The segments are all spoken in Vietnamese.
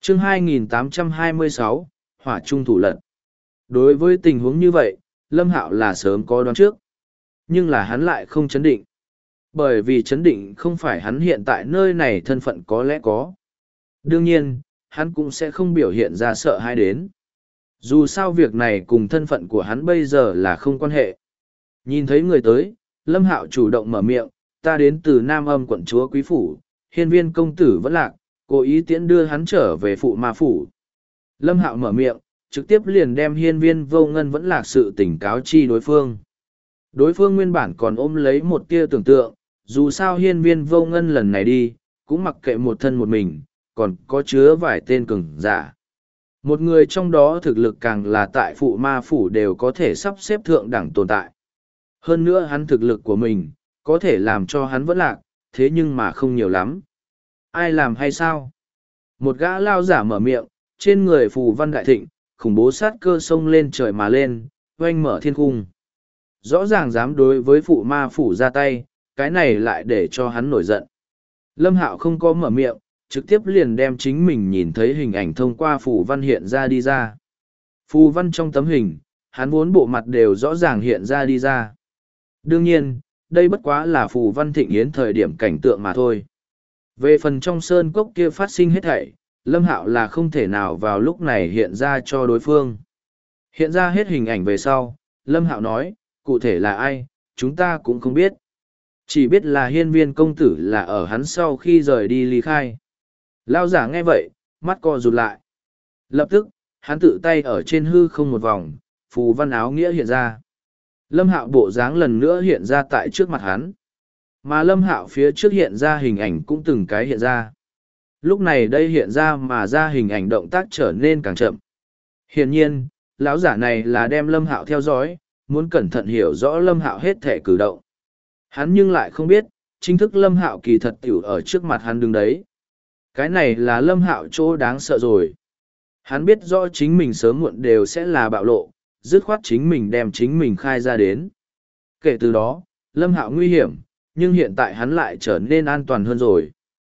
chương 2826, hỏa trung thủ lận. Đối với tình huống như vậy, Lâm Hạo là sớm có đoán trước. Nhưng là hắn lại không chấn định. Bởi vì chấn định không phải hắn hiện tại nơi này thân phận có lẽ có. Đương nhiên, hắn cũng sẽ không biểu hiện ra sợ hãi đến. Dù sao việc này cùng thân phận của hắn bây giờ là không quan hệ. Nhìn thấy người tới, Lâm Hạo chủ động mở miệng, ta đến từ Nam Âm quận chúa Quý Phủ, hiên viên công tử vẫn lạc, cố ý tiễn đưa hắn trở về Phụ Ma Phủ. Lâm Hạo mở miệng, trực tiếp liền đem hiên viên vô ngân vẫn lạc sự tỉnh cáo chi đối phương. Đối phương nguyên bản còn ôm lấy một tia tưởng tượng, dù sao hiên viên vô ngân lần này đi, cũng mặc kệ một thân một mình, còn có chứa vài tên cường giả. Một người trong đó thực lực càng là tại Phụ Ma Phủ đều có thể sắp xếp thượng đẳng tồn tại. Hơn nữa hắn thực lực của mình, có thể làm cho hắn vẫn lạc, thế nhưng mà không nhiều lắm. Ai làm hay sao? Một gã lao giả mở miệng, trên người phù văn đại thịnh, khủng bố sát cơ sông lên trời mà lên, oanh mở thiên cung. Rõ ràng dám đối với Phụ Ma Phủ ra tay, cái này lại để cho hắn nổi giận. Lâm Hạo không có mở miệng, trực tiếp liền đem chính mình nhìn thấy hình ảnh thông qua phù văn hiện ra đi ra. Phù văn trong tấm hình, hắn vốn bộ mặt đều rõ ràng hiện ra đi ra. Đương nhiên, đây bất quá là phù văn thịnh yến thời điểm cảnh tượng mà thôi. Về phần trong sơn cốc kia phát sinh hết thảy, Lâm Hạo là không thể nào vào lúc này hiện ra cho đối phương. Hiện ra hết hình ảnh về sau, Lâm Hạo nói, cụ thể là ai, chúng ta cũng không biết. Chỉ biết là hiên viên công tử là ở hắn sau khi rời đi ly khai. Lao giả nghe vậy, mắt co rụt lại. Lập tức, hắn tự tay ở trên hư không một vòng, phù văn áo nghĩa hiện ra. Lâm Hạo bộ dáng lần nữa hiện ra tại trước mặt hắn. Mà Lâm Hạo phía trước hiện ra hình ảnh cũng từng cái hiện ra. Lúc này đây hiện ra mà ra hình ảnh động tác trở nên càng chậm. Hiển nhiên, lão giả này là đem Lâm Hạo theo dõi, muốn cẩn thận hiểu rõ Lâm Hạo hết thể cử động. Hắn nhưng lại không biết, chính thức Lâm Hạo kỳ thật tiểu ở trước mặt hắn đứng đấy. Cái này là Lâm Hạo chỗ đáng sợ rồi. Hắn biết rõ chính mình sớm muộn đều sẽ là bạo lộ, dứt khoát chính mình đem chính mình khai ra đến. Kể từ đó, Lâm Hạo nguy hiểm, nhưng hiện tại hắn lại trở nên an toàn hơn rồi.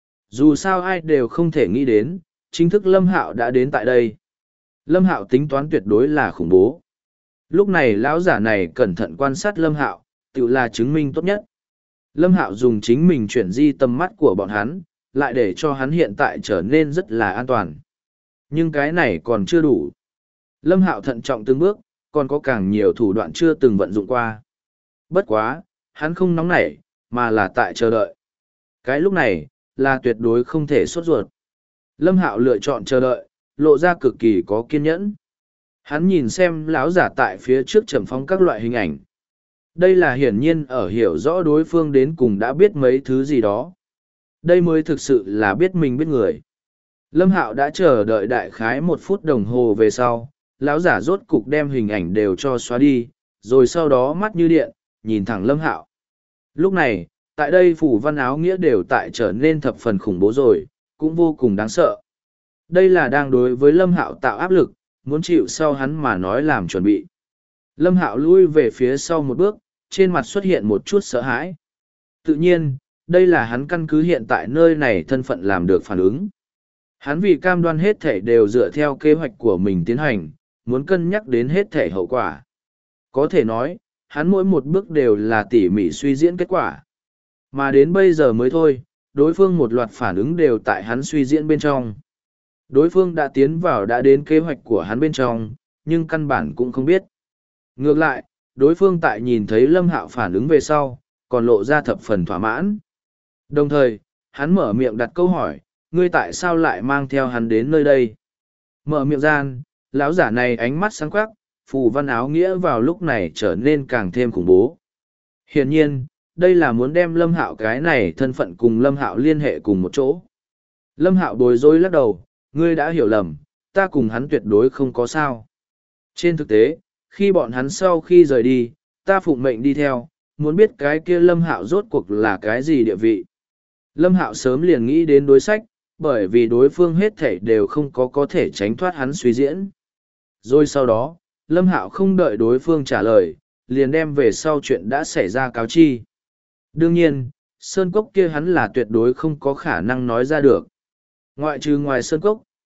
Dù sao ai đều không thể nghĩ đến, chính thức Lâm Hạo đã đến tại đây. Lâm Hạo tính toán tuyệt đối là khủng bố. Lúc này lão giả này cẩn thận quan sát Lâm Hạo, tự là chứng minh tốt nhất. Lâm Hạo dùng chính mình chuyển di tầm mắt của bọn hắn, lại để cho hắn hiện tại trở nên rất là an toàn. Nhưng cái này còn chưa đủ. Lâm Hạo thận trọng từng bước, còn có càng nhiều thủ đoạn chưa từng vận dụng qua. Bất quá, hắn không nóng nảy, mà là tại chờ đợi. Cái lúc này, là tuyệt đối không thể sốt ruột. Lâm Hạo lựa chọn chờ đợi, lộ ra cực kỳ có kiên nhẫn. Hắn nhìn xem lão giả tại phía trước trầm phóng các loại hình ảnh. Đây là hiển nhiên ở hiểu rõ đối phương đến cùng đã biết mấy thứ gì đó. Đây mới thực sự là biết mình biết người. Lâm Hạo đã chờ đợi đại khái 1 phút đồng hồ về sau, lão giả rốt cục đem hình ảnh đều cho xóa đi, rồi sau đó mắt như điện, nhìn thẳng Lâm Hạo. Lúc này, tại đây phủ văn áo nghĩa đều tại trở nên thập phần khủng bố rồi, cũng vô cùng đáng sợ. Đây là đang đối với Lâm Hạo tạo áp lực, muốn chịu sau hắn mà nói làm chuẩn bị. Lâm Hạo lui về phía sau một bước, trên mặt xuất hiện một chút sợ hãi. Tự nhiên, đây là hắn căn cứ hiện tại nơi này thân phận làm được phản ứng. Hắn vì cam đoan hết thể đều dựa theo kế hoạch của mình tiến hành, muốn cân nhắc đến hết thể hậu quả. Có thể nói, hắn mỗi một bước đều là tỉ mỉ suy diễn kết quả. Mà đến bây giờ mới thôi, đối phương một loạt phản ứng đều tại hắn suy diễn bên trong. Đối phương đã tiến vào đã đến kế hoạch của hắn bên trong, nhưng căn bản cũng không biết. Ngược lại, đối phương tại nhìn thấy Lâm Hạo phản ứng về sau, còn lộ ra thập phần thỏa mãn. Đồng thời, hắn mở miệng đặt câu hỏi, ngươi tại sao lại mang theo hắn đến nơi đây? Mở miệng gian, lão giả này ánh mắt sáng quắc, phù văn áo nghĩa vào lúc này trở nên càng thêm khủng bố. Hiển nhiên, đây là muốn đem Lâm Hạo cái này thân phận cùng Lâm Hạo liên hệ cùng một chỗ. Lâm Hạo bối rối lắc đầu, ngươi đã hiểu lầm, ta cùng hắn tuyệt đối không có sao. Trên thực tế, khi bọn hắn sau khi rời đi, ta phụng mệnh đi theo, muốn biết cái kia Lâm Hạo rốt cuộc là cái gì địa vị. Lâm Hạo sớm liền nghĩ đến đối sách, bởi vì đối phương hết thể đều không có thể tránh thoát hắn suy diễn. Rồi sau đó, Lâm Hạo không đợi đối phương trả lời, liền đem về sau chuyện đã xảy ra cáo chi. Đương nhiên, Sơn Cốc kia hắn là tuyệt đối không có khả năng nói ra được. Ngoại trừ ngoài Sơn Cốc,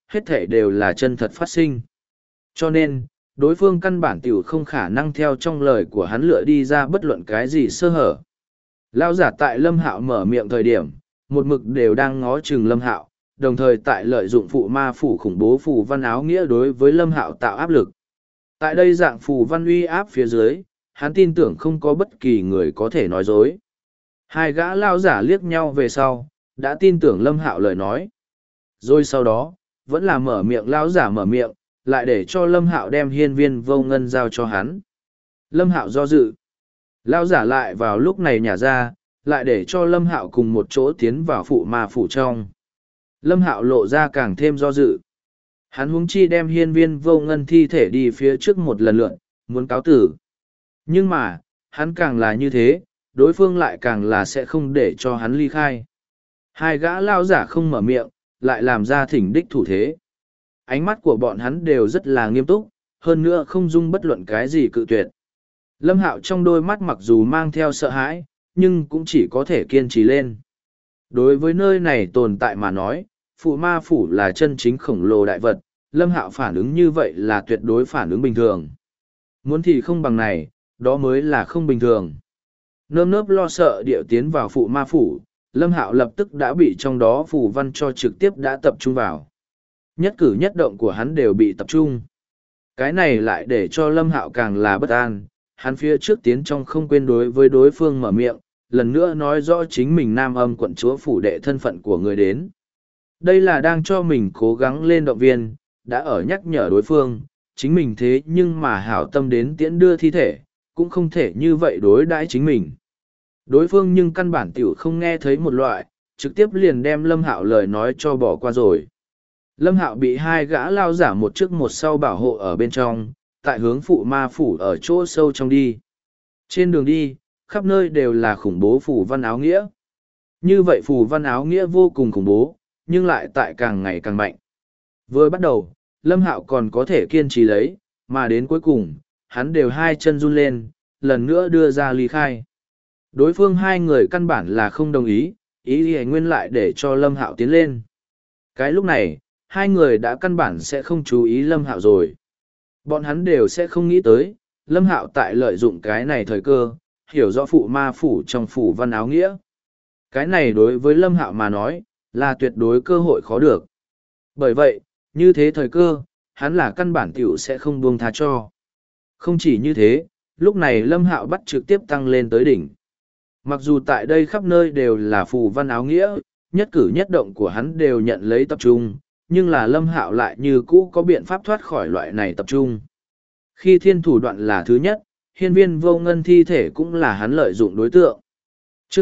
hết thể đều là chân thật phát sinh. Cho nên, đối phương căn bản tiểu không khả năng theo trong lời của hắn lựa đi ra bất luận cái gì sơ hở. Lão giả tại Lâm Hạo mở miệng thời điểm, một mực đều đang ngó chừng Lâm Hạo, đồng thời tại lợi dụng phụ ma phủ khủng bố phù văn áo nghĩa đối với Lâm Hạo tạo áp lực. Tại đây dạng phù văn uy áp phía dưới, hắn tin tưởng không có bất kỳ người có thể nói dối. Hai gã lao giả liếc nhau về sau, đã tin tưởng Lâm Hạo lời nói. Rồi sau đó, vẫn là mở miệng lao giả mở miệng, lại để cho Lâm Hạo đem hiên viên vô ngân giao cho hắn. Lâm Hạo do dự. Lao giả lại vào lúc này nhả ra, lại để cho Lâm Hạo cùng một chỗ tiến vào phụ ma phủ trong. Lâm Hạo lộ ra càng thêm do dự. Hắn huống chi đem hiên viên vô ngân thi thể đi phía trước một lần lượn, muốn cáo tử. Nhưng mà, hắn càng là như thế, đối phương lại càng là sẽ không để cho hắn ly khai. Hai gã lao giả không mở miệng, lại làm ra thỉnh đích thủ thế. Ánh mắt của bọn hắn đều rất là nghiêm túc, hơn nữa không dung bất luận cái gì cự tuyệt. Lâm Hạo trong đôi mắt mặc dù mang theo sợ hãi, nhưng cũng chỉ có thể kiên trì lên. Đối với nơi này tồn tại mà nói, phụ ma phủ là chân chính khổng lồ đại vật, Lâm Hạo phản ứng như vậy là tuyệt đối phản ứng bình thường. Muốn thì không bằng này, đó mới là không bình thường. Nơm nớp lo sợ điệu tiến vào phụ ma phủ, Lâm Hạo lập tức đã bị trong đó phù văn cho trực tiếp đã tập trung vào. Nhất cử nhất động của hắn đều bị tập trung. Cái này lại để cho Lâm Hạo càng là bất an, hắn phía trước tiến trong không quên đối với đối phương mở miệng, lần nữa nói rõ chính mình Nam Âm quận chúa phủ đệ thân phận của người đến. Đây là đang cho mình cố gắng lên động viên, đã ở nhắc nhở đối phương, chính mình thế nhưng mà hảo tâm đến tiễn đưa thi thể, cũng không thể như vậy đối đãi chính mình. Đối phương nhưng căn bản tiểu không nghe thấy một loại, trực tiếp liền đem Lâm Hạo lời nói cho bỏ qua rồi. Lâm Hạo bị hai gã lao giả một trước một sau bảo hộ ở bên trong, tại hướng phụ ma phủ ở chỗ sâu trong đi. Trên đường đi, khắp nơi đều là khủng bố phù văn áo nghĩa. Như vậy phù văn áo nghĩa vô cùng khủng bố, nhưng lại tại càng ngày càng mạnh. Vừa bắt đầu, Lâm Hạo còn có thể kiên trì lấy, mà đến cuối cùng, hắn đều hai chân run lên, lần nữa đưa ra ly khai. Đối phương hai người căn bản là không đồng ý nguyên lại để cho Lâm Hạo tiến lên. Cái lúc này, hai người đã căn bản sẽ không chú ý Lâm Hạo rồi. Bọn hắn đều sẽ không nghĩ tới, Lâm Hạo tại lợi dụng cái này thời cơ, hiểu rõ phụ ma phủ trong phủ văn áo nghĩa. Cái này đối với Lâm Hạo mà nói, là tuyệt đối cơ hội khó được. Bởi vậy, như thế thời cơ, hắn là căn bản tiểu sẽ không buông tha cho. Không chỉ như thế, lúc này Lâm Hạo bắt trực tiếp tăng lên tới đỉnh. Mặc dù tại đây khắp nơi đều là phù văn áo nghĩa, nhất cử nhất động của hắn đều nhận lấy tập trung, nhưng là Lâm Hạo lại như cũ có biện pháp thoát khỏi loại này tập trung. Khi thiên thủ đoạn là thứ nhất, hiên viên vô ngân thi thể cũng là hắn lợi dụng đối tượng. Chương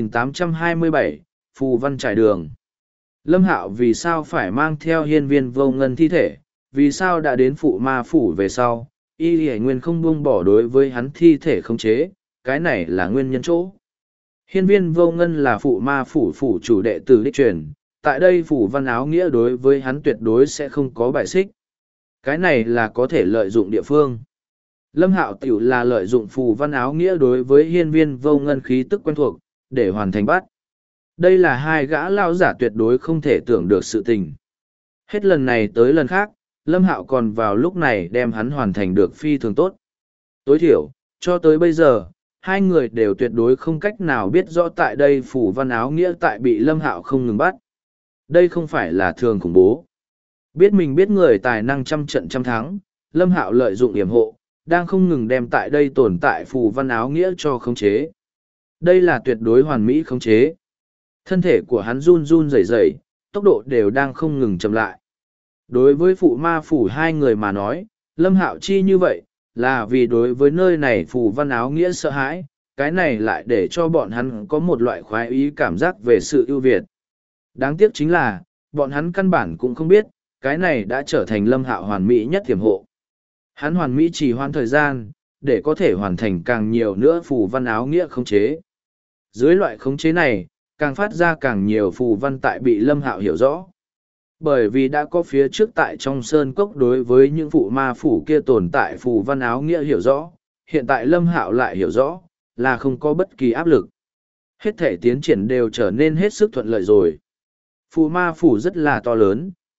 2827, Phù văn trải đường. Lâm Hạo vì sao phải mang theo hiên viên vô ngân thi thể, vì sao đã đến phụ ma phủ về sau, y nguyên không buông bỏ đối với hắn thi thể khống chế, cái này là nguyên nhân chỗ. Hiên viên vô ngân là phụ ma phủ phủ chủ đệ tử đích truyền, tại đây phủ văn áo nghĩa đối với hắn tuyệt đối sẽ không có bài xích. Cái này là có thể lợi dụng địa phương. Lâm Hạo tiểu là lợi dụng phù văn áo nghĩa đối với hiên viên vô ngân khí tức quen thuộc, để hoàn thành bắt. Đây là hai gã lao giả tuyệt đối không thể tưởng được sự tình. Hết lần này tới lần khác, Lâm Hạo còn vào lúc này đem hắn hoàn thành được phi thường tốt. Tối thiểu, cho tới bây giờ, hai người đều tuyệt đối không cách nào biết rõ tại đây phủ văn áo nghĩa tại bị Lâm Hạo không ngừng bắt. Đây không phải là thường khủng bố. Biết mình biết người tài năng trăm trận trăm thắng, Lâm Hạo lợi dụng yểm hộ, đang không ngừng đem tại đây tồn tại phù văn áo nghĩa cho khống chế. Đây là tuyệt đối hoàn mỹ khống chế. Thân thể của hắn run run rẩy rẩy, tốc độ đều đang không ngừng chậm lại. Đối với phụ ma phủ hai người mà nói, Lâm Hạo chi như vậy, là vì đối với nơi này phù văn áo nghĩa sợ hãi, cái này lại để cho bọn hắn có một loại khoái ý cảm giác về sự ưu việt. Đáng tiếc chính là, bọn hắn căn bản cũng không biết, cái này đã trở thành Lâm Hạo hoàn mỹ nhất tiềm hộ. Hắn hoàn mỹ chỉ hoãn thời gian, để có thể hoàn thành càng nhiều nữa phù văn áo nghĩa khống chế. Dưới loại khống chế này, càng phát ra càng nhiều phù văn tại bị Lâm Hạo hiểu rõ. Bởi vì đã có phía trước tại trong sơn cốc đối với những phụ ma phủ kia tồn tại phù văn áo nghĩa hiểu rõ, hiện tại Lâm Hạo lại hiểu rõ, là không có bất kỳ áp lực. Hết thể tiến triển đều trở nên hết sức thuận lợi rồi. Phù ma phủ rất là to lớn,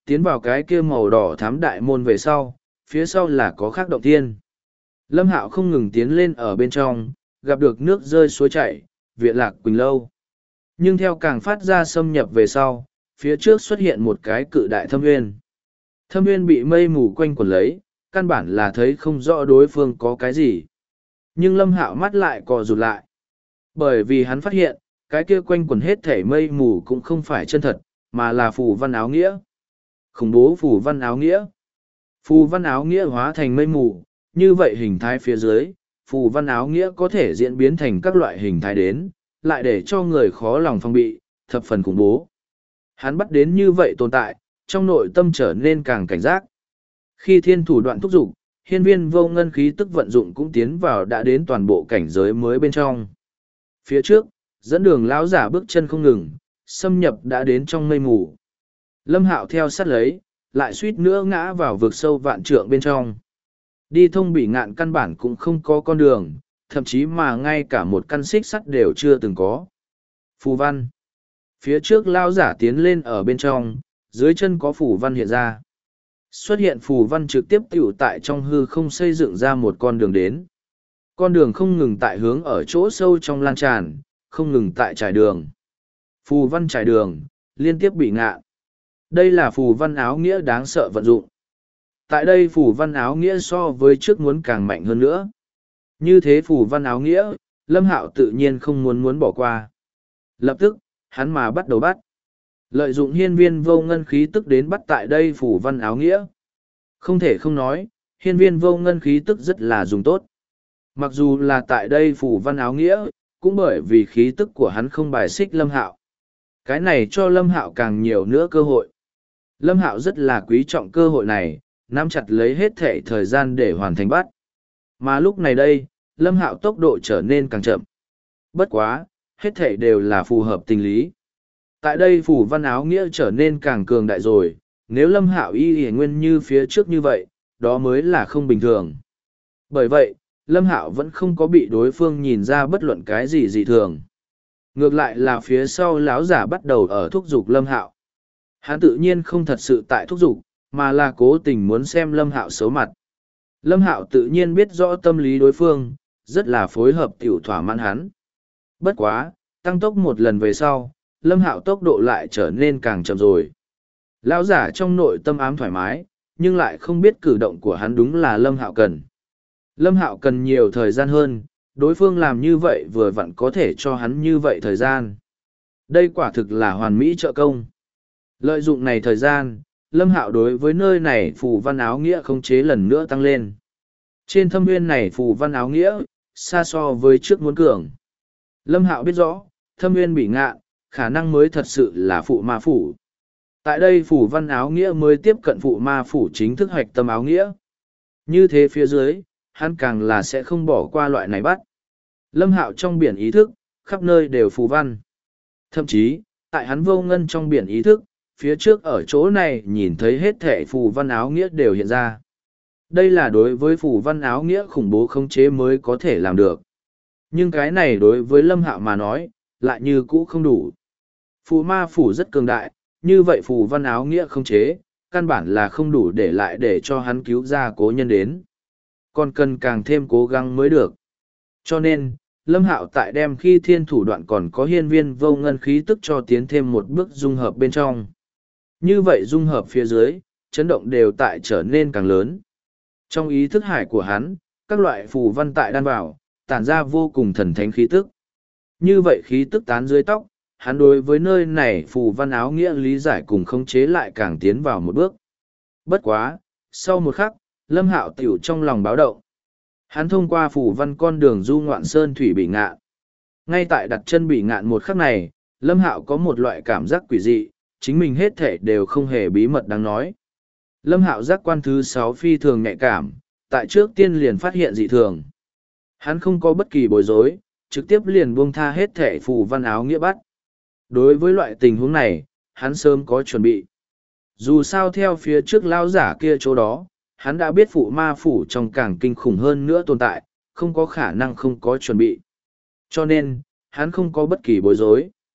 tiến vào cái kia màu đỏ thám đại môn về sau, phía sau là có khác động thiên. Lâm Hạo không ngừng tiến lên ở bên trong, gặp được nước rơi suối chảy, viện lạc Quỳnh Lâu. Nhưng theo càng phát ra xâm nhập về sau, phía trước xuất hiện một cái cự đại thâm nguyên. Thâm nguyên bị mây mù quanh quẩn lấy, căn bản là thấy không rõ đối phương có cái gì. Nhưng Lâm Hạo mắt lại cò rụt lại. Bởi vì hắn phát hiện, cái kia quanh quẩn hết thể mây mù cũng không phải chân thật, mà là phù văn áo nghĩa. Khủng bố phù văn áo nghĩa. Phù văn áo nghĩa hóa thành mây mù, như vậy hình thái phía dưới, phù văn áo nghĩa có thể diễn biến thành các loại hình thái đến, lại để cho người khó lòng phòng bị, thập phần khủng bố. Hắn bắt đến như vậy tồn tại, trong nội tâm trở nên càng cảnh giác. Khi thiên thủ đoạn thúc dục, hiên viên vô ngân khí tức vận dụng cũng tiến vào đã đến toàn bộ cảnh giới mới bên trong. Phía trước, dẫn đường lão giả bước chân không ngừng, xâm nhập đã đến trong mây mù. Lâm Hạo theo sát lấy, lại suýt nữa ngã vào vực sâu vạn trượng bên trong. Đi thông Bỉ Ngạn căn bản cũng không có con đường, thậm chí mà ngay cả một căn xích sắt đều chưa từng có. Phù văn. Phía trước lão giả tiến lên ở bên trong, dưới chân có phù văn hiện ra. Xuất hiện phù văn trực tiếp tiểu tại trong hư không xây dựng ra một con đường đến. Con đường không ngừng tại hướng ở chỗ sâu trong lan tràn, không ngừng tại trải đường. Phù văn trải đường, liên tiếp bị ngạn. Đây là phù văn áo nghĩa đáng sợ vận dụng. Tại đây phù văn áo nghĩa so với trước muốn càng mạnh hơn nữa. Như thế phù văn áo nghĩa, Lâm Hạo tự nhiên không muốn bỏ qua. Lập tức, hắn mà bắt đầu bắt. Lợi dụng hiên viên vô ngân khí tức đến bắt tại đây phù văn áo nghĩa. Không thể không nói, hiên viên vô ngân khí tức rất là dùng tốt. Mặc dù là tại đây phù văn áo nghĩa, cũng bởi vì khí tức của hắn không bài xích Lâm Hạo. Cái này cho Lâm Hạo càng nhiều nữa cơ hội. Lâm Hạo rất là quý trọng cơ hội này, nắm chặt lấy hết thể thời gian để hoàn thành bắt. Mà lúc này đây, Lâm Hạo tốc độ trở nên càng chậm. Bất quá, hết thể đều là phù hợp tình lý. Tại đây phù văn áo nghĩa trở nên càng cường đại rồi, nếu Lâm Hạo y nguyên như phía trước như vậy, đó mới là không bình thường. Bởi vậy, Lâm Hạo vẫn không có bị đối phương nhìn ra bất luận cái gì dị thường. Ngược lại là phía sau lão giả bắt đầu ở thúc giục Lâm Hạo. Hắn tự nhiên không thật sự tại thúc giục, mà là cố tình muốn xem Lâm Hạo xấu mặt. Lâm Hạo tự nhiên biết rõ tâm lý đối phương, rất là phối hợp tiểu thỏa mãn hắn. Bất quá, tăng tốc một lần về sau, Lâm Hạo tốc độ lại trở nên càng chậm rồi. Lão giả trong nội tâm ám thoải mái, nhưng lại không biết cử động của hắn đúng là Lâm Hạo cần. Lâm Hạo cần nhiều thời gian hơn, đối phương làm như vậy vừa vặn có thể cho hắn như vậy thời gian. Đây quả thực là hoàn mỹ trợ công. Lợi dụng này thời gian, Lâm Hạo đối với nơi này phù văn áo nghĩa khống chế lần nữa tăng lên. Trên thâm nguyên này phù văn áo nghĩa, xa so với trước muốn cường. Lâm Hạo biết rõ, thâm nguyên bị ngạn, khả năng mới thật sự là phụ ma phủ. Tại đây phù văn áo nghĩa mới tiếp cận phụ ma phủ chính thức hoạch tâm áo nghĩa. Như thế phía dưới, hắn càng là sẽ không bỏ qua loại này bắt. Lâm Hạo trong biển ý thức, khắp nơi đều phù văn. Thậm chí, tại hắn vô ngân trong biển ý thức, phía trước ở chỗ này nhìn thấy hết thể phù văn áo nghĩa đều hiện ra. Đây là đối với phù văn áo nghĩa khủng bố khống chế mới có thể làm được. Nhưng cái này đối với Lâm Hạo mà nói, lại như cũ không đủ. Phù ma phủ rất cường đại, như vậy phù văn áo nghĩa khống chế, căn bản là không đủ để lại để cho hắn cứu ra cố nhân đến. Còn cần càng thêm cố gắng mới được. Cho nên, Lâm Hạo tại đem khi thiên thủ đoạn còn có hiên viên vô ngân khí tức cho tiến thêm một bước dung hợp bên trong. Như vậy dung hợp phía dưới, chấn động đều tại trở nên càng lớn. Trong ý thức hải của hắn, các loại phù văn tại đan vào, tản ra vô cùng thần thánh khí tức. Như vậy khí tức tán dưới tóc, hắn đối với nơi này phù văn áo nghĩa lý giải cùng khống chế lại càng tiến vào một bước. Bất quá, sau một khắc, Lâm Hạo tiểu trong lòng báo động. Hắn thông qua phù văn con đường du ngoạn sơn thủy bị ngạn. Ngay tại đặt chân bị ngạn một khắc này, Lâm Hạo có một loại cảm giác quỷ dị, chính mình hết thể đều không hề bí mật đáng nói. Lâm Hạo giác quan thứ 6 phi thường nhạy cảm, tại trước tiên liền phát hiện dị thường. Hắn không có bất kỳ bối rối, trực tiếp liền buông tha hết thể phù văn áo nghĩa bắt. Đối với loại tình huống này, hắn sớm có chuẩn bị. Dù sao theo phía trước lao giả kia chỗ đó, hắn đã biết phụ ma phủ trong càng kinh khủng hơn nữa tồn tại, không có khả năng không có chuẩn bị. Cho nên, hắn không có bất kỳ bối rối.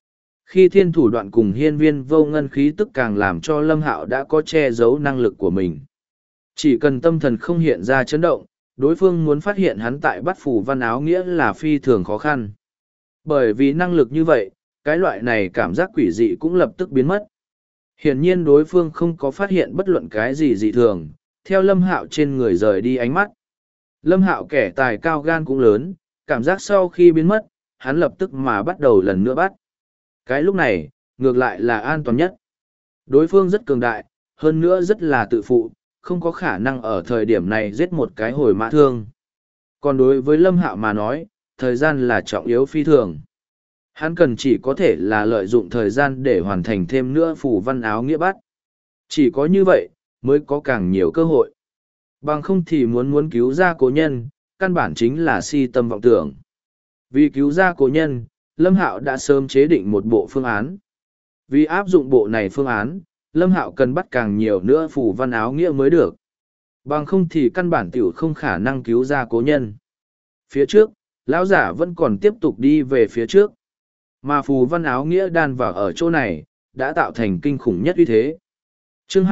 Khi thiên thủ đoạn cùng hiên viên vô ngân khí tức càng làm cho Lâm Hạo đã có che giấu năng lực của mình. Chỉ cần tâm thần không hiện ra chấn động, đối phương muốn phát hiện hắn tại bắt phù văn áo nghĩa là phi thường khó khăn. Bởi vì năng lực như vậy, cái loại này cảm giác quỷ dị cũng lập tức biến mất. Hiển nhiên đối phương không có phát hiện bất luận cái gì dị thường, theo Lâm Hạo trên người rời đi ánh mắt. Lâm Hạo kẻ tài cao gan cũng lớn, cảm giác sau khi biến mất, hắn lập tức mà bắt đầu lần nữa bắt. Cái lúc này, ngược lại là an toàn nhất. Đối phương rất cường đại, hơn nữa rất là tự phụ, không có khả năng ở thời điểm này giết một cái hồi mã thương. Còn đối với Lâm Hạo mà nói, thời gian là trọng yếu phi thường. Hắn cần chỉ có thể là lợi dụng thời gian để hoàn thành thêm nữa phù văn áo nghĩa bắt. Chỉ có như vậy, mới có càng nhiều cơ hội. Bằng không thì muốn cứu ra cố nhân, căn bản chính là si tâm vọng tưởng. Vì cứu ra cố nhân, Lâm Hạo đã sớm chế định một bộ phương án. Vì áp dụng bộ này phương án, Lâm Hạo cần bắt càng nhiều nữa phù văn áo nghĩa mới được. Bằng không thì căn bản tiểu không khả năng cứu ra cố nhân. Phía trước, lão giả vẫn còn tiếp tục đi về phía trước. Mà phù văn áo nghĩa đan vào ở chỗ này, đã tạo thành kinh khủng nhất uy thế. Chương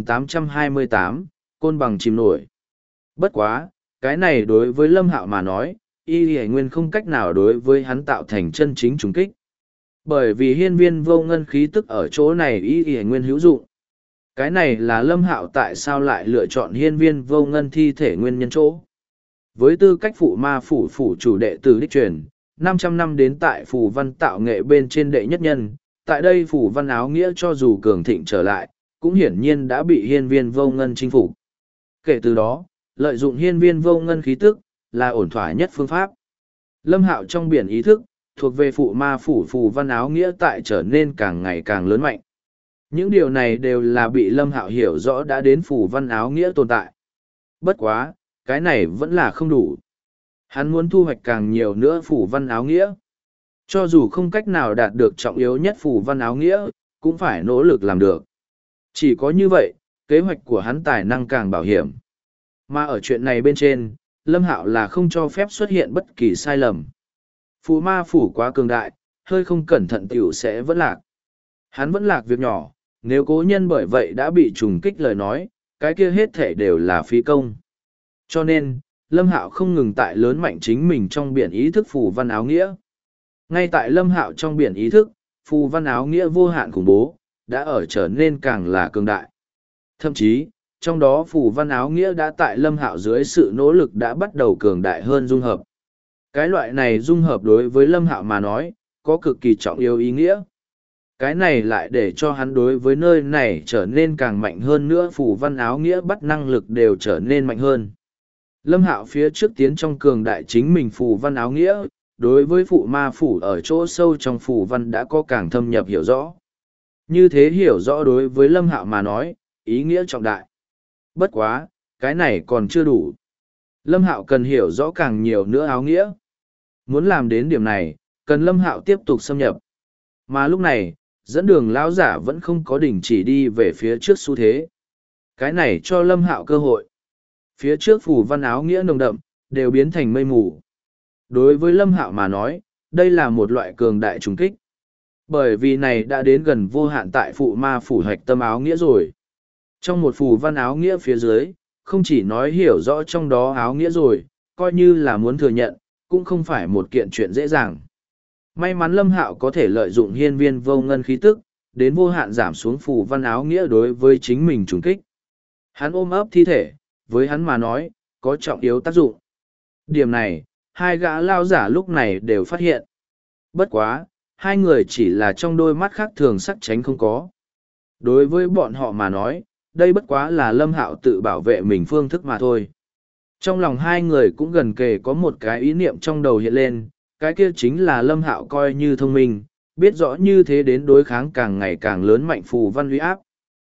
2828, Côn bằng chìm nổi. Bất quá, cái này đối với Lâm Hạo mà nói, Y Hải Nguyên không cách nào đối với hắn tạo thành chân chính trùng kích. Bởi vì hiên viên vô ngân khí tức ở chỗ này Y Hải Nguyên hữu dụng. Cái này là Lâm Hạo tại sao lại lựa chọn hiên viên vô ngân thi thể nguyên nhân chỗ. Với tư cách phụ ma phủ phủ chủ đệ tử đích truyền, 500 năm đến tại phù văn tạo nghệ bên trên đệ nhất nhân, tại đây phù văn áo nghĩa cho dù cường thịnh trở lại, cũng hiển nhiên đã bị hiên viên vô ngân chinh phục. Kể từ đó, lợi dụng hiên viên vô ngân khí tức, là ổn thỏa nhất phương pháp. Lâm Hạo trong biển ý thức, thuộc về phụ ma phủ phù văn áo nghĩa tại trở nên càng ngày càng lớn mạnh. Những điều này đều là bị Lâm Hạo hiểu rõ đã đến phù văn áo nghĩa tồn tại. Bất quá, cái này vẫn là không đủ. Hắn muốn thu hoạch càng nhiều nữa phù văn áo nghĩa. Cho dù không cách nào đạt được trọng yếu nhất phù văn áo nghĩa, cũng phải nỗ lực làm được. Chỉ có như vậy, kế hoạch của hắn tài năng càng bảo hiểm. Mà ở chuyện này bên trên, Lâm Hạo là không cho phép xuất hiện bất kỳ sai lầm. Phù ma phủ quá cường đại, hơi không cẩn thận tiểu sẽ vẫn lạc. Hắn vẫn lạc việc nhỏ, nếu cố nhân bởi vậy đã bị trùng kích lời nói, cái kia hết thể đều là phí công. Cho nên, Lâm Hạo không ngừng tại lớn mạnh chính mình trong biển ý thức phù văn áo nghĩa. Ngay tại Lâm Hạo trong biển ý thức, phù văn áo nghĩa vô hạn khủng bố, đã ở trở nên càng là cường đại. Thậm chí, trong đó phù văn áo nghĩa đã tại Lâm Hạo dưới sự nỗ lực đã bắt đầu cường đại hơn dung hợp. Cái loại này dung hợp đối với Lâm Hạo mà nói, có cực kỳ trọng yếu ý nghĩa. Cái này lại để cho hắn đối với nơi này trở nên càng mạnh hơn nữa, phù văn áo nghĩa bắt năng lực đều trở nên mạnh hơn. Lâm Hạo phía trước tiến trong cường đại chính mình phù văn áo nghĩa, đối với phụ ma phủ ở chỗ sâu trong phù văn đã có càng thâm nhập hiểu rõ. Như thế hiểu rõ đối với Lâm Hạo mà nói, ý nghĩa trọng đại. Bất quá, cái này còn chưa đủ. Lâm Hạo cần hiểu rõ càng nhiều nữa áo nghĩa. Muốn làm đến điểm này, cần Lâm Hạo tiếp tục xâm nhập. Mà lúc này, dẫn đường lão giả vẫn không có đình chỉ đi về phía trước xu thế. Cái này cho Lâm Hạo cơ hội. Phía trước phù văn áo nghĩa nồng đậm, đều biến thành mây mù. Đối với Lâm Hạo mà nói, đây là một loại cường đại trùng kích. Bởi vì này đã đến gần vô hạn tại phụ ma phủ hạch tâm áo nghĩa rồi. Trong một phù văn áo nghĩa phía dưới, không chỉ nói hiểu rõ trong đó áo nghĩa rồi, coi như là muốn thừa nhận, cũng không phải một kiện chuyện dễ dàng. May mắn Lâm Hạo có thể lợi dụng hiên viên vô ngân khí tức, đến vô hạn giảm xuống phù văn áo nghĩa đối với chính mình trùng kích. Hắn ôm ấp thi thể, với hắn mà nói, có trọng yếu tác dụng. Điểm này, hai gã lao giả lúc này đều phát hiện. Bất quá, hai người chỉ là trong đôi mắt khác thường sắc tránh không có. Đối với bọn họ mà nói, đây bất quá là Lâm Hạo tự bảo vệ mình phương thức mà thôi. Trong lòng hai người cũng gần kề có một cái ý niệm trong đầu hiện lên, cái kia chính là Lâm Hạo coi như thông minh, biết rõ như thế đến đối kháng càng ngày càng lớn mạnh phù văn uy áp.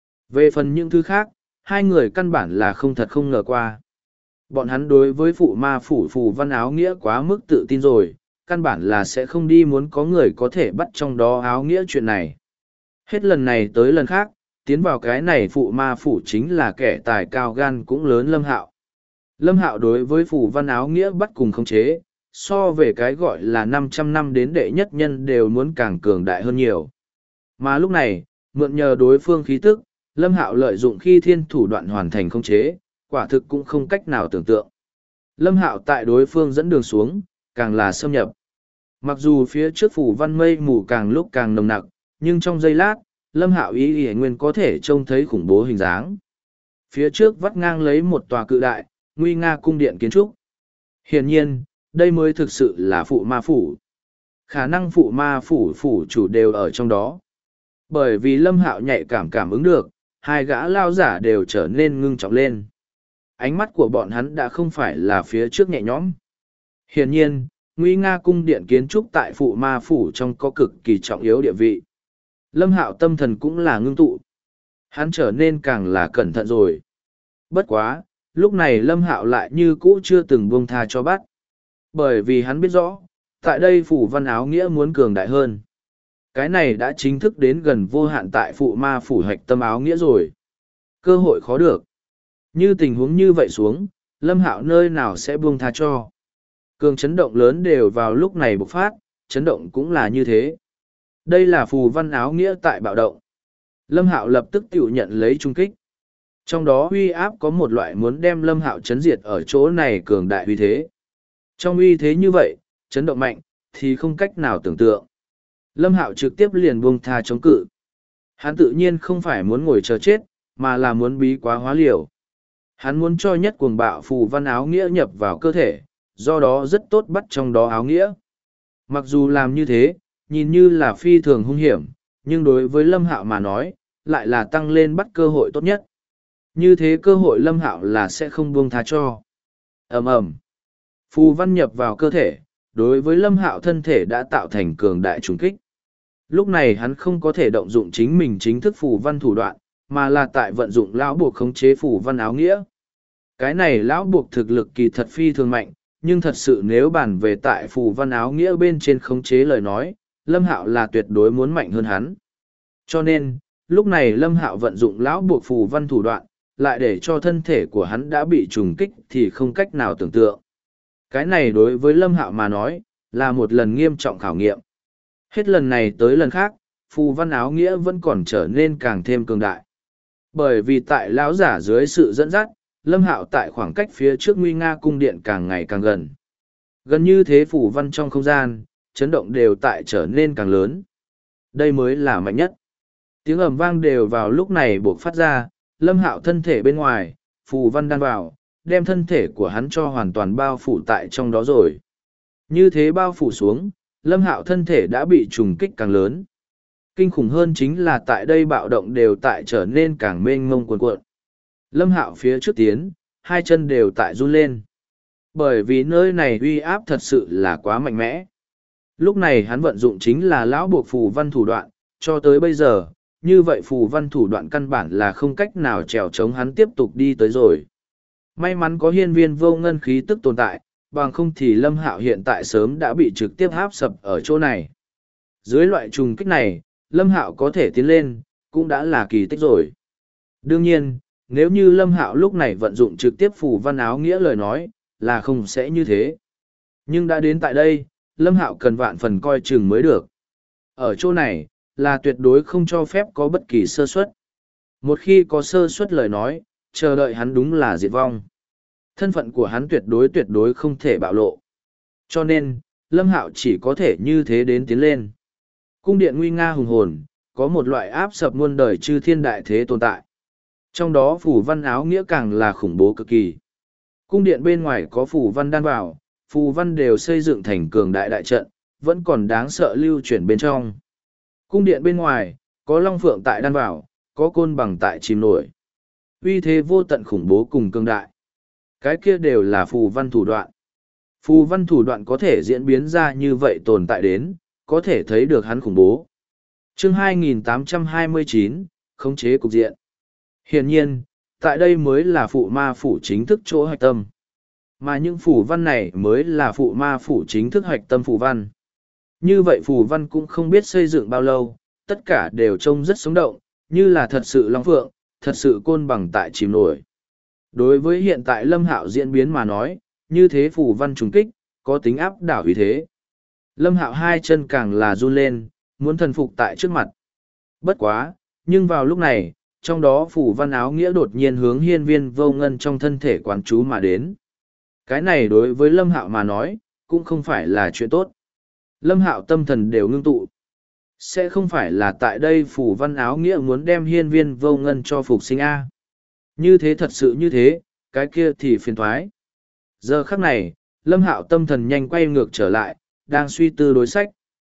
Về phần những thứ khác, hai người căn bản là không thật không ngờ qua. Bọn hắn đối với phụ ma phủ phù văn áo nghĩa quá mức tự tin rồi, căn bản là sẽ không đi muốn có người có thể bắt trong đó áo nghĩa chuyện này. Hết lần này tới lần khác, tiến vào cái này phụ ma phủ chính là kẻ tài cao gan cũng lớn Lâm Hạo. Lâm Hạo đối với phù văn áo nghĩa bắt cùng khống chế, so về cái gọi là 500 năm đến đệ nhất nhân đều muốn càng cường đại hơn nhiều. Mà lúc này, mượn nhờ đối phương khí tức, Lâm Hạo lợi dụng khi thiên thủ đoạn hoàn thành khống chế, quả thực cũng không cách nào tưởng tượng. Lâm Hạo tại đối phương dẫn đường xuống, càng là xâm nhập. Mặc dù phía trước phủ văn mây mù càng lúc càng nồng nặc, nhưng trong giây lát, Lâm Hạo ý nguyên có thể trông thấy khủng bố hình dáng. Phía trước vắt ngang lấy một tòa cự đại, nguy nga cung điện kiến trúc. Hiển nhiên, đây mới thực sự là phụ ma phủ. Khả năng phụ ma phủ phủ chủ đều ở trong đó. Bởi vì Lâm Hạo nhạy cảm ứng được, hai gã lao giả đều trở nên ngưng trọng lên. Ánh mắt của bọn hắn đã không phải là phía trước nhẹ nhõm. Hiển nhiên, nguy nga cung điện kiến trúc tại phụ ma phủ trong có cực kỳ trọng yếu địa vị. Lâm Hạo tâm thần cũng là ngưng tụ. Hắn trở nên càng là cẩn thận rồi. Bất quá, lúc này Lâm Hạo lại như cũ chưa từng buông tha cho bắt. Bởi vì hắn biết rõ, tại đây phủ văn áo nghĩa muốn cường đại hơn. Cái này đã chính thức đến gần vô hạn tại phụ ma phủ hạch tâm áo nghĩa rồi. Cơ hội khó được. Như tình huống như vậy xuống, Lâm Hạo nơi nào sẽ buông tha cho. Cường chấn động lớn đều vào lúc này bộc phát, chấn động cũng là như thế. Đây là phù văn áo nghĩa tại bạo động. Lâm Hạo lập tức tự nhận lấy trung kích. Trong đó uy áp có một loại muốn đem Lâm Hạo chấn diệt ở chỗ này cường đại uy thế. Trong uy thế như vậy, chấn động mạnh, thì không cách nào tưởng tượng. Lâm Hạo trực tiếp liền buông tha chống cự. Hắn tự nhiên không phải muốn ngồi chờ chết, mà là muốn bí quá hóa liều. Hắn muốn cho nhất cuồng bạo phù văn áo nghĩa nhập vào cơ thể, do đó rất tốt bắt trong đó áo nghĩa. Mặc dù làm như thế, nhìn như là phi thường hung hiểm, nhưng đối với Lâm Hạo mà nói, lại là tăng lên bắt cơ hội tốt nhất. Như thế cơ hội Lâm Hạo là sẽ không buông tha cho. Ầm ầm. Phù văn nhập vào cơ thể, đối với Lâm Hạo thân thể đã tạo thành cường đại trùng kích. Lúc này hắn không có thể động dụng chính mình chính thức phù văn thủ đoạn, mà là tại vận dụng lão buộc khống chế phù văn áo nghĩa. Cái này lão buộc thực lực kỳ thật phi thường mạnh, nhưng thật sự nếu bàn về tại phù văn áo nghĩa bên trên khống chế lời nói, Lâm Hạo là tuyệt đối muốn mạnh hơn hắn. Cho nên, lúc này Lâm Hạo vận dụng lão buộc phù văn thủ đoạn, lại để cho thân thể của hắn đã bị trùng kích thì không cách nào tưởng tượng. Cái này đối với Lâm Hạo mà nói, là một lần nghiêm trọng khảo nghiệm. Hết lần này tới lần khác, phù văn áo nghĩa vẫn còn trở nên càng thêm cường đại. Bởi vì tại lão giả dưới sự dẫn dắt, Lâm Hạo tại khoảng cách phía trước nguy nga cung điện càng ngày càng gần. Gần như thế phù văn trong không gian, chấn động đều tại trở nên càng lớn. Đây mới là mạnh nhất. Tiếng ầm vang đều vào lúc này buộc phát ra, Lâm Hạo thân thể bên ngoài, phù văn đan vào, đem thân thể của hắn cho hoàn toàn bao phủ tại trong đó rồi. Như thế bao phủ xuống, Lâm Hạo thân thể đã bị trùng kích càng lớn. Kinh khủng hơn chính là tại đây bạo động đều tại trở nên càng mênh mông cuồn cuộn. Lâm Hạo phía trước tiến, hai chân đều tại run lên. Bởi vì nơi này uy áp thật sự là quá mạnh mẽ. Lúc này hắn vận dụng chính là lão buộc phù văn thủ đoạn, cho tới bây giờ, như vậy phù văn thủ đoạn căn bản là không cách nào trèo chống hắn tiếp tục đi tới rồi. May mắn có hiên viên vô ngân khí tức tồn tại, bằng không thì Lâm Hạo hiện tại sớm đã bị trực tiếp áp sập ở chỗ này. Dưới loại trùng kích này, Lâm Hạo có thể tiến lên, cũng đã là kỳ tích rồi. Đương nhiên, nếu như Lâm Hạo lúc này vận dụng trực tiếp phù văn áo nghĩa lời nói, là không sẽ như thế. Nhưng đã đến tại đây, Lâm Hạo cần vạn phần coi chừng mới được. Ở chỗ này, là tuyệt đối không cho phép có bất kỳ sơ suất. Một khi có sơ suất lời nói, chờ đợi hắn đúng là diệt vong. Thân phận của hắn tuyệt đối không thể bạo lộ. Cho nên, Lâm Hạo chỉ có thể như thế đến tiến lên. Cung điện nguy nga hùng hồn, có một loại áp sập muôn đời chư thiên đại thế tồn tại. Trong đó phù văn áo nghĩa càng là khủng bố cực kỳ. Cung điện bên ngoài có phù văn đan vào, phù văn đều xây dựng thành cường đại đại trận, vẫn còn đáng sợ lưu chuyển bên trong. Cung điện bên ngoài, có long phượng tại đan vào, có côn bằng tại chìm nổi. Uy thế vô tận khủng bố cùng cường đại. Cái kia đều là phù văn thủ đoạn. Phù văn thủ đoạn có thể diễn biến ra như vậy tồn tại đến, có thể thấy được hắn khủng bố. Chương 2829, khống chế cục diện. Hiển nhiên, tại đây mới là phụ ma phủ chính thức chỗ hạch tâm. Mà những phù văn này mới là phụ ma phủ chính thức hạch tâm phù văn. Như vậy phù văn cũng không biết xây dựng bao lâu, tất cả đều trông rất sống động, như là thật sự long phượng, thật sự côn bằng tại chìm nổi. Đối với hiện tại Lâm Hạo diễn biến mà nói, như thế phù văn trùng kích, có tính áp đảo uy thế. Lâm Hạo hai chân càng là run lên, muốn thần phục tại trước mặt. Bất quá, nhưng vào lúc này, trong đó phù văn áo nghĩa đột nhiên hướng hiên viên vô ngân trong thân thể quán chú mà đến. Cái này đối với Lâm Hạo mà nói, cũng không phải là chuyện tốt. Lâm Hạo tâm thần đều ngưng tụ. Sẽ không phải là tại đây phù văn áo nghĩa muốn đem hiên viên vô ngân cho phục sinh A. Như thế thật sự như thế, cái kia thì phiền thoái. Giờ khắc này, Lâm Hạo tâm thần nhanh quay ngược trở lại, đang suy tư đối sách.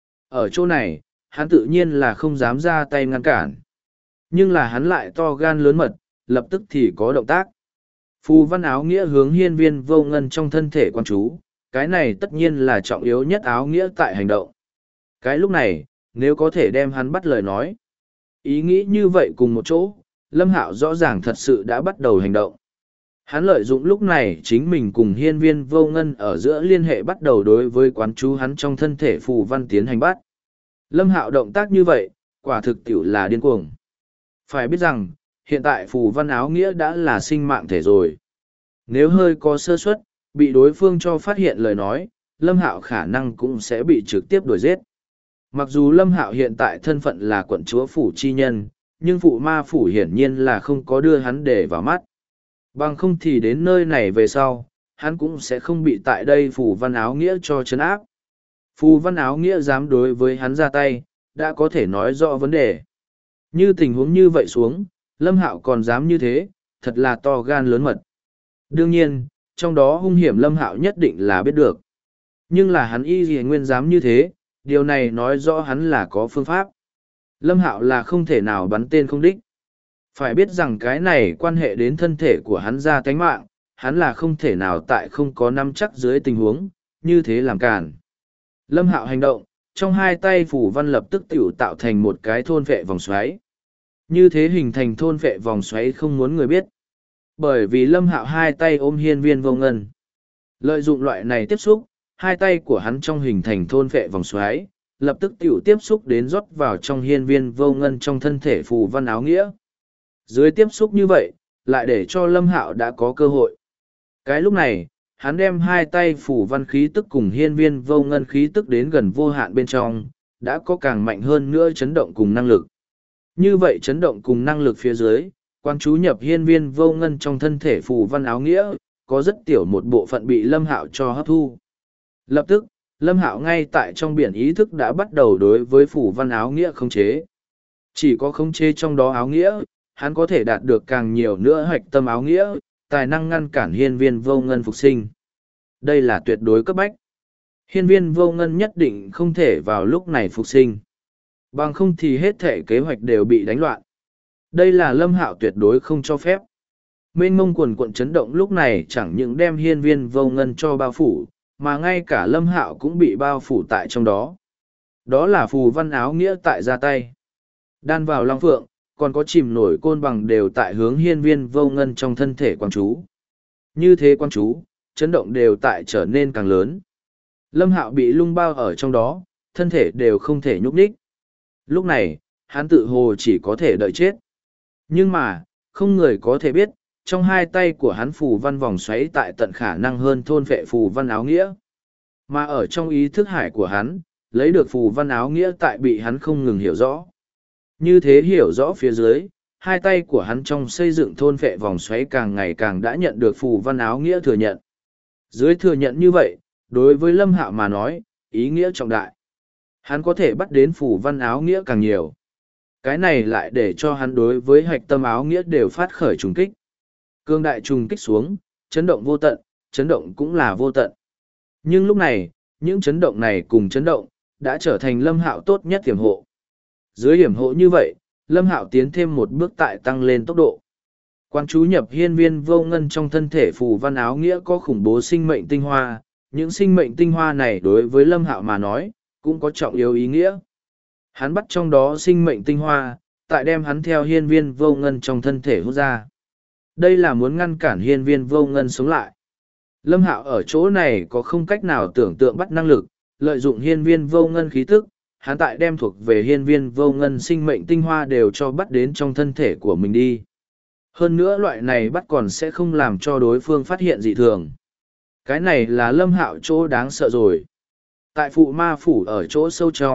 Ở chỗ này, hắn tự nhiên là không dám ra tay ngăn cản. Nhưng là hắn lại to gan lớn mật, lập tức thì có động tác. Phù văn áo nghĩa hướng hiên viên vô ngân trong thân thể quan chú, cái này tất nhiên là trọng yếu nhất áo nghĩa tại hành động. Cái lúc này, nếu có thể đem hắn bắt lời nói. Ý nghĩ như vậy cùng một chỗ, Lâm Hạo rõ ràng thật sự đã bắt đầu hành động. Hắn lợi dụng lúc này chính mình cùng hiên viên vô ngân ở giữa liên hệ bắt đầu đối với quán chú hắn trong thân thể phù văn tiến hành bắt. Lâm Hạo động tác như vậy, quả thực tiểu là điên cuồng. Phải biết rằng, hiện tại phù văn áo nghĩa đã là sinh mạng thể rồi. Nếu hơi có sơ suất, bị đối phương cho phát hiện lời nói, Lâm Hạo khả năng cũng sẽ bị trực tiếp đuổi giết. Mặc dù Lâm Hạo hiện tại thân phận là quận chúa phủ chi nhân, nhưng phụ ma phủ hiển nhiên là không có đưa hắn để vào mắt. Bằng không thì đến nơi này về sau, hắn cũng sẽ không bị tại đây phù văn áo nghĩa cho trấn áp. Phù văn áo nghĩa dám đối với hắn ra tay, đã có thể nói rõ vấn đề. Như tình huống như vậy xuống, Lâm Hạo còn dám như thế, thật là to gan lớn mật. Đương nhiên, trong đó hung hiểm Lâm Hạo nhất định là biết được. Nhưng là hắn y gì nguyên dám như thế, điều này nói rõ hắn là có phương pháp. Lâm Hạo là không thể nào bắn tên không đích. Phải biết rằng cái này quan hệ đến thân thể của hắn ra tánh mạng, hắn là không thể nào tại không có nắm chắc dưới tình huống, như thế làm cản. Lâm Hạo hành động, trong hai tay phủ văn lập tức tiểu tạo thành một cái thôn vệ vòng xoáy. Như thế hình thành thôn vệ vòng xoáy không muốn người biết. Bởi vì Lâm Hạo hai tay ôm hiên viên vô ngân. Lợi dụng loại này tiếp xúc, hai tay của hắn trong hình thành thôn vệ vòng xoáy, lập tức tiểu tiếp xúc đến rót vào trong hiên viên vô ngân trong thân thể phù văn áo nghĩa. Dưới tiếp xúc như vậy, lại để cho Lâm Hạo đã có cơ hội. Cái lúc này, hắn đem hai tay phủ văn khí tức cùng hiên viên vô ngân khí tức đến gần vô hạn bên trong, đã có càng mạnh hơn nữa chấn động cùng năng lực. Như vậy chấn động cùng năng lực phía dưới, quan chú nhập hiên viên vô ngân trong thân thể phù văn áo nghĩa, có rất tiểu một bộ phận bị Lâm Hạo cho hấp thu. Lập tức, Lâm Hạo ngay tại trong biển ý thức đã bắt đầu đối với phù văn áo nghĩa khống chế. Chỉ có khống chế trong đó áo nghĩa, hắn có thể đạt được càng nhiều nữa hoạch tâm áo nghĩa, tài năng ngăn cản hiên viên vô ngân phục sinh. Đây là tuyệt đối cấp bách. Hiên viên vô ngân nhất định không thể vào lúc này phục sinh. Bằng không thì hết thể kế hoạch đều bị đánh loạn. Đây là Lâm Hạo tuyệt đối không cho phép. Mênh mông quần quận chấn động lúc này chẳng những đem hiên viên vô ngân cho bao phủ, mà ngay cả Lâm Hạo cũng bị bao phủ tại trong đó. Đó là phù văn áo nghĩa tại ra tay. Đan vào long phượng, còn có chìm nổi côn bằng đều tại hướng hiên viên vô ngân trong thân thể quang chú. Như thế quang chú, chấn động đều tại trở nên càng lớn. Lâm Hạo bị lung bao ở trong đó, thân thể đều không thể nhúc nhích. Lúc này, hắn tự hồ chỉ có thể đợi chết. Nhưng mà, không người có thể biết, trong hai tay của hắn phù văn vòng xoáy tại tận khả năng hơn thôn vệ phù văn áo nghĩa. Mà ở trong ý thức hải của hắn, lấy được phù văn áo nghĩa tại bị hắn không ngừng hiểu rõ. Như thế hiểu rõ phía dưới, hai tay của hắn trong xây dựng thôn vệ vòng xoáy càng ngày càng đã nhận được phù văn áo nghĩa thừa nhận. Dưới thừa nhận như vậy, đối với Lâm Hạo mà nói, ý nghĩa trọng đại. Hắn có thể bắt đến phù văn áo nghĩa càng nhiều. Cái này lại để cho hắn đối với hạch tâm áo nghĩa đều phát khởi trùng kích. Cương đại trùng kích xuống, chấn động vô tận, chấn động cũng là vô tận. Nhưng lúc này, những chấn động này cùng chấn động, đã trở thành Lâm Hạo tốt nhất tiềm hộ. Dưới hiểm hộ như vậy, Lâm Hạo tiến thêm một bước tại tăng lên tốc độ. Quan chú nhập hiên viên vô ngân trong thân thể phù văn áo nghĩa có khủng bố sinh mệnh tinh hoa, những sinh mệnh tinh hoa này đối với Lâm Hạo mà nói, cũng có trọng yếu ý nghĩa. Hắn bắt trong đó sinh mệnh tinh hoa, tại đem hắn theo hiên viên vô ngân trong thân thể hút ra. Đây là muốn ngăn cản hiên viên vô ngân sống lại. Lâm Hạo ở chỗ này có không cách nào tưởng tượng bắt năng lực, lợi dụng hiên viên vô ngân khí tức, hắn tại đem thuộc về hiên viên vô ngân sinh mệnh tinh hoa đều cho bắt đến trong thân thể của mình đi. Hơn nữa loại này bắt còn sẽ không làm cho đối phương phát hiện dị thường. Cái này là Lâm Hạo chỗ đáng sợ rồi. Tại phụ ma phủ ở chỗ sâu trong,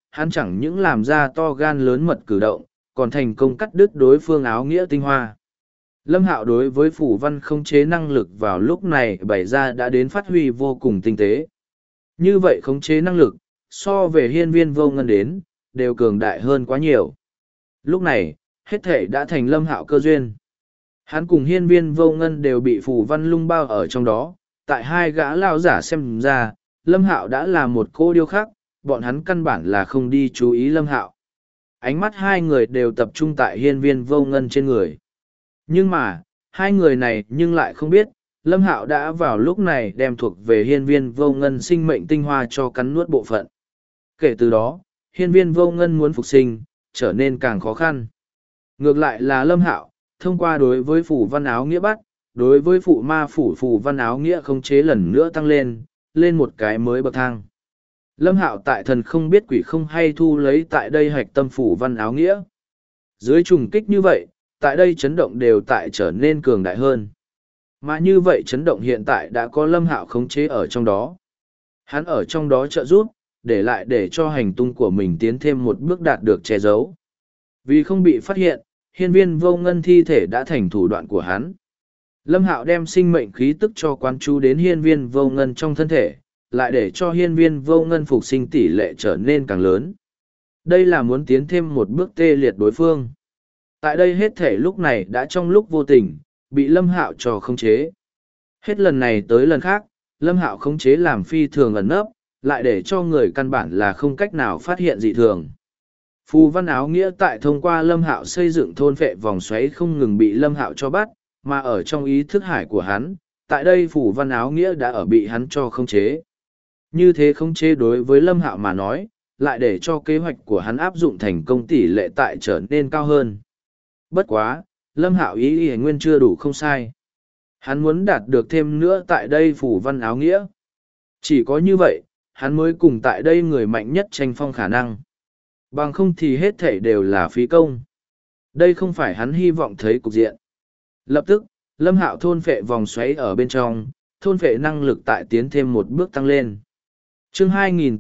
hắn chẳng những làm ra to gan lớn mật cử động, còn thành công cắt đứt đối phương áo nghĩa tinh hoa. Lâm Hạo đối với phủ văn khống chế năng lực vào lúc này bày ra đã đến phát huy vô cùng tinh tế. Như vậy khống chế năng lực, so về hiên viên vô ngân đến, đều cường đại hơn quá nhiều. Lúc này, hết thể đã thành Lâm Hạo cơ duyên. Hắn cùng hiên viên vô ngân đều bị phủ văn lung bao ở trong đó, tại hai gã lao giả xem ra, Lâm Hạo đã là một cô điêu khắc, bọn hắn căn bản là không đi chú ý Lâm Hạo. Ánh mắt hai người đều tập trung tại hiên viên vô ngân trên người. Nhưng mà, hai người này nhưng lại không biết, Lâm Hạo đã vào lúc này đem thuộc về hiên viên vô ngân sinh mệnh tinh hoa cho cắn nuốt bộ phận. Kể từ đó, hiên viên vô ngân muốn phục sinh, trở nên càng khó khăn. Ngược lại là Lâm Hạo, thông qua đối với phủ văn áo nghĩa bắt, đối với phụ ma phủ văn áo nghĩa khống chế lần nữa tăng lên một cái mới bậc thang. Lâm Hạo tại thần không biết quỷ không hay thu lấy tại đây hạch tâm phủ văn áo nghĩa. Dưới trùng kích như vậy, tại đây chấn động đều tại trở nên cường đại hơn. Mà như vậy chấn động hiện tại đã có Lâm Hạo khống chế ở trong đó. Hắn ở trong đó trợ giúp, để cho hành tung của mình tiến thêm một bước đạt được che giấu. Vì không bị phát hiện, hiên viên vô ngân thi thể đã thành thủ đoạn của hắn. Lâm Hạo đem sinh mệnh khí tức cho quán chú đến hiên viên vô ngân trong thân thể, lại để cho hiên viên vô ngân phục sinh tỷ lệ trở nên càng lớn. Đây là muốn tiến thêm một bước tê liệt đối phương. Tại đây hết thể lúc này đã trong lúc vô tình, bị Lâm Hạo cho khống chế. Hết lần này tới lần khác, Lâm Hạo khống chế làm phi thường ẩn nấp, lại để cho người căn bản là không cách nào phát hiện dị thường. Phù văn áo nghĩa tại thông qua Lâm Hạo xây dựng thôn phệ vòng xoáy không ngừng bị Lâm Hạo cho bắt, mà ở trong ý thức hải của hắn, tại đây phù văn áo nghĩa đã ở bị hắn cho khống chế. Như thế khống chế đối với Lâm Hạo mà nói, lại để cho kế hoạch của hắn áp dụng thành công tỷ lệ tại trở nên cao hơn. Bất quá, Lâm Hạo ý nguyên chưa đủ không sai. Hắn muốn đạt được thêm nữa tại đây phù văn áo nghĩa. Chỉ có như vậy, hắn mới cùng tại đây người mạnh nhất tranh phong khả năng. Bằng không thì hết thảy đều là phí công. Đây không phải hắn hy vọng thấy cục diện. Lập tức, Lâm Hạo thôn phệ vòng xoáy ở bên trong, thôn phệ năng lực tại tiến thêm một bước tăng lên. Chương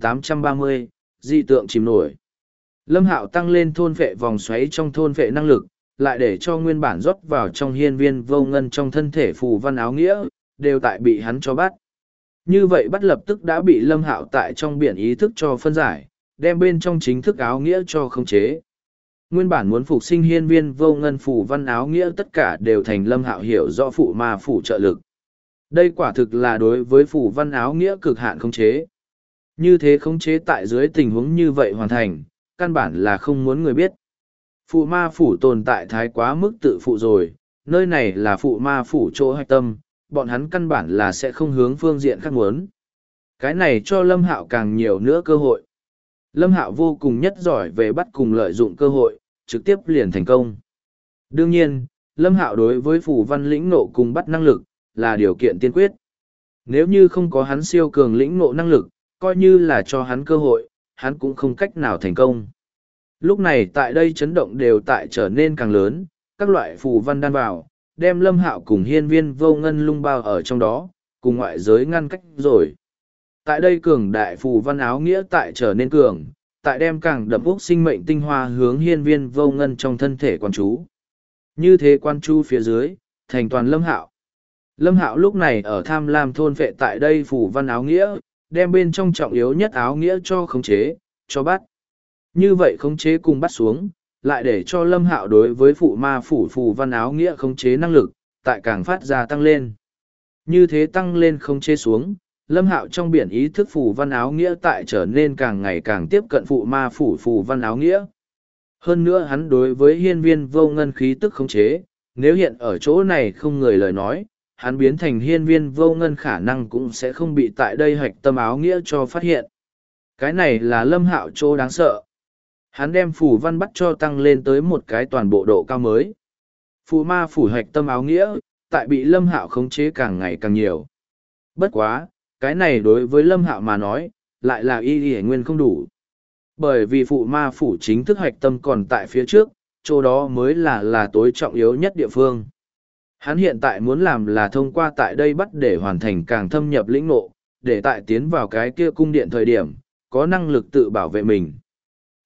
2830, dị tượng chìm nổi. Lâm Hạo tăng lên thôn phệ vòng xoáy trong thôn phệ năng lực, lại để cho nguyên bản rót vào trong hiên viên vô ngân trong thân thể phù văn áo nghĩa, đều tại bị hắn cho bắt. Như vậy bắt lập tức đã bị Lâm Hạo tại trong biển ý thức cho phân giải, đem bên trong chính thức áo nghĩa cho khống chế. Nguyên bản muốn phục sinh hiên viên vô ngân phù văn áo nghĩa tất cả đều thành Lâm Hạo hiểu rõ phụ ma phủ trợ lực. Đây quả thực là đối với phù văn áo nghĩa cực hạn khống chế. Như thế khống chế tại dưới tình huống như vậy hoàn thành, căn bản là không muốn người biết. Phụ ma phủ tồn tại thái quá mức tự phụ rồi, nơi này là phụ ma phủ chỗ hạch tâm, bọn hắn căn bản là sẽ không hướng phương diện khác muốn. Cái này cho Lâm Hạo càng nhiều nữa cơ hội. Lâm Hạo vô cùng nhất giỏi về bắt cùng lợi dụng cơ hội, trực tiếp liền thành công. Đương nhiên, Lâm Hạo đối với phù văn lĩnh nộ cùng bắt năng lực, là điều kiện tiên quyết. Nếu như không có hắn siêu cường lĩnh nộ năng lực, coi như là cho hắn cơ hội, hắn cũng không cách nào thành công. Lúc này tại đây chấn động đều tại trở nên càng lớn, các loại phù văn đan vào, đem Lâm Hạo cùng hiên viên vô ngân lung bao ở trong đó, cùng ngoại giới ngăn cách rồi. Tại đây cường đại phù văn áo nghĩa tại trở nên cường, tại đem càng đậm úc sinh mệnh tinh hoa hướng hiên viên vô ngân trong thân thể quan chú. Như thế quan chú phía dưới, thành toàn Lâm Hạo. Lâm Hạo lúc này ở tham lam thôn vệ tại đây phù văn áo nghĩa, đem bên trong trọng yếu nhất áo nghĩa cho khống chế, cho bắt. Như vậy khống chế cùng bắt xuống, lại để cho Lâm Hạo đối với phụ ma phủ phù văn áo nghĩa khống chế năng lực, tại càng phát ra tăng lên. Như thế tăng lên khống chế xuống, Lâm Hạo trong biển ý thức phù văn áo nghĩa tại trở nên càng ngày càng tiếp cận phụ ma phủ phù văn áo nghĩa. Hơn nữa hắn đối với hiên viên vô ngân khí tức khống chế, nếu hiện ở chỗ này không người lời nói, hắn biến thành hiên viên vô ngân khả năng cũng sẽ không bị tại đây hạch tâm áo nghĩa cho phát hiện. Cái này là Lâm Hạo chỗ đáng sợ. Hắn đem phù văn bắt cho tăng lên tới một cái toàn bộ độ cao mới. Phù ma phủ hạch tâm áo nghĩa, tại bị Lâm Hạo khống chế càng ngày càng nhiều. Bất quá, cái này đối với Lâm Hạo mà nói, lại là y nguyên không đủ. Bởi vì phụ ma phủ chính thức hạch tâm còn tại phía trước, chỗ đó mới là tối trọng yếu nhất địa phương. Hắn hiện tại muốn làm là thông qua tại đây bắt để hoàn thành càng thâm nhập lĩnh ngộ, để tại tiến vào cái kia cung điện thời điểm, có năng lực tự bảo vệ mình.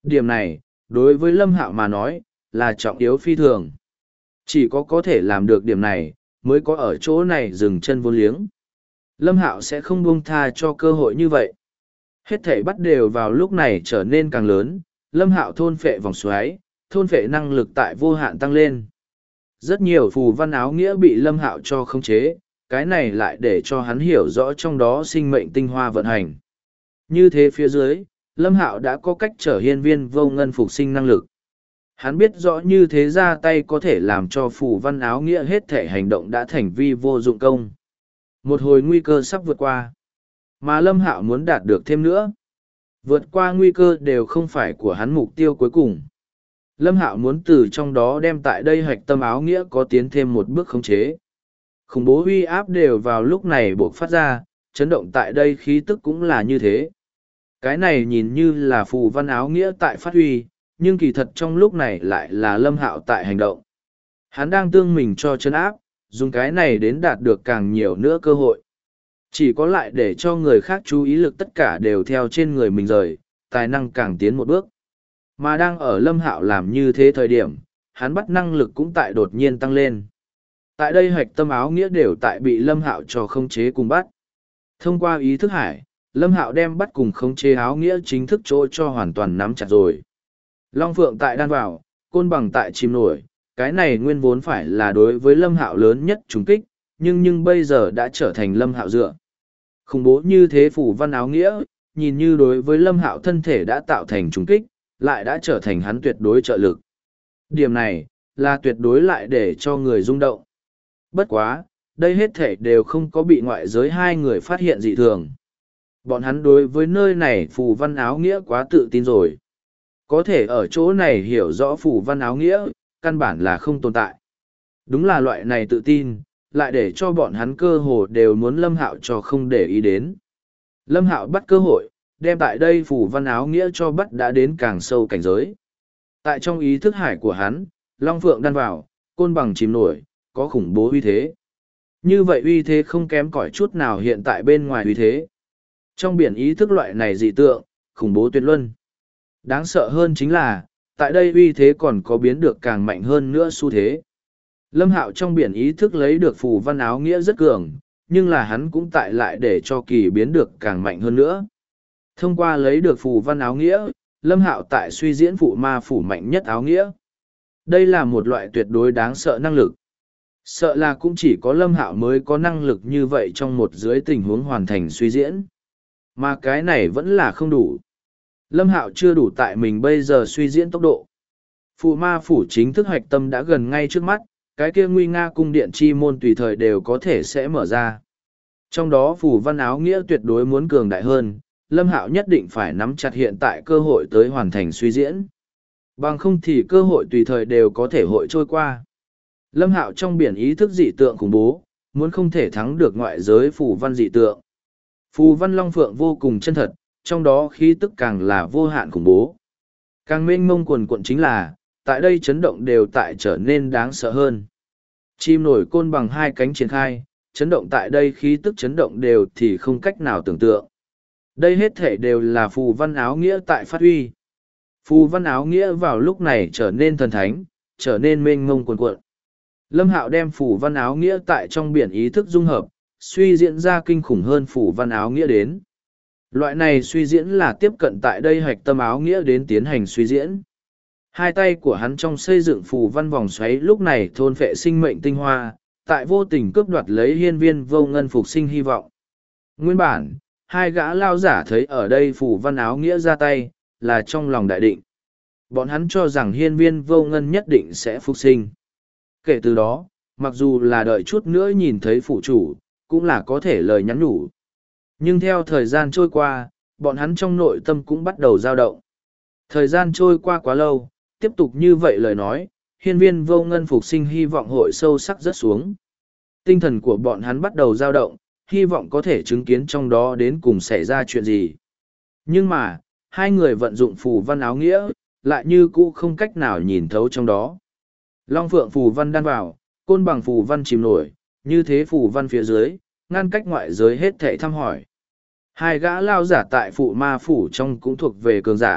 Điểm này, đối với Lâm Hạo mà nói, là trọng yếu phi thường. Chỉ có thể làm được điểm này, mới có ở chỗ này dừng chân vô liếng. Lâm Hạo sẽ không buông tha cho cơ hội như vậy. Hết thảy bắt đều vào lúc này trở nên càng lớn, Lâm Hạo thôn phệ vòng xoáy, thôn phệ năng lực tại vô hạn tăng lên. Rất nhiều phù văn áo nghĩa bị Lâm Hạo cho khống chế, cái này lại để cho hắn hiểu rõ trong đó sinh mệnh tinh hoa vận hành. Như thế phía dưới, Lâm Hạo đã có cách trở hiên viên vô ngân phục sinh năng lực. Hắn biết rõ như thế ra tay có thể làm cho phù văn áo nghĩa hết thể hành động đã thành vi vô dụng công. Một hồi nguy cơ sắp vượt qua. Mà Lâm Hạo muốn đạt được thêm nữa. Vượt qua nguy cơ đều không phải của hắn mục tiêu cuối cùng. Lâm Hạo muốn từ trong đó đem tại đây hạch tâm áo nghĩa có tiến thêm một bước khống chế. Khủng bố uy áp đều vào lúc này buộc phát ra, chấn động tại đây khí tức cũng là như thế. Cái này nhìn như là phù văn áo nghĩa tại phát huy, nhưng kỳ thật trong lúc này lại là Lâm Hạo tại hành động. Hắn đang tương mình cho chấn áp, dùng cái này đến đạt được càng nhiều nữa cơ hội. Chỉ có lại để cho người khác chú ý lực tất cả đều theo trên người mình rời, tài năng càng tiến một bước. Mà đang ở Lâm Hạo làm như thế thời điểm, hắn bắt năng lực cũng tại đột nhiên tăng lên. Tại đây hạch tâm áo nghĩa đều tại bị Lâm Hạo cho khống chế cùng bắt. Thông qua ý thức hải, Lâm Hạo đem bắt cùng khống chế áo nghĩa chính thức chỗ cho hoàn toàn nắm chặt rồi. Long Phượng tại đan vào, côn bằng tại chìm nổi, cái này nguyên vốn phải là đối với Lâm Hạo lớn nhất trùng kích, nhưng bây giờ đã trở thành Lâm Hạo dựa. Khủng bố như thế phủ văn áo nghĩa, nhìn như đối với Lâm Hạo thân thể đã tạo thành trùng kích, lại đã trở thành hắn tuyệt đối trợ lực. Điểm này, là tuyệt đối lại để cho người rung động. Bất quá, đây hết thể đều không có bị ngoại giới hai người phát hiện dị thường. Bọn hắn đối với nơi này phù văn áo nghĩa quá tự tin rồi. Có thể ở chỗ này hiểu rõ phù văn áo nghĩa, căn bản là không tồn tại. Đúng là loại này tự tin, lại để cho bọn hắn cơ hồ đều muốn Lâm Hạo cho không để ý đến. Lâm Hạo bắt cơ hội, đem tại đây phù văn áo nghĩa cho bắt đã đến càng sâu cảnh giới. Tại trong ý thức hải của hắn, Long Phượng đan vào, côn bằng chìm nổi, có khủng bố uy thế. Như vậy uy thế không kém cỏi chút nào hiện tại bên ngoài uy thế. Trong biển ý thức loại này dị tượng, khủng bố tuyệt luân. Đáng sợ hơn chính là, tại đây uy thế còn có biến được càng mạnh hơn nữa xu thế. Lâm Hạo trong biển ý thức lấy được phù văn áo nghĩa rất cường, nhưng là hắn cũng tại lại để cho kỳ biến được càng mạnh hơn nữa. Thông qua lấy được phù văn áo nghĩa, Lâm Hạo tại suy diễn phụ ma phủ mạnh nhất áo nghĩa. Đây là một loại tuyệt đối đáng sợ năng lực. Sợ là cũng chỉ có Lâm Hạo mới có năng lực như vậy trong một dưới tình huống hoàn thành suy diễn. Mà cái này vẫn là không đủ. Lâm Hạo chưa đủ tại mình bây giờ suy diễn tốc độ. Phụ ma phủ chính thức hoạch tâm đã gần ngay trước mắt, cái kia nguy nga cung điện chi môn tùy thời đều có thể sẽ mở ra. Trong đó phù văn áo nghĩa tuyệt đối muốn cường đại hơn, Lâm Hạo nhất định phải nắm chặt hiện tại cơ hội tới hoàn thành suy diễn. Bằng không thì cơ hội tùy thời đều có thể hội trôi qua. Lâm Hạo trong biển ý thức dị tượng khủng bố, muốn không thể thắng được ngoại giới phù văn dị tượng. Phù văn long phượng vô cùng chân thật, trong đó khí tức càng là vô hạn khủng bố. Càng mênh mông quần quận chính là, tại đây chấn động đều tại trở nên đáng sợ hơn. Chim nổi côn bằng hai cánh triển khai, chấn động tại đây khí tức chấn động đều thì không cách nào tưởng tượng. Đây hết thể đều là phù văn áo nghĩa tại phát huy. Phù văn áo nghĩa vào lúc này trở nên thần thánh, trở nên mênh mông quần quận. Lâm Hạo đem phù văn áo nghĩa tại trong biển ý thức dung hợp, suy diễn ra kinh khủng hơn phù văn áo nghĩa đến. Loại này suy diễn là tiếp cận tại đây hạch tâm áo nghĩa đến tiến hành suy diễn. Hai tay của hắn trong xây dựng phù văn vòng xoáy lúc này thôn phệ sinh mệnh tinh hoa, tại vô tình cướp đoạt lấy hiên viên vô ngân phục sinh hy vọng. Nguyên bản, hai gã lao giả thấy ở đây phù văn áo nghĩa ra tay, là trong lòng đại định. Bọn hắn cho rằng hiên viên vô ngân nhất định sẽ phục sinh. Kể từ đó, mặc dù là đợi chút nữa nhìn thấy phụ chủ, cũng là có thể lời nhắn nhủ. Nhưng theo thời gian trôi qua, bọn hắn trong nội tâm cũng bắt đầu dao động. Thời gian trôi qua quá lâu, tiếp tục như vậy lời nói, hiên viên vô ngân phục sinh hy vọng hội sâu sắc rất xuống. Tinh thần của bọn hắn bắt đầu dao động, hy vọng có thể chứng kiến trong đó đến cùng xảy ra chuyện gì. Nhưng mà, hai người vận dụng phù văn áo nghĩa, lại như cũ không cách nào nhìn thấu trong đó. Long phượng phù văn đan vào, côn bằng phù văn chìm nổi, như thế phù văn phía dưới, ngăn cách ngoại giới hết thảy thăm hỏi. Hai gã lao giả tại phụ ma phủ trong cũng thuộc về cường giả,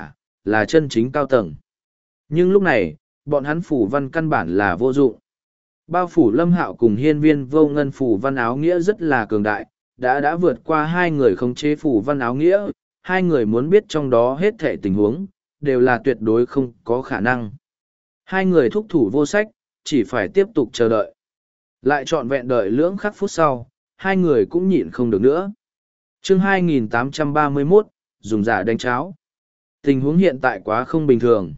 là chân chính cao tầng. Nhưng lúc này, bọn hắn phủ văn căn bản là vô dụng. Bao phủ Lâm Hạo cùng hiên viên vô ngân phủ văn áo nghĩa rất là cường đại, đã vượt qua hai người khống chế phủ văn áo nghĩa, hai người muốn biết trong đó hết thảy tình huống, đều là tuyệt đối không có khả năng. Hai người thúc thủ vô sách, chỉ phải tiếp tục chờ đợi. Lại trọn vẹn đợi lưỡng khắc phút sau, hai người cũng nhịn không được nữa. Chương 2831, dùng giả đánh cháo. Tình huống hiện tại quá không bình thường.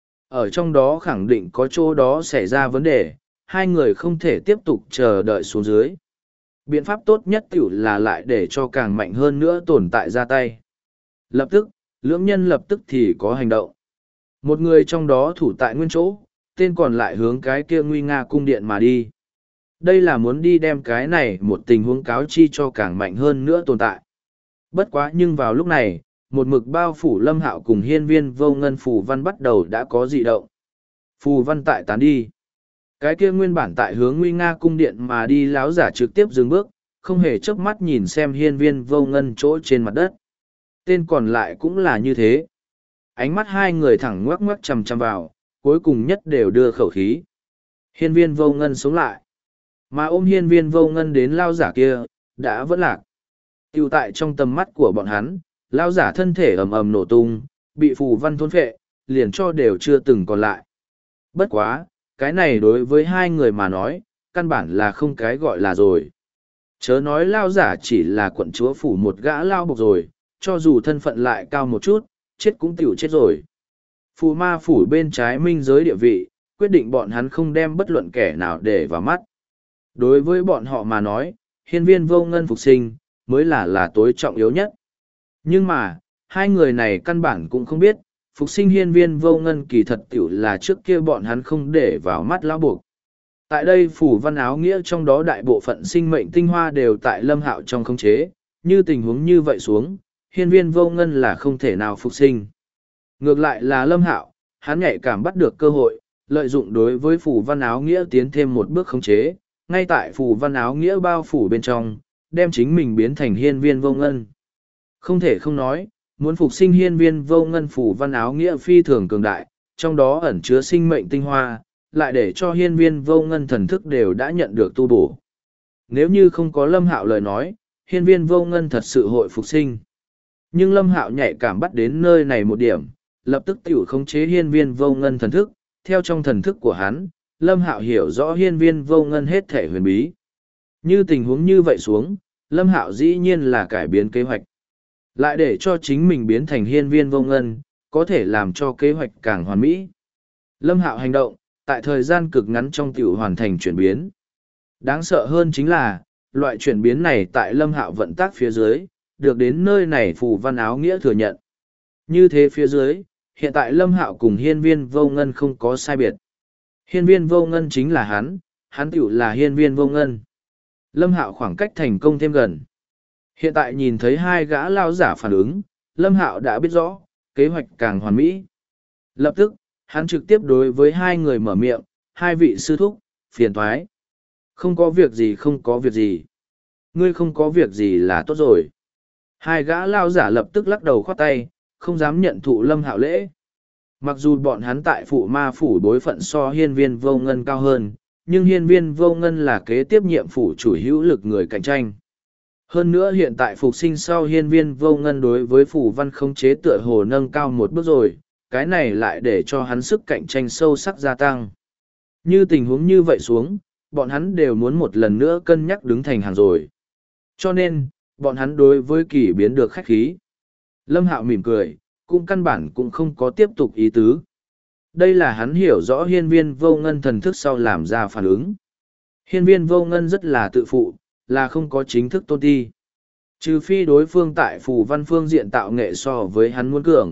Ở trong đó khẳng định có chỗ đó xảy ra vấn đề, hai người không thể tiếp tục chờ đợi xuống dưới. Biện pháp tốt nhất tiểu là lại để cho càng mạnh hơn nữa tồn tại ra tay. Lập tức, lưỡng nhân lập tức thì có hành động. Một người trong đó thủ tại nguyên chỗ, tên còn lại hướng cái kia nguy nga cung điện mà đi. Đây là muốn đi đem cái này một tình huống cáo chi cho càng mạnh hơn nữa tồn tại. Bất quá nhưng vào lúc này, một mực bao phủ Lâm Hạo cùng hiên viên vô ngân phù văn bắt đầu đã có dị động. Phù văn tại tán đi. Cái kia nguyên bản tại hướng nguy nga cung điện mà đi láo giả trực tiếp dừng bước, không hề chớp mắt nhìn xem hiên viên vô ngân chỗ trên mặt đất. Tên còn lại cũng là như thế. Ánh mắt hai người thẳng ngoắc ngoắc chằm chằm vào, cuối cùng nhất đều đưa khẩu khí. Hiên viên vô ngân sống lại. Mà ôm hiên viên vô ngân đến lao giả kia, đã vẫn lạc. Tiêu tại trong tầm mắt của bọn hắn, lao giả thân thể ầm ầm nổ tung, bị phù văn thôn phệ, liền cho đều chưa từng còn lại. Bất quá, cái này đối với hai người mà nói, căn bản là không cái gọi là rồi. Chớ nói lao giả chỉ là quận chúa phủ một gã lao bộc rồi, cho dù thân phận lại cao một chút, chết cũng tiểu chết rồi. Phù ma phủ bên trái minh giới địa vị, quyết định bọn hắn không đem bất luận kẻ nào để vào mắt. Đối với bọn họ mà nói, hiên viên vô ngân phục sinh, mới là tối trọng yếu nhất. Nhưng mà, hai người này căn bản cũng không biết, phục sinh hiên viên vô ngân kỳ thật tiểu là trước kia bọn hắn không để vào mắt lão buộc. Tại đây phủ văn áo nghĩa trong đó đại bộ phận sinh mệnh tinh hoa đều tại Lâm Hạo trong khống chế, như tình huống như vậy xuống, hiên viên vô ngân là không thể nào phục sinh. Ngược lại là Lâm Hạo, hắn nhạy cảm bắt được cơ hội, lợi dụng đối với phủ văn áo nghĩa tiến thêm một bước khống chế, ngay tại phủ văn áo nghĩa bao phủ bên trong, đem chính mình biến thành hiên viên vô ngân. Không thể không nói, muốn phục sinh hiên viên vô ngân phủ văn áo nghĩa phi thường cường đại, trong đó ẩn chứa sinh mệnh tinh hoa, lại để cho hiên viên vô ngân thần thức đều đã nhận được tu bổ. Nếu như không có Lâm Hạo lời nói, hiên viên vô ngân thật sự hội phục sinh. Nhưng Lâm Hạo nhạy cảm bắt đến nơi này một điểm, lập tức tiểu khống chế hiên viên vô ngân thần thức, theo trong thần thức của hắn, Lâm Hạo hiểu rõ hiên viên vô ngân hết thể huyền bí. Như tình huống như vậy xuống, Lâm Hạo dĩ nhiên là cải biến kế hoạch. Lại để cho chính mình biến thành hiên viên vô ngân, có thể làm cho kế hoạch càng hoàn mỹ. Lâm Hạo hành động, tại thời gian cực ngắn trong tiểu hoàn thành chuyển biến. Đáng sợ hơn chính là, loại chuyển biến này tại Lâm Hạo vận tác phía dưới, được đến nơi này phù văn áo nghĩa thừa nhận. Như thế phía dưới, hiện tại Lâm Hạo cùng hiên viên vô ngân không có sai biệt. Hiên viên vô ngân chính là hắn tiểu là hiên viên vô ngân. Lâm Hạo khoảng cách thành công thêm gần. Hiện tại nhìn thấy hai gã lao giả phản ứng, Lâm Hạo đã biết rõ, kế hoạch càng hoàn mỹ. Lập tức, hắn trực tiếp đối với hai người mở miệng, hai vị sư thúc, phiền thoái. Không có việc gì không có việc gì. Ngươi không có việc gì là tốt rồi. Hai gã lao giả lập tức lắc đầu khoát tay, không dám nhận thụ Lâm Hạo lễ. Mặc dù bọn hắn tại phụ ma phủ đối phận so hiên viên vô ngân cao hơn, nhưng hiên viên vô ngân là kế tiếp nhiệm phủ chủ hữu lực người cạnh tranh. Hơn nữa hiện tại phục sinh sau hiên viên vô ngân đối với phủ văn khống chế tựa hồ nâng cao một bước rồi, cái này lại để cho hắn sức cạnh tranh sâu sắc gia tăng. Như tình huống như vậy xuống, bọn hắn đều muốn một lần nữa cân nhắc đứng thành hàng rồi. Cho nên, bọn hắn đối với kỳ biến được khách khí. Lâm Hạo mỉm cười, cũng căn bản cũng không có tiếp tục ý tứ. Đây là hắn hiểu rõ hiên viên vô ngân thần thức sau làm ra phản ứng. Hiên viên vô ngân rất là tự phụ, là không có chính thức tôn ti. Trừ phi đối phương tại phù văn phương diện tạo nghệ so với hắn muốn cường.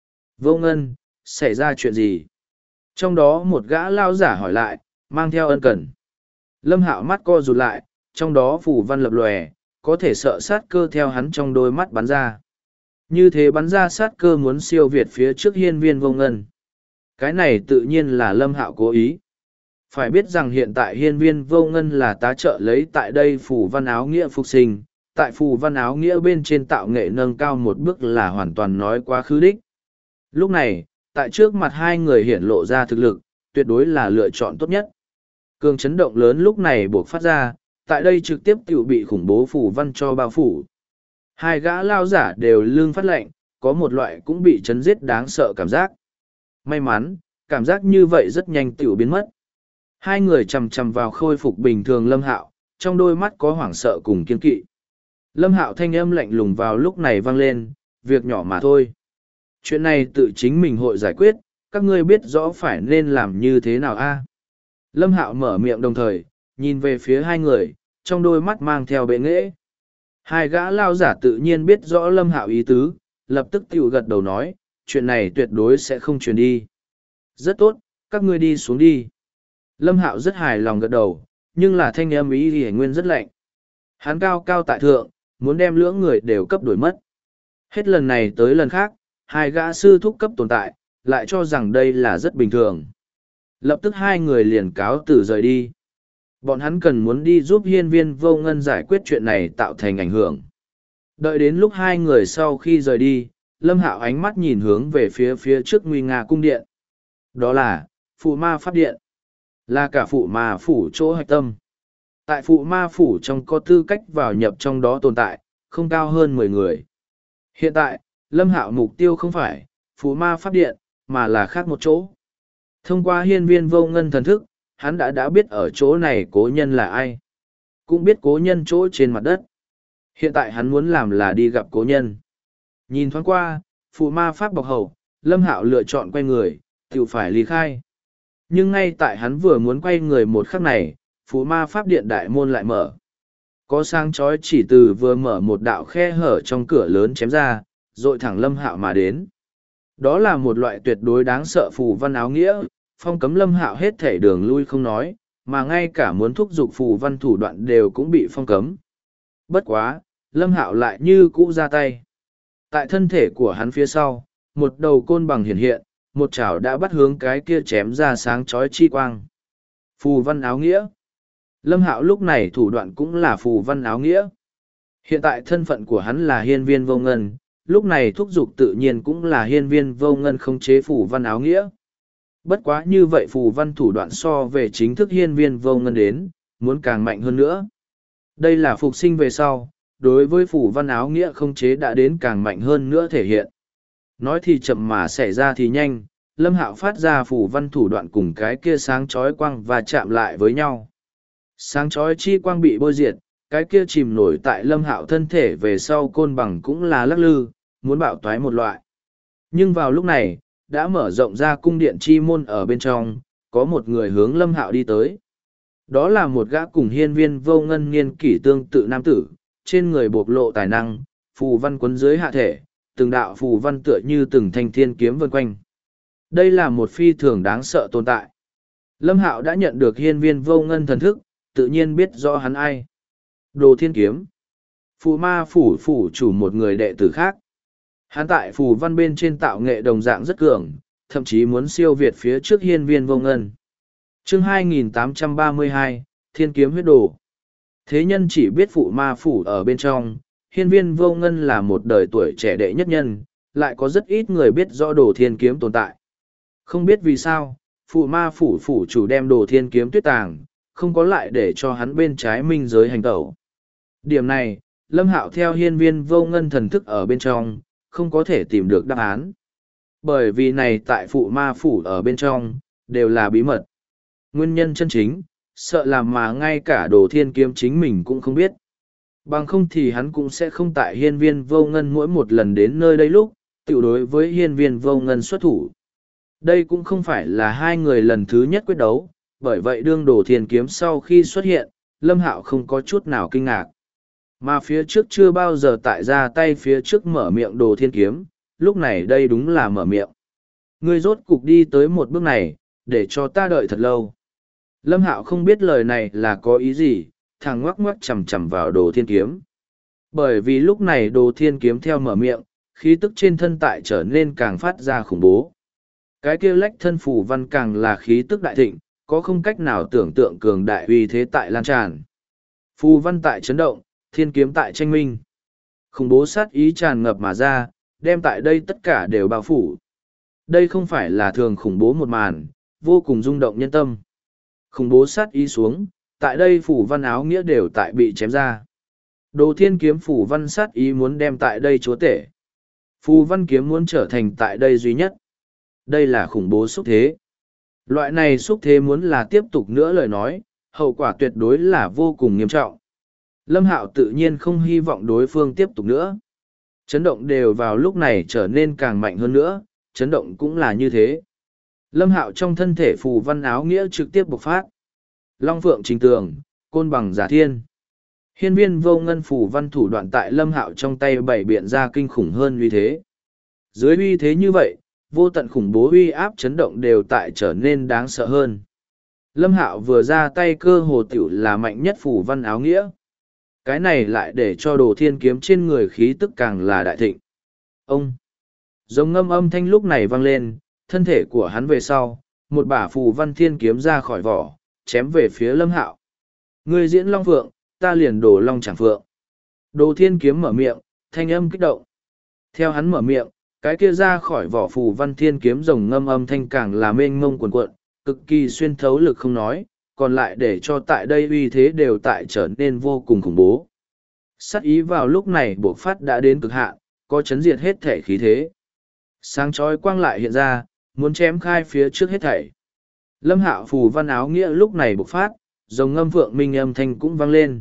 Vô ngân, xảy ra chuyện gì? Trong đó một gã lao giả hỏi lại, mang theo ân cần. Lâm Hạo mắt co rụt lại, trong đó phù văn lập lòe, có thể sợ sát cơ theo hắn trong đôi mắt bắn ra. Như thế bắn ra sát cơ muốn siêu việt phía trước hiên viên vô ngân. Cái này tự nhiên là Lâm Hạo cố ý. Phải biết rằng hiện tại hiên viên vô ngân là tá trợ lấy tại đây phù văn áo nghĩa phục sinh, tại phù văn áo nghĩa bên trên tạo nghệ nâng cao một bước là hoàn toàn nói quá khứ đích. Lúc này, tại trước mặt hai người hiển lộ ra thực lực, tuyệt đối là lựa chọn tốt nhất. Cường chấn động lớn lúc này buộc phát ra, tại đây trực tiếp tự bị khủng bố phù văn cho bao phủ. Hai gã lao giả đều lưng phát lệnh, có một loại cũng bị chấn giết đáng sợ cảm giác. May mắn, cảm giác như vậy rất nhanh tự biến mất. Hai người chầm chầm vào khôi phục bình thường Lâm Hạo, trong đôi mắt có hoảng sợ cùng kiên kỵ. Lâm Hạo thanh âm lạnh lùng vào lúc này vang lên, việc nhỏ mà thôi. Chuyện này tự chính mình hội giải quyết, các ngươi biết rõ phải nên làm như thế nào a? Lâm Hạo mở miệng đồng thời, nhìn về phía hai người, trong đôi mắt mang theo bệ nghễ. Hai gã lao giả tự nhiên biết rõ Lâm Hạo ý tứ, lập tức tiểu gật đầu nói, chuyện này tuyệt đối sẽ không truyền đi. Rất tốt, các ngươi đi xuống đi. Lâm Hạo rất hài lòng gật đầu, nhưng là thanh âm ý thì nguyên rất lạnh. Hắn cao cao tại thượng, muốn đem lưỡng người đều cấp đổi mất. Hết lần này tới lần khác, hai gã sư thúc cấp tồn tại, lại cho rằng đây là rất bình thường. Lập tức hai người liền cáo từ rời đi. Bọn hắn cần muốn đi giúp hiên viên vô ngân giải quyết chuyện này tạo thành ảnh hưởng. Đợi đến lúc hai người sau khi rời đi, Lâm Hạo ánh mắt nhìn hướng về phía trước nguy nga cung điện. Đó là, phụ ma pháp điện. Là cả phụ ma phủ chỗ hạch tâm. Tại phụ ma phủ trong có tư cách vào nhập trong đó tồn tại, không cao hơn 10 người. Hiện tại, Lâm Hạo mục tiêu không phải phụ ma pháp điện, mà là khác một chỗ. Thông qua hiên viên vô ngân thần thức, hắn đã biết ở chỗ này cố nhân là ai. Cũng biết cố nhân chỗ trên mặt đất. Hiện tại hắn muốn làm là đi gặp cố nhân. Nhìn thoáng qua, phụ ma pháp bọc hậu, Lâm Hạo lựa chọn quay người, tự phải ly khai. Nhưng ngay tại hắn vừa muốn quay người một khắc này, phụ ma pháp điện đại môn lại mở. Có sáng chói chỉ từ vừa mở một đạo khe hở trong cửa lớn chém ra, rồi thẳng Lâm Hạo mà đến. Đó là một loại tuyệt đối đáng sợ phù văn áo nghĩa, phong cấm Lâm Hạo hết thể đường lui không nói, mà ngay cả muốn thúc giục phù văn thủ đoạn đều cũng bị phong cấm. Bất quá, Lâm Hạo lại như cũ ra tay. Tại thân thể của hắn phía sau, một đầu côn bằng hiển hiện, một chảo đã bắt hướng cái kia chém ra sáng chói chi quang. Phù văn áo nghĩa. Lâm Hạo lúc này thủ đoạn cũng là phù văn áo nghĩa. Hiện tại thân phận của hắn là hiên viên vô ngân, lúc này thúc giục tự nhiên cũng là hiên viên vô ngân không chế phù văn áo nghĩa. Bất quá như vậy phù văn thủ đoạn so về chính thức hiên viên vô ngân đến, muốn càng mạnh hơn nữa. Đây là phục sinh về sau, đối với phù văn áo nghĩa không chế đã đến càng mạnh hơn nữa thể hiện. Nói thì chậm mà xảy ra thì nhanh, Lâm Hạo phát ra phù văn thủ đoạn cùng cái kia sáng chói quang và chạm lại với nhau. Sáng chói chi quang bị bôi diệt, cái kia chìm nổi tại Lâm Hạo thân thể về sau côn bằng cũng là lắc lư, muốn bạo toái một loại. Nhưng vào lúc này, đã mở rộng ra cung điện chi môn ở bên trong, có một người hướng Lâm Hạo đi tới. Đó là một gã cùng hiên viên vô ngân niên kỷ tương tự nam tử, trên người bộc lộ tài năng, phù văn quấn dưới hạ thể, từng đạo phù văn tựa như từng thanh thiên kiếm vân quanh. Đây là một phi thường đáng sợ tồn tại. Lâm Hạo đã nhận được hiên viên vô ngân thần thức, tự nhiên biết rõ hắn ai. Đồ Thiên Kiếm. Phù ma phủ phủ chủ một người đệ tử khác. Hắn tại phù văn bên trên tạo nghệ đồng dạng rất cường, thậm chí muốn siêu việt phía trước hiên viên vô ngân. Chương 2832, Thiên Kiếm huyết đồ. Thế nhân chỉ biết phụ ma phủ ở bên trong, hiên viên vô ngân là một đời tuổi trẻ đệ nhất nhân, lại có rất ít người biết rõ đồ thiên kiếm tồn tại. Không biết vì sao, phụ ma phủ phủ chủ đem đồ thiên kiếm tuyết tàng, không có lại để cho hắn bên trái minh giới hành tẩu. Điểm này, Lâm Hạo theo hiên viên vô ngân thần thức ở bên trong, không có thể tìm được đáp án. Bởi vì này tại phụ ma phủ ở bên trong, đều là bí mật. Nguyên nhân chân chính, sợ làm mà ngay cả đồ thiên kiếm chính mình cũng không biết. Bằng không thì hắn cũng sẽ không tại hiên viên vô ngân mỗi một lần đến nơi đây lúc, tự đối với hiên viên vô ngân xuất thủ. Đây cũng không phải là hai người lần thứ nhất quyết đấu, bởi vậy đương đồ thiên kiếm sau khi xuất hiện, Lâm Hạo không có chút nào kinh ngạc. Mà phía trước chưa bao giờ tại ra tay phía trước mở miệng đồ thiên kiếm, lúc này đây đúng là mở miệng. Ngươi rốt cục đi tới một bước này, để cho ta đợi thật lâu. Lâm Hạo không biết lời này là có ý gì, thằng ngoắc ngoắc chầm chầm vào đồ thiên kiếm. Bởi vì lúc này đồ thiên kiếm theo mở miệng, khí tức trên thân tại trở nên càng phát ra khủng bố. Cái kia lách thân phù văn càng là khí tức đại thịnh, có không cách nào tưởng tượng cường đại uy thế tại lan tràn. Phù văn tại chấn động, thiên kiếm tại tranh minh. Khủng bố sát ý tràn ngập mà ra, đem tại đây tất cả đều bao phủ. Đây không phải là thường khủng bố một màn, vô cùng rung động nhân tâm. Khủng bố sát ý xuống, tại đây phủ văn áo nghĩa đều tại bị chém ra. Đồ thiên kiếm phủ văn sát ý muốn đem tại đây chúa tể. Phù văn kiếm muốn trở thành tại đây duy nhất. Đây là khủng bố xúc thế. Loại này xúc thế muốn là tiếp tục nữa lời nói, hậu quả tuyệt đối là vô cùng nghiêm trọng. Lâm Hạo tự nhiên không hy vọng đối phương tiếp tục nữa. Chấn động đều vào lúc này trở nên càng mạnh hơn nữa, chấn động cũng là như thế. Lâm Hạo trong thân thể phù văn áo nghĩa trực tiếp bộc phát. Long Phượng Trình Tường, Côn Bằng Giả Thiên. Hiên viên vô ngân phù văn thủ đoạn tại Lâm Hạo trong tay bảy biện ra kinh khủng hơn uy thế. Dưới uy thế như vậy, vô tận khủng bố uy áp chấn động đều tại trở nên đáng sợ hơn. Lâm Hạo vừa ra tay cơ hồ tiểu là mạnh nhất phù văn áo nghĩa. Cái này lại để cho đồ thiên kiếm trên người khí tức càng là đại thịnh. Ông! Giống ngâm âm thanh lúc này vang lên, thân thể của hắn về sau, một bả phù văn thiên kiếm ra khỏi vỏ, chém về phía Lâm Hạo. Ngươi diễn Long Phượng, ta liền đổ Long Trảm Phượng. Đồ thiên kiếm mở miệng, thanh âm kích động. Theo hắn mở miệng, cái kia ra khỏi vỏ phù văn thiên kiếm rồng ngâm âm thanh càng là mênh mông cuồn cuộn, cực kỳ xuyên thấu lực không nói, còn lại để cho tại đây uy thế đều tại trở nên vô cùng khủng bố. Sát ý vào lúc này bộc phát đã đến cực hạn, có chấn diệt hết thể khí thế. Sáng chói quang lại hiện ra, muốn chém khai phía trước hết thảy. Lâm Hạo phù văn áo nghĩa lúc này bộc phát, rồng ngâm vượng minh âm thanh cũng vang lên.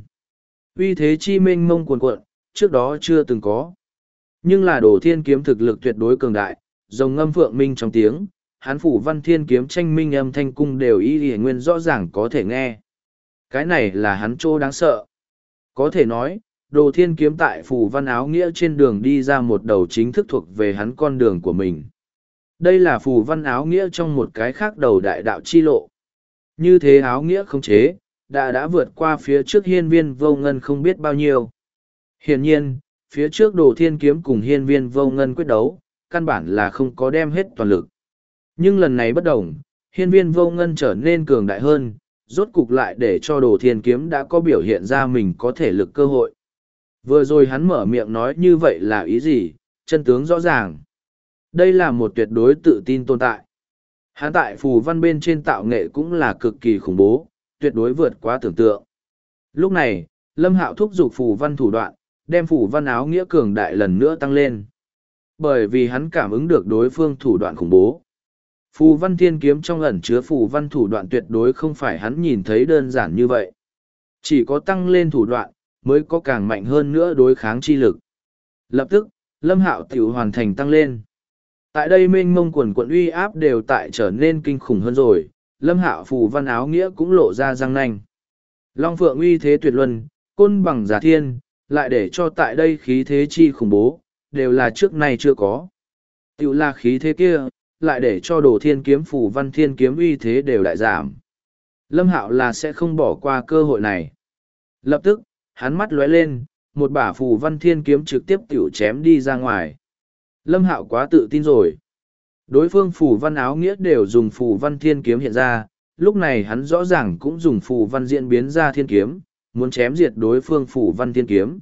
Uy thế chi mênh mông cuồn cuộn, trước đó chưa từng có. Nhưng là đồ thiên kiếm thực lực tuyệt đối cường đại, rồng ngâm vượng minh trong tiếng, hán phủ văn thiên kiếm tranh minh âm thanh cung đều y y nguyên rõ ràng có thể nghe. Cái này là hắn trô đáng sợ. Có thể nói, đồ thiên kiếm tại phủ văn áo nghĩa trên đường đi ra một đầu chính thức thuộc về hắn con đường của mình. Đây là phù văn áo nghĩa trong một cái khác đầu đại đạo chi lộ. Như thế áo nghĩa không chế, đã vượt qua phía trước hiên viên vô ngân không biết bao nhiêu. Hiển nhiên, phía trước đồ thiên kiếm cùng hiên viên vô ngân quyết đấu, căn bản là không có đem hết toàn lực. Nhưng lần này bất đồng, hiên viên vô ngân trở nên cường đại hơn, rốt cục lại để cho đồ thiên kiếm đã có biểu hiện ra mình có thể lực cơ hội. Vừa rồi hắn mở miệng nói như vậy là ý gì, chân tướng rõ ràng. Đây là một tuyệt đối tự tin tồn tại. Hắn tại phù văn bên trên tạo nghệ cũng là cực kỳ khủng bố, tuyệt đối vượt quá tưởng tượng. Lúc này, Lâm Hạo thúc giục phù văn thủ đoạn, đem phù văn áo nghĩa cường đại lần nữa tăng lên. Bởi vì hắn cảm ứng được đối phương thủ đoạn khủng bố. Phù văn thiên kiếm trong ẩn chứa phù văn thủ đoạn tuyệt đối không phải hắn nhìn thấy đơn giản như vậy. Chỉ có tăng lên thủ đoạn, mới có càng mạnh hơn nữa đối kháng chi lực. Lập tức, Lâm Hạo tiểu hoàn thành tăng lên. Tại đây mênh mông quần quận uy áp đều tại trở nên kinh khủng hơn rồi, Lâm Hạo phù văn áo nghĩa cũng lộ ra răng nanh. Long Phượng uy thế tuyệt luân, Côn Bằng Giả Thiên, lại để cho tại đây khí thế chi khủng bố, đều là trước nay chưa có. Tiểu là khí thế kia, lại để cho đồ thiên kiếm phù văn thiên kiếm uy thế đều đại giảm. Lâm Hạo là sẽ không bỏ qua cơ hội này. Lập tức, hắn mắt lóe lên, một bả phù văn thiên kiếm trực tiếp tiểu chém đi ra ngoài. Lâm Hạo quá tự tin rồi. Đối phương phù văn áo nghĩa đều dùng phù văn thiên kiếm hiện ra, lúc này hắn rõ ràng cũng dùng phù văn diễn biến ra thiên kiếm, muốn chém diệt đối phương phù văn thiên kiếm.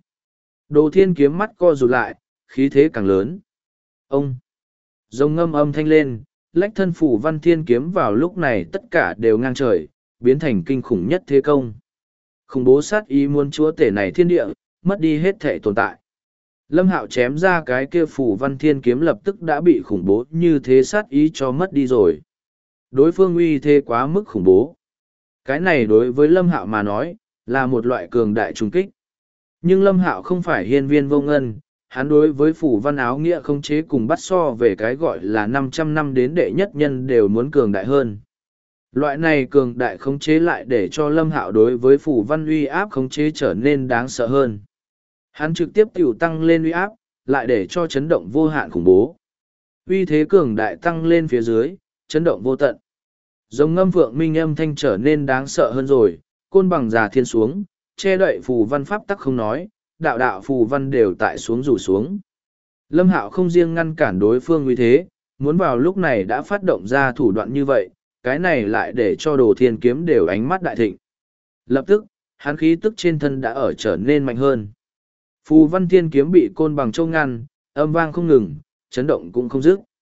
Đồ thiên kiếm mắt co rụt lại, khí thế càng lớn. Ông! Rồng ngâm âm thanh lên, lách thân phù văn thiên kiếm vào lúc này tất cả đều ngang trời, biến thành kinh khủng nhất thế công. Khủng bố sát ý muốn chúa tể này thiên địa, mất đi hết thể tồn tại. Lâm Hạo chém ra cái kia phù văn thiên kiếm lập tức đã bị khủng bố như thế sát ý cho mất đi rồi. Đối phương uy thế quá mức khủng bố. Cái này đối với Lâm Hạo mà nói, là một loại cường đại trùng kích. Nhưng Lâm Hạo không phải hiên viên vô ngân, hắn đối với phù văn áo nghĩa không chế cùng bắt so về cái gọi là 500 năm đến đệ nhất nhân đều muốn cường đại hơn. Loại này cường đại khống chế lại để cho Lâm Hạo đối với phù văn uy áp khống chế trở nên đáng sợ hơn. Hắn trực tiếp tiểu tăng lên uy áp, lại để cho chấn động vô hạn khủng bố. Uy thế cường đại tăng lên phía dưới, chấn động vô tận. Giống ngâm vượng minh âm thanh trở nên đáng sợ hơn rồi, Côn Bằng Giả Thiên xuống, che đậy phù văn pháp tắc không nói, đạo đạo phù văn đều tại xuống rủ xuống. Lâm Hạo không riêng ngăn cản đối phương uy thế, muốn vào lúc này đã phát động ra thủ đoạn như vậy, cái này lại để cho đồ thiên kiếm đều ánh mắt đại thịnh. Lập tức, hắn khí tức trên thân đã ở trở nên mạnh hơn. Phù văn thiên kiếm bị Côn Bằng châu ngăn, âm vang không ngừng, chấn động cũng không dứt.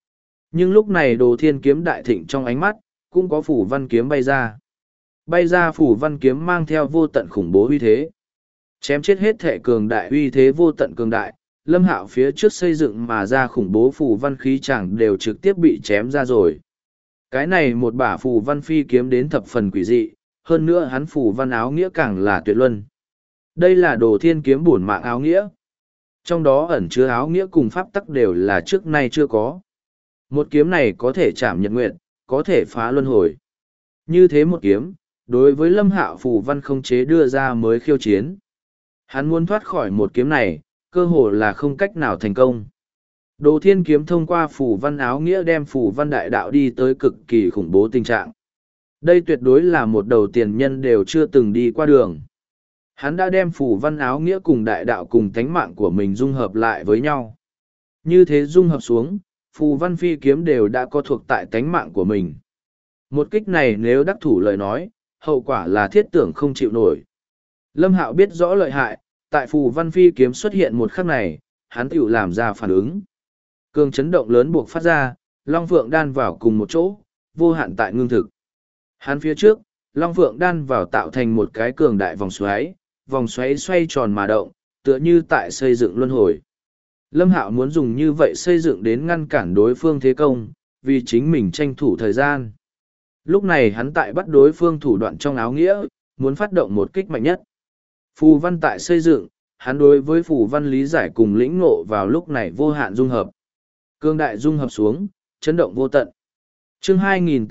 Nhưng lúc này Đồ Thiên kiếm đại thịnh trong ánh mắt, cũng có phủ văn kiếm bay ra. Bay ra phủ văn kiếm mang theo vô tận khủng bố uy thế. Chém chết hết thể cường đại uy thế vô tận cường đại, Lâm Hạo phía trước xây dựng mà ra khủng bố phủ văn khí chẳng đều trực tiếp bị chém ra rồi. Cái này một bả phủ văn phi kiếm đến thập phần quỷ dị, hơn nữa hắn phủ văn áo nghĩa càng là tuyệt luân. Đây là Đồ Thiên kiếm bổn mạng áo nghĩa. Trong đó ẩn chứa áo nghĩa cùng pháp tắc đều là trước nay chưa có. Một kiếm này có thể chạm nhật nguyện, có thể phá luân hồi. Như thế một kiếm, đối với Lâm Hạo phủ văn không chế đưa ra mới khiêu chiến. Hắn muốn thoát khỏi một kiếm này, cơ hồ là không cách nào thành công. Đồ Thiên kiếm thông qua phủ văn áo nghĩa đem phủ văn đại đạo đi tới cực kỳ khủng bố tình trạng. Đây tuyệt đối là một đầu tiền nhân đều chưa từng đi qua đường. Hắn đã đem phủ văn áo nghĩa cùng đại đạo cùng tánh mạng của mình dung hợp lại với nhau. Như thế dung hợp xuống, phù văn phi kiếm đều đã có thuộc tại tánh mạng của mình. Một kích này nếu đắc thủ lời nói, hậu quả là thiết tưởng không chịu nổi. Lâm Hạo biết rõ lợi hại, tại phù văn phi kiếm xuất hiện một khắc này, hắn tự làm ra phản ứng. Cường chấn động lớn buộc phát ra, Long Phượng đan vào cùng một chỗ, vô hạn tại ngưng thực. Hắn phía trước, Long Phượng đan vào tạo thành một cái cường đại vòng xoáy xoay tròn mà động, tựa như tại xây dựng luân hồi. Lâm Hạo muốn dùng như vậy xây dựng đến ngăn cản đối phương thế công, vì chính mình tranh thủ thời gian. Lúc này hắn tại bắt đối phương thủ đoạn trong áo nghĩa, muốn phát động một kích mạnh nhất. Phù văn tại xây dựng, hắn đối với phù văn lý giải cùng lĩnh ngộ vào lúc này vô hạn dung hợp. Cương đại dung hợp xuống, chấn động vô tận. Chương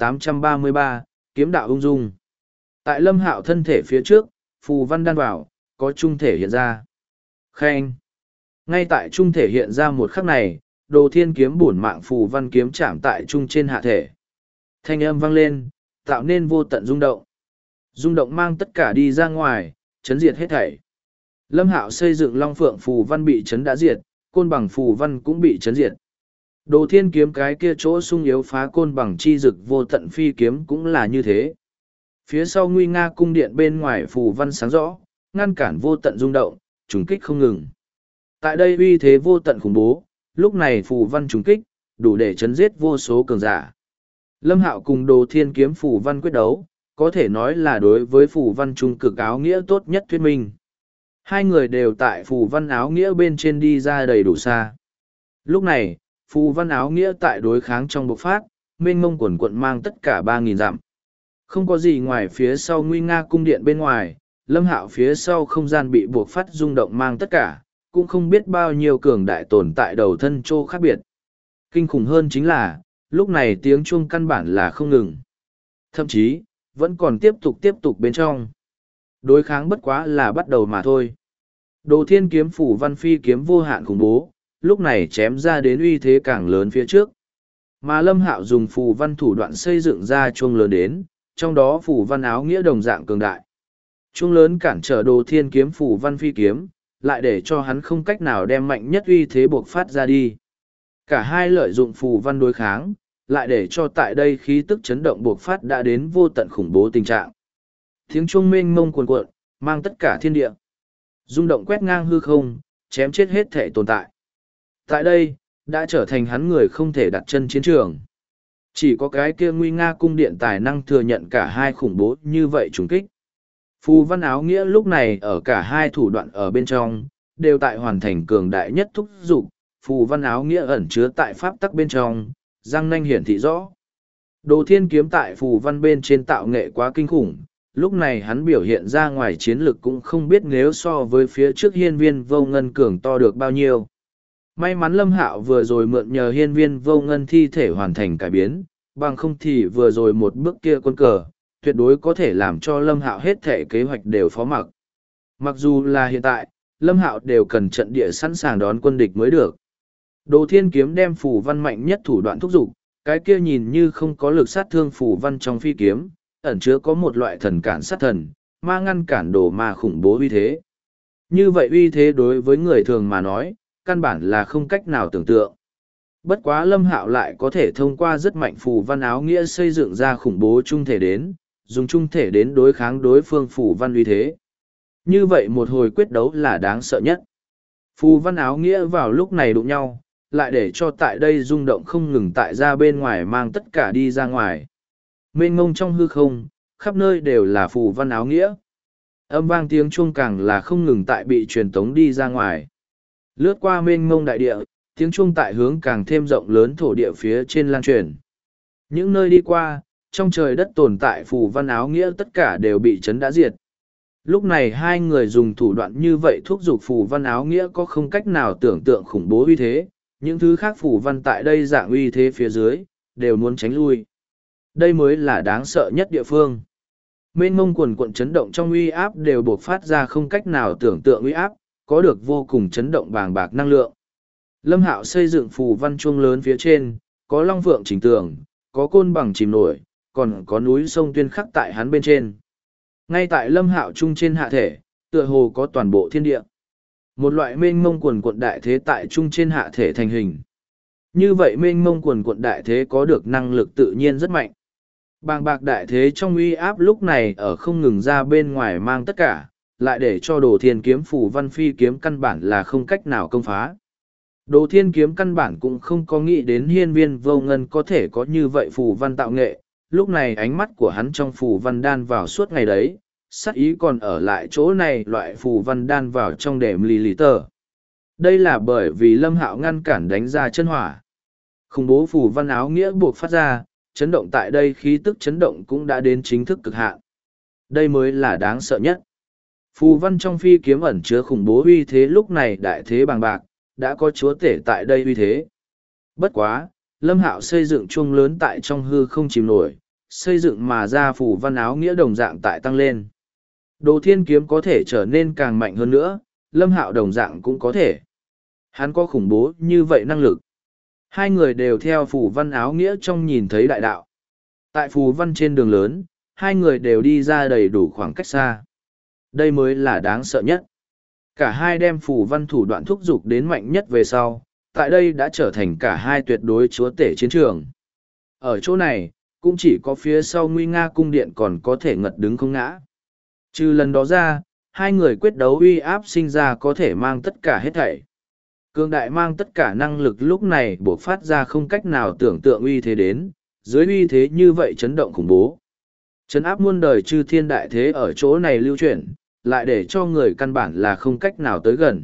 2833, Kiếm đạo ung dung. Tại Lâm Hạo thân thể phía trước, phù văn đan vào, có trung thể hiện ra. Khen. Ngay tại trung thể hiện ra một khắc này, Đồ Thiên kiếm bổn mạng phù văn kiếm chạm tại trung trên hạ thể. Thanh âm vang lên, tạo nên vô tận rung động. Rung động mang tất cả đi ra ngoài, chấn diệt hết thảy. Lâm Hạo xây dựng Long Phượng phù văn bị chấn đã diệt, côn bằng phù văn cũng bị chấn diệt. Đồ Thiên kiếm cái kia chỗ sung yếu phá côn bằng chi dực vô tận phi kiếm cũng là như thế. Phía sau nguy nga cung điện bên ngoài phù văn sáng rõ, ngăn cản vô tận rung động, trùng kích không ngừng. Tại đây uy thế vô tận khủng bố, lúc này phù văn trùng kích, đủ để chấn giết vô số cường giả. Lâm Hạo cùng Đồ Thiên kiếm phù văn quyết đấu, có thể nói là đối với phù văn trung cực áo nghĩa tốt nhất thuyết minh. Hai người đều tại phù văn áo nghĩa bên trên đi ra đầy đủ xa. Lúc này, phù văn áo nghĩa tại đối kháng trong bộc phát, mênh mông quần quận mang tất cả 3.000 dặm. Không có gì ngoài phía sau nguy nga cung điện bên ngoài, Lâm Hạo phía sau không gian bị buộc phát rung động mang tất cả, cũng không biết bao nhiêu cường đại tồn tại đầu thân trô khác biệt. Kinh khủng hơn chính là, lúc này tiếng chuông căn bản là không ngừng. Thậm chí, vẫn còn tiếp tục bên trong. Đối kháng bất quá là bắt đầu mà thôi. Đồ Thiên kiếm phủ văn phi kiếm vô hạn khủng bố, lúc này chém ra đến uy thế càng lớn phía trước. Mà Lâm Hạo dùng phù văn thủ đoạn xây dựng ra chuông lớn đến, trong đó phù văn áo nghĩa đồng dạng cường đại. Chuông lớn cản trở Đồ Thiên kiếm phù văn phi kiếm, lại để cho hắn không cách nào đem mạnh nhất uy thế buộc phát ra đi. Cả hai lợi dụng phù văn đối kháng, lại để cho tại đây khí tức chấn động buộc phát đã đến vô tận khủng bố tình trạng. Tiếng chuông mênh mông cuồn cuộn, mang tất cả thiên địa. Rung động quét ngang hư không, chém chết hết thể tồn tại. Tại đây, đã trở thành hắn người không thể đặt chân chiến trường. Chỉ có cái kia nguy nga cung điện tài năng thừa nhận cả hai khủng bố như vậy trùng kích. Phù văn áo nghĩa lúc này ở cả hai thủ đoạn ở bên trong, đều tại hoàn thành cường đại nhất thúc dục. Phù văn áo nghĩa ẩn chứa tại pháp tắc bên trong, răng nanh hiển thị rõ. Đồ Thiên kiếm tại phù văn bên trên tạo nghệ quá kinh khủng, lúc này hắn biểu hiện ra ngoài chiến lực cũng không biết nếu so với phía trước hiên viên vô ngân cường to được bao nhiêu. May mắn Lâm Hạo vừa rồi mượn nhờ hiên viên vô ngân thi thể hoàn thành cải biến, bằng không thì vừa rồi một bước kia quân cờ, tuyệt đối có thể làm cho Lâm Hạo hết thể kế hoạch đều phó mặc. Mặc dù là hiện tại, Lâm Hạo đều cần trận địa sẵn sàng đón quân địch mới được. Đồ Thiên kiếm đem phù văn mạnh nhất thủ đoạn thúc giục, cái kia nhìn như không có lực sát thương phù văn trong phi kiếm, ẩn chứa có một loại thần cản sát thần, ma ngăn cản đồ ma khủng bố uy thế. Như vậy uy thế đối với người thường mà nói, căn bản là không cách nào tưởng tượng. Bất quá Lâm Hạo lại có thể thông qua rất mạnh phù văn áo nghĩa xây dựng ra khủng bố trung thể đến, dùng trung thể đến đối kháng đối phương phù văn uy thế. Như vậy một hồi quyết đấu là đáng sợ nhất. Phù văn áo nghĩa vào lúc này đụng nhau, lại để cho tại đây rung động không ngừng tại ra bên ngoài mang tất cả đi ra ngoài. Mênh ngông trong hư không, khắp nơi đều là phù văn áo nghĩa. Âm vang tiếng chuông càng là không ngừng tại bị truyền tống đi ra ngoài. Lướt qua mênh mông đại địa, tiếng chuông tại hướng càng thêm rộng lớn thổ địa phía trên lan truyền. Những nơi đi qua, trong trời đất tồn tại phù văn áo nghĩa tất cả đều bị chấn đã diệt. Lúc này hai người dùng thủ đoạn như vậy thúc giục phù văn áo nghĩa có không cách nào tưởng tượng khủng bố uy thế, những thứ khác phù văn tại đây dạng uy thế phía dưới, đều muốn tránh lui. Đây mới là đáng sợ nhất địa phương. Mênh mông quần cuộn chấn động trong uy áp đều buộc phát ra không cách nào tưởng tượng uy áp, có được vô cùng chấn động bàng bạc năng lượng. Lâm Hạo xây dựng phù văn chuông lớn phía trên, có long phượng chỉnh tường, có côn bằng chìm nổi, còn có núi sông tuyên khắc tại hắn bên trên. Ngay tại Lâm Hạo trung trên hạ thể, tựa hồ có toàn bộ thiên địa. Một loại mênh mông quần cuộn đại thế tại trung trên hạ thể thành hình. Như vậy mênh mông quần cuộn đại thế có được năng lực tự nhiên rất mạnh. Bàng bạc đại thế trong uy áp lúc này ở không ngừng ra bên ngoài mang tất cả, lại để cho Đồ Thiên kiếm phù văn phi kiếm căn bản là không cách nào công phá. Đồ Thiên kiếm căn bản cũng không có nghĩ đến Hiên Viên Vô Ngân có thể có như vậy phù văn tạo nghệ, lúc này ánh mắt của hắn trong phù văn đan vào suốt ngày đấy, sắc ý còn ở lại chỗ này loại phù văn đan vào trong đệm lì lì tờ. Đây là bởi vì Lâm Hạo ngăn cản đánh ra chân hỏa. Khủng bố phù văn áo nghĩa buộc phát ra, chấn động tại đây khí tức chấn động cũng đã đến chính thức cực hạn. Đây mới là đáng sợ nhất. Phù văn trong phi kiếm ẩn chứa khủng bố uy thế lúc này đại thế bằng bạc, đã có chúa tể tại đây uy thế. Bất quá, Lâm Hạo xây dựng chuông lớn tại trong hư không chìm nổi, xây dựng mà ra phù văn áo nghĩa đồng dạng tại tăng lên. Đồ Thiên kiếm có thể trở nên càng mạnh hơn nữa, Lâm Hạo đồng dạng cũng có thể. Hắn có khủng bố như vậy năng lực. Hai người đều theo phù văn áo nghĩa trong nhìn thấy đại đạo. Tại phù văn trên đường lớn, hai người đều đi ra đầy đủ khoảng cách xa. Đây mới là đáng sợ nhất. Cả hai đem phù văn thủ đoạn thúc giục đến mạnh nhất về sau, tại đây đã trở thành cả hai tuyệt đối chúa tể chiến trường. Ở chỗ này, cũng chỉ có phía sau nguy nga cung điện còn có thể ngật đứng không ngã. Trừ lần đó ra, hai người quyết đấu uy áp sinh ra có thể mang tất cả hết thảy. Cương đại mang tất cả năng lực lúc này bộc phát ra không cách nào tưởng tượng uy thế đến, dưới uy thế như vậy chấn động khủng bố. Chấn áp muôn đời chư thiên đại thế ở chỗ này lưu chuyển, lại để cho người căn bản là không cách nào tới gần.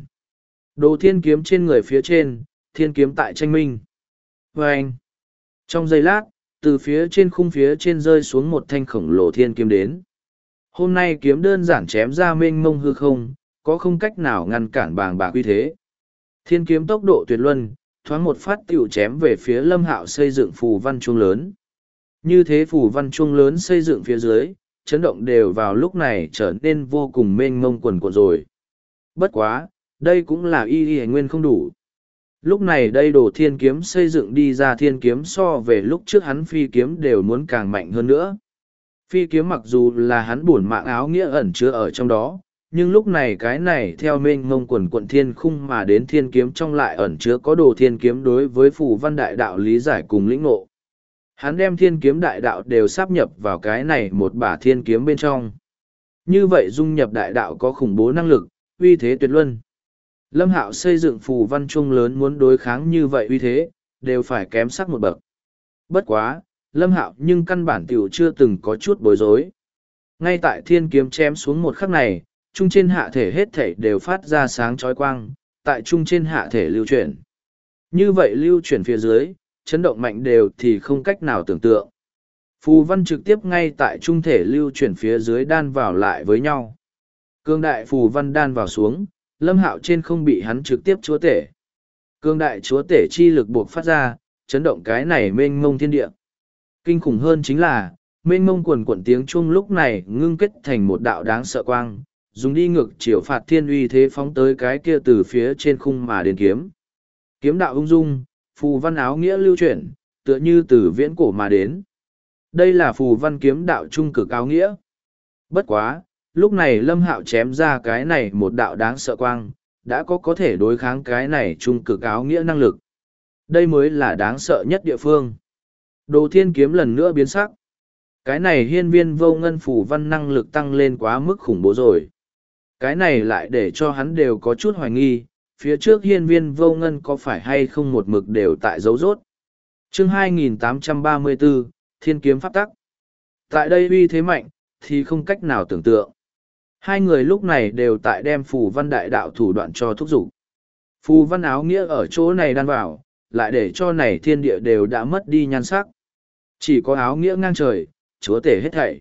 Đồ Thiên kiếm trên người phía trên, thiên kiếm tại tranh minh. Và anh, trong giây lát, từ phía trên khung phía trên rơi xuống một thanh khổng lồ thiên kiếm đến. Hôm nay kiếm đơn giản chém ra mênh mông hư không, có không cách nào ngăn cản bàng bạc uy thế. Thiên kiếm tốc độ tuyệt luân, thoáng một phát tiểu chém về phía Lâm Hạo xây dựng phù văn chuông lớn. Như thế phù văn chuông lớn xây dựng phía dưới, chấn động đều vào lúc này trở nên vô cùng mênh mông quần cuộn rồi. Bất quá, đây cũng là y nguyên không đủ. Lúc này đây Đồ Thiên kiếm xây dựng đi ra thiên kiếm so về lúc trước hắn phi kiếm đều muốn càng mạnh hơn nữa. Phi kiếm mặc dù là hắn bổn mạng áo nghĩa ẩn chứa ở trong đó, nhưng lúc này cái này theo mênh mông quần quận thiên khung mà đến thiên kiếm trong lại ẩn chứa có Đồ Thiên kiếm đối với phù văn đại đạo lý giải cùng lĩnh ngộ. Hắn đem thiên kiếm đại đạo đều sáp nhập vào cái này một bả thiên kiếm bên trong. Như vậy dung nhập đại đạo có khủng bố năng lực, uy thế tuyệt luân. Lâm Hạo xây dựng phù văn chuông lớn muốn đối kháng như vậy uy thế, đều phải kém sắc một bậc. Bất quá, Lâm Hạo nhưng căn bản tiểu chưa từng có chút bối rối. Ngay tại thiên kiếm chém xuống một khắc này, trung trên hạ thể hết thể đều phát ra sáng chói quang, tại trung trên hạ thể lưu chuyển. Như vậy lưu chuyển phía dưới, chấn động mạnh đều thì không cách nào tưởng tượng. Phù văn trực tiếp ngay tại trung thể lưu chuyển phía dưới đan vào lại với nhau. Cương đại phù văn đan vào xuống, Lâm Hạo trên không bị hắn trực tiếp chúa tể. Cương đại chúa tể chi lực buộc phát ra, chấn động cái này mênh mông thiên địa. Kinh khủng hơn chính là, mênh mông quần quận tiếng chuông lúc này ngưng kết thành một đạo đáng sợ quang, dùng đi ngược chiều phạt thiên uy thế phóng tới cái kia từ phía trên khung mà đến kiếm. Kiếm đạo ung dung, phù văn áo nghĩa lưu chuyển, tựa như từ viễn cổ mà đến. Đây là phù văn kiếm đạo trung cực áo nghĩa. Bất quá, lúc này Lâm Hạo chém ra cái này một đạo đáng sợ quang, đã có thể đối kháng cái này trung cực áo nghĩa năng lực. Đây mới là đáng sợ nhất địa phương. Đồ Thiên kiếm lần nữa biến sắc. Cái này Hiên Viên Vô Ngân phù văn năng lực tăng lên quá mức khủng bố rồi. Cái này lại để cho hắn đều có chút hoài nghi, phía trước hiên viên vô ngân có phải hay không một mực đều tại dấu rốt. Chương 2834, Thiên kiếm pháp tắc. Tại đây uy thế mạnh, thì không cách nào tưởng tượng. Hai người lúc này đều tại đem phù văn đại đạo thủ đoạn cho thúc giục. Phù văn áo nghĩa ở chỗ này đan vào, lại để cho này thiên địa đều đã mất đi nhan sắc. Chỉ có áo nghĩa ngang trời, chúa tể hết thảy.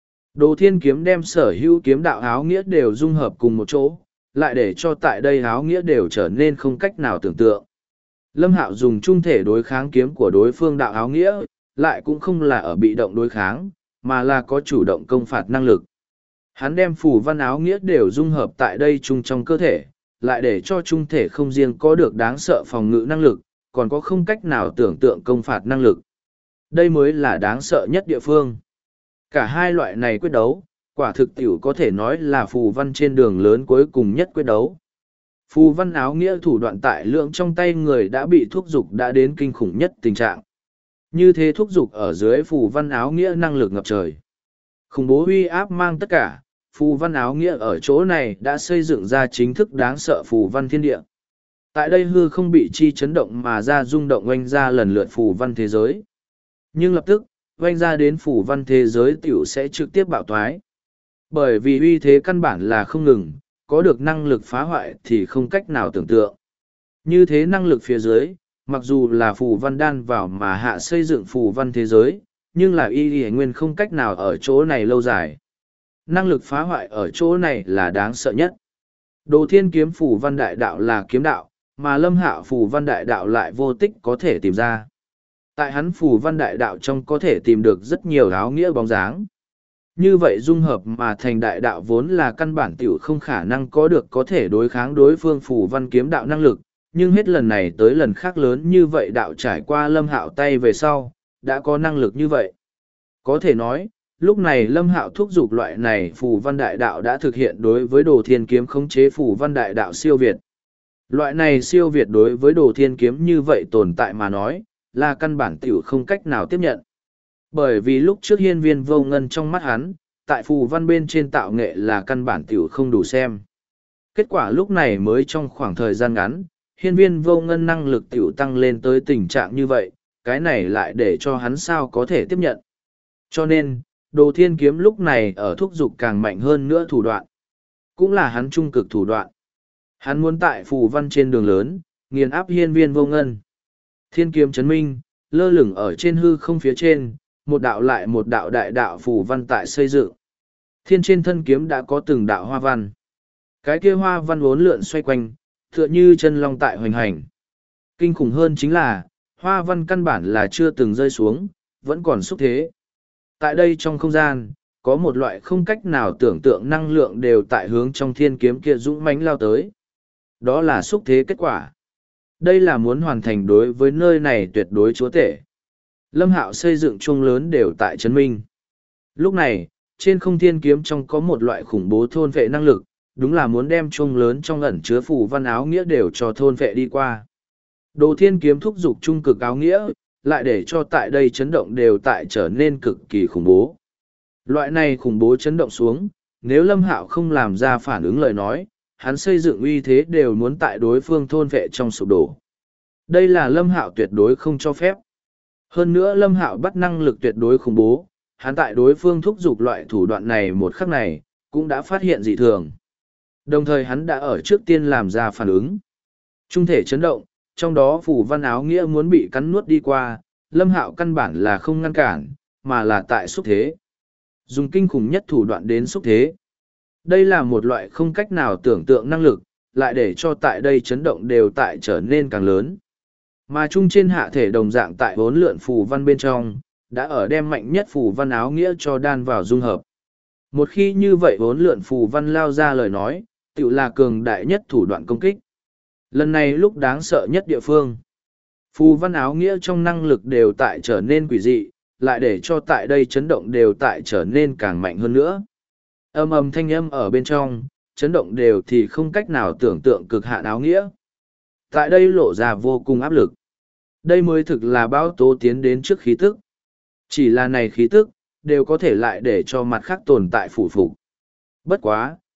Đồ Thiên kiếm đem sở hữu kiếm đạo áo nghĩa đều dung hợp cùng một chỗ, lại để cho tại đây áo nghĩa đều trở nên không cách nào tưởng tượng. Lâm Hạo dùng trung thể đối kháng kiếm của đối phương đạo áo nghĩa, lại cũng không là ở bị động đối kháng, mà là có chủ động công phạt năng lực. Hắn đem phù văn áo nghĩa đều dung hợp tại đây chung trong cơ thể, lại để cho trung thể không riêng có được đáng sợ phòng ngự năng lực, còn có không cách nào tưởng tượng công phạt năng lực. Đây mới là đáng sợ nhất địa phương. Cả hai loại này quyết đấu, quả thực tiểu có thể nói là phù văn trên đường lớn cuối cùng nhất quyết đấu. Phù văn áo nghĩa thủ đoạn tại lượng trong tay người đã bị thúc giục đã đến kinh khủng nhất tình trạng. Như thế thúc giục ở dưới phù văn áo nghĩa năng lực ngập trời. Khủng bố huy áp mang tất cả, phù văn áo nghĩa ở chỗ này đã xây dựng ra chính thức đáng sợ phù văn thiên địa. Tại đây hư không bị chi chấn động mà ra rung động oanh ra lần lượt phù văn thế giới. Nhưng lập tức, oanh ra đến phù văn thế giới tiểu sẽ trực tiếp bạo thoái. Bởi vì uy thế căn bản là không ngừng, có được năng lực phá hoại thì không cách nào tưởng tượng. Như thế năng lực phía dưới, mặc dù là phù văn đan vào mà hạ xây dựng phù văn thế giới, nhưng là y nguyên không cách nào ở chỗ này lâu dài. Năng lực phá hoại ở chỗ này là đáng sợ nhất. Đồ Thiên kiếm phù văn đại đạo là kiếm đạo, mà Lâm Hạo phù văn đại đạo lại vô tích có thể tìm ra. Tại hắn phù văn đại đạo trong có thể tìm được rất nhiều áo nghĩa bóng dáng. Như vậy dung hợp mà thành đại đạo vốn là căn bản tiểu không khả năng có được có thể đối kháng đối phương phù văn kiếm đạo năng lực, nhưng hết lần này tới lần khác lớn như vậy đạo trải qua Lâm Hạo tay về sau, đã có năng lực như vậy. Có thể nói, lúc này Lâm Hạo thúc giục loại này phù văn đại đạo đã thực hiện đối với Đồ Thiên kiếm khống chế phù văn đại đạo siêu việt. Loại này siêu việt đối với Đồ Thiên kiếm như vậy tồn tại mà nói, là căn bản tiểu không cách nào tiếp nhận. Bởi vì lúc trước hiên viên vô ngân trong mắt hắn, tại phù văn bên trên tạo nghệ là căn bản tiểu không đủ xem. Kết quả lúc này mới trong khoảng thời gian ngắn, hiên viên vô ngân năng lực tiểu tăng lên tới tình trạng như vậy, cái này lại để cho hắn sao có thể tiếp nhận. Cho nên, Đồ Thiên kiếm lúc này ở thúc giục càng mạnh hơn nữa thủ đoạn. Cũng là hắn trung cực thủ đoạn. Hắn muốn tại phù văn trên đường lớn, nghiền áp hiên viên vô ngân. Thiên kiếm chấn minh, lơ lửng ở trên hư không phía trên, một đạo lại một đạo đại đạo phù văn tại xây dựng. Thiên trên thân kiếm đã có từng đạo hoa văn. Cái kia hoa văn uốn lượn xoay quanh, tựa như chân long tại hoành hành. Kinh khủng hơn chính là, hoa văn căn bản là chưa từng rơi xuống, vẫn còn xúc thế. Tại đây trong không gian, có một loại không cách nào tưởng tượng năng lượng đều tại hướng trong thiên kiếm kia dũng mãnh lao tới. Đó là xúc thế kết quả. Đây là muốn hoàn thành đối với nơi này tuyệt đối chúa tể. Lâm Hạo xây dựng chuông lớn đều tại Trấn Minh. Lúc này, trên không thiên kiếm trong có một loại khủng bố thôn vệ năng lực, đúng là muốn đem chuông lớn trong ẩn chứa phù văn áo nghĩa đều cho thôn vệ đi qua. Đồ Thiên kiếm thúc giục trung cực áo nghĩa, lại để cho tại đây chấn động đều tại trở nên cực kỳ khủng bố. Loại này khủng bố chấn động xuống, nếu Lâm Hạo không làm ra phản ứng lời nói, hắn xây dựng uy thế đều muốn tại đối phương thôn vệ trong sụp đổ. Đây là Lâm Hạo tuyệt đối không cho phép. Hơn nữa Lâm Hạo bắt năng lực tuyệt đối khủng bố, hắn tại đối phương thúc giục loại thủ đoạn này một khắc này, cũng đã phát hiện dị thường. Đồng thời hắn đã ở trước tiên làm ra phản ứng. Trung thể chấn động, trong đó phù văn áo nghĩa muốn bị cắn nuốt đi qua, Lâm Hạo căn bản là không ngăn cản, mà là tại xúc thế. Dùng kinh khủng nhất thủ đoạn đến xúc thế. Đây là một loại không cách nào tưởng tượng năng lực, lại để cho tại đây chấn động đều tại trở nên càng lớn. Mà chung trên hạ thể đồng dạng tại bốn lượn phù văn bên trong, đã ở đem mạnh nhất phù văn áo nghĩa cho đan vào dung hợp. Một khi như vậy bốn lượn phù văn lao ra lời nói, tự là cường đại nhất thủ đoạn công kích. Lần này lúc đáng sợ nhất địa phương. Phù văn áo nghĩa trong năng lực đều tại trở nên quỷ dị, lại để cho tại đây chấn động đều tại trở nên càng mạnh hơn nữa. Âm ầm thanh âm ở bên trong, chấn động đều thì không cách nào tưởng tượng cực hạn áo nghĩa. Tại đây lộ ra vô cùng áp lực. Đây mới thực là bão tố tiến đến trước khí tức. Chỉ là này khí tức, đều có thể lại để cho mặt khác tồn tại phủ phục. Bất quá,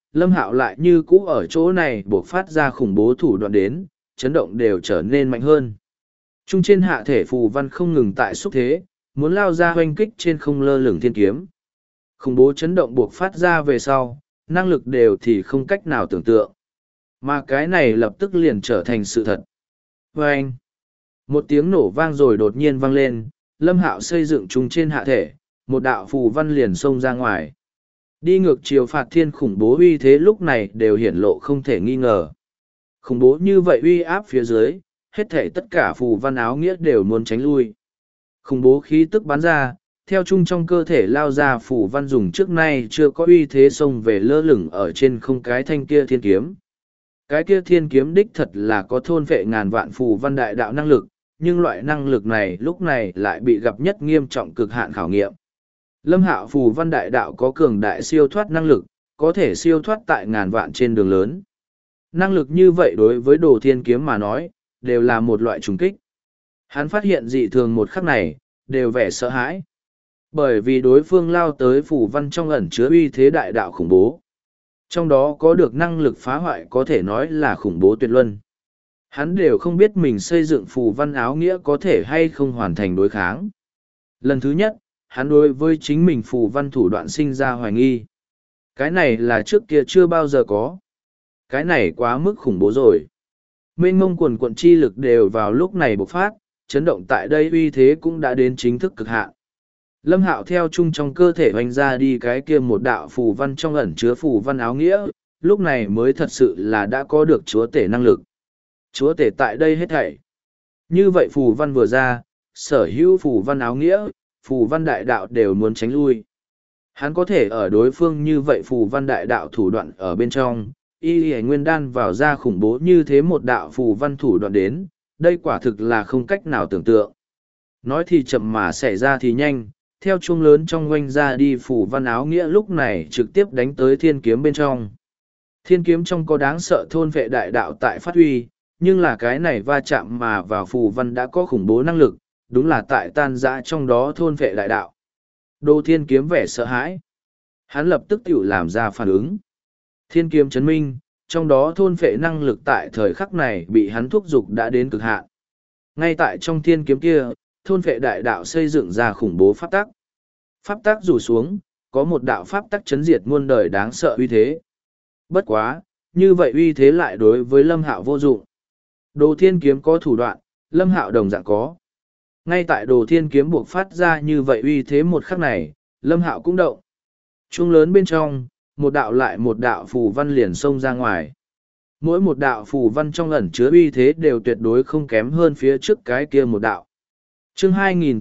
Lâm Hạo lại như cũ ở chỗ này buộc phát ra khủng bố thủ đoạn đến, chấn động đều trở nên mạnh hơn. Trung trên hạ thể phù văn không ngừng tại xúc thế, muốn lao ra hoanh kích trên không lơ lửng thiên kiếm. Khủng bố chấn động buộc phát ra về sau, năng lực đều thì không cách nào tưởng tượng. Mà cái này lập tức liền trở thành sự thật. Vâng! Một tiếng nổ vang rồi đột nhiên vang lên, Lâm Hạo xây dựng trung trên hạ thể, một đạo phù văn liền xông ra ngoài. Đi ngược chiều phạt thiên khủng bố uy thế lúc này đều hiển lộ không thể nghi ngờ. Khủng bố như vậy uy áp phía dưới, hết thể tất cả phù văn áo nghĩa đều muốn tránh lui. Khủng bố khí tức bắn ra, theo chung trong cơ thể lao ra phù văn dùng trước nay chưa có uy thế xông về lơ lửng ở trên không cái thanh kia thiên kiếm. Cái kia thiên kiếm đích thật là có thôn vệ ngàn vạn phù văn đại đạo năng lực, nhưng loại năng lực này lúc này lại bị gặp nhất nghiêm trọng cực hạn khảo nghiệm. Lâm Hạo phù văn đại đạo có cường đại siêu thoát năng lực, có thể siêu thoát tại ngàn vạn trên đường lớn. Năng lực như vậy đối với đồ thiên kiếm mà nói, đều là một loại trùng kích. Hắn phát hiện dị thường một khắc này, đều vẻ sợ hãi. Bởi vì đối phương lao tới phù văn trong ẩn chứa uy thế đại đạo khủng bố. Trong đó có được năng lực phá hoại có thể nói là khủng bố tuyệt luân. Hắn đều không biết mình xây dựng phù văn áo nghĩa có thể hay không hoàn thành đối kháng. Lần thứ nhất, hắn đối với chính mình phù văn thủ đoạn sinh ra hoài nghi. Cái này là trước kia chưa bao giờ có. Cái này quá mức khủng bố rồi. Mênh mông quần quận chi lực đều vào lúc này bộc phát, chấn động tại đây uy thế cũng đã đến chính thức cực hạn. Lâm Hạo theo chung trong cơ thể hoành ra đi cái kia một đạo phù văn trong ẩn chứa phù văn áo nghĩa, lúc này mới thật sự là đã có được chúa tể năng lực. Chúa tể tại đây hết thảy. Như vậy phù văn vừa ra, sở hữu phù văn áo nghĩa, phù văn đại đạo đều muốn tránh lui. Hắn có thể ở đối phương như vậy phù văn đại đạo thủ đoạn ở bên trong, y nguyên đan vào ra khủng bố như thế một đạo phù văn thủ đoạn đến, đây quả thực là không cách nào tưởng tượng. Nói thì chậm mà xảy ra thì nhanh, theo chuông lớn trong ngoanh ra đi phù văn áo nghĩa lúc này trực tiếp đánh tới thiên kiếm bên trong. Thiên kiếm trong có đáng sợ thôn vệ đại đạo tại phát huy, nhưng là cái này va chạm mà vào phù văn đã có khủng bố năng lực, đúng là tại tan dã trong đó thôn vệ đại đạo. Đồ thiên kiếm vẻ sợ hãi. Hắn lập tức tự làm ra phản ứng. Thiên kiếm chấn minh, trong đó thôn vệ năng lực tại thời khắc này bị hắn thúc giục đã đến cực hạn. Ngay tại trong thiên kiếm kia, thôn vệ đại đạo xây dựng ra khủng bố pháp tắc. Pháp tắc rủ xuống, có một đạo pháp tắc chấn diệt muôn đời đáng sợ uy thế. Bất quá, như vậy uy thế lại đối với Lâm Hạo vô dụng. Đồ thiên kiếm có thủ đoạn, Lâm Hạo đồng dạng có. Ngay tại đồ thiên kiếm buộc phát ra như vậy uy thế một khắc này, Lâm Hạo cũng động. Chuông lớn bên trong, một đạo lại một đạo phù văn liền xông ra ngoài. Mỗi một đạo phù văn trong ẩn chứa uy thế đều tuyệt đối không kém hơn phía trước cái kia một đạo. Chương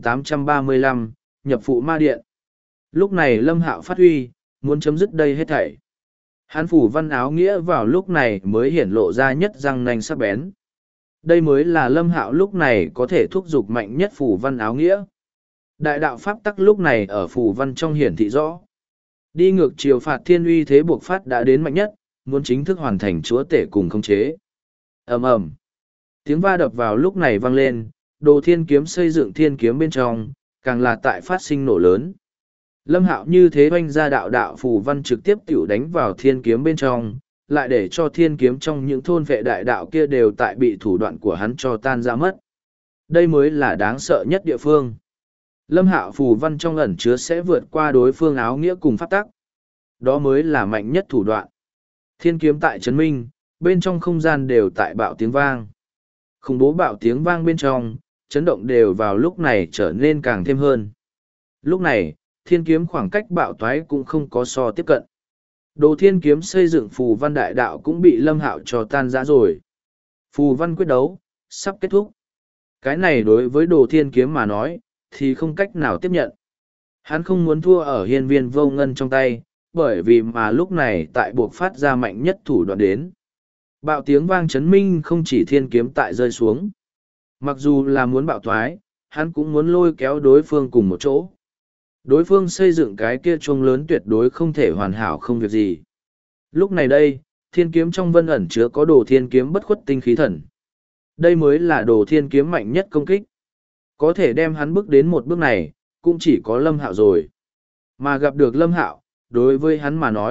2835, nhập phụ ma điện. Lúc này Lâm Hạo phát huy, muốn chấm dứt đây hết thảy. Hắn phù văn áo nghĩa vào lúc này mới hiển lộ ra nhất răng nanh sắc bén. Đây mới là Lâm Hạo lúc này có thể thúc giục mạnh nhất phù văn áo nghĩa. Đại đạo pháp tắc lúc này ở phù văn trong hiển thị rõ. Đi ngược chiều phạt thiên uy thế buộc phát đã đến mạnh nhất, muốn chính thức hoàn thành chúa tể cùng khống chế. Ầm ầm. Tiếng va đập vào lúc này vang lên, đồ thiên kiếm xây dựng thiên kiếm bên trong, càng là tại phát sinh nổ lớn. Lâm Hạo như thế oanh ra đạo đạo phù văn trực tiếp tiểu đánh vào thiên kiếm bên trong, lại để cho thiên kiếm trong những thôn vệ đại đạo kia đều tại bị thủ đoạn của hắn cho tan ra mất. Đây mới là đáng sợ nhất địa phương. Lâm Hạo phù văn trong ẩn chứa sẽ vượt qua đối phương áo nghĩa cùng pháp tắc. Đó mới là mạnh nhất thủ đoạn. Thiên kiếm tại chấn minh, bên trong không gian đều tại bạo tiếng vang. Khủng bố bạo tiếng vang bên trong, chấn động đều vào lúc này trở nên càng thêm hơn. Lúc này, thiên kiếm khoảng cách bạo toái cũng không có so tiếp cận. Đồ thiên kiếm xây dựng phù văn đại đạo cũng bị Lâm Hạo cho tan rã rồi. Phù văn quyết đấu, sắp kết thúc. Cái này đối với đồ thiên kiếm mà nói, thì không cách nào tiếp nhận. Hắn không muốn thua ở hiên viên vô ngân trong tay, bởi vì mà lúc này tại buộc phát ra mạnh nhất thủ đoạn đến. Bạo tiếng vang chấn minh không chỉ thiên kiếm tại rơi xuống. Mặc dù là muốn bạo thoái, hắn cũng muốn lôi kéo đối phương cùng một chỗ. Đối phương xây dựng cái kia chuông lớn tuyệt đối không thể hoàn hảo không việc gì. Lúc này đây, thiên kiếm trong vân ẩn chứa có đồ thiên kiếm bất khuất tinh khí thần. Đây mới là đồ thiên kiếm mạnh nhất công kích. Có thể đem hắn bước đến một bước này, cũng chỉ có Lâm Hạo rồi. Mà gặp được Lâm Hạo, đối với hắn mà nói,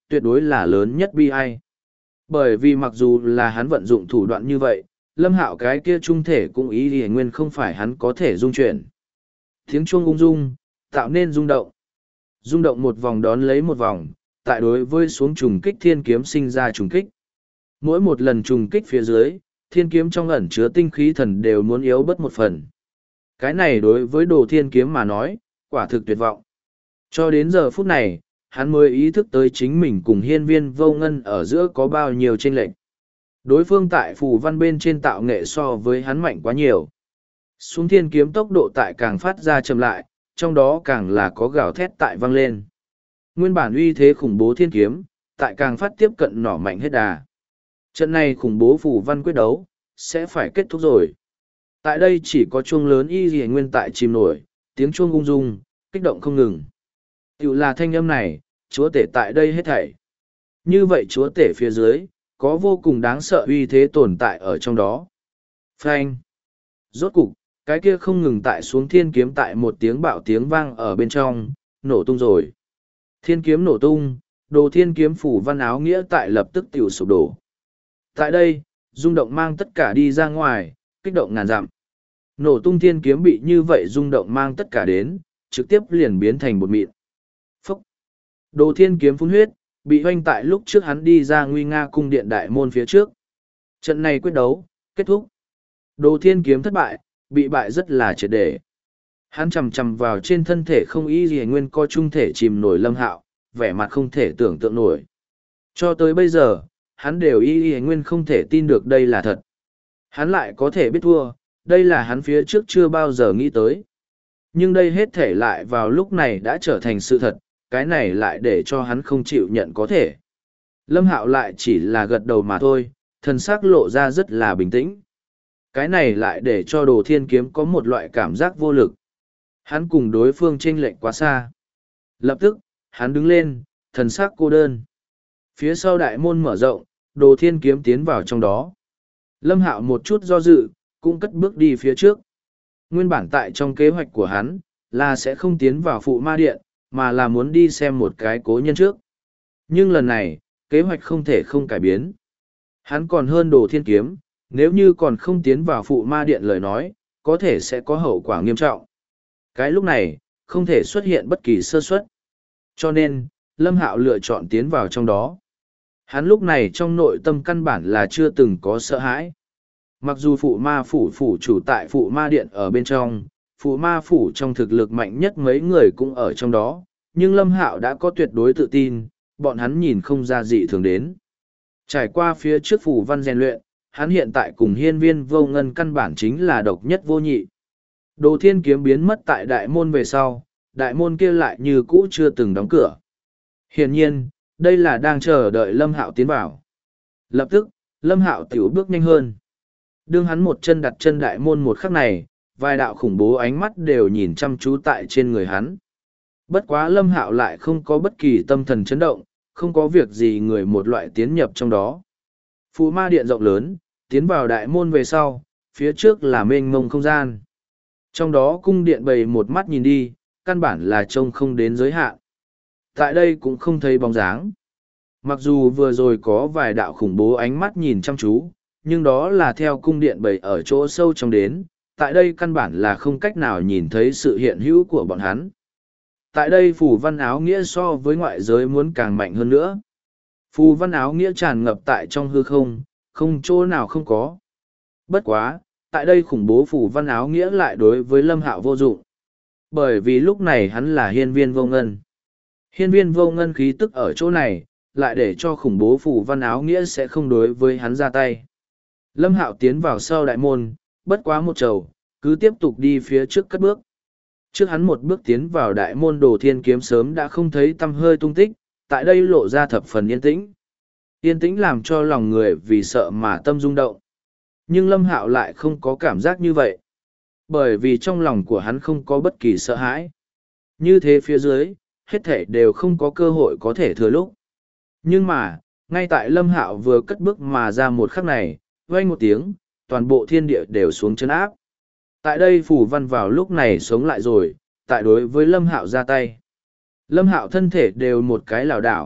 tuyệt đối là lớn nhất bi ai. Bởi vì mặc dù là hắn vận dụng thủ đoạn như vậy, Lâm Hạo cái kia trung thể cũng ý thì nguyên không phải hắn có thể dung chuyển. Tiếng chuông ung dung, tạo nên rung động. Rung động một vòng đón lấy một vòng, tại đối với xuống trùng kích thiên kiếm sinh ra trùng kích. Mỗi một lần trùng kích phía dưới, thiên kiếm trong ẩn chứa tinh khí thần đều muốn yếu bớt một phần. Cái này đối với đồ thiên kiếm mà nói, quả thực tuyệt vọng. Cho đến giờ phút này, hắn mới ý thức tới chính mình cùng hiên viên vô ngân ở giữa có bao nhiêu chênh lệch. Đối phương tại phù văn bên trên tạo nghệ so với hắn mạnh quá nhiều. Xuống thiên kiếm tốc độ tại càng phát ra chậm lại, trong đó càng là có gào thét tại vang lên. Nguyên bản uy thế khủng bố thiên kiếm, tại càng phát tiếp cận nỏ mạnh hết đà. Trận này khủng bố phù văn quyết đấu, sẽ phải kết thúc rồi. Tại đây chỉ có chuông lớn y dì nguyên tại chìm nổi, tiếng chuông ung dung, kích động không ngừng. Tiểu là thanh âm này, chúa tể tại đây hết thảy. Như vậy chúa tể phía dưới, có vô cùng đáng sợ uy thế tồn tại ở trong đó. Phanh. Rốt cục, cái kia không ngừng tại xuống thiên kiếm tại một tiếng bạo tiếng vang ở bên trong, nổ tung rồi. Thiên kiếm nổ tung, đồ thiên kiếm phủ văn áo nghĩa tại lập tức tiểu sụp đổ. Tại đây, rung động mang tất cả đi ra ngoài, kích động ngàn dặm. Nổ tung thiên kiếm bị như vậy rung động mang tất cả đến, trực tiếp liền biến thành bột mịn. Phúc! Đồ thiên kiếm phun huyết, bị hoanh tại lúc trước hắn đi ra nguy nga cung điện đại môn phía trước. Trận này quyết đấu, kết thúc. Đồ thiên kiếm thất bại, bị bại rất là triệt để. Hắn chầm chầm vào trên thân thể không ý gì nguyên co trung thể chìm nổi Lâm Hạo, vẻ mặt không thể tưởng tượng nổi. Cho tới bây giờ, hắn đều y nguyên không thể tin được đây là thật. Hắn lại có thể biết thua, đây là hắn phía trước chưa bao giờ nghĩ tới. Nhưng đây hết thể lại vào lúc này đã trở thành sự thật, cái này lại để cho hắn không chịu nhận có thể. Lâm Hạo lại chỉ là gật đầu mà thôi, thần sắc lộ ra rất là bình tĩnh. Cái này lại để cho đồ thiên kiếm có một loại cảm giác vô lực. Hắn cùng đối phương chênh lệch quá xa. Lập tức, hắn đứng lên, thần sắc cô đơn. Phía sau đại môn mở rộng, đồ thiên kiếm tiến vào trong đó. Lâm Hạo một chút do dự, cũng cất bước đi phía trước. Nguyên bản tại trong kế hoạch của hắn, là sẽ không tiến vào phụ ma điện, mà là muốn đi xem một cái cố nhân trước. Nhưng lần này, kế hoạch không thể không cải biến. Hắn còn hơn đồ thiên kiếm, nếu như còn không tiến vào phụ ma điện lời nói, có thể sẽ có hậu quả nghiêm trọng. Cái lúc này, không thể xuất hiện bất kỳ sơ suất. Cho nên, Lâm Hạo lựa chọn tiến vào trong đó. Hắn lúc này trong nội tâm căn bản là chưa từng có sợ hãi. Mặc dù phụ ma phủ chủ tại phụ ma điện ở bên trong, phụ ma phủ trong thực lực mạnh nhất mấy người cũng ở trong đó, nhưng Lâm Hạo đã có tuyệt đối tự tin, bọn hắn nhìn không ra dị thường đến. Trải qua phía trước phủ văn rèn luyện, hắn hiện tại cùng hiên viên vô ngân căn bản chính là độc nhất vô nhị. Đồ thiên kiếm biến mất tại đại môn về sau, đại môn kia lại như cũ chưa từng đóng cửa. Hiển nhiên, đây là đang chờ đợi Lâm Hạo tiến vào. Lập tức, Lâm Hạo tiểu bước nhanh hơn. Đương hắn một chân đặt chân đại môn một khắc này, vài đạo khủng bố ánh mắt đều nhìn chăm chú tại trên người hắn. Bất quá Lâm Hạo lại không có bất kỳ tâm thần chấn động, không có việc gì người một loại tiến nhập trong đó. Phù ma điện rộng lớn, tiến vào đại môn về sau, phía trước là mênh mông không gian. Trong đó cung điện bày một mắt nhìn đi, căn bản là trông không đến giới hạn. Tại đây cũng không thấy bóng dáng. Mặc dù vừa rồi có vài đạo khủng bố ánh mắt nhìn chăm chú, nhưng đó là theo cung điện bày ở chỗ sâu trong đến, tại đây căn bản là không cách nào nhìn thấy sự hiện hữu của bọn hắn. Tại đây phù văn áo nghĩa so với ngoại giới muốn càng mạnh hơn nữa. Phù văn áo nghĩa tràn ngập tại trong hư không, không chỗ nào không có. Bất quá, tại đây khủng bố phù văn áo nghĩa lại đối với Lâm Hạo vô dụng. Bởi vì lúc này hắn là hiên viên vô ngân. Hiên viên vô ngân khí tức ở chỗ này, lại để cho khủng bố phù văn áo nghĩa sẽ không đối với hắn ra tay. Lâm Hạo tiến vào sau đại môn, bất quá một trầu, cứ tiếp tục đi phía trước cất bước. Trước hắn một bước tiến vào đại môn đồ thiên kiếm sớm đã không thấy tăm hơi tung tích, tại đây lộ ra thập phần yên tĩnh. Yên tĩnh làm cho lòng người vì sợ mà tâm rung động. Nhưng Lâm Hạo lại không có cảm giác như vậy. Bởi vì trong lòng của hắn không có bất kỳ sợ hãi. Như thế phía dưới, hết thể đều không có cơ hội có thể thừa lúc. Nhưng mà, ngay tại Lâm Hạo vừa cất bước mà ra một khắc này, vang một tiếng, toàn bộ thiên địa đều xuống chân áp. Tại đây phù văn vào lúc này sống lại rồi, tại đối với Lâm Hạo ra tay. Lâm Hạo thân thể đều một cái lảo đảo,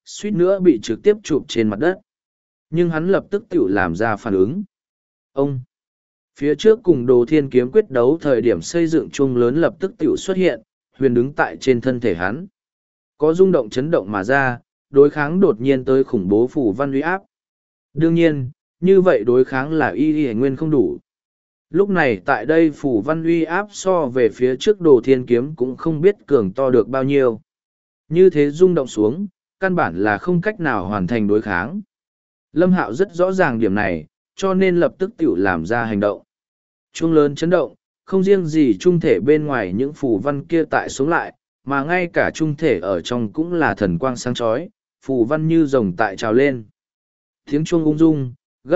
suýt nữa bị trực tiếp chụp trên mặt đất. Nhưng hắn lập tức tự làm ra phản ứng. Ông! Phía trước cùng Đồ Thiên Kiếm quyết đấu thời điểm xây dựng chuông lớn lập tức tự xuất hiện, huyền đứng tại trên thân thể hắn. Có rung động chấn động mà ra, đối kháng đột nhiên tới khủng bố phù văn uy áp. Đương nhiên, như vậy đối kháng là y nguyên không đủ. Lúc này tại đây phù văn uy áp so về phía trước Đồ Thiên Kiếm cũng không biết cường to được bao nhiêu. Như thế rung động xuống, căn bản là không cách nào hoàn thành đối kháng. Lâm Hạo rất rõ ràng điểm này, cho nên lập tức tự làm ra hành động. Chuông lớn chấn động, không riêng gì trung thể bên ngoài những phù văn kia tại sống lại, mà ngay cả trung thể ở trong cũng là thần quang sáng chói, phù văn như rồng tại trào lên. Tiếng chuông ung dung,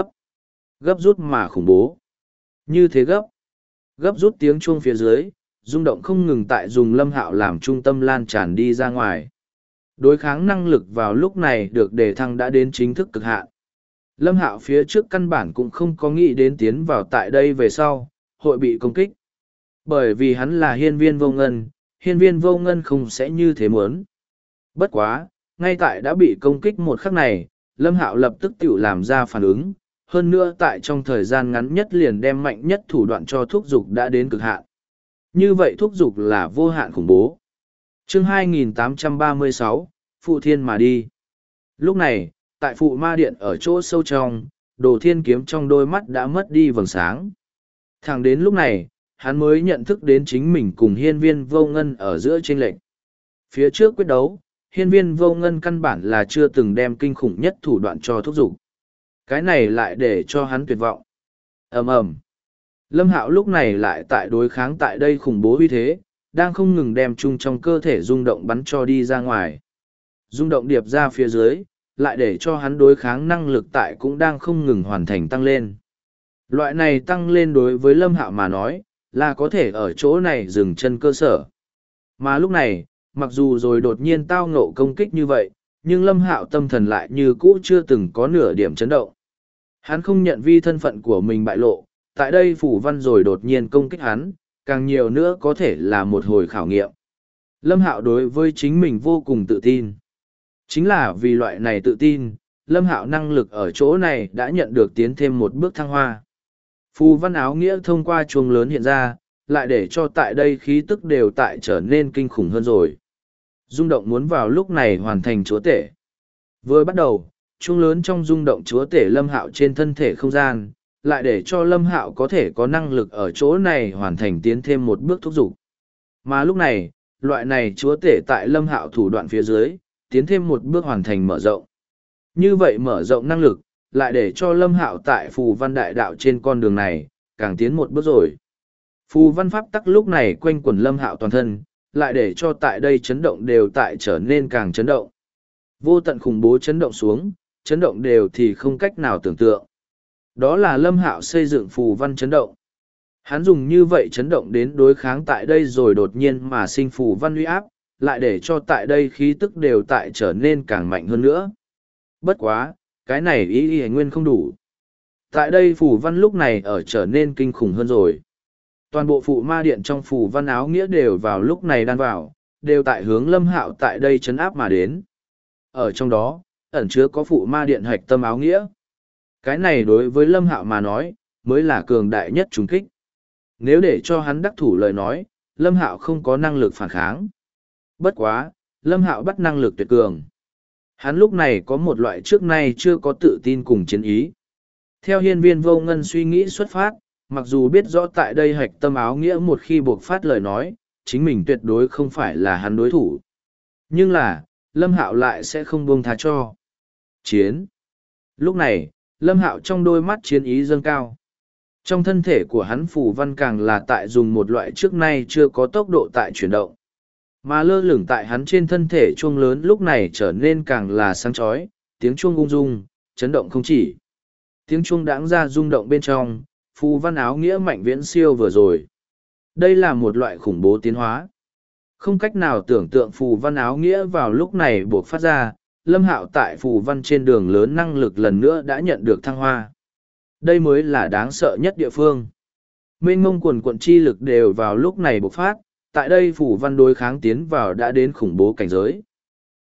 gấp rút mà khủng bố. Như thế gấp rút tiếng chuông phía dưới, rung động không ngừng tại dùng Lâm Hạo làm trung tâm lan tràn đi ra ngoài. Đối kháng năng lực vào lúc này được đề thăng đã đến chính thức cực hạn. Lâm Hạo phía trước căn bản cũng không có nghĩ đến tiến vào tại đây về sau, hội bị công kích. Bởi vì hắn là hiên viên vô ngân không sẽ như thế muốn. Bất quá, ngay tại đã bị công kích một khắc này, Lâm Hạo lập tức tự làm ra phản ứng, hơn nữa tại trong thời gian ngắn nhất liền đem mạnh nhất thủ đoạn cho thúc dục đã đến cực hạn. Như vậy thúc dục là vô hạn khủng bố. Chương 2836, Phụ Thiên mà đi. Lúc này, tại Phụ Ma Điện ở chỗ sâu trong, Đồ Thiên Kiếm trong đôi mắt đã mất đi vầng sáng. Thẳng đến lúc này, hắn mới nhận thức đến chính mình cùng hiên viên vô ngân ở giữa chênh lệch. Phía trước quyết đấu, hiên viên vô ngân căn bản là chưa từng đem kinh khủng nhất thủ đoạn cho thúc dục. Cái này lại để cho hắn tuyệt vọng. Ầm ầm. Lâm Hạo lúc này lại tại đối kháng tại đây khủng bố uy thế, đang không ngừng đem chung trong cơ thể rung động bắn cho đi ra ngoài. Rung động điệp ra phía dưới, lại để cho hắn đối kháng năng lực tại cũng đang không ngừng hoàn thành tăng lên. Loại này tăng lên đối với Lâm Hạo mà nói, là có thể ở chỗ này dừng chân cơ sở. Mà lúc này, mặc dù rồi đột nhiên tao ngộ công kích như vậy, nhưng Lâm Hạo tâm thần lại như cũ chưa từng có nửa điểm chấn động. Hắn không nhận vi thân phận của mình bại lộ, tại đây phủ văn rồi đột nhiên công kích hắn, càng nhiều nữa có thể là một hồi khảo nghiệm. Lâm Hạo đối với chính mình vô cùng tự tin. Chính là vì loại này tự tin, Lâm Hạo năng lực ở chỗ này đã nhận được tiến thêm một bước thăng hoa. Phù văn áo nghĩa thông qua chuông lớn hiện ra, lại để cho tại đây khí tức đều tại trở nên kinh khủng hơn rồi. Rung động muốn vào lúc này hoàn thành chúa tể. Vừa bắt đầu, chuông lớn trong rung động chúa tể Lâm Hạo trên thân thể không gian, lại để cho Lâm Hạo có thể có năng lực ở chỗ này hoàn thành tiến thêm một bước thúc giục. Mà lúc này, loại này chúa tể tại Lâm Hạo thủ đoạn phía dưới, tiến thêm một bước hoàn thành mở rộng. Như vậy mở rộng năng lực, lại để cho Lâm Hạo tại phù văn đại đạo trên con đường này, càng tiến một bước rồi. Phù văn pháp tắc lúc này quanh quẩn Lâm Hạo toàn thân, lại để cho tại đây chấn động đều tại trở nên càng chấn động. Vô tận khủng bố chấn động xuống, chấn động đều thì không cách nào tưởng tượng. Đó là Lâm Hạo xây dựng phù văn chấn động. Hắn dùng như vậy chấn động đến đối kháng tại đây rồi đột nhiên mà sinh phù văn uy áp, lại để cho tại đây khí tức đều tại trở nên càng mạnh hơn nữa. Bất quá, cái này ý nguyên không đủ. Tại đây phù văn lúc này ở trở nên kinh khủng hơn rồi. Toàn bộ phụ ma điện trong phù văn áo nghĩa đều vào lúc này đan vào, đều tại hướng Lâm Hạo tại đây chấn áp mà đến. Ở trong đó, ẩn chứa có phụ ma điện hạch tâm áo nghĩa. Cái này đối với Lâm Hạo mà nói, mới là cường đại nhất trùng kích. Nếu để cho hắn đắc thủ lời nói, Lâm Hạo không có năng lực phản kháng. Bất quá, Lâm Hạo bắt năng lực tuyệt cường. Hắn lúc này có một loại trước nay chưa có tự tin cùng chiến ý. Theo hiên viên vô ngân suy nghĩ xuất phát, mặc dù biết rõ tại đây hạch tâm áo nghĩa một khi buộc phát lời nói, chính mình tuyệt đối không phải là hắn đối thủ. Nhưng là, Lâm Hạo lại sẽ không buông tha cho. Chiến. Lúc này, Lâm Hạo trong đôi mắt chiến ý dâng cao. Trong thân thể của hắn phù văn càng là tại dùng một loại trước nay chưa có tốc độ tại chuyển động. Mà lơ lửng tại hắn trên thân thể chuông lớn lúc này trở nên càng là sáng chói, tiếng chuông ung dung, chấn động không chỉ. Tiếng chuông đãng ra rung động bên trong, phù văn áo nghĩa mạnh viễn siêu vừa rồi. Đây là một loại khủng bố tiến hóa. Không cách nào tưởng tượng phù văn áo nghĩa vào lúc này buộc phát ra, Lâm Hạo tại phù văn trên đường lớn năng lực lần nữa đã nhận được thăng hoa. Đây mới là đáng sợ nhất địa phương. Mênh mông quần quận chi lực đều vào lúc này bộc phát, tại đây phù văn đối kháng tiến vào đã đến khủng bố cảnh giới.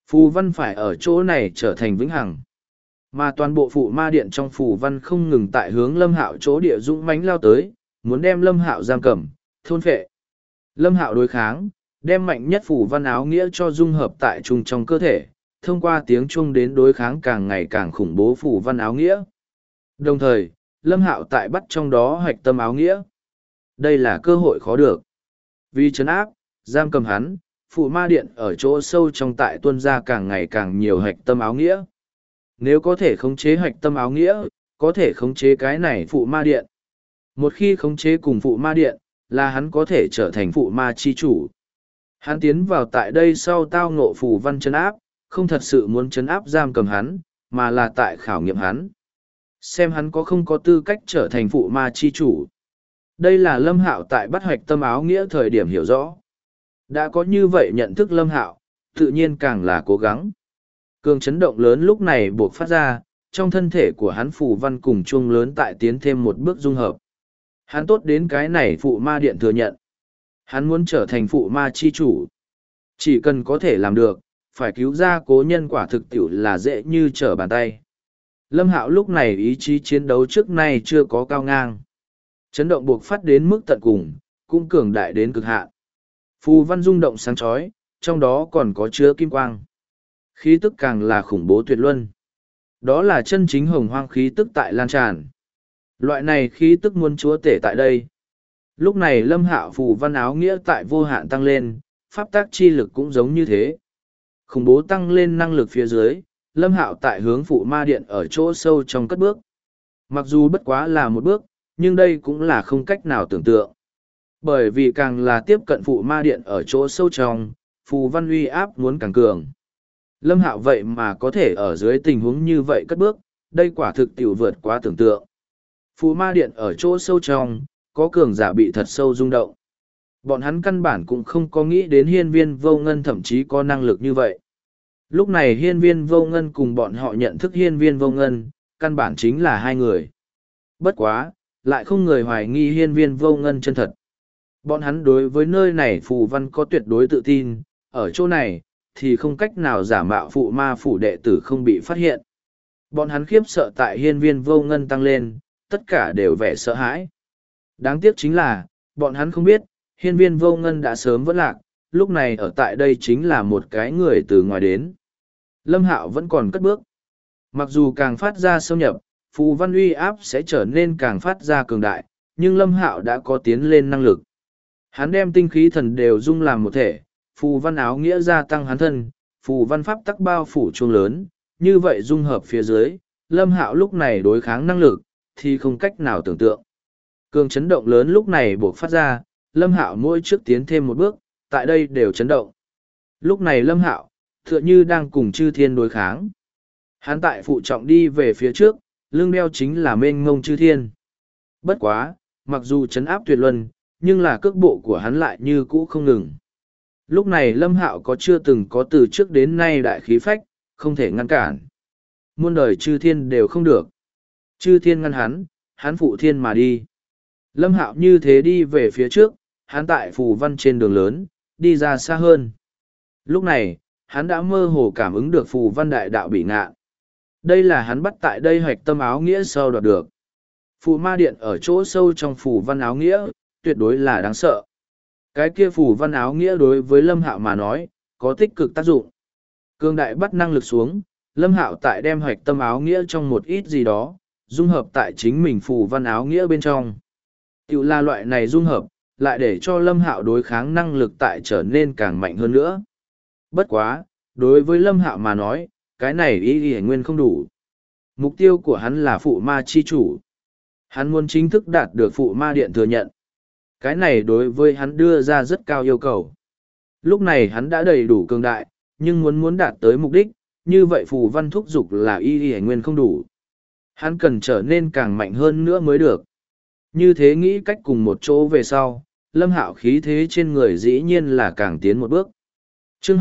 Phù văn phải ở chỗ này trở thành vĩnh hằng. Mà toàn bộ phụ ma điện trong phù văn không ngừng tại hướng Lâm Hạo chỗ địa dũng mãnh lao tới, muốn đem Lâm Hạo giam cầm, thôn phệ. Lâm Hạo đối kháng, đem mạnh nhất phù văn áo nghĩa cho dung hợp tại trung trong cơ thể, thông qua tiếng chuông đến đối kháng càng ngày càng khủng bố phù văn áo nghĩa. Đồng thời, Lâm Hạo tại bắt trong đó hoạch tâm áo nghĩa. Đây là cơ hội khó được. Vì trấn áp, giam cầm hắn, phụ ma điện ở chỗ sâu trong tại tuân ra càng ngày càng nhiều hoạch tâm áo nghĩa. Nếu có thể khống chế hoạch tâm áo nghĩa, có thể khống chế cái này phụ ma điện. Một khi khống chế cùng phụ ma điện, là hắn có thể trở thành phụ ma chi chủ. Hắn tiến vào tại đây sau tao ngộ phù văn trấn áp, không thật sự muốn trấn áp giam cầm hắn, mà là tại khảo nghiệm hắn. Xem hắn có không có tư cách trở thành phụ ma chi chủ. Đây là Lâm Hạo tại bắt hoạch tâm áo nghĩa thời điểm hiểu rõ. Đã có như vậy nhận thức Lâm Hạo, tự nhiên càng là cố gắng. Cường chấn động lớn lúc này buộc phát ra, trong thân thể của hắn phù văn cùng chuông lớn tại tiến thêm một bước dung hợp. Hắn tốt đến cái này phụ ma điện thừa nhận. Hắn muốn trở thành phụ ma chi chủ. Chỉ cần có thể làm được, phải cứu ra cố nhân quả thực tiểu là dễ như trở bàn tay. Lâm Hạo lúc này ý chí chiến đấu trước nay chưa có cao ngang. Chấn động buộc phát đến mức tận cùng, cũng cường đại đến cực hạn. Phù văn rung động sáng chói, trong đó còn có chứa kim quang. Khí tức càng là khủng bố tuyệt luân. Đó là chân chính hồng hoang khí tức tại lan tràn. Loại này khí tức muốn chúa tể tại đây. Lúc này Lâm Hạo phù văn áo nghĩa tại vô hạn tăng lên, pháp tác chi lực cũng giống như thế. Khủng bố tăng lên năng lực phía dưới, Lâm Hạo tại hướng phụ ma điện ở chỗ sâu trong cất bước. Mặc dù bất quá là một bước, nhưng đây cũng là không cách nào tưởng tượng. Bởi vì càng là tiếp cận phụ ma điện ở chỗ sâu trong, phù văn uy áp muốn càng cường. Lâm Hạo vậy mà có thể ở dưới tình huống như vậy cất bước, đây quả thực tiểu vượt quá tưởng tượng. Phù ma điện ở chỗ sâu trong, có cường giả bị thật sâu rung động. Bọn hắn căn bản cũng không có nghĩ đến hiên viên vô ngân thậm chí có năng lực như vậy. Lúc này hiên viên vô ngân cùng bọn họ nhận thức hiên viên vô ngân, căn bản chính là hai người. Bất quá, lại không người hoài nghi hiên viên vô ngân chân thật. Bọn hắn đối với nơi này phù văn có tuyệt đối tự tin, ở chỗ này, thì không cách nào giả mạo phụ ma phủ đệ tử không bị phát hiện. Bọn hắn khiếp sợ tại hiên viên vô ngân tăng lên, tất cả đều vẻ sợ hãi. Đáng tiếc chính là, bọn hắn không biết, hiên viên vô ngân đã sớm vẫn lạc, lúc này ở tại đây chính là một cái người từ ngoài đến. Lâm Hạo vẫn còn cất bước. Mặc dù càng phát ra xâm nhập, phù văn uy áp sẽ trở nên càng phát ra cường đại, nhưng Lâm Hạo đã có tiến lên năng lực. Hắn đem tinh khí thần đều dung làm một thể, phù văn áo nghĩa gia tăng hắn thân, phù văn pháp tắc bao phủ chuông lớn, như vậy dung hợp phía dưới, Lâm Hạo lúc này đối kháng năng lực, thì không cách nào tưởng tượng. Cường chấn động lớn lúc này buộc phát ra, Lâm Hạo mỗi trước tiến thêm một bước, tại đây đều chấn động. Lúc này Lâm Hạo, tựa như đang cùng chư thiên đối kháng. Hắn tại phụ trọng đi về phía trước, lưng đeo chính là mênh mông chư thiên. Bất quá, mặc dù chấn áp tuyệt luân, nhưng là cước bộ của hắn lại như cũ không ngừng. Lúc này Lâm Hạo có chưa từng có từ trước đến nay đại khí phách, không thể ngăn cản. Muôn đời chư thiên đều không được. Chư thiên ngăn hắn phụ thiên mà đi. Lâm Hạo như thế đi về phía trước, hắn tại phù văn trên đường lớn, đi ra xa hơn. Lúc này, hắn đã mơ hồ cảm ứng được phù văn đại đạo bị ngạ. Đây là hắn bắt tại đây hoạch tâm áo nghĩa sau đoạt được. Phù ma điện ở chỗ sâu trong phù văn áo nghĩa, tuyệt đối là đáng sợ. Cái kia phù văn áo nghĩa đối với Lâm Hạo mà nói, có tích cực tác dụng. Cương đại bắt năng lực xuống, Lâm Hạo tại đem hoạch tâm áo nghĩa trong một ít gì đó, dung hợp tại chính mình phù văn áo nghĩa bên trong. Tiểu là loại này dung hợp, lại để cho Lâm Hạo đối kháng năng lực tại trở nên càng mạnh hơn nữa. Bất quá, đối với Lâm Hạo mà nói, cái này ý nguyên không đủ. Mục tiêu của hắn là phụ ma chi chủ. Hắn muốn chính thức đạt được phụ ma điện thừa nhận. Cái này đối với hắn đưa ra rất cao yêu cầu. Lúc này hắn đã đầy đủ cường đại, nhưng muốn đạt tới mục đích, như vậy phù văn thúc dục là ý nguyên không đủ. Hắn cần trở nên càng mạnh hơn nữa mới được. Như thế nghĩ cách cùng một chỗ về sau, Lâm Hạo khí thế trên người dĩ nhiên là càng tiến một bước. Chương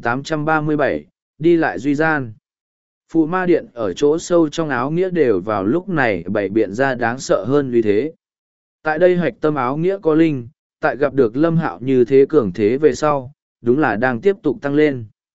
2837, đi lại duy gian. Phụ ma điện ở chỗ sâu trong áo nghĩa đều vào lúc này bày biện ra đáng sợ hơn vì thế. Tại đây hoạch tâm áo nghĩa có linh, tại gặp được Lâm Hạo như thế cường thế về sau, đúng là đang tiếp tục tăng lên.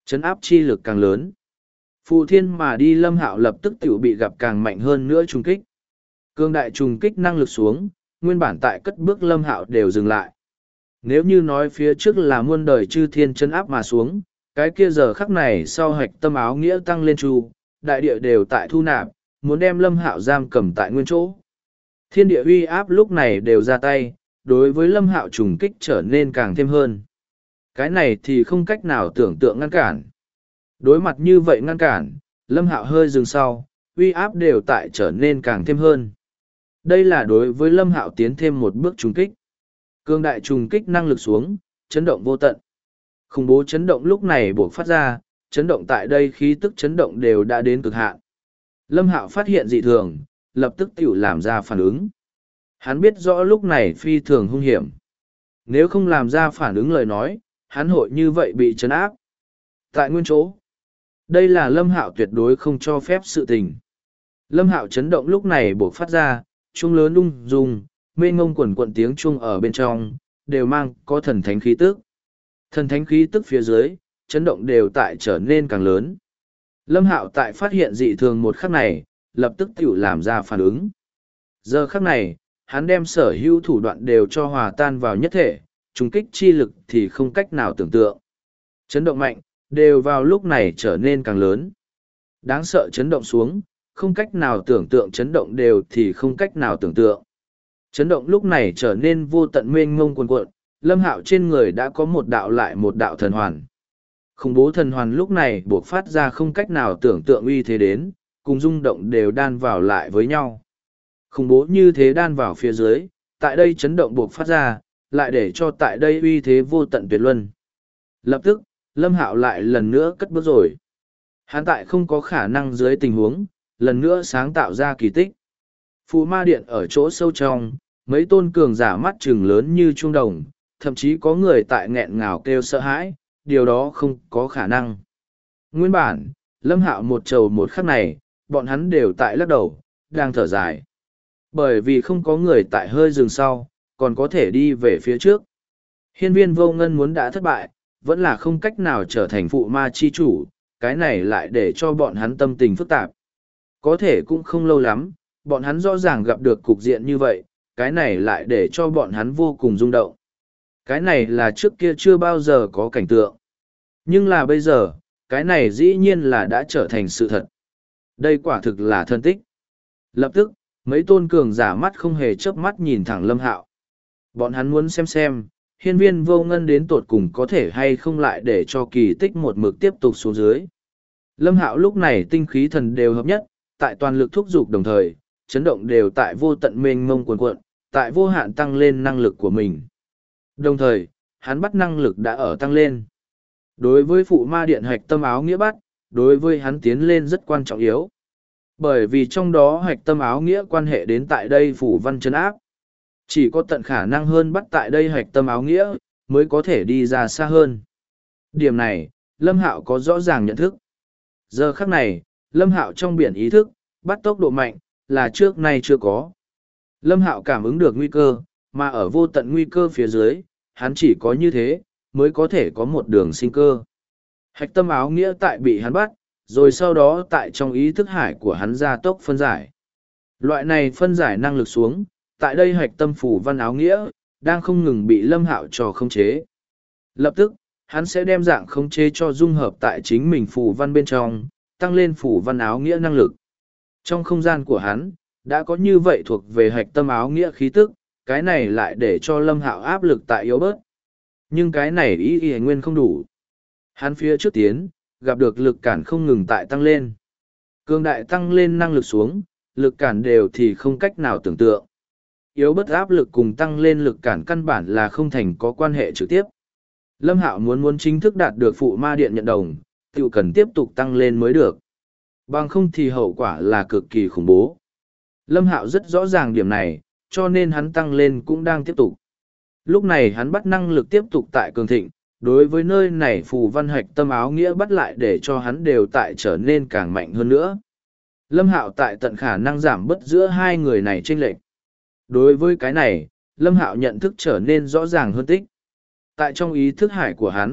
Chấn áp chi lực càng lớn. Phụ thiên mà đi Lâm Hạo lập tức tiểu bị gặp càng mạnh hơn nữa trùng kích. Cương đại trùng kích năng lực xuống, nguyên bản tại cất bước Lâm Hạo đều dừng lại. Nếu như nói phía trước là muôn đời chư thiên chấn áp mà xuống, cái kia giờ khắc này sau hạch tâm áo nghĩa tăng lên chu, đại địa đều tại thu nạp, muốn đem Lâm Hạo giam cầm tại nguyên chỗ. Thiên địa uy áp lúc này đều ra tay, đối với Lâm Hạo trùng kích trở nên càng thêm hơn. Cái này thì không cách nào tưởng tượng ngăn cản. Đối mặt như vậy ngăn cản, Lâm Hạo hơi dừng sau, uy áp đều tại trở nên càng thêm hơn. Đây là đối với Lâm Hạo tiến thêm một bước trùng kích. Cương đại trùng kích năng lực xuống, chấn động vô tận. Khủng bố chấn động lúc này buộc phát ra, chấn động tại đây khí tức chấn động đều đã đến cực hạn. Lâm Hạo phát hiện dị thường, lập tức tiểu làm ra phản ứng. Hắn biết rõ lúc này phi thường hung hiểm. Nếu không làm ra phản ứng lời nói, hắn hội như vậy bị chấn áp. Tại nguyên chỗ, đây là Lâm Hạo tuyệt đối không cho phép sự tình. Lâm Hạo chấn động lúc này buộc phát ra, chuông lớn ung dung, mênh ngông quần quận tiếng chuông ở bên trong, đều mang có thần thánh khí tức. Thần thánh khí tức phía dưới, chấn động đều tại trở nên càng lớn. Lâm Hạo tại phát hiện dị thường một khắc này, lập tức tiểu làm ra phản ứng. Giờ khắc này, hắn đem sở hữu thủ đoạn đều cho hòa tan vào nhất thể, trùng kích chi lực thì không cách nào tưởng tượng. Chấn động mạnh, đều vào lúc này trở nên càng lớn. Đáng sợ chấn động xuống, không cách nào tưởng tượng chấn động đều thì không cách nào tưởng tượng. Chấn động lúc này trở nên vô tận mênh mông cuồn cuộn, Lâm Hạo trên người đã có một đạo lại một đạo thần hoàn. Khủng bố thần hoàn lúc này buộc phát ra không cách nào tưởng tượng uy thế đến, cùng rung động đều đan vào lại với nhau. Khủng bố như thế đan vào phía dưới, tại đây chấn động buộc phát ra, lại để cho tại đây uy thế vô tận tuyệt luân. Lập tức, Lâm Hạo lại lần nữa cất bước rồi. Hắn tại không có khả năng dưới tình huống, lần nữa sáng tạo ra kỳ tích. Phù ma điện ở chỗ sâu trong, mấy tôn cường giả mắt trừng lớn như trung đồng, thậm chí có người tại nghẹn ngào kêu sợ hãi, điều đó không có khả năng. Nguyên bản, Lâm Hạo một trầu một khắc này, bọn hắn đều tại lắc đầu, đang thở dài. Bởi vì không có người tại hơi dừng sau, còn có thể đi về phía trước. Hiên viên vô ngân muốn đã thất bại, vẫn là không cách nào trở thành phụ ma chi chủ, cái này lại để cho bọn hắn tâm tình phức tạp. Có thể cũng không lâu lắm, bọn hắn rõ ràng gặp được cục diện như vậy, cái này lại để cho bọn hắn vô cùng rung động. Cái này là trước kia chưa bao giờ có cảnh tượng. Nhưng là bây giờ, cái này dĩ nhiên là đã trở thành sự thật. Đây quả thực là thân tích. Lập tức, mấy tôn cường giả mắt không hề chớp mắt nhìn thẳng Lâm Hạo. Bọn hắn muốn xem, hiên viên vô ngân đến tột cùng có thể hay không lại để cho kỳ tích một mực tiếp tục xuống dưới. Lâm Hạo lúc này tinh khí thần đều hợp nhất, tại toàn lực thúc giục đồng thời, chấn động đều tại vô tận mênh mông cuồn cuộn, tại vô hạn tăng lên năng lực của mình. Đồng thời, hắn bắt năng lực đã ở tăng lên. Đối với phụ ma điện hạch tâm áo nghĩa bắt, đối với hắn tiến lên rất quan trọng yếu. Bởi vì trong đó hạch tâm áo nghĩa quan hệ đến tại đây phủ văn chân áp. Chỉ có tận khả năng hơn bắt tại đây hạch tâm áo nghĩa, mới có thể đi ra xa hơn. Điểm này, Lâm Hạo có rõ ràng nhận thức. Giờ khắc này, Lâm Hạo trong biển ý thức, bắt tốc độ mạnh, là trước nay chưa có. Lâm Hạo cảm ứng được nguy cơ, mà ở vô tận nguy cơ phía dưới, hắn chỉ có như thế, mới có thể có một đường sinh cơ. Hạch tâm áo nghĩa tại bị hắn bắt, rồi sau đó tại trong ý thức hải của hắn ra tốc phân giải. Loại này phân giải năng lực xuống, tại đây hạch tâm phủ văn áo nghĩa, đang không ngừng bị Lâm Hạo cho khống chế. Lập tức, hắn sẽ đem dạng khống chế cho dung hợp tại chính mình phủ văn bên trong, tăng lên phủ văn áo nghĩa năng lực. Trong không gian của hắn, đã có như vậy thuộc về hạch tâm áo nghĩa khí tức, cái này lại để cho Lâm Hạo áp lực tại yếu bớt. Nhưng cái này ý nguyên không đủ. Hắn phía trước tiến, gặp được lực cản không ngừng tại tăng lên. Cường đại tăng lên năng lực xuống, lực cản đều thì không cách nào tưởng tượng. Yếu bớt áp lực cùng tăng lên lực cản căn bản là không thành có quan hệ trực tiếp. Lâm Hạo muốn chính thức đạt được phụ ma điện nhận đồng, tự cần tiếp tục tăng lên mới được. Bằng không thì hậu quả là cực kỳ khủng bố. Lâm Hạo rất rõ ràng điểm này, cho nên hắn tăng lên cũng đang tiếp tục. Lúc này hắn bắt năng lực tiếp tục tại cường thịnh, đối với nơi này phù văn hạch tâm áo nghĩa bắt lại để cho hắn đều tại trở nên càng mạnh hơn nữa. Lâm Hạo tại tận khả năng giảm bớt giữa hai người này chênh lệch. Đối với cái này, Lâm Hạo nhận thức trở nên rõ ràng hơn tích. Tại trong ý thức hải của hắn,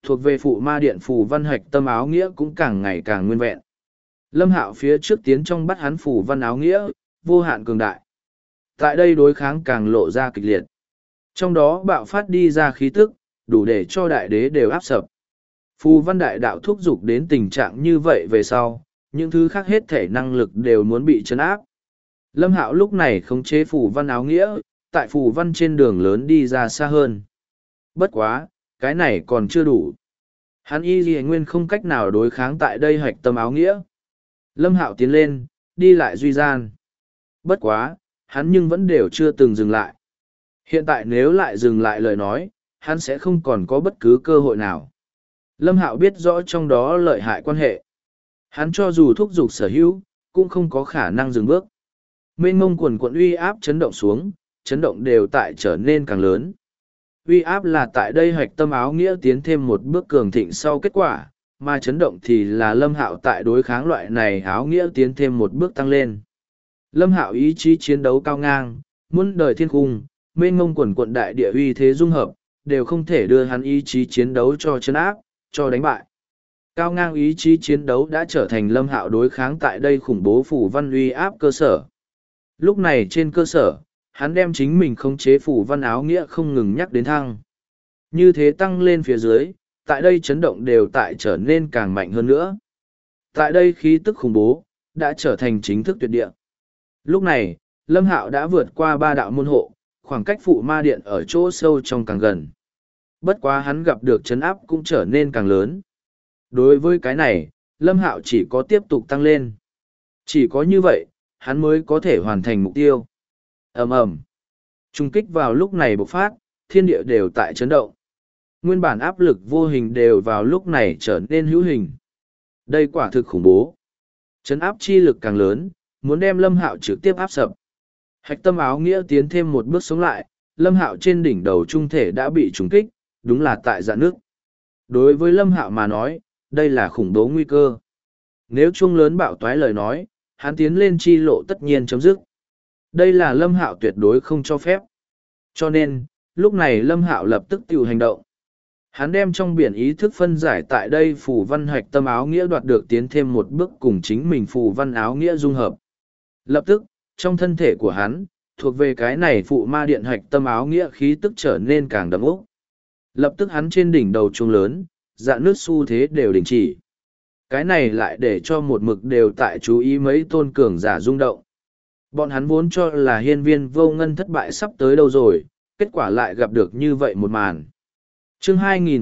thuộc về phụ ma điện phù văn hạch tâm áo nghĩa cũng càng ngày càng nguyên vẹn. Lâm Hạo phía trước tiến trong bắt hắn phù văn áo nghĩa, vô hạn cường đại. Tại đây đối kháng càng lộ ra kịch liệt. Trong đó bạo phát đi ra khí tức, đủ để cho đại đế đều áp sập. Phù văn đại đạo thúc giục đến tình trạng như vậy về sau, những thứ khác hết thể năng lực đều muốn bị chấn áp. Lâm Hạo lúc này khống chế phù văn áo nghĩa, tại phù văn trên đường lớn đi ra xa hơn. Bất quá, cái này còn chưa đủ. Hắn y gì nguyên không cách nào đối kháng tại đây hạch tâm áo nghĩa. Lâm Hạo tiến lên, đi lại duy gian. Bất quá, hắn nhưng vẫn đều chưa từng dừng lại. Hiện tại nếu lại dừng lại lời nói, hắn sẽ không còn có bất cứ cơ hội nào. Lâm Hạo biết rõ trong đó lợi hại quan hệ. Hắn cho dù thúc giục sở hữu, cũng không có khả năng dừng bước. Mênh mông quần quận uy áp chấn động xuống, chấn động đều tại trở nên càng lớn. Uy áp là tại đây hoạch tâm áo nghĩa tiến thêm một bước cường thịnh sau kết quả, mà chấn động thì là Lâm Hạo tại đối kháng loại này áo nghĩa tiến thêm một bước tăng lên. Lâm Hạo ý chí chiến đấu cao ngang, muôn đời thiên cung, mênh mông quần quận đại địa uy thế dung hợp, đều không thể đưa hắn ý chí chiến đấu cho chấn áp, cho đánh bại. Cao ngang ý chí chiến đấu đã trở thành Lâm Hạo đối kháng tại đây khủng bố phù văn uy áp cơ sở. Lúc này trên cơ sở, hắn đem chính mình khống chế phù văn áo nghĩa không ngừng nhắc đến thăng. Như thế tăng lên phía dưới, tại đây chấn động đều tại trở nên càng mạnh hơn nữa. Tại đây khí tức khủng bố, đã trở thành chính thức tuyệt địa. Lúc này, Lâm Hạo đã vượt qua 3 đạo môn hộ, khoảng cách phụ ma điện ở chỗ sâu trong càng gần. Bất quá hắn gặp được chấn áp cũng trở nên càng lớn. Đối với cái này, Lâm Hạo chỉ có tiếp tục tăng lên. Chỉ có như vậy, hắn mới có thể hoàn thành mục tiêu. Ầm ầm. Trung kích vào lúc này bộc phát, thiên địa đều tại chấn động. Nguyên bản áp lực vô hình đều vào lúc này trở nên hữu hình. Đây quả thực khủng bố. Chấn áp chi lực càng lớn, muốn đem Lâm Hạo trực tiếp áp sập. Hạch tâm áo nghĩa tiến thêm một bước sống lại, Lâm Hạo trên đỉnh đầu trung thể đã bị trúng kích, đúng là tại dạn nước. Đối với Lâm Hạo mà nói, đây là khủng bố nguy cơ. Nếu chuông lớn bạo toái lời nói, hắn tiến lên chi lộ tất nhiên chấm dứt. Đây là Lâm Hạo tuyệt đối không cho phép. Cho nên, lúc này Lâm Hạo lập tức tiêu hành động. Hắn đem trong biển ý thức phân giải tại đây phù văn hạch tâm áo nghĩa đoạt được tiến thêm một bước cùng chính mình phù văn áo nghĩa dung hợp. Lập tức, trong thân thể của hắn, thuộc về cái này phụ ma điện hạch tâm áo nghĩa khí tức trở nên càng đậm ốc. Lập tức hắn trên đỉnh đầu chuông lớn, dạn nước xu thế đều đình chỉ. Cái này lại để cho một mực đều tại chú ý mấy tôn cường giả rung động. Bọn hắn vốn cho là hiên viên vô ngân thất bại sắp tới đâu rồi, kết quả lại gặp được như vậy một màn. Chương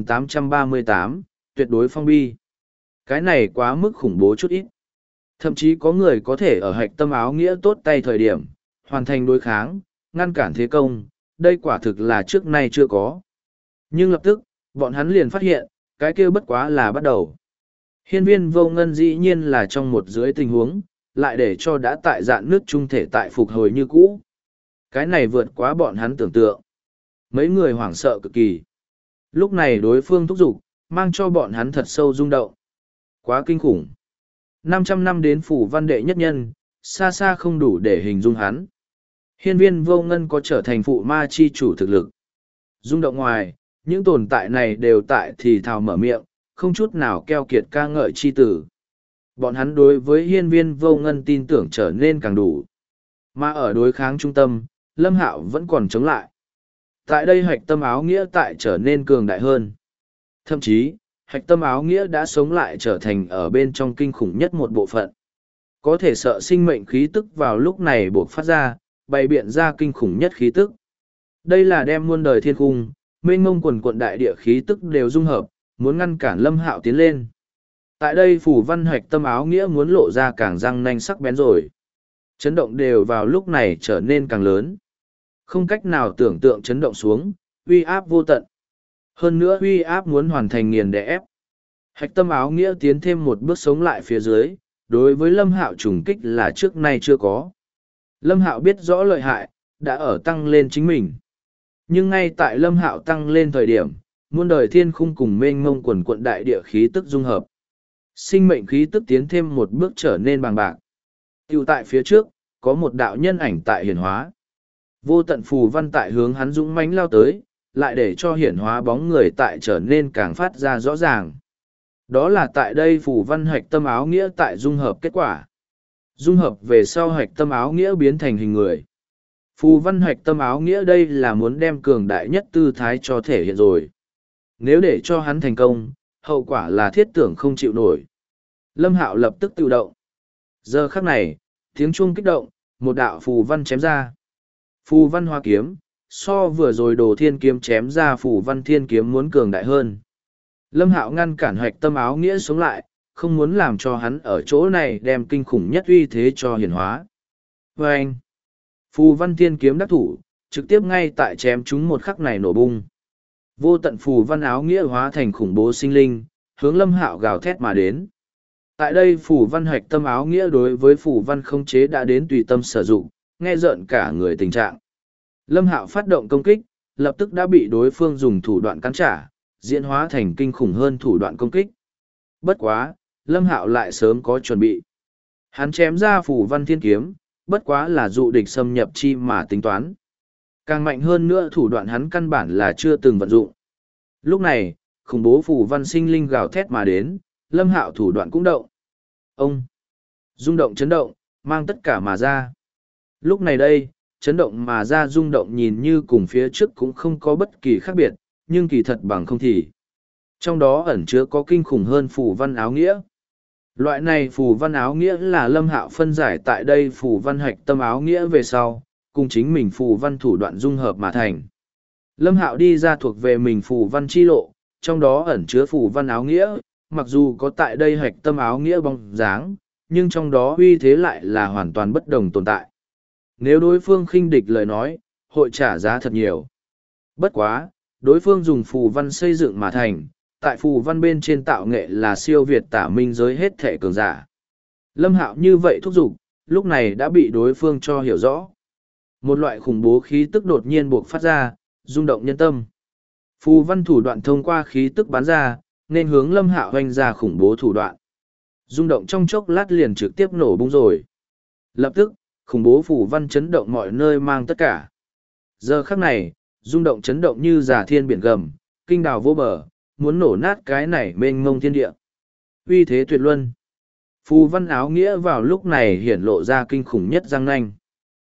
2838, tuyệt đối phong bi. Cái này quá mức khủng bố chút ít. Thậm chí có người có thể ở hạch tâm áo nghĩa tốt tay thời điểm, hoàn thành đối kháng, ngăn cản thế công, đây quả thực là trước nay chưa có. Nhưng lập tức, bọn hắn liền phát hiện, cái kia bất quá là bắt đầu. Hiên viên vô ngân dĩ nhiên là trong một dưới tình huống, lại để cho đã tại dạn nước trung thể tại phục hồi như cũ. Cái này vượt quá bọn hắn tưởng tượng. Mấy người hoảng sợ cực kỳ. Lúc này đối phương thúc giục, mang cho bọn hắn thật sâu rung động. Quá kinh khủng. 500 năm đến phủ văn đệ nhất nhân, xa xa không đủ để hình dung hắn. Hiên viên vô ngân có trở thành phụ ma chi chủ thực lực. Rung động ngoài, những tồn tại này đều tại thì thào mở miệng, không chút nào keo kiệt ca ngợi chi tử. Bọn hắn đối với hiên viên vô ngân tin tưởng trở nên càng đủ. Mà ở đối kháng trung tâm, Lâm Hạo vẫn còn chống lại. Tại đây hạch tâm áo nghĩa tại trở nên cường đại hơn. Thậm chí, hạch tâm áo nghĩa đã sống lại trở thành ở bên trong kinh khủng nhất một bộ phận. Có thể sợ sinh mệnh khí tức vào lúc này buộc phát ra, bày biện ra kinh khủng nhất khí tức. Đây là đem muôn đời thiên cung, mênh mông quần quận đại địa khí tức đều dung hợp, muốn ngăn cản Lâm Hạo tiến lên. Tại đây phủ văn hạch tâm áo nghĩa muốn lộ ra càng răng nanh sắc bén rồi. Chấn động đều vào lúc này trở nên càng lớn. Không cách nào tưởng tượng chấn động xuống, uy áp vô tận. Hơn nữa uy áp muốn hoàn thành nghiền đè ép. Hạch tâm áo nghĩa tiến thêm một bước sống lại phía dưới, đối với Lâm Hạo trùng kích là trước nay chưa có. Lâm Hạo biết rõ lợi hại, đã ở tăng lên chính mình. Nhưng ngay tại Lâm Hạo tăng lên thời điểm, muôn đời thiên khung cùng mênh mông quần quận đại địa khí tức dung hợp. Sinh mệnh khí tức tiến thêm một bước trở nên bằng bạc. Tiểu tại phía trước, có một đạo nhân ảnh tại hiển hóa. Vô tận phù văn tại hướng hắn dũng mãnh lao tới, lại để cho hiển hóa bóng người tại trở nên càng phát ra rõ ràng. Đó là tại đây phù văn hạch tâm áo nghĩa tại dung hợp kết quả. Dung hợp về sau hạch tâm áo nghĩa biến thành hình người. Phù văn hạch tâm áo nghĩa đây là muốn đem cường đại nhất tư thái cho thể hiện rồi. Nếu để cho hắn thành công, hậu quả là thiết tưởng không chịu nổi. Lâm Hạo lập tức tự động. Giờ khắc này, tiếng chuông kích động, một đạo phù văn chém ra. Phù văn hoa kiếm, so vừa rồi đồ thiên kiếm chém ra phù văn thiên kiếm muốn cường đại hơn. Lâm Hạo ngăn cản hạch tâm áo nghĩa xuống lại, không muốn làm cho hắn ở chỗ này đem kinh khủng nhất uy thế cho hiển hóa. Và anh, phù văn thiên kiếm đắc thủ, trực tiếp ngay tại chém chúng một khắc này nổ bung. Vô tận phù văn áo nghĩa hóa thành khủng bố sinh linh, hướng Lâm Hạo gào thét mà đến. Tại đây phù văn hạch tâm áo nghĩa đối với phù văn khống chế đã đến tùy tâm sử dụng, nghe rợn cả người tình trạng. Lâm Hạo phát động công kích, lập tức đã bị đối phương dùng thủ đoạn cắn trả, diễn hóa thành kinh khủng hơn thủ đoạn công kích. Bất quá, Lâm Hạo lại sớm có chuẩn bị. Hắn chém ra phù văn thiên kiếm, bất quá là dụ địch xâm nhập chi mà tính toán. Càng mạnh hơn nữa thủ đoạn hắn căn bản là chưa từng vận dụng. Lúc này, khủng bố phù văn sinh linh gào thét mà đến, Lâm Hạo thủ đoạn cũng động. Ông! Rung động chấn động, mang tất cả mà ra. Lúc này đây, chấn động mà ra rung động nhìn như cùng phía trước cũng không có bất kỳ khác biệt, nhưng kỳ thật bằng không thì. Trong đó ẩn chứa có kinh khủng hơn phù văn áo nghĩa. Loại này phù văn áo nghĩa là Lâm Hạo phân giải tại đây phù văn hạch tâm áo nghĩa về sau, cùng chính mình phù văn thủ đoạn dung hợp mà thành. Lâm Hạo đi ra thuộc về mình phù văn chi lộ, trong đó ẩn chứa phù văn áo nghĩa, mặc dù có tại đây hạch tâm áo nghĩa bóng dáng, nhưng trong đó uy thế lại là hoàn toàn bất đồng tồn tại. Nếu đối phương khinh địch lời nói, hội trả giá thật nhiều. Bất quá, đối phương dùng phù văn xây dựng mà thành, tại phù văn bên trên tạo nghệ là siêu việt tả minh giới hết thể cường giả. Lâm Hạo như vậy thúc giục, lúc này đã bị đối phương cho hiểu rõ. Một loại khủng bố khí tức đột nhiên buộc phát ra, rung động nhân tâm. Phù văn thủ đoạn thông qua khí tức bắn ra, nên hướng Lâm Hạo hoành ra khủng bố thủ đoạn. Rung động trong chốc lát liền trực tiếp nổ bung rồi. Lập tức, khủng bố phù văn chấn động mọi nơi mang tất cả. Giờ khắc này, rung động chấn động như giả thiên biển gầm, kinh đào vô bờ, muốn nổ nát cái này mênh mông thiên địa. Uy thế tuyệt luân. Phù văn áo nghĩa vào lúc này hiển lộ ra kinh khủng nhất răng nanh.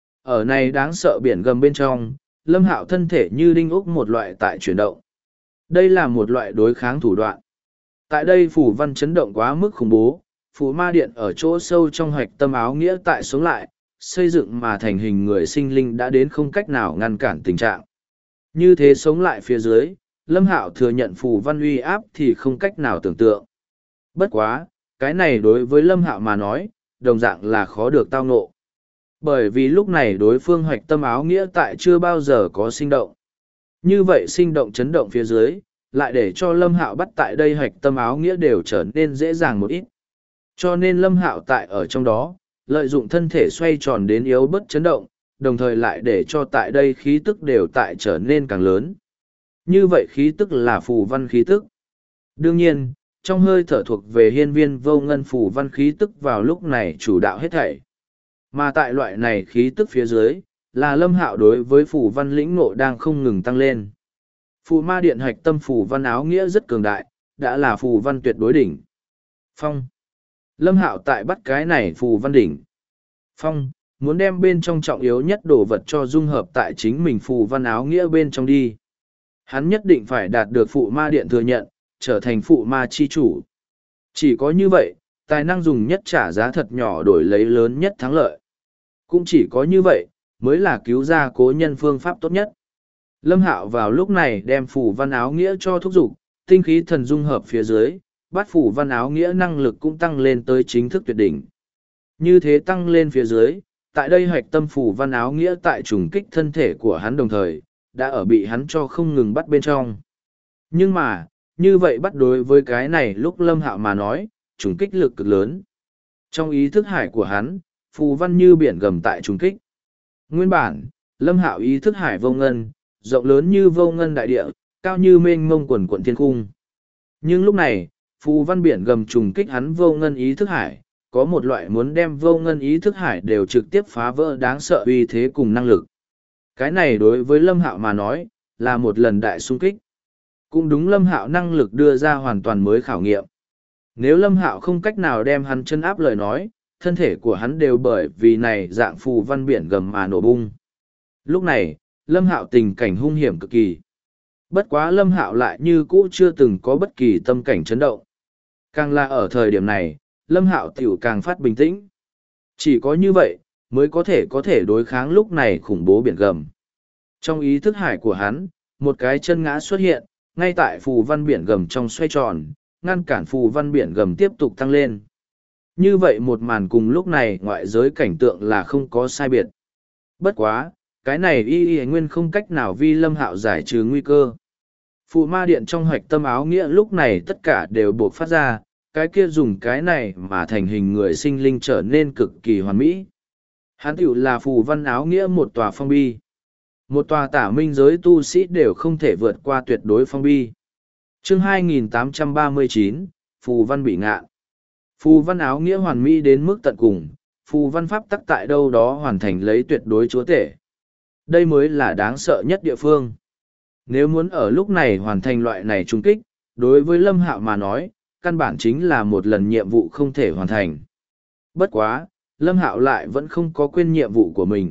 Ở này đáng sợ biển gầm bên trong, Lâm Hạo thân thể như đinh ốc một loại tại chuyển động. Đây là một loại đối kháng thủ đoạn. Tại đây phù văn chấn động quá mức khủng bố, phù ma điện ở chỗ sâu trong hạch tâm áo nghĩa tại sống lại, xây dựng mà thành hình người sinh linh đã đến không cách nào ngăn cản tình trạng. Như thế sống lại phía dưới, Lâm Hạo thừa nhận phù văn uy áp thì không cách nào tưởng tượng. Bất quá, cái này đối với Lâm Hạo mà nói, đồng dạng là khó được tao ngộ. Bởi vì lúc này đối phương hoạch tâm áo nghĩa tại chưa bao giờ có sinh động. Như vậy sinh động chấn động phía dưới, lại để cho Lâm Hạo bắt tại đây hoạch tâm áo nghĩa đều trở nên dễ dàng một ít. Cho nên Lâm Hạo tại ở trong đó, lợi dụng thân thể xoay tròn đến yếu bất chấn động, đồng thời lại để cho tại đây khí tức đều tại trở nên càng lớn. Như vậy khí tức là phù văn khí tức. Đương nhiên, trong hơi thở thuộc về hiên viên vô ngân phù văn khí tức vào lúc này chủ đạo hết thảy. Mà tại loại này khí tức phía dưới, là Lâm Hạo đối với phù văn lĩnh ngộ đang không ngừng tăng lên. Phù ma điện hạch tâm phù văn áo nghĩa rất cường đại, đã là phù văn tuyệt đối đỉnh. Phong. Lâm Hạo tại bắt cái này phù văn đỉnh. Phong, muốn đem bên trong trọng yếu nhất đồ vật cho dung hợp tại chính mình phù văn áo nghĩa bên trong đi. Hắn nhất định phải đạt được phụ ma điện thừa nhận, trở thành phụ ma chi chủ. Chỉ có như vậy, tài năng dùng nhất trả giá thật nhỏ đổi lấy lớn nhất thắng lợi. Cũng chỉ có như vậy, mới là cứu ra cố nhân phương pháp tốt nhất. Lâm Hạo vào lúc này đem phù văn áo nghĩa cho thúc giục, tinh khí thần dung hợp phía dưới, bắt phù văn áo nghĩa năng lực cũng tăng lên tới chính thức tuyệt đỉnh. Như thế tăng lên phía dưới, tại đây hoạch tâm phù văn áo nghĩa tại trùng kích thân thể của hắn đồng thời, đã ở bị hắn cho không ngừng bắt bên trong. Nhưng mà, như vậy bắt đối với cái này lúc Lâm Hạo mà nói, trùng kích lực cực lớn. Trong ý thức hải của hắn, phù văn như biển gầm tại trùng kích. Nguyên bản, Lâm Hạo ý thức hải vô ngân, rộng lớn như vô ngân đại địa, cao như mênh mông quần quận thiên cung. Nhưng lúc này, phù văn biển gầm trùng kích hắn vô ngân ý thức hải, có một loại muốn đem vô ngân ý thức hải đều trực tiếp phá vỡ đáng sợ uy thế cùng năng lực. Cái này đối với Lâm Hạo mà nói, là một lần đại xung kích. Cũng đúng, Lâm Hạo năng lực đưa ra hoàn toàn mới khảo nghiệm. Nếu Lâm Hạo không cách nào đem hắn chân áp lời nói, thân thể của hắn đều bởi vì này dạng phù văn biển gầm mà nổ bung. Lúc này, Lâm Hạo tình cảnh hung hiểm cực kỳ. Bất quá Lâm Hạo lại như cũ chưa từng có bất kỳ tâm cảnh chấn động. Càng là ở thời điểm này, Lâm Hạo tiểu càng phát bình tĩnh. Chỉ có như vậy, mới có thể đối kháng lúc này khủng bố biển gầm. Trong ý thức hải của hắn, một cái chân ngã xuất hiện, ngay tại phù văn biển gầm trong xoay tròn, ngăn cản phù văn biển gầm tiếp tục tăng lên. Như vậy một màn cùng lúc này ngoại giới cảnh tượng là không có sai biệt. Bất quá, cái này y nguyên không cách nào vi Lâm Hạo giải trừ nguy cơ. Phù ma điện trong hoạch tâm áo nghĩa lúc này tất cả đều buộc phát ra, cái kia dùng cái này mà thành hình người sinh linh trở nên cực kỳ hoàn mỹ. Hắn tiểu là phù văn áo nghĩa một tòa phong bi. Một tòa tả minh giới tu sĩ đều không thể vượt qua tuyệt đối phong bi. Chương 2839, Phù văn bị ngạ. Phù văn áo nghĩa hoàn mỹ đến mức tận cùng, phù văn pháp tắc tại đâu đó hoàn thành lấy tuyệt đối chúa tể. Đây mới là đáng sợ nhất địa phương. Nếu muốn ở lúc này hoàn thành loại này trung kích, đối với Lâm Hạo mà nói, căn bản chính là một lần nhiệm vụ không thể hoàn thành. Bất quá, Lâm Hạo lại vẫn không có quên nhiệm vụ của mình.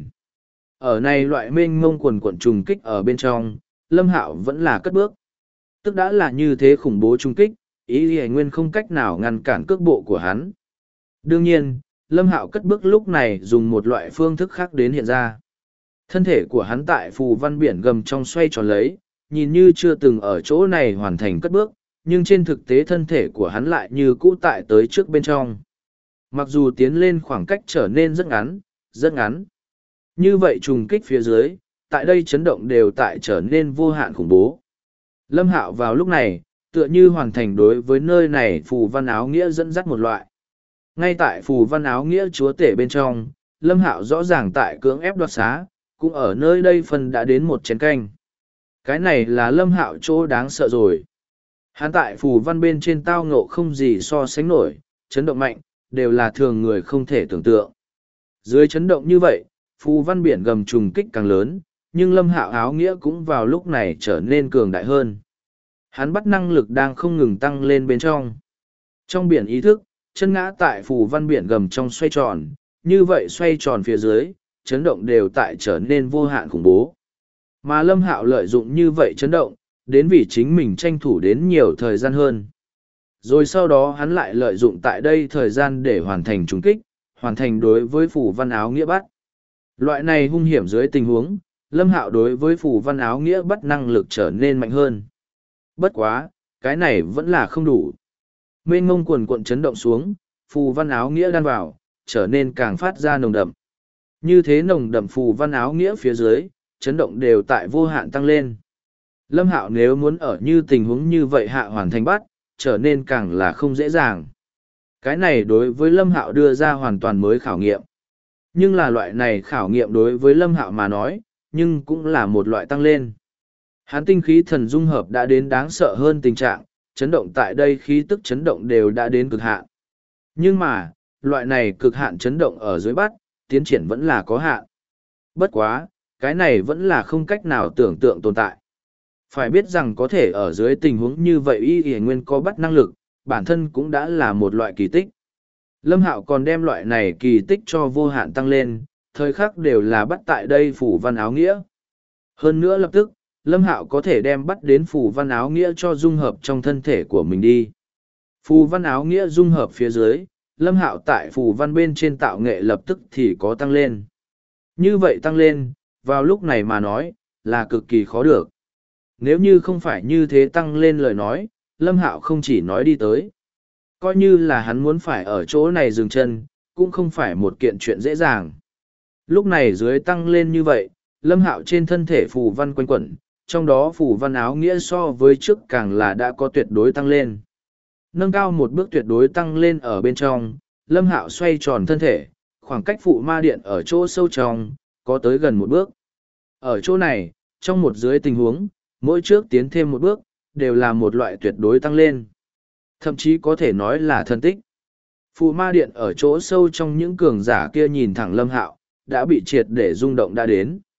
Ở này loại mênh mông quần quận trùng kích ở bên trong, Lâm Hạo vẫn là cất bước. Tức đã là như thế khủng bố trung kích, ý hề nguyên không cách nào ngăn cản cước bộ của hắn. Đương nhiên, Lâm Hạo cất bước lúc này dùng một loại phương thức khác đến hiện ra. Thân thể của hắn tại phù văn biển gầm trong xoay tròn lấy, nhìn như chưa từng ở chỗ này hoàn thành cất bước, nhưng trên thực tế thân thể của hắn lại như cũ tại tới trước bên trong. Mặc dù tiến lên khoảng cách trở nên rất ngắn, rất ngắn. Như vậy trùng kích phía dưới, tại đây chấn động đều tại trở nên vô hạn khủng bố. Lâm Hạo vào lúc này, tựa như hoàn thành đối với nơi này phù văn áo nghĩa dẫn dắt một loại. Ngay tại phù văn áo nghĩa chúa tể bên trong, Lâm Hạo rõ ràng tại cưỡng ép đoạt xá, cũng ở nơi đây phần đã đến một chén canh. Cái này là Lâm Hạo chỗ đáng sợ rồi. Hắn tại phù văn bên trên tao ngộ không gì so sánh nổi, chấn động mạnh, đều là thường người không thể tưởng tượng. Dưới chấn động như vậy, phù văn biển gầm trùng kích càng lớn, nhưng Lâm Hạo áo nghĩa cũng vào lúc này trở nên cường đại hơn. Hắn bắt năng lực đang không ngừng tăng lên bên trong. Trong biển ý thức, chân ngã tại phù văn biển gầm trong xoay tròn, như vậy xoay tròn phía dưới, chấn động đều tại trở nên vô hạn khủng bố. Mà Lâm Hạo lợi dụng như vậy chấn động, đến vì chính mình tranh thủ đến nhiều thời gian hơn. Rồi sau đó hắn lại lợi dụng tại đây thời gian để hoàn thành trùng kích, hoàn thành đối với phù văn áo nghĩa bắt. Loại này hung hiểm dưới tình huống, Lâm Hạo đối với phù văn áo nghĩa bắt năng lực trở nên mạnh hơn. Bất quá, cái này vẫn là không đủ. Mênh ngông quần cuộn chấn động xuống, phù văn áo nghĩa đan vào, trở nên càng phát ra nồng đậm. Như thế nồng đậm phù văn áo nghĩa phía dưới, chấn động đều tại vô hạn tăng lên. Lâm Hạo nếu muốn ở như tình huống như vậy hạ hoàn thành bắt, trở nên càng là không dễ dàng. Cái này đối với Lâm Hạo đưa ra hoàn toàn mới khảo nghiệm. Nhưng là loại này khảo nghiệm đối với Lâm Hạo mà nói, nhưng cũng là một loại tăng lên. Hắn tinh khí thần dung hợp đã đến đáng sợ hơn tình trạng, chấn động tại đây khí tức chấn động đều đã đến cực hạn. Nhưng mà, loại này cực hạn chấn động ở dưới bắt, tiến triển vẫn là có hạn. Bất quá, cái này vẫn là không cách nào tưởng tượng tồn tại. Phải biết rằng có thể ở dưới tình huống như vậy y nguyên có bắt năng lực, bản thân cũng đã là một loại kỳ tích. Lâm Hạo còn đem loại này kỳ tích cho vô hạn tăng lên, thời khắc đều là bắt tại đây phù văn áo nghĩa. Hơn nữa lập tức, Lâm Hạo có thể đem bắt đến phù văn áo nghĩa cho dung hợp trong thân thể của mình đi. Phù văn áo nghĩa dung hợp phía dưới, Lâm Hạo tại phù văn bên trên tạo nghệ lập tức thì có tăng lên. Như vậy tăng lên, vào lúc này mà nói, là cực kỳ khó được. Nếu như không phải như thế tăng lên lời nói, Lâm Hạo không chỉ nói đi tới. Coi như là hắn muốn phải ở chỗ này dừng chân, cũng không phải một kiện chuyện dễ dàng. Lúc này dưới tăng lên như vậy, Lâm Hạo trên thân thể phù văn quanh quẩn, trong đó phù văn áo nghĩa so với trước càng là đã có tuyệt đối tăng lên. Nâng cao một bước tuyệt đối tăng lên ở bên trong, Lâm Hạo xoay tròn thân thể, khoảng cách phụ ma điện ở chỗ sâu trong, có tới gần một bước. Ở chỗ này, trong một dưới tình huống, mỗi trước tiến thêm một bước, đều là một loại tuyệt đối tăng lên. Thậm chí có thể nói là thân tích. Phụ ma điện ở chỗ sâu trong những cường giả kia nhìn thẳng Lâm Hạo, đã bị triệt để rung động đã đến.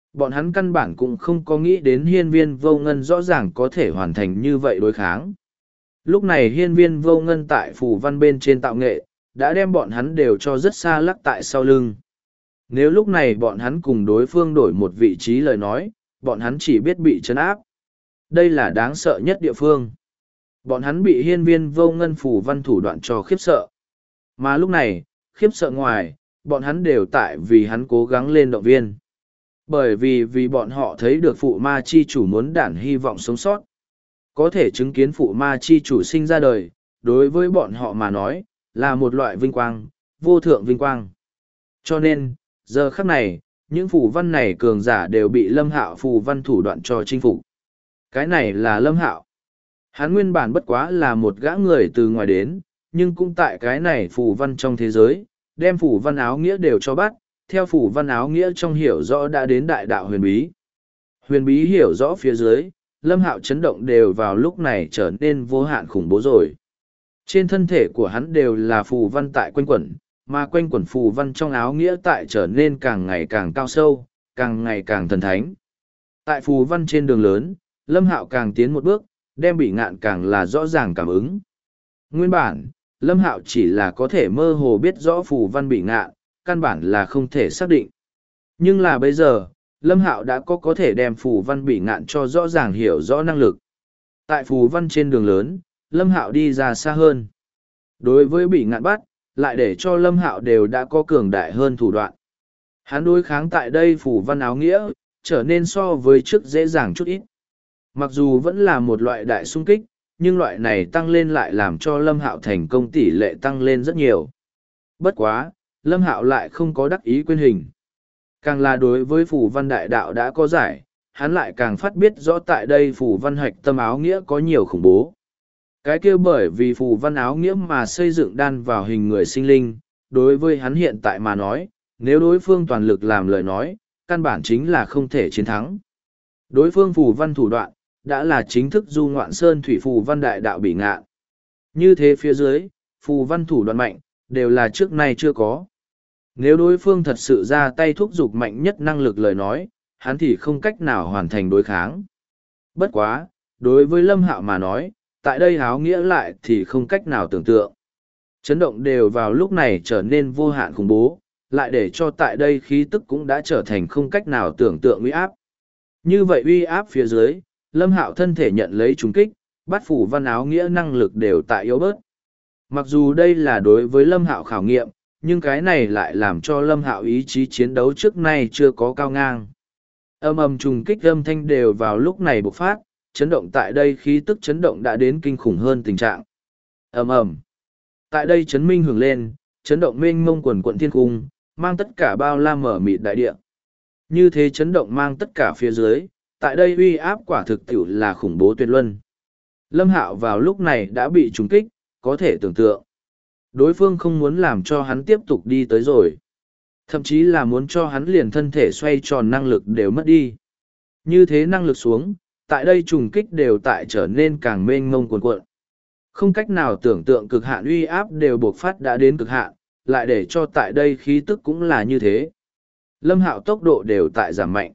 Bọn hắn căn bản cũng không có nghĩ đến hiên viên vô ngân rõ ràng có thể hoàn thành như vậy đối kháng. Lúc này hiên viên vô ngân tại phù văn bên trên tạo nghệ, đã đem bọn hắn đều cho rất xa lắc tại sau lưng. Nếu lúc này bọn hắn cùng đối phương đổi một vị trí lời nói, bọn hắn chỉ biết bị trấn áp. Đây là đáng sợ nhất địa phương. Bọn hắn bị hiên viên vô ngân phù văn thủ đoạn cho khiếp sợ. Mà lúc này, khiếp sợ ngoài, bọn hắn đều tại vì hắn cố gắng lên động viên. Bởi vì bọn họ thấy được phụ ma chi chủ muốn đản hy vọng sống sót. Có thể chứng kiến phụ ma chi chủ sinh ra đời, đối với bọn họ mà nói, là một loại vinh quang, vô thượng vinh quang. Cho nên, giờ khắc này, những phù văn này cường giả đều bị Lâm Hạo phù văn thủ đoạn cho chinh phục. Cái này là Lâm Hạo. Hắn nguyên bản bất quá là một gã người từ ngoài đến, nhưng cũng tại cái này phù văn trong thế giới, đem phù văn áo nghĩa đều cho bắt, theo phù văn áo nghĩa trong hiểu rõ đã đến đại đạo huyền bí. Huyền bí hiểu rõ phía dưới, Lâm Hạo chấn động đều vào lúc này trở nên vô hạn khủng bố rồi. Trên thân thể của hắn đều là phù văn tại quanh quẩn, mà quanh quẩn phù văn trong áo nghĩa tại trở nên càng ngày càng cao sâu, càng ngày càng thần thánh. Tại phù văn trên đường lớn, Lâm Hạo càng tiến một bước, đem bị ngạn càng là rõ ràng cảm ứng. Nguyên bản, Lâm Hạo chỉ là có thể mơ hồ biết rõ phù văn bị ngạn, căn bản là không thể xác định. Nhưng là bây giờ, Lâm Hạo đã có thể đem phù văn bị ngạn cho rõ ràng hiểu rõ năng lực. Tại phù văn trên đường lớn, Lâm Hạo đi ra xa hơn. Đối với bị ngạn bắt, lại để cho Lâm Hạo đều đã có cường đại hơn thủ đoạn. Hắn đối kháng tại đây phù văn áo nghĩa, trở nên so với trước dễ dàng chút ít. Mặc dù vẫn là một loại đại sung kích, nhưng loại này tăng lên lại làm cho Lâm Hạo thành công tỷ lệ tăng lên rất nhiều. Bất quá, Lâm Hạo lại không có đắc ý quên hình. Càng là đối với phù văn đại đạo đã có giải, hắn lại càng phát biết rõ tại đây phù văn hạch tâm áo nghĩa có nhiều khủng bố. Cái kia bởi vì phù văn áo nghĩa mà xây dựng đan vào hình người sinh linh, đối với hắn hiện tại mà nói, nếu đối phương toàn lực làm lời nói, căn bản chính là không thể chiến thắng. Đối phương phù văn thủ đoạn, đã là chính thức du ngoạn sơn thủy phù văn đại đạo bị ngạn. Như thế phía dưới, phù văn thủ đoạn mạnh, đều là trước nay chưa có. Nếu đối phương thật sự ra tay thúc giục mạnh nhất năng lực lời nói, hắn thì không cách nào hoàn thành đối kháng. Bất quá, đối với Lâm Hạo mà nói, tại đây áo nghĩa lại thì không cách nào tưởng tượng. Chấn động đều vào lúc này trở nên vô hạn khủng bố, lại để cho tại đây khí tức cũng đã trở thành không cách nào tưởng tượng uy áp. Như vậy uy áp phía dưới, Lâm Hạo thân thể nhận lấy trùng kích, bắt phủ văn áo nghĩa năng lực đều tại yếu bớt. Mặc dù đây là đối với Lâm Hạo khảo nghiệm, nhưng cái này lại làm cho Lâm Hạo ý chí chiến đấu trước nay chưa có cao ngang. Âm ầm trùng kích âm thanh đều vào lúc này bộc phát, chấn động tại đây khí tức chấn động đã đến kinh khủng hơn tình trạng. Ầm ầm. Tại đây chấn minh hưởng lên, chấn động mênh mông quần quận thiên cung, mang tất cả bao la mở mịt đại địa. Như thế chấn động mang tất cả phía dưới, tại đây uy áp quả thực tiểu là khủng bố tuyệt luân. Lâm Hạo vào lúc này đã bị trúng kích, có thể tưởng tượng. Đối phương không muốn làm cho hắn tiếp tục đi tới rồi. Thậm chí là muốn cho hắn liền thân thể xoay tròn năng lực đều mất đi. Như thế năng lực xuống, tại đây trùng kích đều tại trở nên càng mênh mông cuồn cuộn. Không cách nào tưởng tượng cực hạn uy áp đều buộc phát đã đến cực hạn, lại để cho tại đây khí tức cũng là như thế. Lâm Hạo tốc độ đều tại giảm mạnh.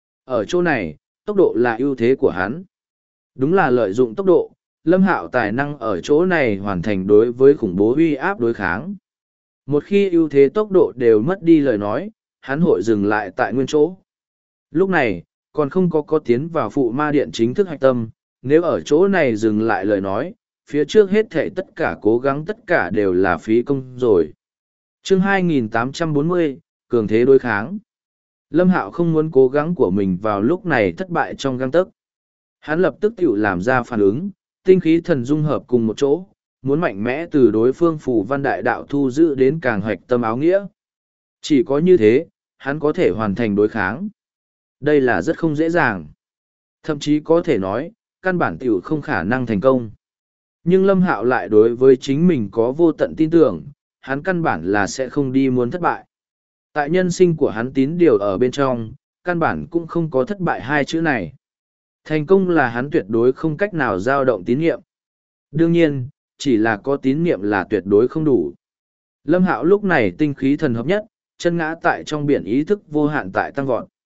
Ở chỗ này, tốc độ là ưu thế của hắn. Đúng là lợi dụng tốc độ, Lâm Hạo tài năng ở chỗ này hoàn thành đối với khủng bố uy áp đối kháng. Một khi ưu thế tốc độ đều mất đi lời nói, hắn hội dừng lại tại nguyên chỗ. Lúc này, còn không có tiến vào phụ ma điện chính thức hạch tâm, nếu ở chỗ này dừng lại lời nói, phía trước hết thảy tất cả cố gắng tất cả đều là phí công rồi. Chương 2840, cường thế đối kháng. Lâm Hạo không muốn cố gắng của mình vào lúc này thất bại trong gang tấc. Hắn lập tức tự làm ra phản ứng, tinh khí thần dung hợp cùng một chỗ, muốn mạnh mẽ từ đối phương phù văn đại đạo thu giữ đến càng hoạch tâm áo nghĩa. Chỉ có như thế, hắn có thể hoàn thành đối kháng. Đây là rất không dễ dàng. Thậm chí có thể nói, căn bản tiểu không khả năng thành công. Nhưng Lâm Hạo lại đối với chính mình có vô tận tin tưởng, hắn căn bản là sẽ không đi muốn thất bại. Tại nhân sinh của hắn tín điều ở bên trong, căn bản cũng không có thất bại hai chữ này. Thành công là hắn tuyệt đối không cách nào dao động tín nhiệm. Đương nhiên, chỉ là có tín nhiệm là tuyệt đối không đủ. Lâm Hạo lúc này tinh khí thần hợp nhất, chân ngã tại trong biển ý thức vô hạn tại tăng vọt.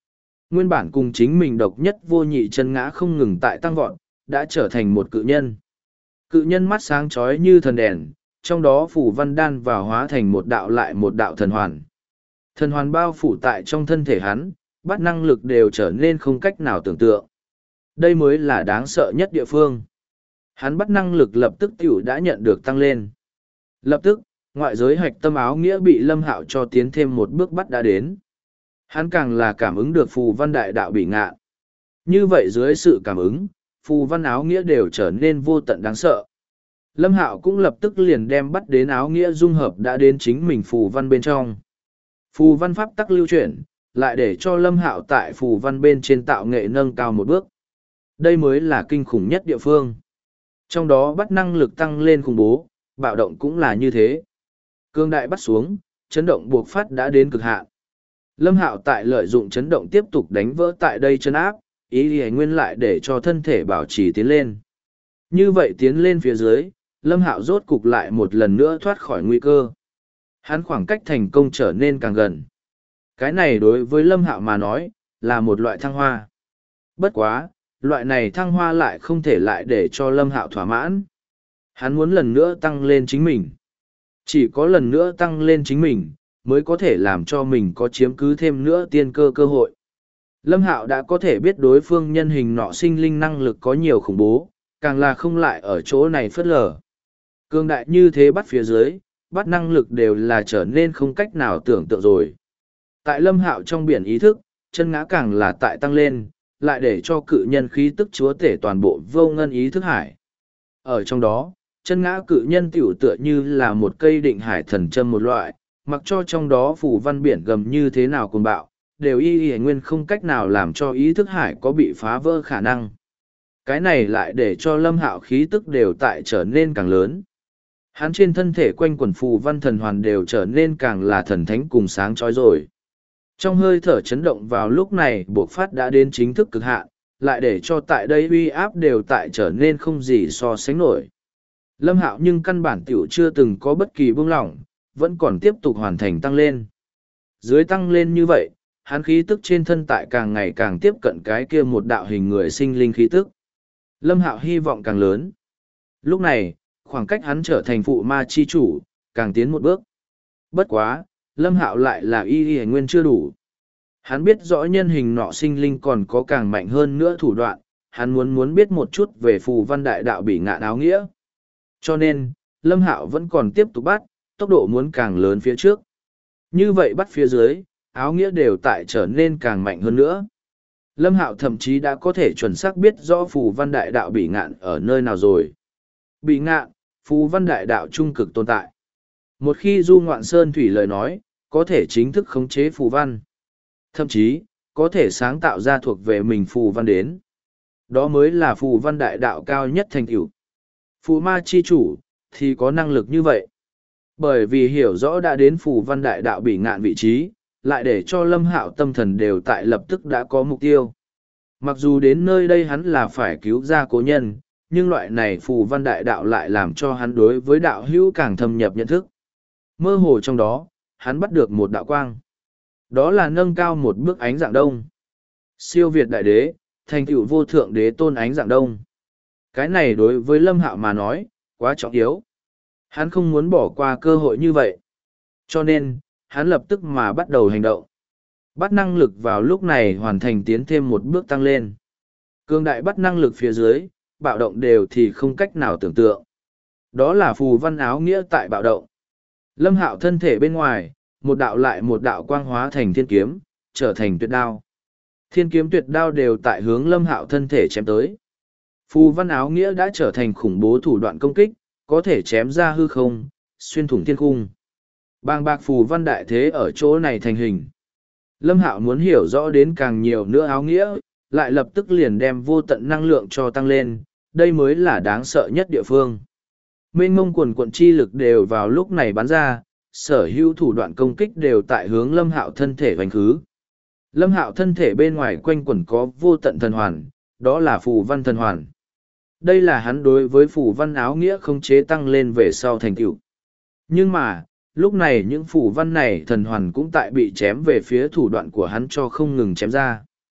Nguyên bản cùng chính mình độc nhất vô nhị chân ngã không ngừng tại tăng vọt, đã trở thành một cự nhân. Cự nhân mắt sáng chói như thần đèn, trong đó phù văn đan vào hóa thành một đạo lại một đạo thần hoàn. Thần hoàn bao phủ tại trong thân thể hắn, bắt năng lực đều trở nên không cách nào tưởng tượng. Đây mới là đáng sợ nhất địa phương. Hắn bắt năng lực lập tức tiểu đã nhận được tăng lên. Lập tức, ngoại giới hạch tâm áo nghĩa bị Lâm Hạo cho tiến thêm một bước bắt đã đến. Hắn càng là cảm ứng được phù văn đại đạo bị ngạn. Như vậy dưới sự cảm ứng, phù văn áo nghĩa đều trở nên vô tận đáng sợ. Lâm Hạo cũng lập tức liền đem bắt đến áo nghĩa dung hợp đã đến chính mình phù văn bên trong. Phù văn pháp tắc lưu chuyển, lại để cho Lâm Hạo tại phù văn bên trên tạo nghệ nâng cao một bước. Đây mới là kinh khủng nhất địa phương. Trong đó bắt năng lực tăng lên khủng bố, bạo động cũng là như thế. Cương đại bắt xuống, chấn động buộc phát đã đến cực hạn. Lâm Hạo tại lợi dụng chấn động tiếp tục đánh vỡ tại đây chân áp, ý thì nguyên lại để cho thân thể bảo trì tiến lên. Như vậy tiến lên phía dưới, Lâm Hạo rốt cục lại một lần nữa thoát khỏi nguy cơ. Hắn khoảng cách thành công trở nên càng gần. Cái này đối với Lâm Hạo mà nói, là một loại thăng hoa. Bất quá, loại này thăng hoa lại không thể lại để cho Lâm Hạo thỏa mãn. Hắn muốn lần nữa tăng lên chính mình. Chỉ có lần nữa tăng lên chính mình, mới có thể làm cho mình có chiếm cứ thêm nữa tiên cơ cơ hội. Lâm Hạo đã có thể biết đối phương nhân hình nọ sinh linh năng lực có nhiều khủng bố, càng là không lại ở chỗ này phớt lờ. Cương đại như thế bắt phía dưới, bắt năng lực đều là trở nên không cách nào tưởng tượng rồi. Tại Lâm Hạo trong biển ý thức, chân ngã càng là tại tăng lên, lại để cho cự nhân khí tức chúa tể toàn bộ vô ngân ý thức hải. Ở trong đó, chân ngã cự nhân tiểu tựa như là một cây định hải thần châm một loại, mặc cho trong đó phù văn biển gầm như thế nào cuồng bạo, đều y nguyên không cách nào làm cho ý thức hải có bị phá vỡ khả năng. Cái này lại để cho Lâm Hạo khí tức đều tại trở nên càng lớn. Hắn trên thân thể quanh quần phù văn thần hoàn đều trở nên càng là thần thánh cùng sáng chói rồi. Trong hơi thở chấn động vào lúc này buộc phát đã đến chính thức cực hạn, lại để cho tại đây uy áp đều tại trở nên không gì so sánh nổi. Lâm Hạo nhưng căn bản tiểu chưa từng có bất kỳ buông lỏng, vẫn còn tiếp tục hoàn thành tăng lên. Dưới tăng lên như vậy, hắn khí tức trên thân tại càng ngày càng tiếp cận cái kia một đạo hình người sinh linh khí tức. Lâm Hạo hy vọng càng lớn. Lúc này, khoảng cách hắn trở thành phụ ma chi chủ, càng tiến một bước. Bất quá, Lâm Hạo lại là y nguyên chưa đủ. Hắn biết rõ nhân hình nọ sinh linh còn có càng mạnh hơn nữa thủ đoạn, hắn muốn biết một chút về phù văn đại đạo bị ngạn áo nghĩa. Cho nên, Lâm Hạo vẫn còn tiếp tục bắt, tốc độ muốn càng lớn phía trước. Như vậy bắt phía dưới, áo nghĩa đều tại trở nên càng mạnh hơn nữa. Lâm Hạo thậm chí đã có thể chuẩn xác biết rõ phù văn đại đạo bị ngạn ở nơi nào rồi. Bị ngạn, phù văn đại đạo trung cực tồn tại. Một khi Du Ngoạn Sơn Thủy lời nói, có thể chính thức khống chế phù văn. Thậm chí, có thể sáng tạo ra thuộc về mình phù văn đến. Đó mới là phù văn đại đạo cao nhất thành tựu. Phù ma chi chủ, thì có năng lực như vậy. Bởi vì hiểu rõ đã đến phù văn đại đạo bị ngạn vị trí, lại để cho Lâm Hạo tâm thần đều tại lập tức đã có mục tiêu. Mặc dù đến nơi đây hắn là phải cứu ra cố nhân, nhưng loại này phù văn đại đạo lại làm cho hắn đối với đạo hữu càng thâm nhập nhận thức. Mơ hồ trong đó, hắn bắt được một đạo quang. Đó là nâng cao một bước ánh dạng đông. Siêu việt đại đế, thành tựu vô thượng đế tôn ánh dạng đông. Cái này đối với Lâm Hạo mà nói, quá trọng yếu. Hắn không muốn bỏ qua cơ hội như vậy. Cho nên, hắn lập tức mà bắt đầu hành động. Bắt năng lực vào lúc này hoàn thành tiến thêm một bước tăng lên. Cương đại bắt năng lực phía dưới, bạo động đều thì không cách nào tưởng tượng. Đó là phù văn áo nghĩa tại bạo động. Lâm Hạo thân thể bên ngoài, một đạo lại một đạo quang hóa thành thiên kiếm, trở thành tuyệt đao. Thiên kiếm tuyệt đao đều tại hướng Lâm Hạo thân thể chém tới. Phù văn áo nghĩa đã trở thành khủng bố thủ đoạn công kích, có thể chém ra hư không, xuyên thủng thiên cung. Bàng bạc phù văn đại thế ở chỗ này thành hình. Lâm Hạo muốn hiểu rõ đến càng nhiều nữa áo nghĩa, lại lập tức liền đem vô tận năng lượng cho tăng lên, đây mới là đáng sợ nhất địa phương. Mênh mông quần quận chi lực đều vào lúc này bắn ra, sở hữu thủ đoạn công kích đều tại hướng Lâm Hạo thân thể hoành khứ. Lâm Hạo thân thể bên ngoài quanh quẩn có vô tận thần hoàn, đó là phù văn thần hoàn. Đây là hắn đối với phù văn áo nghĩa không chế tăng lên về sau thành tựu. Nhưng mà, lúc này những phù văn này thần hoàn cũng tại bị chém về phía thủ đoạn của hắn cho không ngừng chém ra.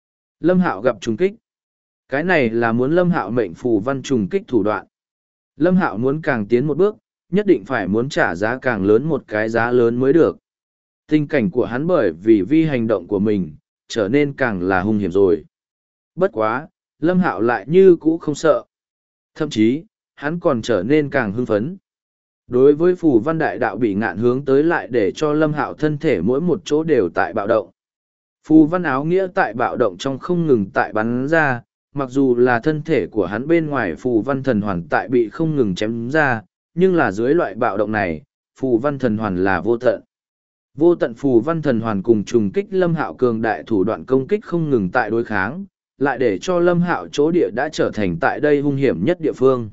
Lâm Hạo gặp trùng kích. Cái này là muốn Lâm Hạo mệnh phù văn trùng kích thủ đoạn. Lâm Hạo muốn càng tiến một bước, nhất định phải muốn trả giá càng lớn một cái giá lớn mới được. Tình cảnh của hắn bởi vì hành động của mình, trở nên càng là hung hiểm rồi. Bất quá, Lâm Hạo lại như cũ không sợ. Thậm chí, hắn còn trở nên càng hưng phấn. Đối với phù văn đại đạo bị ngạn hướng tới lại để cho Lâm Hạo thân thể mỗi một chỗ đều tại bạo động. Phù văn áo nghĩa tại bạo động trong không ngừng tại bắn ra, mặc dù là thân thể của hắn bên ngoài phù văn thần hoàn tại bị không ngừng chém ra, nhưng là dưới loại bạo động này, phù văn thần hoàn là vô tận. Vô tận phù văn thần hoàn cùng trùng kích Lâm Hạo cường đại thủ đoạn công kích không ngừng tại đối kháng, lại để cho Lâm Hạo chỗ địa đã trở thành tại đây hung hiểm nhất địa phương.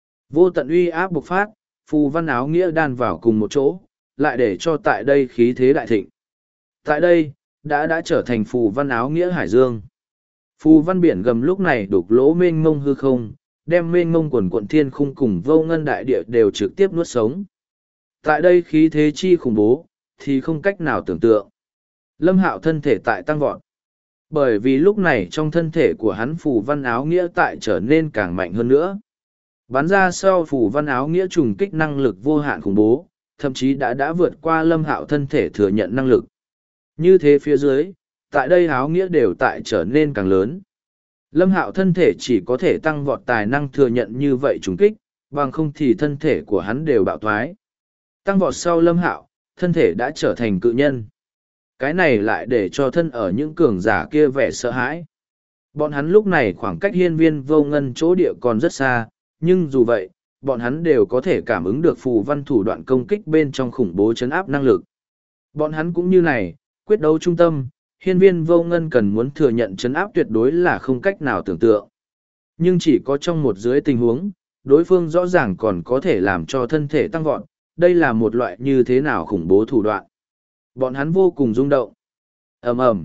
Vô tận uy áp bộc phát, phù văn áo nghĩa đan vào cùng một chỗ, lại để cho tại đây khí thế đại thịnh. Tại đây, đã trở thành phù văn áo nghĩa hải dương. Phù văn biển gầm lúc này đục lỗ mênh mông hư không, đem mênh mông quần quận thiên khung cùng vô ngân đại địa đều trực tiếp nuốt sống. Tại đây khí thế chi khủng bố, thì không cách nào tưởng tượng. Lâm Hạo thân thể tại tăng vọt. Bởi vì lúc này trong thân thể của hắn phù văn áo nghĩa tại trở nên càng mạnh hơn nữa. Bắn ra sau phù văn áo nghĩa trùng kích năng lực vô hạn khủng bố, thậm chí đã vượt qua Lâm Hạo thân thể thừa nhận năng lực. Như thế phía dưới, tại đây áo nghĩa đều tại trở nên càng lớn. Lâm Hạo thân thể chỉ có thể tăng vọt tài năng thừa nhận như vậy trùng kích, bằng không thì thân thể của hắn đều bạo thoái. Tăng vọt sau Lâm Hạo, thân thể đã trở thành cự nhân. Cái này lại để cho thân ở những cường giả kia vẻ sợ hãi. Bọn hắn lúc này khoảng cách hiên viên vô ngân chỗ địa còn rất xa, nhưng dù vậy, bọn hắn đều có thể cảm ứng được phù văn thủ đoạn công kích bên trong khủng bố chấn áp năng lực. Bọn hắn cũng như này, quyết đấu trung tâm, hiên viên vô ngân cần muốn thừa nhận chấn áp tuyệt đối là không cách nào tưởng tượng. Nhưng chỉ có trong một dưới tình huống, đối phương rõ ràng còn có thể làm cho thân thể tăng vọt, đây là một loại như thế nào khủng bố thủ đoạn. Bọn hắn vô cùng rung động. Ầm ầm.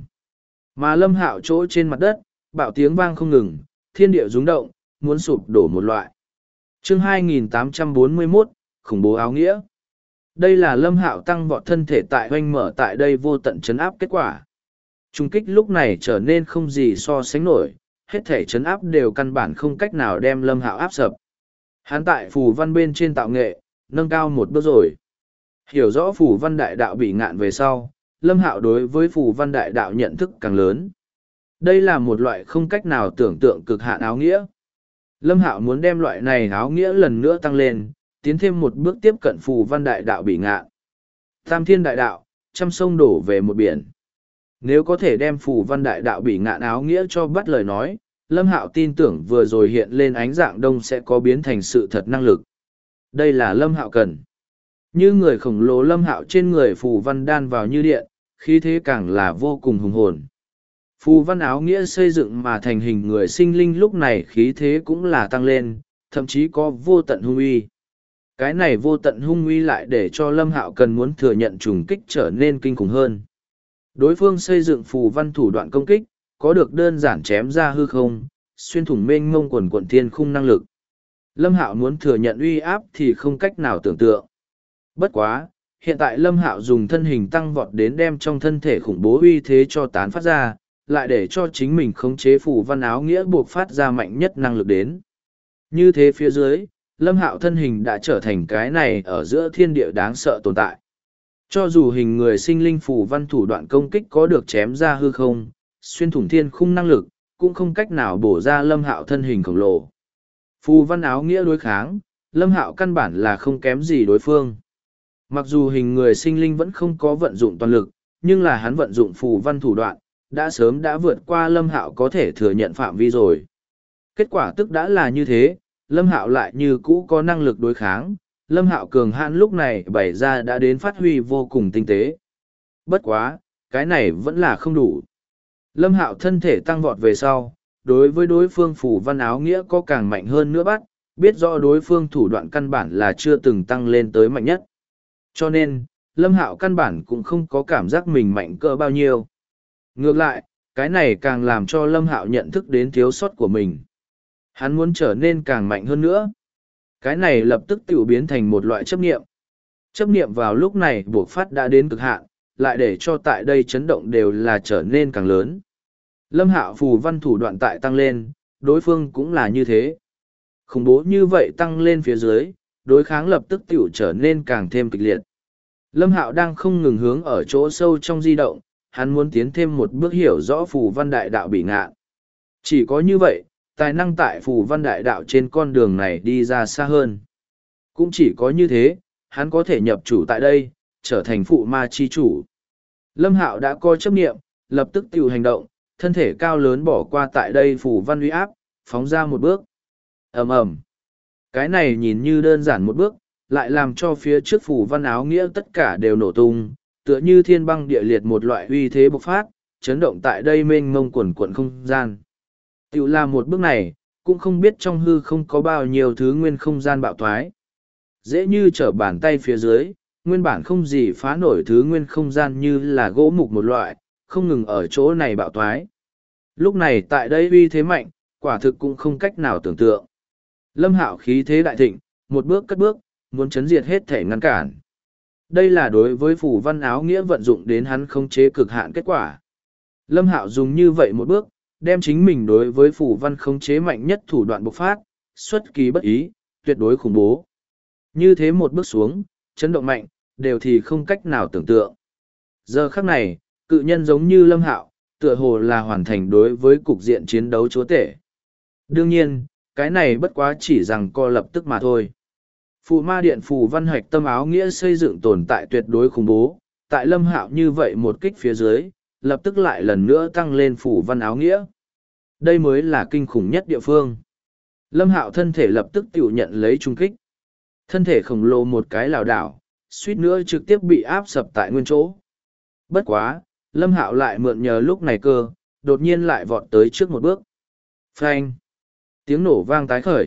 Mà Lâm Hạo chỗ trên mặt đất, bạo tiếng vang không ngừng, thiên địa rung động, muốn sụp đổ một loại. Chương 2841, khủng bố áo nghĩa. Đây là Lâm Hạo tăng vọt thân thể tại hoanh mở tại đây vô tận chấn áp kết quả. Trung kích lúc này trở nên không gì so sánh nổi, hết thể chấn áp đều căn bản không cách nào đem Lâm Hạo áp sập. Hắn tại phù văn bên trên tạo nghệ, nâng cao một bước rồi. Hiểu rõ phù văn đại đạo bị ngạn về sau, Lâm Hạo đối với phù văn đại đạo nhận thức càng lớn. Đây là một loại không cách nào tưởng tượng cực hạn áo nghĩa. Lâm Hạo muốn đem loại này áo nghĩa lần nữa tăng lên, tiến thêm một bước tiếp cận phù văn đại đạo bị ngạn. Tam thiên đại đạo, trăm sông đổ về một biển. Nếu có thể đem phù văn đại đạo bị ngạn áo nghĩa cho bắt lời nói, Lâm Hạo tin tưởng vừa rồi hiện lên ánh dạng đông sẽ có biến thành sự thật năng lực. Đây là Lâm Hạo cần. Như người khổng lồ Lâm Hạo trên người phù văn đan vào như điện, khí thế càng là vô cùng hùng hồn. Phù văn áo nghĩa xây dựng mà thành hình người sinh linh lúc này khí thế cũng là tăng lên, thậm chí có vô tận hung uy. Cái này vô tận hung uy lại để cho Lâm Hạo cần muốn thừa nhận trùng kích trở nên kinh khủng hơn. Đối phương xây dựng phù văn thủ đoạn công kích, có được đơn giản chém ra hư không, xuyên thủng mênh mông quần quận thiên khung năng lực. Lâm Hạo muốn thừa nhận uy áp thì không cách nào tưởng tượng. Bất quá, hiện tại Lâm Hạo dùng thân hình tăng vọt đến đem trong thân thể khủng bố uy thế cho tán phát ra, lại để cho chính mình khống chế phù văn áo nghĩa buộc phát ra mạnh nhất năng lực đến. Như thế phía dưới, Lâm Hạo thân hình đã trở thành cái này ở giữa thiên địa đáng sợ tồn tại. Cho dù hình người sinh linh phù văn thủ đoạn công kích có được chém ra hư không, xuyên thủng thiên khung năng lực, cũng không cách nào bổ ra Lâm Hạo thân hình khổng lồ. Phù văn áo nghĩa đối kháng, Lâm Hạo căn bản là không kém gì đối phương. Mặc dù hình người sinh linh vẫn không có vận dụng toàn lực, nhưng là hắn vận dụng phù văn thủ đoạn, đã sớm đã vượt qua Lâm Hạo có thể thừa nhận phạm vi rồi. Kết quả tức đã là như thế, Lâm Hạo lại như cũ có năng lực đối kháng, Lâm Hạo cường hãn lúc này bày ra đã đến phát huy vô cùng tinh tế. Bất quá, cái này vẫn là không đủ. Lâm Hạo thân thể tăng vọt về sau, đối với đối phương phù văn áo nghĩa có càng mạnh hơn nữa bắt, biết rõ đối phương thủ đoạn căn bản là chưa từng tăng lên tới mạnh nhất. Cho nên, Lâm Hạo căn bản cũng không có cảm giác mình mạnh cỡ bao nhiêu. Ngược lại, cái này càng làm cho Lâm Hạo nhận thức đến thiếu sót của mình. Hắn muốn trở nên càng mạnh hơn nữa. Cái này lập tức tự biến thành một loại chấp niệm. Chấp niệm vào lúc này buộc phát đã đến cực hạn, lại để cho tại đây chấn động đều là trở nên càng lớn. Lâm Hạo phù văn thủ đoạn tại tăng lên, đối phương cũng là như thế. Khủng bố như vậy tăng lên phía dưới, đối kháng lập tức tiểu trở nên càng thêm kịch liệt. Lâm Hạo đang không ngừng hướng ở chỗ sâu trong di động, hắn muốn tiến thêm một bước hiểu rõ phù văn đại đạo bị ngạn. Chỉ có như vậy, tài năng tại phù văn đại đạo trên con đường này đi ra xa hơn. Cũng chỉ có như thế, hắn có thể nhập chủ tại đây, trở thành phụ ma chi chủ. Lâm Hạo đã coi chấp nghiệm, lập tức tiểu hành động, thân thể cao lớn bỏ qua tại đây phù văn uy áp, phóng ra một bước. Ầm ầm. Cái này nhìn như đơn giản một bước, lại làm cho phía trước phù văn áo nghĩa tất cả đều nổ tung, tựa như thiên băng địa liệt một loại uy thế bộc phát, chấn động tại đây mênh mông quần quận không gian. Tiểu làm một bước này, cũng không biết trong hư không có bao nhiêu thứ nguyên không gian bạo thoái. Dễ như trở bàn tay phía dưới, nguyên bản không gì phá nổi thứ nguyên không gian như là gỗ mục một loại, không ngừng ở chỗ này bạo thoái. Lúc này tại đây uy thế mạnh, quả thực cũng không cách nào tưởng tượng. Lâm Hạo khí thế đại thịnh, một bước cất bước, muốn chấn diệt hết thể ngăn cản. Đây là đối với phù văn áo nghĩa vận dụng đến hắn khống chế cực hạn kết quả. Lâm Hạo dùng như vậy một bước, đem chính mình đối với phù văn khống chế mạnh nhất thủ đoạn bộc phát, xuất kỳ bất ý, tuyệt đối khủng bố. Như thế một bước xuống, chấn động mạnh, đều thì không cách nào tưởng tượng. Giờ khắc này, cự nhân giống như Lâm Hạo, tựa hồ là hoàn thành đối với cục diện chiến đấu chúa tể. Đương nhiên, cái này bất quá chỉ rằng co lập tức mà thôi. Phù ma điện phù văn hoạch tâm áo nghĩa xây dựng tồn tại tuyệt đối khủng bố, tại Lâm Hạo như vậy một kích phía dưới, lập tức lại lần nữa tăng lên phù văn áo nghĩa. Đây mới là kinh khủng nhất địa phương. Lâm Hạo thân thể lập tức tự nhận lấy trung kích. Thân thể khổng lồ một cái lảo đảo, suýt nữa trực tiếp bị áp sập tại nguyên chỗ. Bất quá, Lâm Hạo lại mượn nhờ lúc này cơ, đột nhiên lại vọt tới trước một bước. Phanh! Tiếng nổ vang tái khởi.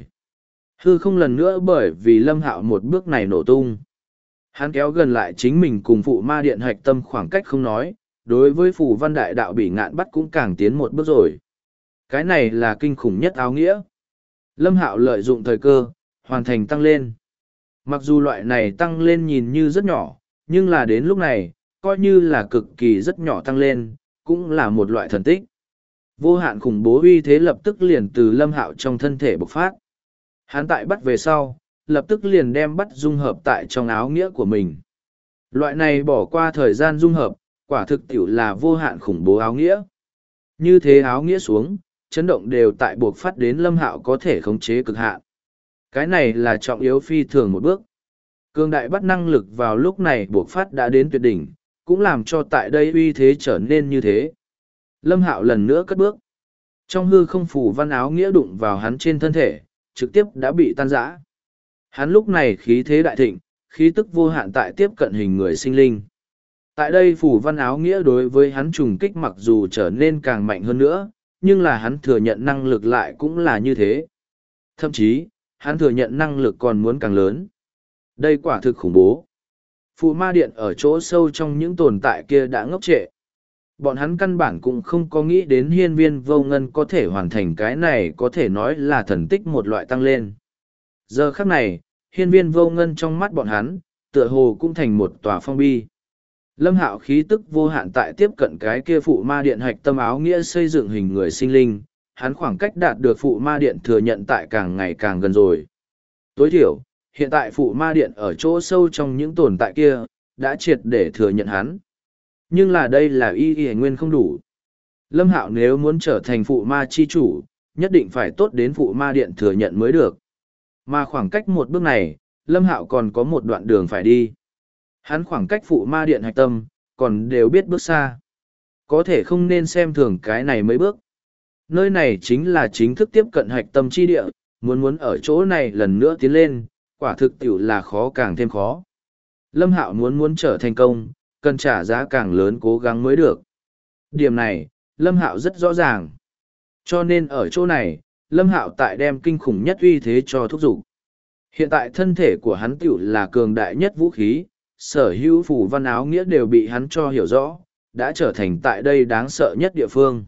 Hư không lần nữa bởi vì Lâm Hạo một bước này nổ tung. Hắn kéo gần lại chính mình cùng phụ ma điện hạch tâm khoảng cách không nói, đối với phù văn đại đạo bị ngạn bắt cũng càng tiến một bước rồi. Cái này là kinh khủng nhất áo nghĩa. Lâm Hạo lợi dụng thời cơ, hoàn thành tăng lên. Mặc dù loại này tăng lên nhìn như rất nhỏ, nhưng là đến lúc này, coi như là cực kỳ rất nhỏ tăng lên, cũng là một loại thần tích. Vô hạn khủng bố uy thế lập tức liền từ Lâm Hạo trong thân thể bộc phát. Hắn tại bắt về sau, lập tức liền đem bắt dung hợp tại trong áo nghĩa của mình. Loại này bỏ qua thời gian dung hợp, quả thực tiểu là vô hạn khủng bố áo nghĩa. Như thế áo nghĩa xuống, chấn động đều tại buộc phát đến Lâm Hạo có thể khống chế cực hạn. Cái này là trọng yếu phi thường một bước. Cường đại bắt năng lực vào lúc này buộc phát đã đến tuyệt đỉnh, cũng làm cho tại đây uy thế trở nên như thế. Lâm Hạo lần nữa cất bước. Trong hư không phù văn áo nghĩa đụng vào hắn trên thân thể, trực tiếp đã bị tan rã. Hắn lúc này khí thế đại thịnh, khí tức vô hạn tại tiếp cận hình người sinh linh. Tại đây phù văn áo nghĩa đối với hắn trùng kích mặc dù trở nên càng mạnh hơn nữa, nhưng là hắn thừa nhận năng lực lại cũng là như thế. Thậm chí, hắn thừa nhận năng lực còn muốn càng lớn. Đây quả thực khủng bố. Phù ma điện ở chỗ sâu trong những tồn tại kia đã ngốc trệ. Bọn hắn căn bản cũng không có nghĩ đến hiên viên vô ngân có thể hoàn thành cái này có thể nói là thần tích một loại tăng lên. Giờ khắc này, hiên viên vô ngân trong mắt bọn hắn, tựa hồ cũng thành một tòa phong bi. Lâm Hạo khí tức vô hạn tại tiếp cận cái kia phụ ma điện hạch tâm áo nghĩa xây dựng hình người sinh linh, hắn khoảng cách đạt được phụ ma điện thừa nhận tại càng ngày càng gần rồi. Tối thiểu, hiện tại phụ ma điện ở chỗ sâu trong những tồn tại kia, đã triệt để thừa nhận hắn. Nhưng là đây là y nguyên không đủ. Lâm Hạo nếu muốn trở thành phụ ma chi chủ, nhất định phải tốt đến phụ ma điện thừa nhận mới được. Mà khoảng cách một bước này, Lâm Hạo còn có một đoạn đường phải đi. Hắn khoảng cách phụ ma điện hạch tâm, còn đều biết bước xa. Có thể không nên xem thường cái này mấy bước. Nơi này chính là chính thức tiếp cận hạch tâm chi địa, muốn ở chỗ này lần nữa tiến lên, quả thực tiểu là khó càng thêm khó. Lâm Hạo muốn trở thành công, cần trả giá càng lớn cố gắng mới được. Điểm này, Lâm Hạo rất rõ ràng. Cho nên ở chỗ này, Lâm Hạo tại đem kinh khủng nhất uy thế cho thúc giục. Hiện tại thân thể của hắn tiểu là cường đại nhất vũ khí, sở hữu phù văn áo nghĩa đều bị hắn cho hiểu rõ, đã trở thành tại đây đáng sợ nhất địa phương.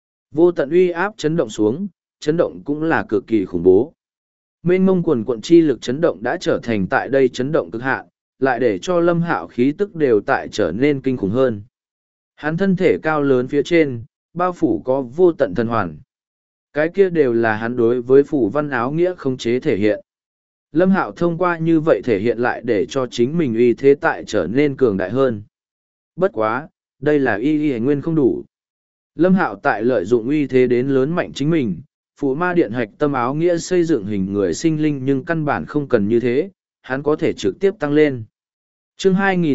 Vô tận uy áp chấn động xuống, chấn động cũng là cực kỳ khủng bố. Mênh mông quần quận chi lực chấn động đã trở thành tại đây chấn động cực hạn, lại để cho Lâm Hạo khí tức đều tại trở nên kinh khủng hơn. Hắn thân thể cao lớn phía trên, bao phủ có vô tận thần hoàn. Cái kia đều là hắn đối với phù văn áo nghĩa khống chế thể hiện. Lâm Hạo thông qua như vậy thể hiện lại để cho chính mình uy thế tại trở nên cường đại hơn. Bất quá, đây là y nguyên không đủ. Lâm Hạo tại lợi dụng uy thế đến lớn mạnh chính mình, Phụ Ma Điện hạch tâm áo nghĩa xây dựng hình người sinh linh nhưng căn bản không cần như thế, hắn có thể trực tiếp tăng lên. Chương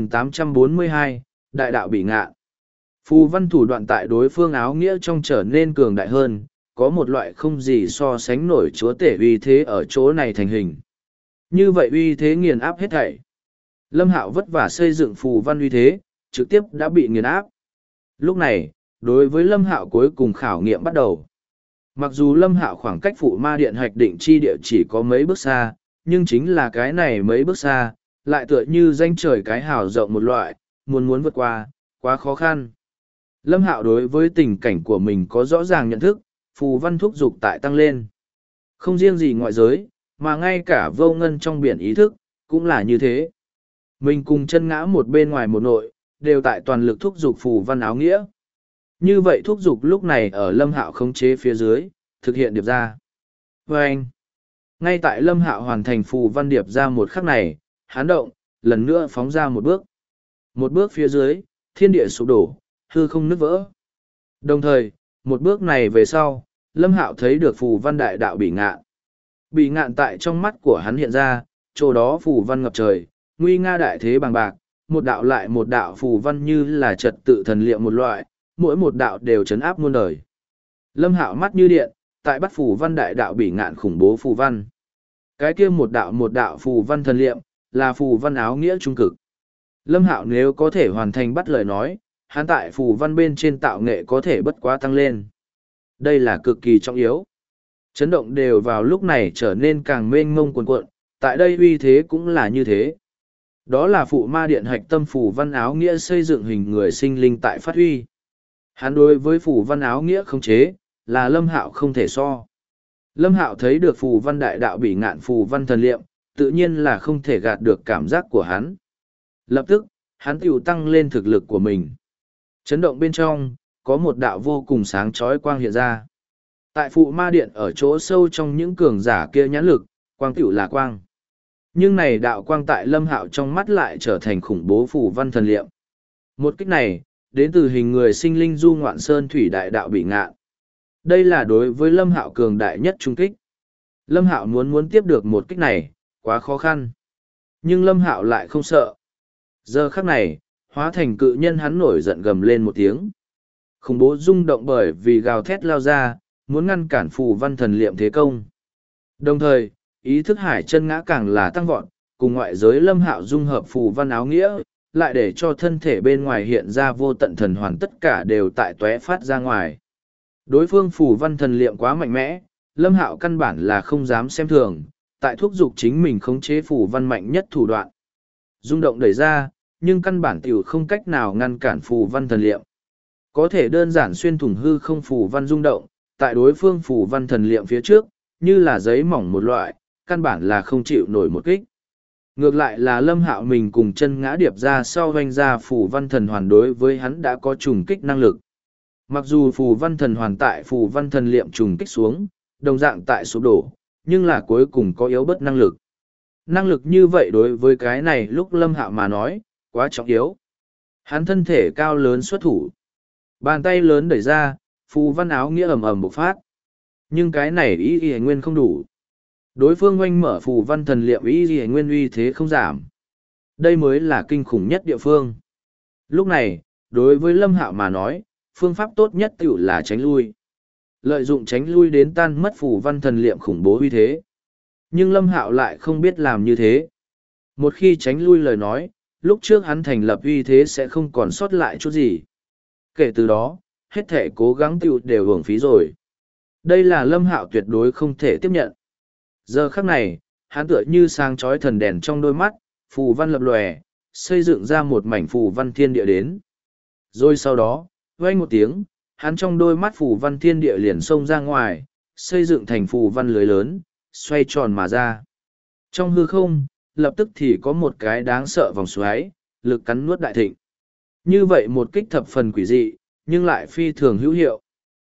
2842, Đại đạo bị ngạ. Phù văn thủ đoạn tại đối phương áo nghĩa trong trở nên cường đại hơn, có một loại không gì so sánh nổi chúa tể uy thế ở chỗ này thành hình. Như vậy uy thế nghiền áp hết thảy. Lâm Hạo vất vả xây dựng phù văn uy thế, trực tiếp đã bị nghiền áp. Lúc này, đối với Lâm Hạo cuối cùng khảo nghiệm bắt đầu. Mặc dù Lâm Hạo khoảng cách Phụ Ma Điện hạch định chi địa chỉ có mấy bước xa, nhưng chính là cái này mấy bước xa, lại tựa như danh trời cái hào rộng một loại, muốn vượt qua, quá khó khăn. Lâm Hạo đối với tình cảnh của mình có rõ ràng nhận thức, phù văn thúc dục tại tăng lên. Không riêng gì ngoại giới, mà ngay cả vô ngân trong biển ý thức, cũng là như thế. Mình cùng chân ngã một bên ngoài một nội, đều tại toàn lực thúc dục phù văn áo nghĩa. Như vậy thúc dục lúc này ở Lâm Hạo khống chế phía dưới, thực hiện điệp ra. Và anh, ngay tại Lâm Hạo hoàn thành phù văn điệp ra một khắc này, hán động, lần nữa phóng ra một bước. Một bước phía dưới, thiên địa sụp đổ, hư không nứt vỡ. Đồng thời, một bước này về sau, Lâm Hạo thấy được phù văn đại đạo bị ngạn. Bị ngạn tại trong mắt của hắn hiện ra, chỗ đó phù văn ngập trời, nguy nga đại thế bằng bạc, một đạo lại một đạo phù văn như là trật tự thần liệm một loại, mỗi một đạo đều chấn áp muôn đời. Lâm Hạo mắt như điện, tại bắt phù văn đại đạo bị ngạn khủng bố phù văn. Cái kia một đạo phù văn thần liệm, là phù văn áo nghĩa trung cực. Lâm Hạo nếu có thể hoàn thành bắt lời nói, hắn tại phù văn bên trên tạo nghệ có thể bất quá tăng lên. Đây là cực kỳ trọng yếu. Chấn động đều vào lúc này trở nên càng mênh mông cuồn cuộn, tại đây uy thế cũng là như thế. Đó là Phụ Ma Điện hạch tâm phù văn áo nghĩa xây dựng hình người sinh linh tại phát huy. Hắn đối với phù văn áo nghĩa khống chế, là Lâm Hạo không thể so. Lâm Hạo thấy được phù văn đại đạo bị ngạn phù văn thần liệm, tự nhiên là không thể gạt được cảm giác của hắn. Lập tức, hắn tiểu tăng lên thực lực của mình. Chấn động bên trong, có một đạo vô cùng sáng chói quang hiện ra. Tại Phụ Ma Điện ở chỗ sâu trong những cường giả kia nhãn lực, quang tiểu là quang. Nhưng này đạo quang tại Lâm Hạo trong mắt lại trở thành khủng bố phù văn thần liệm. Một kích này, đến từ hình người sinh linh du ngoạn sơn thủy đại đạo bị ngạn. Đây là đối với Lâm Hạo cường đại nhất trung kích. Lâm Hạo muốn tiếp được một kích này, quá khó khăn. Nhưng Lâm Hạo lại không sợ. Giờ khắc này, hóa thành cự nhân hắn nổi giận gầm lên một tiếng. Khủng bố rung động bởi vì gào thét lao ra, muốn ngăn cản phù văn thần liệm thế công. Đồng thời, ý thức hải chân ngã càng là tăng vọt, cùng ngoại giới Lâm Hạo dung hợp phù văn áo nghĩa, lại để cho thân thể bên ngoài hiện ra vô tận thần hoàn tất cả đều tại tóe phát ra ngoài. Đối phương phù văn thần liệm quá mạnh mẽ, Lâm Hạo căn bản là không dám xem thường, tại thúc giục chính mình khống chế phù văn mạnh nhất thủ đoạn. Rung động đẩy ra, nhưng căn bản tiểu không cách nào ngăn cản phù văn thần liệm. Có thể đơn giản xuyên thủng hư không phù văn rung động, tại đối phương phù văn thần liệm phía trước, như là giấy mỏng một loại, căn bản là không chịu nổi một kích. Ngược lại là Lâm Hạo mình cùng chân ngã điệp ra sau hoanh ra phù văn thần hoàn đối với hắn đã có trùng kích năng lực. Mặc dù phù văn thần hoàn tại phù văn thần liệm trùng kích xuống, đồng dạng tại sụp đổ, nhưng là cuối cùng có yếu bất năng lực. Năng lực như vậy đối với cái này lúc Lâm Hạo mà nói, quá trọng yếu. Hắn thân thể cao lớn xuất thủ. Bàn tay lớn đẩy ra, phù văn áo nghĩa ầm ầm bộc phát. Nhưng cái này ý y nguyên không đủ. Đối phương oanh mở phù văn thần liệm ý y nguyên uy thế không giảm. Đây mới là kinh khủng nhất địa phương. Lúc này, đối với Lâm Hạo mà nói, phương pháp tốt nhất tiểu là tránh lui. Lợi dụng tránh lui đến tan mất phù văn thần liệm khủng bố uy thế. Nhưng Lâm Hạo lại không biết làm như thế. Một khi tránh lui lời nói, lúc trước hắn thành lập uy thế sẽ không còn sót lại chút gì. Kể từ đó, hết thể cố gắng tiểu đều hưởng phí rồi. Đây là Lâm Hạo tuyệt đối không thể tiếp nhận. Giờ khắc này, hắn tựa như sáng chói thần đèn trong đôi mắt, phù văn lập lòe, xây dựng ra một mảnh phù văn thiên địa đến. Rồi sau đó, vang một tiếng, hắn trong đôi mắt phù văn thiên địa liền xông ra ngoài, xây dựng thành phù văn lưới lớn, xoay tròn mà ra. Trong hư không, lập tức thì có một cái đáng sợ vòng xoáy, lực cắn nuốt đại thịnh. Như vậy một kích thập phần quỷ dị, nhưng lại phi thường hữu hiệu.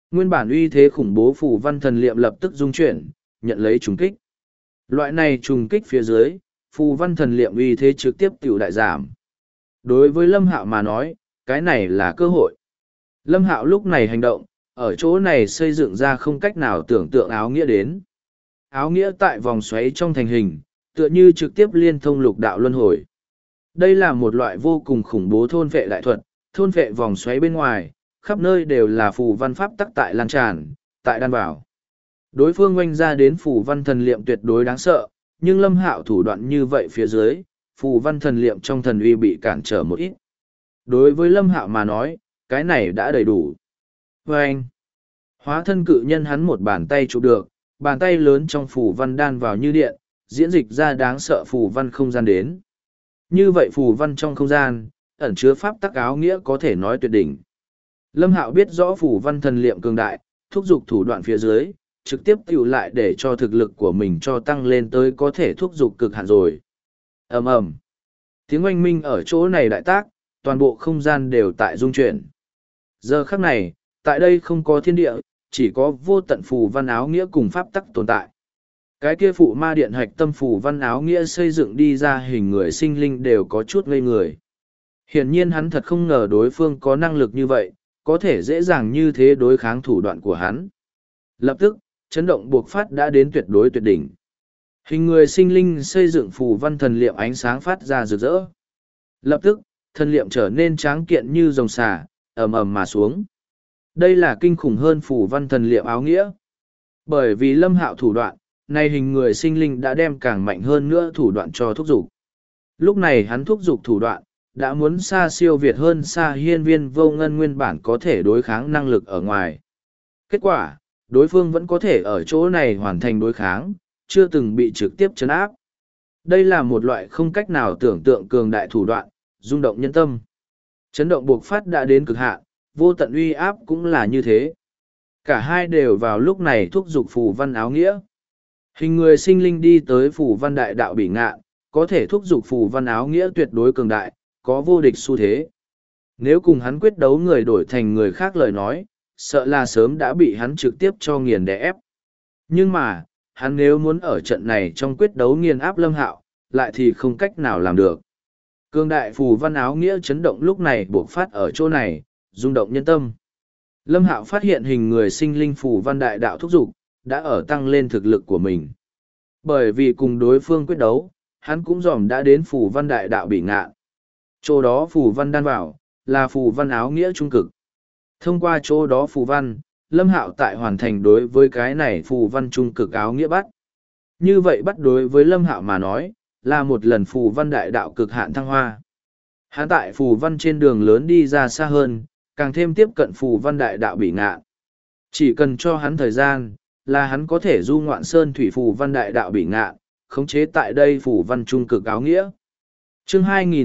Nguyên bản uy thế khủng bố phù văn thần liệm lập tức rung chuyển, nhận lấy trùng kích. Loại này trùng kích phía dưới, phù văn thần liệm uy thế trực tiếp tiểu đại giảm. Đối với Lâm Hạo mà nói, cái này là cơ hội. Lâm Hạo lúc này hành động, ở chỗ này xây dựng ra không cách nào tưởng tượng áo nghĩa đến. Áo nghĩa tại vòng xoáy trong thành hình, tựa như trực tiếp liên thông lục đạo luân hồi. Đây là một loại vô cùng khủng bố thôn vệ đại thuật, thôn vệ vòng xoáy bên ngoài, khắp nơi đều là phù văn pháp tắc tại lan tràn, tại đan vào. Đối phương oanh ra đến phù văn thần liệm tuyệt đối đáng sợ, nhưng Lâm Hạo thủ đoạn như vậy phía dưới, phù văn thần liệm trong thần uy bị cản trở một ít. Đối với Lâm Hạo mà nói, cái này đã đầy đủ. Oanh! Hóa thân cự nhân hắn một bàn tay chụp được, bàn tay lớn trong phù văn đan vào như điện, diễn dịch ra đáng sợ phù văn không gian đến. Như vậy phù văn trong không gian, ẩn chứa pháp tắc áo nghĩa có thể nói tuyệt đỉnh. Lâm Hạo biết rõ phù văn thần liệm cường đại, thúc giục thủ đoạn phía dưới, trực tiếp tiểu lại để cho thực lực của mình cho tăng lên tới có thể thúc giục cực hạn rồi. Ầm ầm. Tiếng oanh minh ở chỗ này đại tác, toàn bộ không gian đều tại rung chuyển. Giờ khắc này, tại đây không có thiên địa, chỉ có vô tận phù văn áo nghĩa cùng pháp tắc tồn tại. Cái kia phụ ma điện hạch tâm phù văn áo nghĩa xây dựng đi ra hình người sinh linh đều có chút ngây người. Hiển nhiên hắn thật không ngờ đối phương có năng lực như vậy, có thể dễ dàng như thế đối kháng thủ đoạn của hắn. Lập tức, chấn động buộc phát đã đến tuyệt đối tuyệt đỉnh. Hình người sinh linh xây dựng phù văn thần liệm ánh sáng phát ra rực rỡ. Lập tức, thần liệm trở nên tráng kiện như rồng xà, ầm ầm mà xuống. Đây là kinh khủng hơn phù văn thần liệm áo nghĩa. Bởi vì Lâm Hạo thủ đoạn, nay hình người sinh linh đã đem càng mạnh hơn nữa thủ đoạn cho thúc giục. Lúc này hắn thúc giục thủ đoạn, đã muốn xa siêu việt hơn xa hiên viên vô ngân nguyên bản có thể đối kháng năng lực ở ngoài. Kết quả, đối phương vẫn có thể ở chỗ này hoàn thành đối kháng, chưa từng bị trực tiếp chấn áp. Đây là một loại không cách nào tưởng tượng cường đại thủ đoạn, rung động nhân tâm. Chấn động buộc phát đã đến cực hạn, vô tận uy áp cũng là như thế. Cả hai đều vào lúc này thúc giục phù văn áo nghĩa. Hình người sinh linh đi tới phù văn đại đạo bỉ ngạn, có thể thúc giục phù văn áo nghĩa tuyệt đối cường đại, có vô địch xu thế. Nếu cùng hắn quyết đấu người đổi thành người khác lời nói, sợ là sớm đã bị hắn trực tiếp cho nghiền đè ép. Nhưng mà, hắn nếu muốn ở trận này trong quyết đấu nghiền áp Lâm Hạo, lại thì không cách nào làm được. Cường đại phù văn áo nghĩa chấn động lúc này buộc phát ở chỗ này, rung động nhân tâm. Lâm Hạo phát hiện hình người sinh linh phù văn đại đạo thúc giục, đã ở tăng lên thực lực của mình. Bởi vì cùng đối phương quyết đấu, hắn cũng dòm đã đến phù văn đại đạo bị ngạn. Chỗ đó phù văn đan vào, là phù văn áo nghĩa trung cực. Thông qua chỗ đó phù văn, Lâm Hạo tại hoàn thành đối với cái này phù văn trung cực áo nghĩa bắt. Như vậy bắt đối với Lâm Hạo mà nói, là một lần phù văn đại đạo cực hạn thăng hoa. Hắn tại phù văn trên đường lớn đi ra xa hơn, càng thêm tiếp cận phù văn đại đạo bị ngạn. Chỉ cần cho hắn thời gian, là hắn có thể du ngoạn sơn thủy phù văn đại đạo bị ngạn, khống chế tại đây phù văn trung cực áo nghĩa. Chương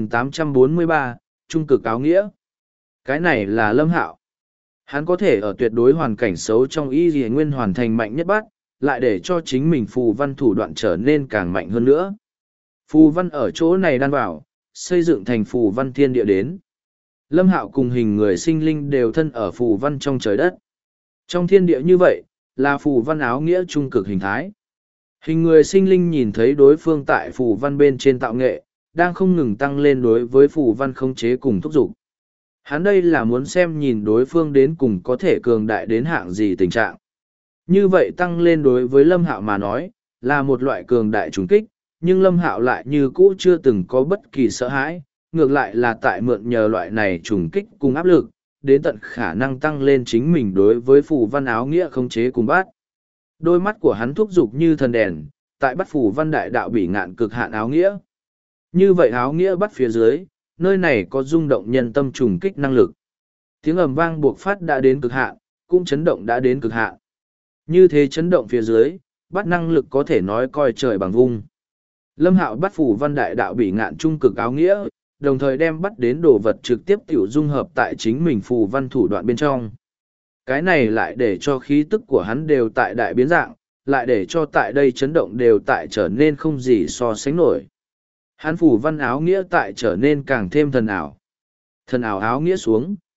2843, trung cực áo nghĩa. Cái này là Lâm Hạo. Hắn có thể ở tuyệt đối hoàn cảnh xấu trong y dì nguyên hoàn thành mạnh nhất bắt, lại để cho chính mình phù văn thủ đoạn trở nên càng mạnh hơn nữa. Phù văn ở chỗ này đan vào, xây dựng thành phù văn thiên địa đến. Lâm Hạo cùng hình người sinh linh đều thân ở phù văn trong trời đất. Trong thiên địa như vậy, là phù văn áo nghĩa trung cực hình thái. Hình người sinh linh nhìn thấy đối phương tại phù văn bên trên tạo nghệ, đang không ngừng tăng lên đối với phù văn khống chế cùng thúc giục. Hắn đây là muốn xem nhìn đối phương đến cùng có thể cường đại đến hạng gì tình trạng. Như vậy tăng lên đối với Lâm Hạo mà nói, là một loại cường đại trùng kích, nhưng Lâm Hạo lại như cũ chưa từng có bất kỳ sợ hãi, ngược lại là tại mượn nhờ loại này trùng kích cùng áp lực, đến tận khả năng tăng lên chính mình đối với phù văn áo nghĩa khống chế cùng bắt. Đôi mắt của hắn thúc giục như thần đèn, tại bắt phù văn đại đạo bị ngạn cực hạn áo nghĩa. Như vậy áo nghĩa bắt phía dưới, nơi này có rung động nhân tâm trùng kích năng lực. Tiếng ầm vang buộc phát đã đến cực hạn, cũng chấn động đã đến cực hạn. Như thế chấn động phía dưới, bắt năng lực có thể nói coi trời bằng vung. Lâm Hạo bắt phù văn đại đạo bị ngạn trung cực áo nghĩa, đồng thời đem bắt đến đồ vật trực tiếp tiểu dung hợp tại chính mình phù văn thủ đoạn bên trong. Cái này lại để cho khí tức của hắn đều tại đại biến dạng, lại để cho tại đây chấn động đều tại trở nên không gì so sánh nổi. Hắn phù văn áo nghĩa tại trở nên càng thêm thần ảo. Thần ảo áo nghĩa xuống,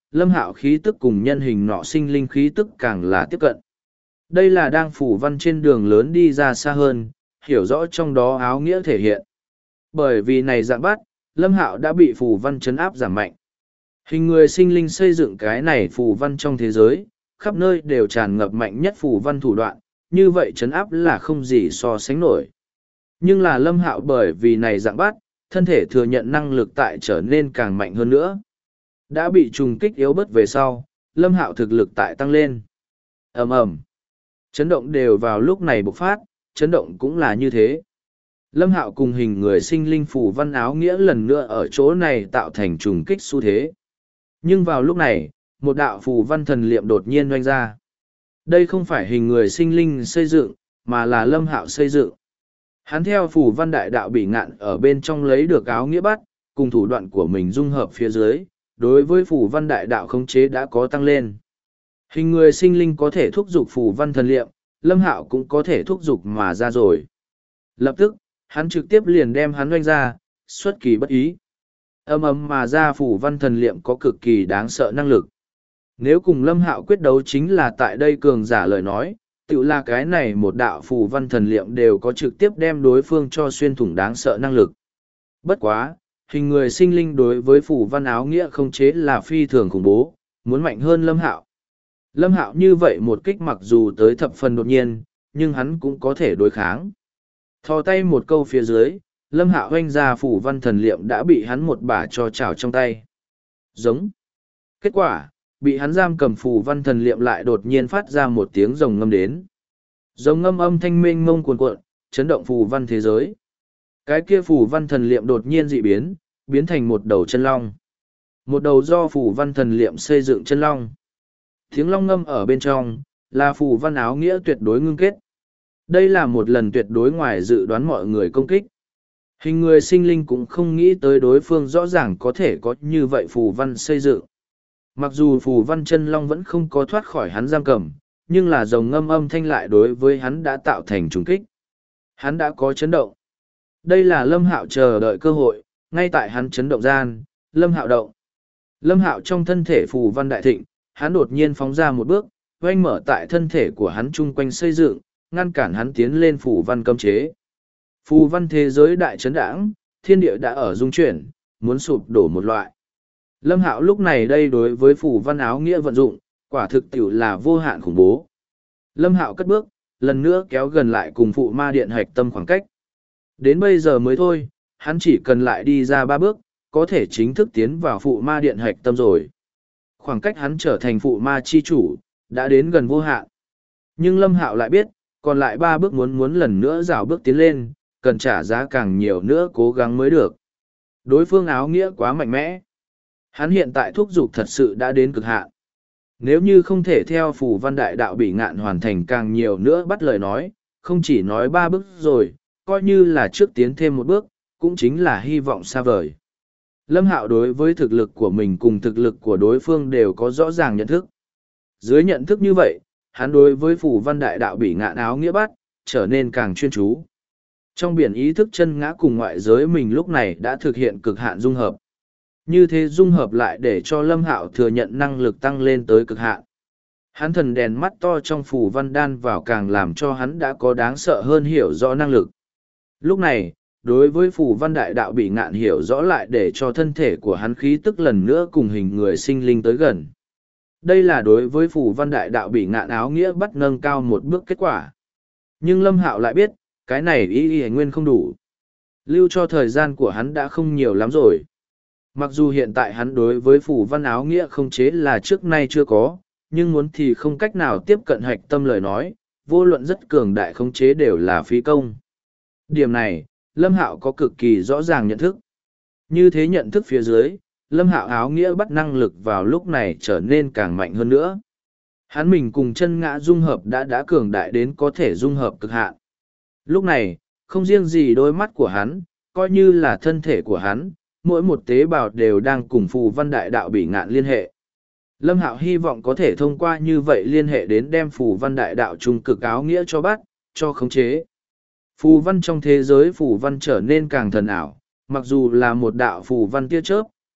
Lâm Hạo khí tức cùng nhân hình nọ sinh linh khí tức càng là tiếp cận. Đây là đang phủ văn trên đường lớn đi ra xa hơn, hiểu rõ trong đó áo nghĩa thể hiện. Bởi vì này dạng bắt, Lâm Hạo đã bị phù văn chấn áp giảm mạnh. Hình người sinh linh xây dựng cái này phù văn trong thế giới, khắp nơi đều tràn ngập mạnh nhất phù văn thủ đoạn, như vậy chấn áp là không gì so sánh nổi. Nhưng là Lâm Hạo bởi vì này dạng bắt, thân thể thừa nhận năng lực tại trở nên càng mạnh hơn nữa. Đã bị trùng kích yếu bớt về sau, Lâm Hạo thực lực tại tăng lên. Ầm ầm. Chấn động đều vào lúc này bộc phát, chấn động cũng là như thế. Lâm Hạo cùng hình người sinh linh phù văn áo nghĩa lần nữa ở chỗ này tạo thành trùng kích xu thế. Nhưng vào lúc này, một đạo phù văn thần liệm đột nhiên oanh ra. Đây không phải hình người sinh linh xây dựng, mà là Lâm Hạo xây dựng. Hắn theo phù văn đại đạo bị ngạn ở bên trong lấy được áo nghĩa bắt, cùng thủ đoạn của mình dung hợp phía dưới, đối với phù văn đại đạo khống chế đã có tăng lên. Hình người sinh linh có thể thúc giục phù văn thần liệm, Lâm Hạo cũng có thể thúc giục mà ra rồi. Lập tức, hắn trực tiếp liền đem hắn oanh ra, xuất kỳ bất ý. Ầm ầm mà ra phù văn thần liệm có cực kỳ đáng sợ năng lực. Nếu cùng Lâm Hạo quyết đấu chính là tại đây cường giả lời nói, tự là cái này một đạo phù văn thần liệm đều có trực tiếp đem đối phương cho xuyên thủng đáng sợ năng lực. Bất quá, hình người sinh linh đối với phù văn áo nghĩa không chế là phi thường khủng bố, muốn mạnh hơn Lâm Hạo. Lâm Hạo như vậy một kích mặc dù tới thập phần đột nhiên, nhưng hắn cũng có thể đối kháng. Thò tay một câu phía dưới, Lâm Hạo hoanh ra phù văn thần liệm đã bị hắn một bả cho chảo trong tay. Giống. Kết quả, bị hắn giam cầm phù văn thần liệm lại đột nhiên phát ra một tiếng rồng ngâm đến. Rồng ngâm âm thanh mênh mông cuồn cuộn, chấn động phù văn thế giới. Cái kia phù văn thần liệm đột nhiên dị biến, biến thành một đầu chân long. Một đầu do phù văn thần liệm xây dựng chân long. Tiếng long ngâm ở bên trong, là phù văn áo nghĩa tuyệt đối ngưng kết. Đây là một lần tuyệt đối ngoài dự đoán mọi người công kích. Hình người sinh linh cũng không nghĩ tới đối phương rõ ràng có thể có như vậy phù văn xây dựng. Mặc dù phù văn chân long vẫn không có thoát khỏi hắn giam cầm, nhưng là dòng ngâm âm thanh lại đối với hắn đã tạo thành trùng kích. Hắn đã có chấn động. Đây là Lâm Hạo chờ đợi cơ hội, ngay tại hắn chấn động gian, Lâm Hạo động. Lâm Hạo trong thân thể phù văn đại thịnh, hắn đột nhiên phóng ra một bước, oanh mở tại thân thể của hắn chung quanh xây dựng, ngăn cản hắn tiến lên phù văn cấm chế. Phù văn thế giới đại chấn đãng, thiên địa đã ở dung chuyển, muốn sụp đổ một loại. Lâm Hạo lúc này đây đối với phù văn áo nghĩa vận dụng, quả thực tiểu là vô hạn khủng bố. Lâm Hạo cất bước, lần nữa kéo gần lại cùng phụ ma điện hạch tâm khoảng cách. Đến bây giờ mới thôi, hắn chỉ cần lại đi ra 3 bước, có thể chính thức tiến vào phụ ma điện hạch tâm rồi. Khoảng cách hắn trở thành phụ ma chi chủ, đã đến gần vô hạn. Nhưng Lâm Hạo lại biết, còn lại 3 bước muốn lần nữa rào bước tiến lên, cần trả giá càng nhiều nữa cố gắng mới được. Đối phương áo nghĩa quá mạnh mẽ. Hắn hiện tại thúc giục thật sự đã đến cực hạn. Nếu như không thể theo phù văn đại đạo bị ngạn hoàn thành càng nhiều nữa bắt lời nói, không chỉ nói 3 bước rồi, coi như là trước tiến thêm một bước, cũng chính là hy vọng xa vời. Lâm Hạo đối với thực lực của mình cùng thực lực của đối phương đều có rõ ràng nhận thức. Dưới nhận thức như vậy, hắn đối với phù văn đại đạo bị ngạn áo nghĩa bắt, trở nên càng chuyên chú. Trong biển ý thức chân ngã cùng ngoại giới mình lúc này đã thực hiện cực hạn dung hợp. Như thế dung hợp lại để cho Lâm Hạo thừa nhận năng lực tăng lên tới cực hạn. Hắn thần đèn mắt to trong phù văn đan vào càng làm cho hắn đã có đáng sợ hơn hiểu rõ năng lực. Lúc này, đối với phù văn đại đạo bị ngạn hiểu rõ lại để cho thân thể của hắn khí tức lần nữa cùng hình người sinh linh tới gần. Đây là đối với phù văn đại đạo bị ngạn áo nghĩa bắt nâng cao một bước kết quả. Nhưng Lâm Hạo lại biết, cái này y nguyên không đủ. Lưu cho thời gian của hắn đã không nhiều lắm rồi. Mặc dù hiện tại hắn đối với phù văn áo nghĩa không chế là trước nay chưa có, nhưng muốn thì không cách nào tiếp cận hạch tâm lời nói, vô luận rất cường đại không chế đều là phí công. Điểm này, Lâm Hạo có cực kỳ rõ ràng nhận thức. Như thế nhận thức phía dưới, Lâm Hạo áo nghĩa bắt năng lực vào lúc này trở nên càng mạnh hơn nữa. Hắn mình cùng chân ngã dung hợp đã cường đại đến có thể dung hợp cực hạn. Lúc này, không riêng gì đôi mắt của hắn, coi như là thân thể của hắn, mỗi một tế bào đều đang cùng phù văn đại đạo bị ngạn liên hệ. Lâm Hạo hy vọng có thể thông qua như vậy liên hệ đến đem phù văn đại đạo trung cực áo nghĩa cho bắt, cho khống chế. Phù văn trong thế giới phù văn trở nên càng thần ảo, mặc dù là một đạo phù văn tia chớp,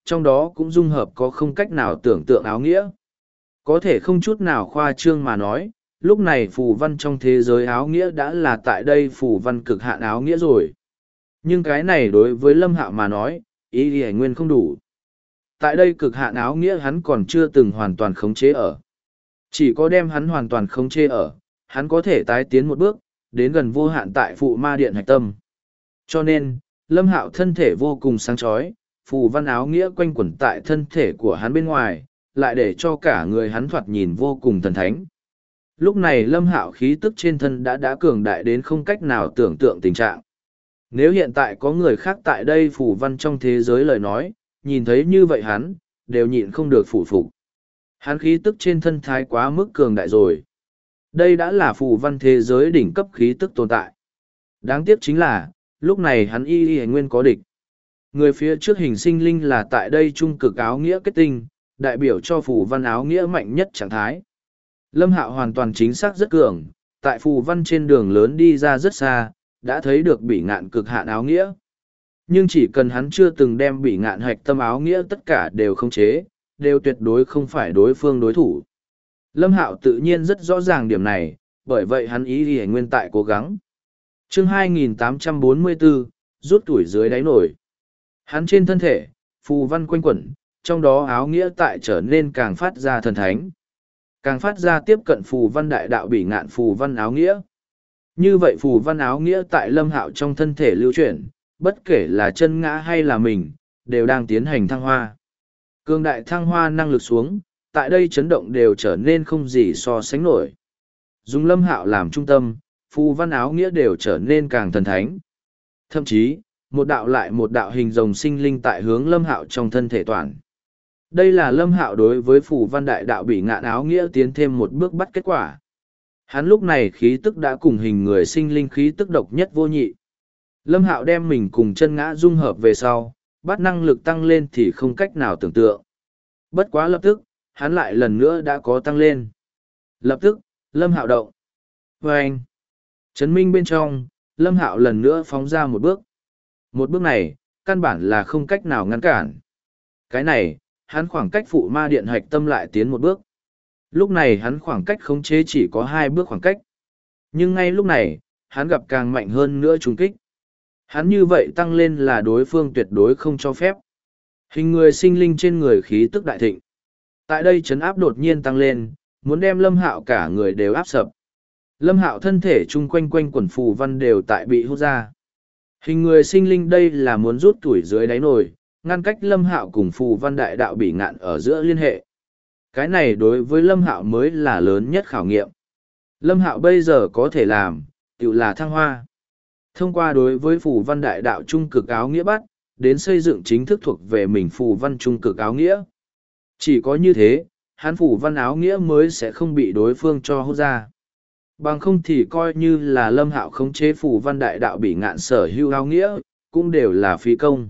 trong đó cũng dung hợp có không cách nào tưởng tượng áo nghĩa. Có thể không chút nào khoa trương mà nói, lúc này phù văn trong thế giới áo nghĩa đã là tại đây phù văn cực hạn áo nghĩa rồi. Nhưng cái này đối với Lâm Hạo mà nói, ý nghĩa nguyên không đủ. Tại đây cực hạn áo nghĩa hắn còn chưa từng hoàn toàn khống chế ở. Chỉ có đem hắn hoàn toàn khống chế ở, hắn có thể tái tiến một bước, đến gần vô hạn tại phụ ma điện hạch tâm. Cho nên, Lâm Hạo thân thể vô cùng sáng chói, phù văn áo nghĩa quanh quẩn tại thân thể của hắn bên ngoài, lại để cho cả người hắn thoạt nhìn vô cùng thần thánh. Lúc này Lâm Hạo khí tức trên thân đã cường đại đến không cách nào tưởng tượng tình trạng. Nếu hiện tại có người khác tại đây phù văn trong thế giới lời nói, nhìn thấy như vậy hắn, đều nhịn không được phủ phục. Hắn khí tức trên thân thái quá mức cường đại rồi. Đây đã là phù văn thế giới đỉnh cấp khí tức tồn tại. Đáng tiếc chính là, lúc này hắn y nguyên có địch. Người phía trước hình sinh linh là tại đây trung cực áo nghĩa kết tinh, đại biểu cho phù văn áo nghĩa mạnh nhất trạng thái. Lâm Hạo hoàn toàn chính xác rất cường, tại phù văn trên đường lớn đi ra rất xa, đã thấy được bỉ ngạn cực hạn áo nghĩa. Nhưng chỉ cần hắn chưa từng đem bỉ ngạn hạch tâm áo nghĩa tất cả đều khống chế, đều tuyệt đối không phải đối phương đối thủ. Lâm Hạo tự nhiên rất rõ ràng điểm này, bởi vậy hắn ý ghi nguyên tại cố gắng. Chương 2844, rút tuổi dưới đáy nổi. Hắn trên thân thể, phù văn quanh quẩn, trong đó áo nghĩa tại trở nên càng phát ra thần thánh. Càng phát ra tiếp cận phù văn đại đạo bỉ ngạn phù văn áo nghĩa. Như vậy phù văn áo nghĩa tại Lâm Hạo trong thân thể lưu chuyển, bất kể là chân ngã hay là mình, đều đang tiến hành thăng hoa. Cương đại thăng hoa năng lực xuống, tại đây chấn động đều trở nên không gì so sánh nổi. Dùng Lâm Hạo làm trung tâm, phù văn áo nghĩa đều trở nên càng thần thánh. Thậm chí, một đạo lại một đạo hình rồng sinh linh tại hướng Lâm Hạo trong thân thể toàn. Đây là Lâm Hạo đối với phù văn đại đạo bỉ ngạn áo nghĩa tiến thêm một bước bắt kết quả. Hắn lúc này khí tức đã cùng hình người sinh linh khí tức độc nhất vô nhị. Lâm Hạo đem mình cùng chân ngã dung hợp về sau, bắt năng lực tăng lên thì không cách nào tưởng tượng. Bất quá lập tức, hắn lại lần nữa đã có tăng lên. Lập tức, Lâm Hạo động. Và anh, chấn minh bên trong, Lâm Hạo lần nữa phóng ra một bước. Một bước này, căn bản là không cách nào ngăn cản. Cái này, hắn khoảng cách phụ ma điện hạch tâm lại tiến một bước. Lúc này hắn khoảng cách khống chế chỉ có 2 bước khoảng cách. Nhưng ngay lúc này, hắn gặp càng mạnh hơn nữa trùng kích. Hắn như vậy tăng lên là đối phương tuyệt đối không cho phép. Hình người sinh linh trên người khí tức đại thịnh. Tại đây chấn áp đột nhiên tăng lên, muốn đem Lâm Hạo cả người đều áp sập. Lâm Hạo thân thể chung quanh quanh quần phù văn đều tại bị hút ra. Hình người sinh linh đây là muốn rút tuổi dưới đáy nồi, ngăn cách Lâm Hạo cùng phù văn đại đạo bỉ ngạn ở giữa liên hệ. Cái này đối với Lâm Hạo mới là lớn nhất khảo nghiệm. Lâm Hạo bây giờ có thể làm, tự là thăng hoa. Thông qua đối với phù văn đại đạo trung cực áo nghĩa bắt, đến xây dựng chính thức thuộc về mình phù văn trung cực áo nghĩa. Chỉ có như thế, hắn phù văn áo nghĩa mới sẽ không bị đối phương cho hút ra. Bằng không thì coi như là Lâm Hạo khống chế phù văn đại đạo bỉ ngạn sở hữu áo nghĩa, cũng đều là phí công.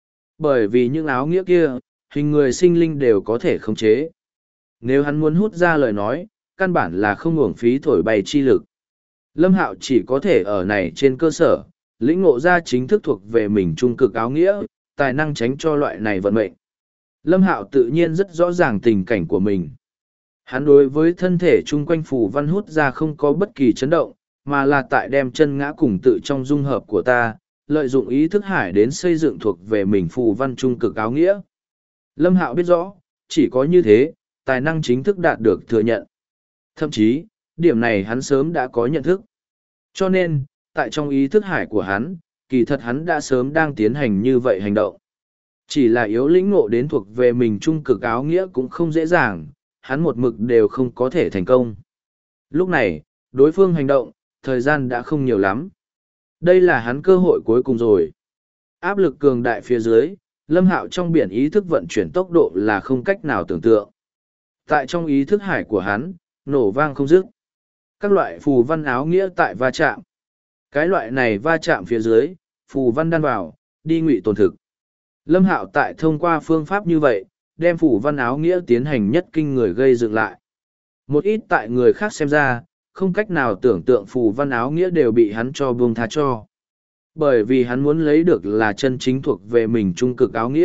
Bởi vì những áo nghĩa kia, hình người sinh linh đều có thể khống chế. Nếu hắn muốn hút ra lời nói, căn bản là không uổng phí thổi bay chi lực. Lâm Hạo chỉ có thể ở này trên cơ sở, lĩnh ngộ ra chính thức thuộc về mình trung cực áo nghĩa, tài năng tránh cho loại này vận mệnh. Lâm Hạo tự nhiên rất rõ ràng tình cảnh của mình. Hắn đối với thân thể chung quanh phù văn hút ra không có bất kỳ chấn động, mà là tại đem chân ngã cùng tự trong dung hợp của ta, lợi dụng ý thức hải đến xây dựng thuộc về mình phù văn trung cực áo nghĩa. Lâm Hạo biết rõ, chỉ có như thế, tài năng chính thức đạt được thừa nhận. Thậm chí, điểm này hắn sớm đã có nhận thức. Cho nên, tại trong ý thức hải của hắn, kỳ thật hắn đã sớm đang tiến hành như vậy hành động. Chỉ là yếu lĩnh ngộ đến thuộc về mình trung cực áo nghĩa cũng không dễ dàng, hắn một mực đều không có thể thành công. Lúc này, đối phương hành động, thời gian đã không nhiều lắm. Đây là hắn cơ hội cuối cùng rồi. Áp lực cường đại phía dưới, Lâm Hạo trong biển ý thức vận chuyển tốc độ là không cách nào tưởng tượng. Tại trong ý thức hải của hắn, nổ vang không dứt. Các loại phù văn áo nghĩa tại va chạm. Cái loại này va chạm phía dưới, phù văn đan vào, đi ngụy tồn thực. Lâm Hạo tại thông qua phương pháp như vậy, đem phù văn áo nghĩa tiến hành nhất kinh người gây dựng lại. Một ít tại người khác xem ra, không cách nào tưởng tượng phù văn áo nghĩa đều bị hắn cho buông tha cho. Bởi vì hắn muốn lấy được là chân chính thuộc về mình trung cực áo nghĩa,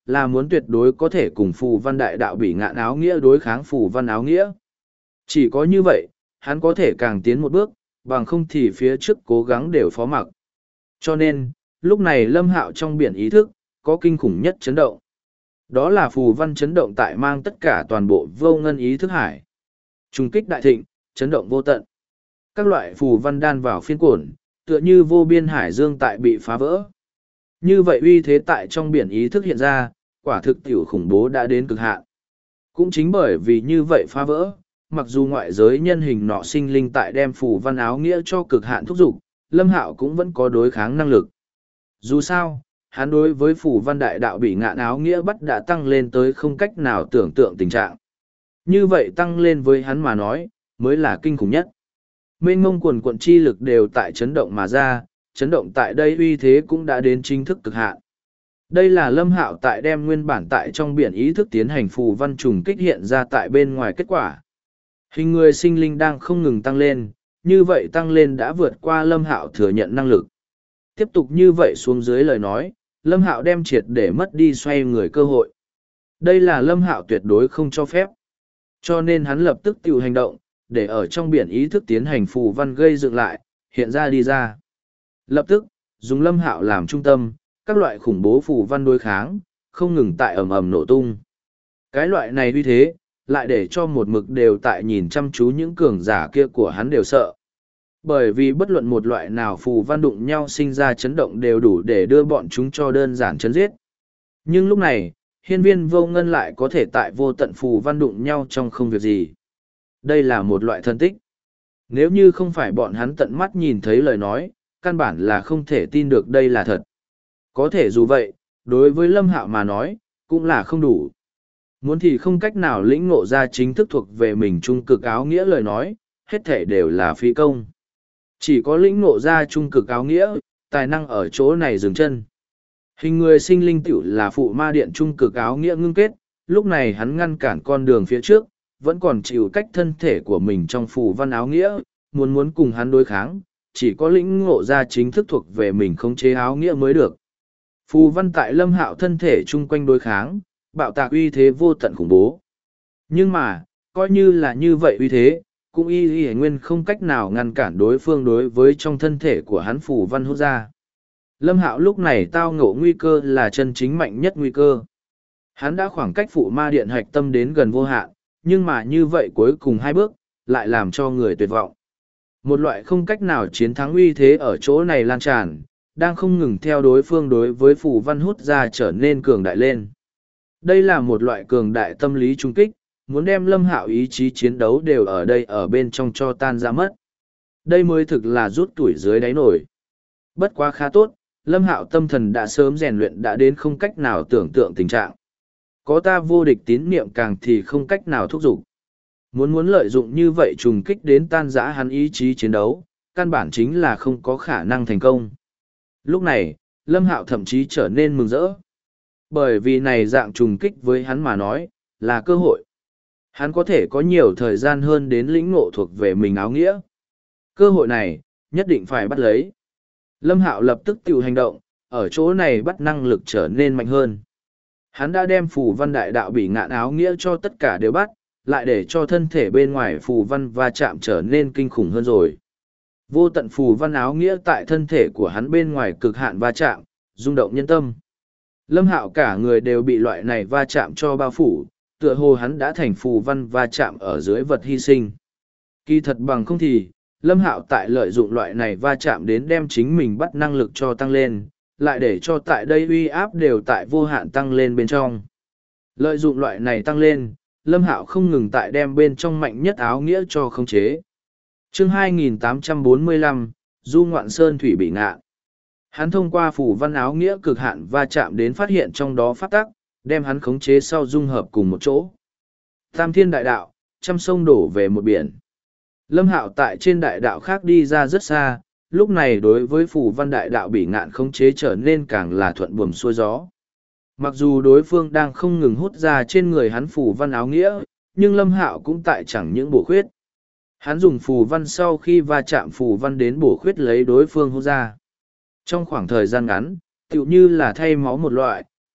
là muốn tuyệt đối có thể cùng phù văn đại đạo bị ngạn áo nghĩa đối kháng phù văn áo nghĩa. Chỉ có như vậy, hắn có thể càng tiến một bước, bằng không thì phía trước cố gắng đều phó mặc. Cho nên, lúc này Lâm Hạo trong biển ý thức, có kinh khủng nhất chấn động. Đó là phù văn chấn động tại mang tất cả toàn bộ vô ngân ý thức hải. Trung kích đại thịnh, chấn động vô tận. Các loại phù văn đan vào phiên cuộn, tựa như vô biên hải dương tại bị phá vỡ. Như vậy uy thế tại trong biển ý thức hiện ra, quả thực tiểu khủng bố đã đến cực hạn. Cũng chính bởi vì như vậy phá vỡ, mặc dù ngoại giới nhân hình nọ sinh linh tại đem phù văn áo nghĩa cho cực hạn thúc giục, Lâm Hạo cũng vẫn có đối kháng năng lực. Dù sao, hắn đối với phù văn đại đạo bị ngạn áo nghĩa bắt đã tăng lên tới không cách nào tưởng tượng tình trạng. Như vậy tăng lên với hắn mà nói, mới là kinh khủng nhất. Mênh mông quần quận chi lực đều tại chấn động mà ra, chấn động tại đây uy thế cũng đã đến chính thức cực hạn. Đây là Lâm Hạo tại đem nguyên bản tại trong biển ý thức tiến hành phù văn trùng kích hiện ra tại bên ngoài kết quả. Hình người sinh linh đang không ngừng tăng lên, như vậy tăng lên đã vượt qua Lâm Hạo thừa nhận năng lực. Tiếp tục như vậy xuống dưới lời nói, Lâm Hạo đem triệt để mất đi xoay người cơ hội. Đây là Lâm Hạo tuyệt đối không cho phép. Cho nên hắn lập tức tự hành động, để ở trong biển ý thức tiến hành phù văn gây dựng lại, hiện ra đi ra. Lập tức, dùng Lâm Hạo làm trung tâm, các loại khủng bố phù văn đối kháng, không ngừng tại ầm ầm nổ tung. Cái loại này uy thế, lại để cho một mực đều tại nhìn chăm chú những cường giả kia của hắn đều sợ. Bởi vì bất luận một loại nào phù văn đụng nhau sinh ra chấn động đều đủ để đưa bọn chúng cho đơn giản chấn giết. Nhưng lúc này, hiên viên vô ngân lại có thể tại vô tận phù văn đụng nhau trong không việc gì. Đây là một loại thân tích. Nếu như không phải bọn hắn tận mắt nhìn thấy lời nói, căn bản là không thể tin được đây là thật. Có thể dù vậy, đối với Lâm Hạo mà nói, cũng là không đủ. Muốn thì không cách nào lĩnh ngộ ra chính thức thuộc về mình trung cực áo nghĩa lời nói, hết thể đều là phí công. Chỉ có lĩnh ngộ ra trung cực áo nghĩa, tài năng ở chỗ này dừng chân. Hình người sinh linh tiểu là phụ ma điện trung cực áo nghĩa ngưng kết, lúc này hắn ngăn cản con đường phía trước, vẫn còn chịu cách thân thể của mình trong phù văn áo nghĩa, muốn cùng hắn đối kháng, chỉ có lĩnh ngộ ra chính thức thuộc về mình khống chế áo nghĩa mới được. Phù văn tại Lâm Hạo thân thể chung quanh đối kháng, bạo tạc uy thế vô tận khủng bố. Nhưng mà, coi như là như vậy uy thế, cũng y nguyên không cách nào ngăn cản đối phương đối với trong thân thể của hắn phù văn hút ra. Lâm Hạo lúc này tao ngộ nguy cơ là chân chính mạnh nhất nguy cơ. Hắn đã khoảng cách phụ ma điện hạch tâm đến gần vô hạn, nhưng mà như vậy cuối cùng hai bước, lại làm cho người tuyệt vọng. Một loại không cách nào chiến thắng uy thế ở chỗ này lan tràn, đang không ngừng theo đối phương đối với phù văn hút ra trở nên cường đại lên. Đây là một loại cường đại tâm lý trung kích, muốn đem Lâm Hạo ý chí chiến đấu đều ở đây ở bên trong cho tan ra mất. Đây mới thực là rút tuổi dưới đáy nổi. Bất quá khá tốt, Lâm Hạo tâm thần đã sớm rèn luyện đã đến không cách nào tưởng tượng tình trạng. Có ta vô địch tín niệm càng thì không cách nào thúc giục. Muốn lợi dụng như vậy trùng kích đến tan rã hắn ý chí chiến đấu, căn bản chính là không có khả năng thành công. Lúc này, Lâm Hạo thậm chí trở nên mừng rỡ. Bởi vì này dạng trùng kích với hắn mà nói, là cơ hội. Hắn có thể có nhiều thời gian hơn đến lĩnh ngộ thuộc về mình áo nghĩa. Cơ hội này, nhất định phải bắt lấy. Lâm Hạo lập tức tự hành động, ở chỗ này bắt năng lực trở nên mạnh hơn. Hắn đã đem phù văn đại đạo bị ngạn áo nghĩa cho tất cả đều bắt, lại để cho thân thể bên ngoài phù văn va chạm trở nên kinh khủng hơn rồi. Vô tận phù văn áo nghĩa tại thân thể của hắn bên ngoài cực hạn va chạm, rung động nhân tâm. Lâm Hạo cả người đều bị loại này va chạm cho bao phủ, tựa hồ hắn đã thành phù văn va chạm ở dưới vật hy sinh. Kỳ thật bằng không thì, Lâm Hạo tại lợi dụng loại này va chạm đến đem chính mình bắt năng lực cho tăng lên, lại để cho tại đây uy áp đều tại vô hạn tăng lên bên trong. Lợi dụng loại này tăng lên, Lâm Hạo không ngừng tại đem bên trong mạnh nhất áo nghĩa cho khống chế. Chương 2845, Du Ngoạn Sơn Thủy bị ngạn. Hắn thông qua phù văn áo nghĩa cực hạn va chạm đến phát hiện trong đó pháp tắc, đem hắn khống chế sau dung hợp cùng một chỗ. Tam thiên đại đạo, trăm sông đổ về một biển. Lâm Hạo tại trên đại đạo khác đi ra rất xa, lúc này đối với phù văn đại đạo bị ngạn khống chế trở nên càng là thuận buồm xuôi gió. Mặc dù đối phương đang không ngừng hút ra trên người hắn phù văn áo nghĩa, nhưng Lâm Hạo cũng tại chẳng những bổ khuyết. Hắn dùng phù văn sau khi va chạm phù văn đến bổ khuyết lấy đối phương hút ra. Trong khoảng thời gian ngắn, tựu như là thay máu một loại,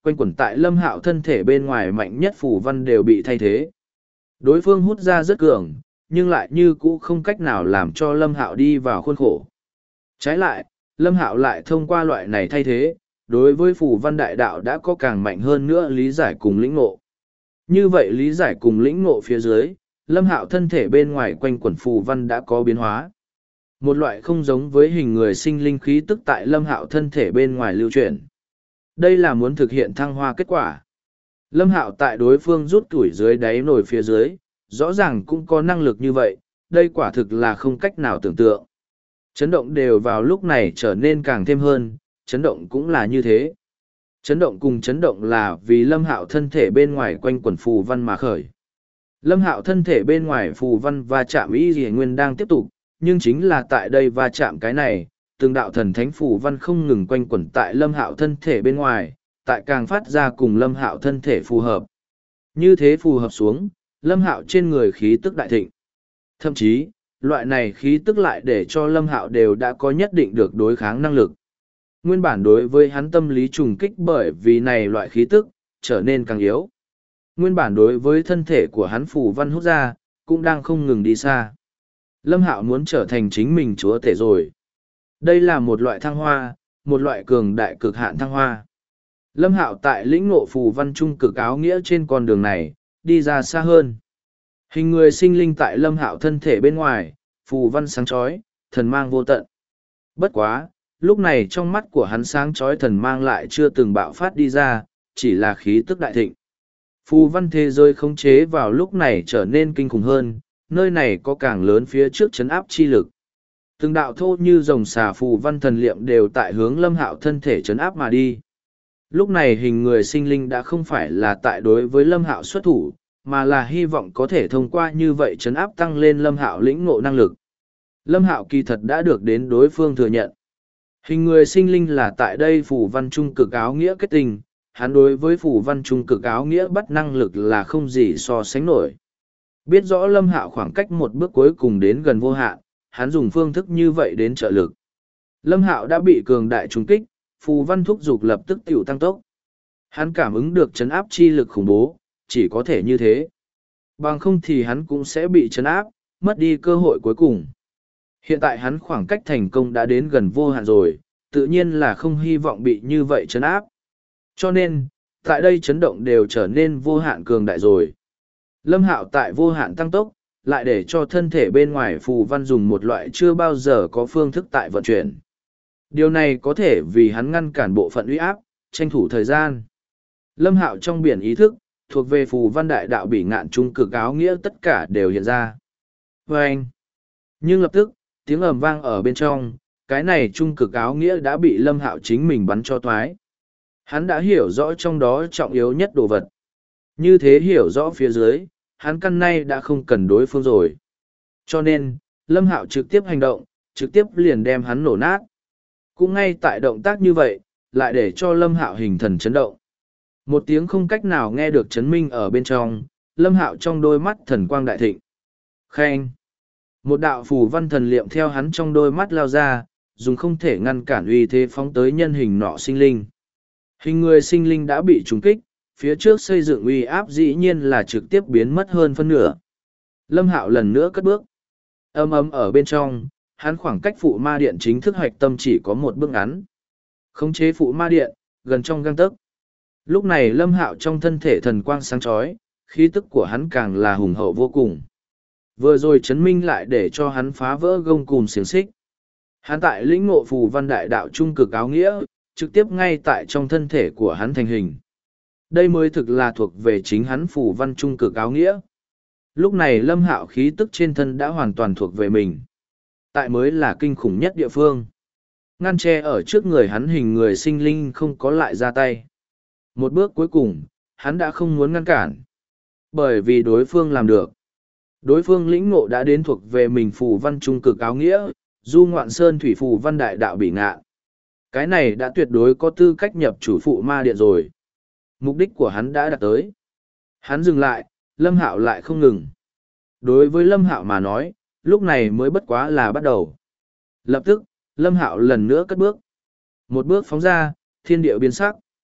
quanh quẩn tại Lâm Hạo thân thể bên ngoài mạnh nhất phù văn đều bị thay thế. Đối phương hút ra rất cường, nhưng lại như cũ không cách nào làm cho Lâm Hạo đi vào khuôn khổ. Trái lại, Lâm Hạo lại thông qua loại này thay thế, đối với phù văn đại đạo đã có càng mạnh hơn nữa lý giải cùng lĩnh ngộ. Như vậy lý giải cùng lĩnh ngộ phía dưới, Lâm Hạo thân thể bên ngoài quanh quẩn phù văn đã có biến hóa. Một loại không giống với hình người sinh linh khí tức tại Lâm Hạo thân thể bên ngoài lưu chuyển. Đây là muốn thực hiện thăng hoa kết quả. Lâm Hạo tại đối phương rút tuổi dưới đáy nổi phía dưới, rõ ràng cũng có năng lực như vậy, đây quả thực là không cách nào tưởng tượng. Chấn động đều vào lúc này trở nên càng thêm hơn, chấn động cũng là như thế. Chấn động cùng chấn động là vì Lâm Hạo thân thể bên ngoài quanh quẩn phù văn mà khởi. Lâm Hạo thân thể bên ngoài phù văn và chạm ý gì nguyên đang tiếp tục, nhưng chính là tại đây va chạm cái này, từng đạo thần thánh phù văn không ngừng quanh quẩn tại Lâm Hạo thân thể bên ngoài, tại càng phát ra cùng Lâm Hạo thân thể phù hợp. Như thế phù hợp xuống, Lâm Hạo trên người khí tức đại thịnh. Thậm chí, loại này khí tức lại để cho Lâm Hạo đều đã có nhất định được đối kháng năng lực. Nguyên bản đối với hắn tâm lý trùng kích bởi vì này loại khí tức, trở nên càng yếu. Nguyên bản đối với thân thể của hắn phù văn hút ra, cũng đang không ngừng đi xa. Lâm Hạo muốn trở thành chính mình chúa tể rồi. Đây là một loại thăng hoa, một loại cường đại cực hạn thăng hoa. Lâm Hạo tại lĩnh ngộ phù văn trung cực áo nghĩa trên con đường này, đi ra xa hơn. Hình người sinh linh tại Lâm Hạo thân thể bên ngoài, phù văn sáng chói, thần mang vô tận. Bất quá, lúc này trong mắt của hắn sáng chói thần mang lại chưa từng bạo phát đi ra, chỉ là khí tức đại thịnh. Phù văn thế giới khống chế vào lúc này trở nên kinh khủng hơn, nơi này có càng lớn phía trước chấn áp chi lực. Từng đạo thô như rồng xà phù văn thần liệm đều tại hướng Lâm Hạo thân thể chấn áp mà đi. Lúc này hình người sinh linh đã không phải là tại đối với Lâm Hạo xuất thủ, mà là hy vọng có thể thông qua như vậy chấn áp tăng lên Lâm Hạo lĩnh ngộ năng lực. Lâm Hạo kỳ thật đã được đến đối phương thừa nhận. Hình người sinh linh là tại đây phù văn trung cực áo nghĩa kết tình, hắn đối với phù văn trung cực áo nghĩa bắt năng lực là không gì so sánh nổi. Biết rõ Lâm Hạo khoảng cách một bước cuối cùng đến gần vô hạn, hắn dùng phương thức như vậy đến trợ lực. Lâm Hạo đã bị cường đại trùng kích, phù văn thúc dục lập tức tiểu tăng tốc. Hắn cảm ứng được chấn áp chi lực khủng bố, chỉ có thể như thế. Bằng không thì hắn cũng sẽ bị chấn áp, mất đi cơ hội cuối cùng. Hiện tại hắn khoảng cách thành công đã đến gần vô hạn rồi, tự nhiên là không hy vọng bị như vậy chấn áp. Cho nên, tại đây chấn động đều trở nên vô hạn cường đại rồi. Lâm Hạo tại vô hạn tăng tốc, lại để cho thân thể bên ngoài phù văn dùng một loại chưa bao giờ có phương thức tại vận chuyển. Điều này có thể vì hắn ngăn cản bộ phận uy áp, tranh thủ thời gian. Lâm Hạo trong biển ý thức, thuộc về phù văn đại đạo bỉ ngạn trung cực áo nghĩa tất cả đều hiện ra. Vâng! Nhưng lập tức, tiếng ầm vang ở bên trong, cái này trung cực áo nghĩa đã bị Lâm Hạo chính mình bắn cho toái. Hắn đã hiểu rõ trong đó trọng yếu nhất đồ vật. Như thế hiểu rõ phía dưới, hắn căn nay đã không cần đối phương rồi. Cho nên, Lâm Hạo trực tiếp hành động, trực tiếp liền đem hắn nổ nát. Cũng ngay tại động tác như vậy, lại để cho Lâm Hạo hình thần chấn động. Một tiếng không cách nào nghe được chấn minh ở bên trong, Lâm Hạo trong đôi mắt thần quang đại thịnh. Khen! Một đạo phù văn thần liệm theo hắn trong đôi mắt lao ra, dùng không thể ngăn cản uy thế phóng tới nhân hình nọ sinh linh. Hình người sinh linh đã bị trúng kích, phía trước xây dựng uy áp dĩ nhiên là trực tiếp biến mất hơn phân nửa. Lâm Hạo lần nữa cất bước. Âm ấm ở bên trong, hắn khoảng cách phụ ma điện chính thức hoạch tâm chỉ có một bước ngắn. Khống chế phụ ma điện, gần trong gang tấc. Lúc này Lâm Hạo trong thân thể thần quang sáng chói, khí tức của hắn càng là hùng hậu vô cùng. Vừa rồi chấn minh lại để cho hắn phá vỡ gông cùm xiềng xích. Hắn tại lĩnh ngộ phù văn đại đạo trung cực áo nghĩa, trực tiếp ngay tại trong thân thể của hắn thành hình. Đây mới thực là thuộc về chính hắn phù văn trung cực áo nghĩa. Lúc này Lâm Hạo khí tức trên thân đã hoàn toàn thuộc về mình. Tại mới là kinh khủng nhất địa phương. Ngăn che ở trước người hắn hình người sinh linh không có lại ra tay. Một bước cuối cùng, hắn đã không muốn ngăn cản. Bởi vì đối phương làm được. Đối phương lĩnh ngộ đã đến thuộc về mình phù văn trung cực áo nghĩa, du ngoạn sơn thủy phù văn đại đạo bỉ ngạn. Cái này đã tuyệt đối có tư cách nhập chủ phụ ma điện rồi. Mục đích của hắn đã đạt tới. Hắn dừng lại, Lâm Hạo lại không ngừng. Đối với Lâm Hạo mà nói, lúc này mới bất quá là bắt đầu. Lập tức, Lâm Hạo lần nữa cất bước. Một bước phóng ra, thiên địa biến sắc.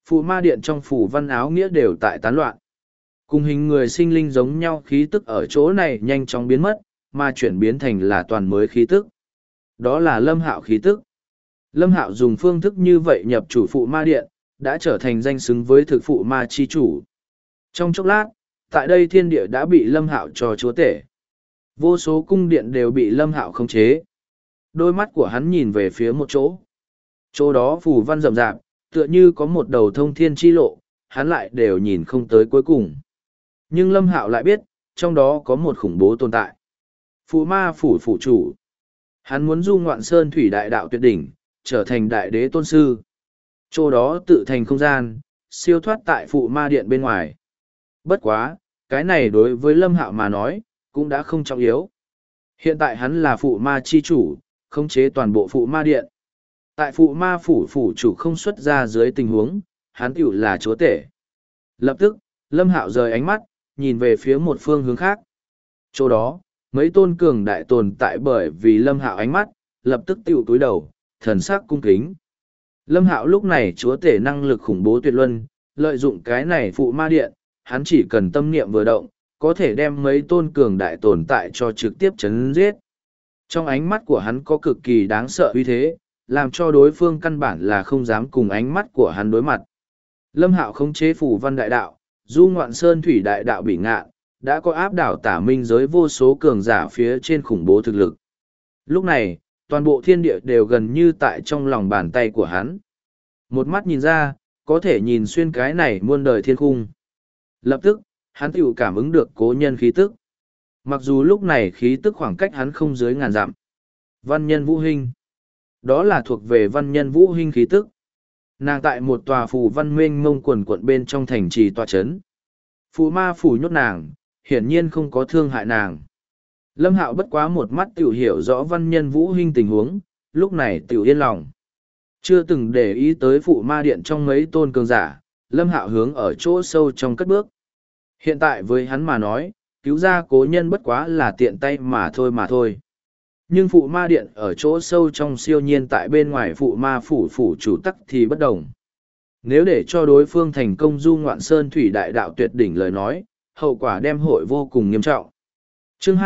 Phù ma điện trong phù văn áo nghĩa đều tại tán loạn. Cùng hình người sinh linh giống nhau khí tức ở chỗ này nhanh chóng biến mất, mà chuyển biến thành là toàn mới khí tức. Đó là Lâm Hạo khí tức. Lâm Hạo dùng phương thức như vậy nhập chủ phụ ma điện, đã trở thành danh xứng với thực phụ ma chi chủ. Trong chốc lát, tại đây thiên địa đã bị Lâm Hạo cho chúa tể. Vô số cung điện đều bị Lâm Hạo khống chế. Đôi mắt của hắn nhìn về phía một chỗ. Chỗ đó phù văn rậm rạp, tựa như có một đầu thông thiên chi lộ, hắn lại đều nhìn không tới cuối cùng. Nhưng Lâm Hạo lại biết, trong đó có một khủng bố tồn tại. Phù ma phủ phủ chủ. Hắn muốn du ngoạn sơn thủy đại đạo tuyệt đỉnh, trở thành đại đế tôn sư. Chỗ đó tự thành không gian, siêu thoát tại phụ ma điện bên ngoài. Bất quá, cái này đối với Lâm Hạo mà nói, cũng đã không trọng yếu. Hiện tại hắn là phụ ma chi chủ, khống chế toàn bộ phụ ma điện. Tại phụ ma phủ phủ chủ không xuất ra dưới tình huống, hắn tiểu là chúa tể. Lập tức, Lâm Hạo rời ánh mắt, nhìn về phía một phương hướng khác. Chỗ đó, mấy tôn cường đại tồn tại bởi vì Lâm Hạo ánh mắt, lập tức tiểu túi đầu, thần sắc cung kính. Lâm Hạo lúc này chúa tể năng lực khủng bố tuyệt luân, lợi dụng cái này phụ ma điện, hắn chỉ cần tâm niệm vừa động, có thể đem mấy tôn cường đại tồn tại cho trực tiếp chấn giết. Trong ánh mắt của hắn có cực kỳ đáng sợ uy thế, làm cho đối phương căn bản là không dám cùng ánh mắt của hắn đối mặt. Lâm Hạo khống chế phù văn đại đạo, du ngoạn sơn thủy đại đạo bị ngạn, đã có áp đảo tả minh giới vô số cường giả phía trên khủng bố thực lực. Lúc này, toàn bộ thiên địa đều gần như tại trong lòng bàn tay của hắn. Một mắt nhìn ra, có thể nhìn xuyên cái này muôn đời thiên khung. Lập tức, hắn tiểu cảm ứng được cố nhân khí tức. Mặc dù lúc này khí tức khoảng cách hắn không dưới ngàn dặm. Văn nhân Vũ Hinh. Đó là thuộc về văn nhân Vũ Hinh khí tức. Nàng tại một tòa phù văn mênh mông quần quận bên trong thành trì tòa chấn. Phù ma phủ nhốt nàng, hiển nhiên không có thương hại nàng. Lâm Hạo bất quá một mắt tiểu hiểu rõ văn nhân Vũ Hinh tình huống, lúc này tiểu yên lòng. Chưa từng để ý tới phụ ma điện trong mấy tôn cường giả, Lâm Hạo hướng ở chỗ sâu trong cất bước. Hiện tại với hắn mà nói, cứu ra cố nhân bất quá là tiện tay mà thôi. Nhưng phụ ma điện ở chỗ sâu trong siêu nhiên tại bên ngoài phụ ma phủ phủ chủ tắc thì bất đồng. Nếu để cho đối phương thành công du ngoạn sơn thủy đại đạo tuyệt đỉnh lời nói, hậu quả đem hội vô cùng nghiêm trọng. Chương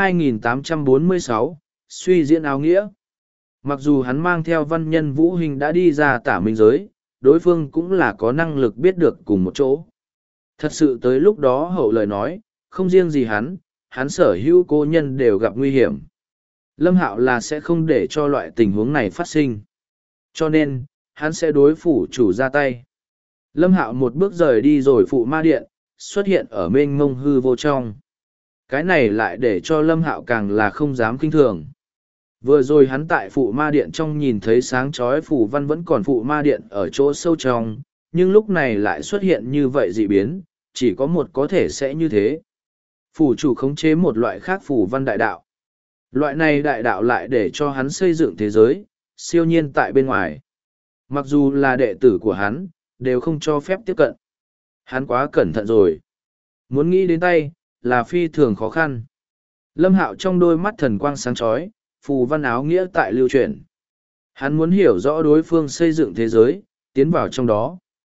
2846, suy diễn áo nghĩa. Mặc dù hắn mang theo văn nhân Vũ Hinh đã đi ra tả minh giới, đối phương cũng là có năng lực biết được cùng một chỗ. Thật sự tới lúc đó hậu lời nói, không riêng gì hắn sở hữu cô nhân đều gặp nguy hiểm. Lâm Hạo là sẽ không để cho loại tình huống này phát sinh. Cho nên, hắn sẽ đối phủ chủ ra tay. Lâm Hạo một bước rời đi rồi phụ ma điện, xuất hiện ở mênh mông hư vô trong. Cái này lại để cho Lâm Hạo càng là không dám kinh thường. Vừa rồi hắn tại phụ ma điện trong nhìn thấy sáng chói phù văn vẫn còn phụ ma điện ở chỗ sâu trong, nhưng lúc này lại xuất hiện như vậy dị biến, chỉ có một có thể sẽ như thế. Phủ chủ khống chế một loại khác phù văn đại đạo. Loại này đại đạo lại để cho hắn xây dựng thế giới, siêu nhiên tại bên ngoài. Mặc dù là đệ tử của hắn, đều không cho phép tiếp cận. Hắn quá cẩn thận rồi. Muốn nghĩ đến tay, là phi thường khó khăn. Lâm Hạo trong đôi mắt thần quang sáng chói, phù văn áo nghĩa tại lưu truyền. Hắn muốn hiểu rõ đối phương xây dựng thế giới, tiến vào trong đó.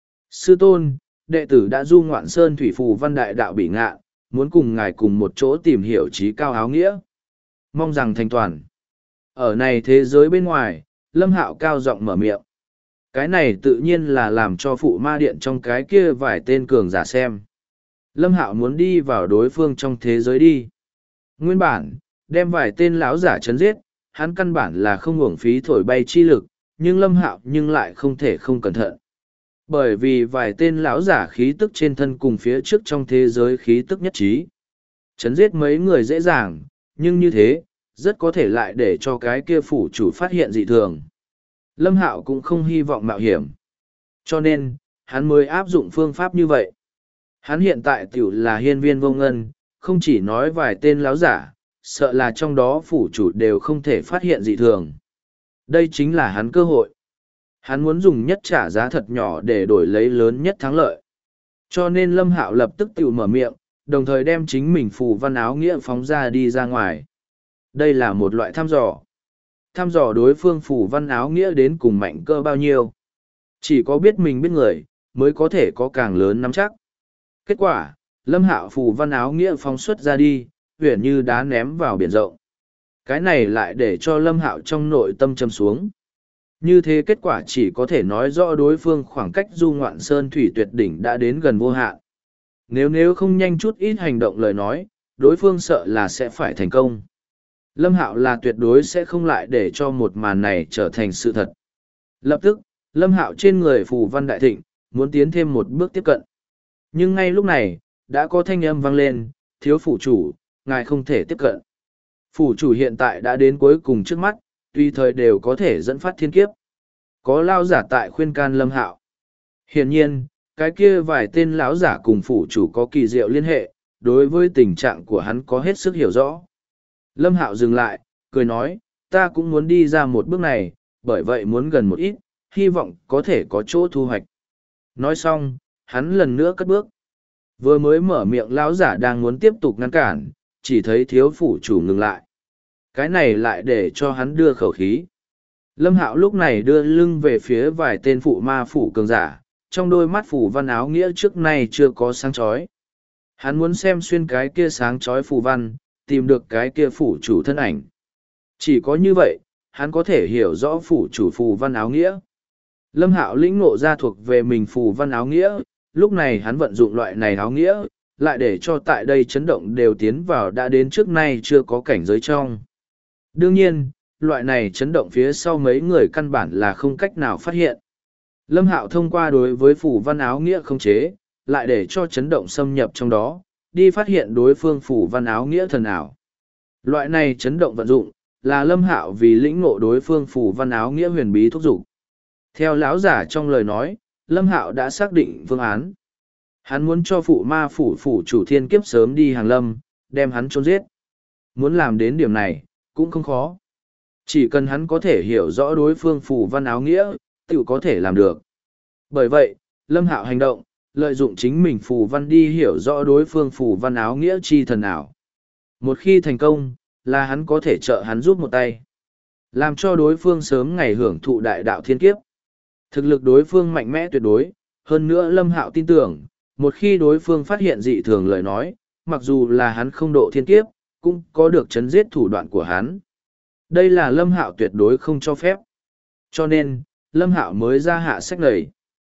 Sư tôn, đệ tử đã du ngoạn sơn thủy phù văn đại đạo bị ngạ, muốn cùng ngài cùng một chỗ tìm hiểu trí cao áo nghĩa. Mong rằng thành toàn. Ở này thế giới bên ngoài, Lâm Hạo cao giọng mở miệng. Cái này tự nhiên là làm cho phụ ma điện trong cái kia vài tên cường giả xem. Lâm Hạo muốn đi vào đối phương trong thế giới đi. Nguyên bản, đem vài tên lão giả chấn giết, hắn căn bản là không uổng phí thổi bay chi lực, nhưng Lâm Hạo nhưng lại không thể không cẩn thận. Bởi vì vài tên lão giả khí tức trên thân cùng phía trước trong thế giới khí tức nhất trí. Chấn giết mấy người dễ dàng, nhưng như thế, rất có thể lại để cho cái kia phủ chủ phát hiện dị thường. Lâm Hạo cũng không hy vọng mạo hiểm. Cho nên, hắn mới áp dụng phương pháp như vậy. Hắn hiện tại tiểu là hiên viên vô ngân, không chỉ nói vài tên láo giả, sợ là trong đó phủ chủ đều không thể phát hiện dị thường. Đây chính là hắn cơ hội. Hắn muốn dùng nhất trả giá thật nhỏ để đổi lấy lớn nhất thắng lợi. Cho nên Lâm Hạo lập tức tiểu mở miệng, đồng thời đem chính mình phù văn áo nghĩa phóng ra đi ra ngoài. Đây là một loại thăm dò. Thăm dò đối phương phù văn áo nghĩa đến cùng mạnh cơ bao nhiêu. Chỉ có biết mình biết người, mới có thể có càng lớn nắm chắc. Kết quả, Lâm Hạo phù văn áo nghĩa phóng xuất ra đi, huyền như đá ném vào biển rộng. Cái này lại để cho Lâm Hạo trong nội tâm trầm xuống. Như thế kết quả chỉ có thể nói rõ đối phương khoảng cách du ngoạn sơn thủy tuyệt đỉnh đã đến gần vô hạn. Nếu không nhanh chút ít hành động lời nói, đối phương sợ là sẽ phải thành công. Lâm Hạo là tuyệt đối sẽ không lại để cho một màn này trở thành sự thật. Lập tức, Lâm Hạo trên người phù văn đại thịnh, muốn tiến thêm một bước tiếp cận. Nhưng ngay lúc này, đã có thanh âm vang lên, thiếu phủ chủ, ngài không thể tiếp cận. Phủ chủ hiện tại đã đến cuối cùng trước mắt, tùy thời đều có thể dẫn phát thiên kiếp. Có lao giả tại khuyên can Lâm Hạo. Hiển nhiên, cái kia vài tên lão giả cùng phủ chủ có kỳ diệu liên hệ, đối với tình trạng của hắn có hết sức hiểu rõ. Lâm Hạo dừng lại, cười nói, ta cũng muốn đi ra một bước này, bởi vậy muốn gần một ít, hy vọng có thể có chỗ thu hoạch. Nói xong, hắn lần nữa cất bước. Vừa mới mở miệng lão giả đang muốn tiếp tục ngăn cản, chỉ thấy thiếu phủ chủ ngừng lại. Cái này lại để cho hắn đưa khẩu khí. Lâm Hạo lúc này đưa lưng về phía vài tên phụ ma phủ cường giả, trong đôi mắt phủ văn áo nghĩa trước nay chưa có sáng chói. Hắn muốn xem xuyên cái kia sáng chói phù văn, tìm được cái kia phủ chủ thân ảnh. Chỉ có như vậy, hắn có thể hiểu rõ phủ chủ phù văn áo nghĩa. Lâm Hạo lĩnh ngộ ra thuộc về mình phù văn áo nghĩa, lúc này hắn vận dụng loại này áo nghĩa, lại để cho tại đây chấn động đều tiến vào đã đến trước nay chưa có cảnh giới trong. Đương nhiên, loại này chấn động phía sau mấy người căn bản là không cách nào phát hiện. Lâm Hạo thông qua đối với phù văn áo nghĩa không chế, lại để cho chấn động xâm nhập trong đó, đi phát hiện đối phương phù văn áo nghĩa thần ảo. Loại này chấn động vận dụng, là Lâm Hạo vì lĩnh ngộ đối phương phù văn áo nghĩa huyền bí thúc dục. Theo lão giả trong lời nói, Lâm Hạo đã xác định phương án. Hắn muốn cho phụ ma phủ chủ thiên kiếp sớm đi hàng lâm, đem hắn chôn giết. Muốn làm đến điểm này, cũng không khó. Chỉ cần hắn có thể hiểu rõ đối phương phù văn áo nghĩa, tự có thể làm được. Bởi vậy, Lâm Hạo hành động, lợi dụng chính mình phù văn đi hiểu rõ đối phương phù văn áo nghĩa chi thần ảo. Một khi thành công, là hắn có thể trợ hắn giúp một tay. Làm cho đối phương sớm ngày hưởng thụ đại đạo thiên kiếp. Thực lực đối phương mạnh mẽ tuyệt đối, hơn nữa Lâm Hạo tin tưởng, một khi đối phương phát hiện dị thường lời nói, mặc dù là hắn không độ thiên kiếp, cũng có được chấn giết thủ đoạn của hắn. Đây là Lâm Hạo tuyệt đối không cho phép. Cho nên, Lâm Hạo mới ra hạ sách này.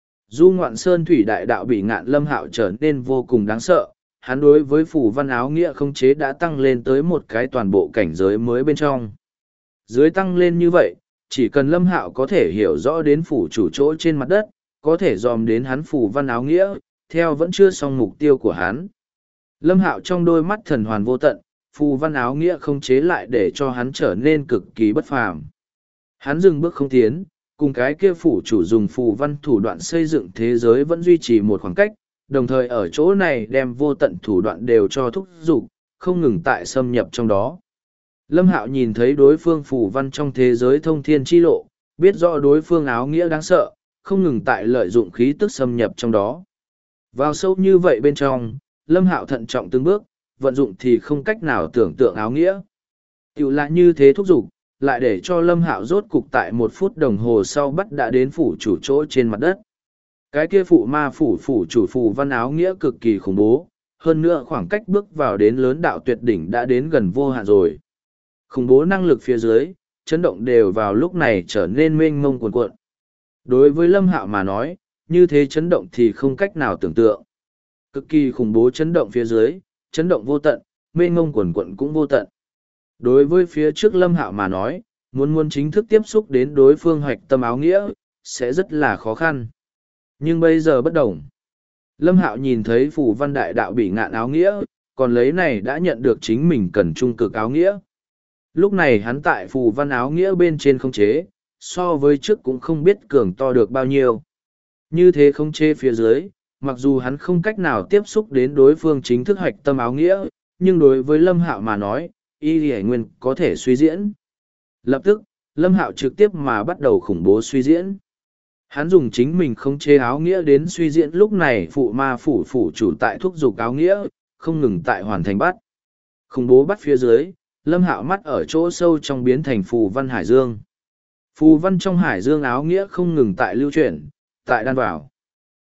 Du ngoạn sơn thủy đại đạo bị ngạn Lâm Hạo trở nên vô cùng đáng sợ, hắn đối với phù văn áo nghĩa không chế đã tăng lên tới một cái toàn bộ cảnh giới mới bên trong. Dưới tăng lên như vậy, chỉ cần Lâm Hạo có thể hiểu rõ đến phủ chủ chỗ trên mặt đất, có thể dòm đến hắn phù văn áo nghĩa, theo vẫn chưa xong mục tiêu của hắn. Lâm Hạo trong đôi mắt thần hoàn vô tận, phù văn áo nghĩa không chế lại để cho hắn trở nên cực kỳ bất phàm. Hắn dừng bước không tiến, cùng cái kia phủ chủ dùng phù văn thủ đoạn xây dựng thế giới vẫn duy trì một khoảng cách, đồng thời ở chỗ này đem vô tận thủ đoạn đều cho thúc giục, không ngừng tại xâm nhập trong đó. Lâm Hạo nhìn thấy đối phương phù văn trong thế giới thông thiên chi lộ, biết rõ đối phương áo nghĩa đáng sợ, không ngừng tại lợi dụng khí tức xâm nhập trong đó. Vào sâu như vậy bên trong, Lâm Hạo thận trọng từng bước, vận dụng thì không cách nào tưởng tượng áo nghĩa. Tiểu lại như thế thúc giục, lại để cho Lâm Hạo rốt cục tại 1 phút đồng hồ sau bắt đã đến phủ chủ chỗ trên mặt đất. Cái kia phụ ma phủ chủ phù văn áo nghĩa cực kỳ khủng bố, hơn nữa khoảng cách bước vào đến lớn đạo tuyệt đỉnh đã đến gần vô hạn rồi. Khủng bố năng lực phía dưới, chấn động đều vào lúc này trở nên mênh mông cuồn cuộn. Đối với Lâm Hạo mà nói, như thế chấn động thì không cách nào tưởng tượng. Cực kỳ khủng bố chấn động phía dưới, chấn động vô tận, mênh mông cuồn cuộn cũng vô tận. Đối với phía trước Lâm Hạo mà nói, muốn chính thức tiếp xúc đến đối phương hoạch tâm áo nghĩa, sẽ rất là khó khăn. Nhưng bây giờ bất đồng. Lâm Hạo nhìn thấy phù văn đại đạo bị ngạn áo nghĩa, còn lấy này đã nhận được chính mình cần trung cực áo nghĩa. Lúc này hắn tại phù văn áo nghĩa bên trên không chế, so với trước cũng không biết cường to được bao nhiêu. Như thế không chế phía dưới, mặc dù hắn không cách nào tiếp xúc đến đối phương chính thức hoạch tâm áo nghĩa, nhưng đối với Lâm Hạo mà nói, y lì nguyên có thể suy diễn. Lập tức, Lâm Hạo trực tiếp mà bắt đầu khủng bố suy diễn. Hắn dùng chính mình không chế áo nghĩa đến suy diễn lúc này phụ ma phủ chủ tại thúc giục áo nghĩa, không ngừng tại hoàn thành bắt. Khủng bố bắt phía dưới, Lâm Hạo mắt ở chỗ sâu trong biến thành phù văn hải dương. Phù văn trong hải dương áo nghĩa không ngừng tại lưu chuyển, tại đan vào.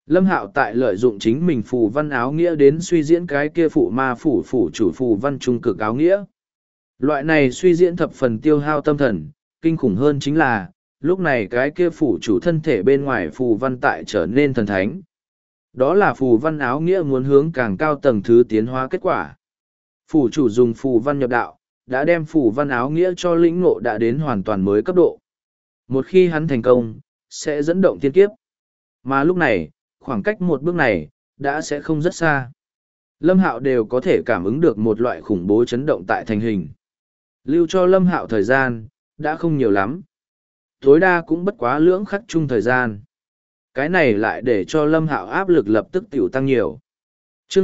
Lâm Hạo tại lợi dụng chính mình phù văn áo nghĩa đến suy diễn cái kia phụ ma phủ phủ chủ phù văn trung cực áo nghĩa. Loại này suy diễn thập phần tiêu hao tâm thần, kinh khủng hơn chính là, lúc này cái kia phủ chủ thân thể bên ngoài phù văn tại trở nên thần thánh. Đó là phù văn áo nghĩa muốn hướng càng cao tầng thứ tiến hóa kết quả. Phủ chủ dùng phù văn nhập đạo, đã đem phù văn áo nghĩa cho lĩnh ngộ đã đến hoàn toàn mới cấp độ. Một khi hắn thành công, sẽ dẫn động thiên kiếp. Mà lúc này, khoảng cách một bước này, đã sẽ không rất xa. Lâm Hạo đều có thể cảm ứng được một loại khủng bố chấn động tại thành hình. Lưu cho Lâm Hạo thời gian, đã không nhiều lắm. Tối đa cũng bất quá lưỡng khắc chung thời gian. Cái này lại để cho Lâm Hạo áp lực lập tức tiểu tăng nhiều. Chương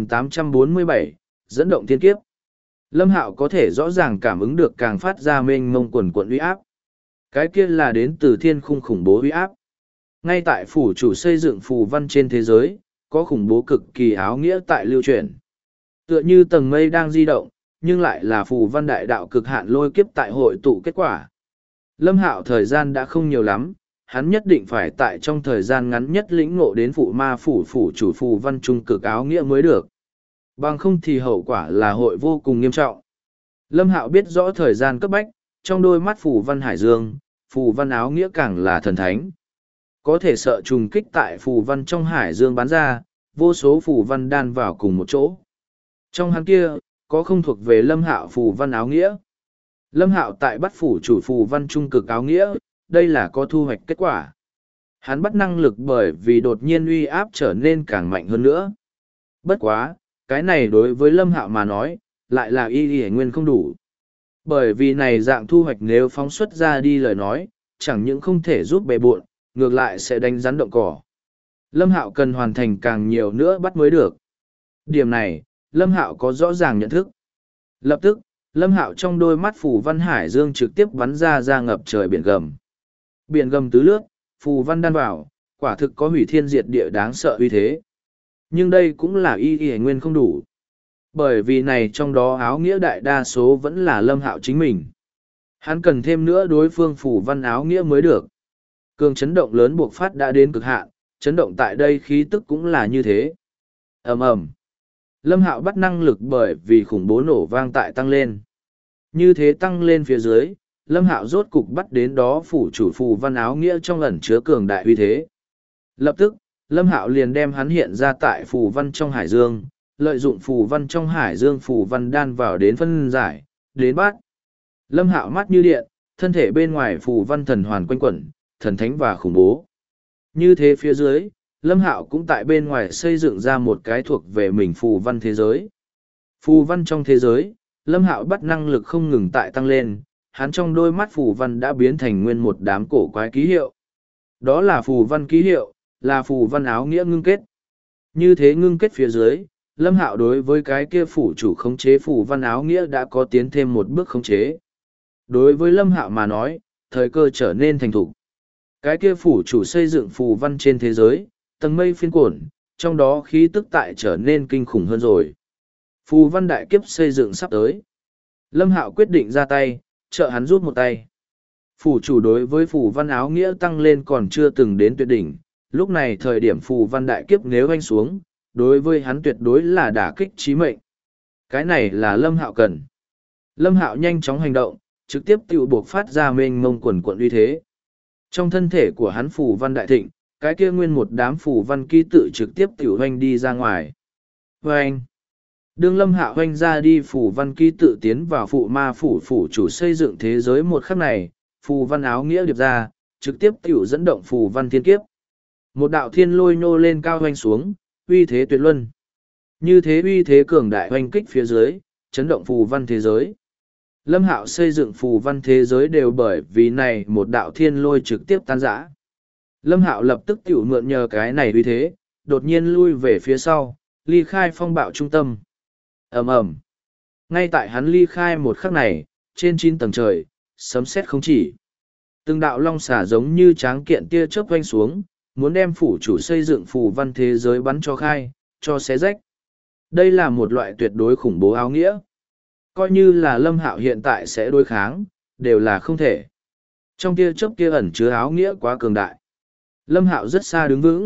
2847, dẫn động thiên kiếp. Lâm Hạo có thể rõ ràng cảm ứng được càng phát ra mênh mông quần quận uy áp. Cái kia là đến từ thiên khung khủng bố uy áp. Ngay tại phủ chủ xây dựng phù văn trên thế giới, có khủng bố cực kỳ áo nghĩa tại lưu truyền. Tựa như tầng mây đang di động, nhưng lại là phù văn đại đạo cực hạn lôi kiếp tại hội tụ kết quả. Lâm Hạo thời gian đã không nhiều lắm, hắn nhất định phải tại trong thời gian ngắn nhất lĩnh ngộ đến phụ ma phủ phủ chủ phù văn trung cực áo nghĩa mới được. Bằng không thì hậu quả là hội vô cùng nghiêm trọng. Lâm Hạo biết rõ thời gian cấp bách, trong đôi mắt phù văn hải dương, phù văn áo nghĩa càng là thần thánh. Có thể sợ trùng kích tại phù văn trong hải dương bắn ra, vô số phù văn đan vào cùng một chỗ. Trong hắn kia, có không thuộc về Lâm Hạo phù văn áo nghĩa. Lâm Hạo tại bắt phủ chủ phù văn trung cực áo nghĩa, đây là có thu hoạch kết quả. Hắn bắt năng lực bởi vì đột nhiên uy áp trở nên càng mạnh hơn nữa. Bất quá, cái này đối với Lâm Hạo mà nói, lại là y nguyên không đủ. Bởi vì này dạng thu hoạch nếu phóng xuất ra đi lời nói, chẳng những không thể giúp bề bộn, ngược lại sẽ đánh rắn động cỏ. Lâm Hạo cần hoàn thành càng nhiều nữa bắt mới được. Điểm này, Lâm Hạo có rõ ràng nhận thức. Lập tức, Lâm Hạo trong đôi mắt phù văn hải dương trực tiếp bắn ra ngập trời biển gầm. Biển gầm tứ lướt, phù văn đan vào, quả thực có hủy thiên diệt địa đáng sợ uy thế. Nhưng đây cũng là y nguyên không đủ. Bởi vì này trong đó áo nghĩa đại đa số vẫn là Lâm Hạo chính mình. Hắn cần thêm nữa đối phương phù văn áo nghĩa mới được. Cường chấn động lớn buộc phát đã đến cực hạn, chấn động tại đây khí tức cũng là như thế. Ầm ầm. Lâm Hạo bắt năng lực bởi vì khủng bố nổ vang tại tăng lên. Như thế tăng lên phía dưới, Lâm Hạo rốt cục bắt đến đó phủ chủ phù văn áo nghĩa trong ẩn chứa cường đại uy thế. Lập tức, Lâm Hạo liền đem hắn hiện ra tại phù văn trong hải dương, lợi dụng phù văn trong hải dương phù văn đan vào đến phân giải, đến bắt. Lâm Hạo mắt như điện, thân thể bên ngoài phù văn thần hoàn quanh quẩn, thần thánh và khủng bố. Như thế phía dưới, Lâm Hạo cũng tại bên ngoài xây dựng ra một cái thuộc về mình phù văn thế giới. Phù văn trong thế giới, Lâm Hạo bắt năng lực không ngừng tại tăng lên, hắn trong đôi mắt phù văn đã biến thành nguyên một đám cổ quái ký hiệu. Đó là phù văn ký hiệu, là phù văn áo nghĩa ngưng kết. Như thế ngưng kết phía dưới, Lâm Hạo đối với cái kia phủ chủ khống chế phù văn áo nghĩa đã có tiến thêm một bước khống chế. Đối với Lâm Hạo mà nói, thời cơ trở nên thành thục. Cái kia phủ chủ xây dựng phù văn trên thế giới, tầng mây phiên cuộn, trong đó khí tức tại trở nên kinh khủng hơn rồi. Phù văn đại kiếp xây dựng sắp tới. Lâm Hạo quyết định ra tay, trợ hắn rút một tay. Phủ chủ đối với phù văn áo nghĩa tăng lên còn chưa từng đến tuyệt đỉnh, lúc này thời điểm phù văn đại kiếp nếu anh xuống, đối với hắn tuyệt đối là đả kích chí mệnh. Cái này là Lâm Hạo cần. Lâm Hạo nhanh chóng hành động, trực tiếp tự buộc phát ra mênh mông quần quận uy thế. Trong thân thể của hắn phù văn đại thịnh, cái kia nguyên một đám phù văn ký tự trực tiếp tiểu hoanh đi ra ngoài. Hoanh! Đương Lâm Hạo hoanh ra đi phù văn ký tự tiến vào phụ ma phủ chủ xây dựng thế giới một khắc này, phù văn áo nghĩa điệp ra, trực tiếp tiểu dẫn động phù văn thiên kiếp. Một đạo thiên lôi nhô lên cao hoanh xuống, uy thế tuyệt luân. Như thế uy thế cường đại hoanh kích phía dưới, chấn động phù văn thế giới. Lâm Hạo xây dựng phù văn thế giới đều bởi vì này một đạo thiên lôi trực tiếp tan rã. Lâm Hạo lập tức tiểu mượn nhờ cái này uy thế, đột nhiên lui về phía sau, ly khai phong bạo trung tâm. Ầm ầm. Ngay tại hắn ly khai một khắc này, trên 9 tầng trời, sấm sét không chỉ. Từng đạo long xả giống như tráng kiện tia chớp vanh xuống, muốn đem phủ chủ xây dựng phù văn thế giới bắn cho khai, cho xé rách. Đây là một loại tuyệt đối khủng bố áo nghĩa. Coi như là Lâm Hạo hiện tại sẽ đối kháng, đều là không thể. Trong tia chớp kia ẩn chứa áo nghĩa quá cường đại. Lâm Hạo rất xa đứng vững,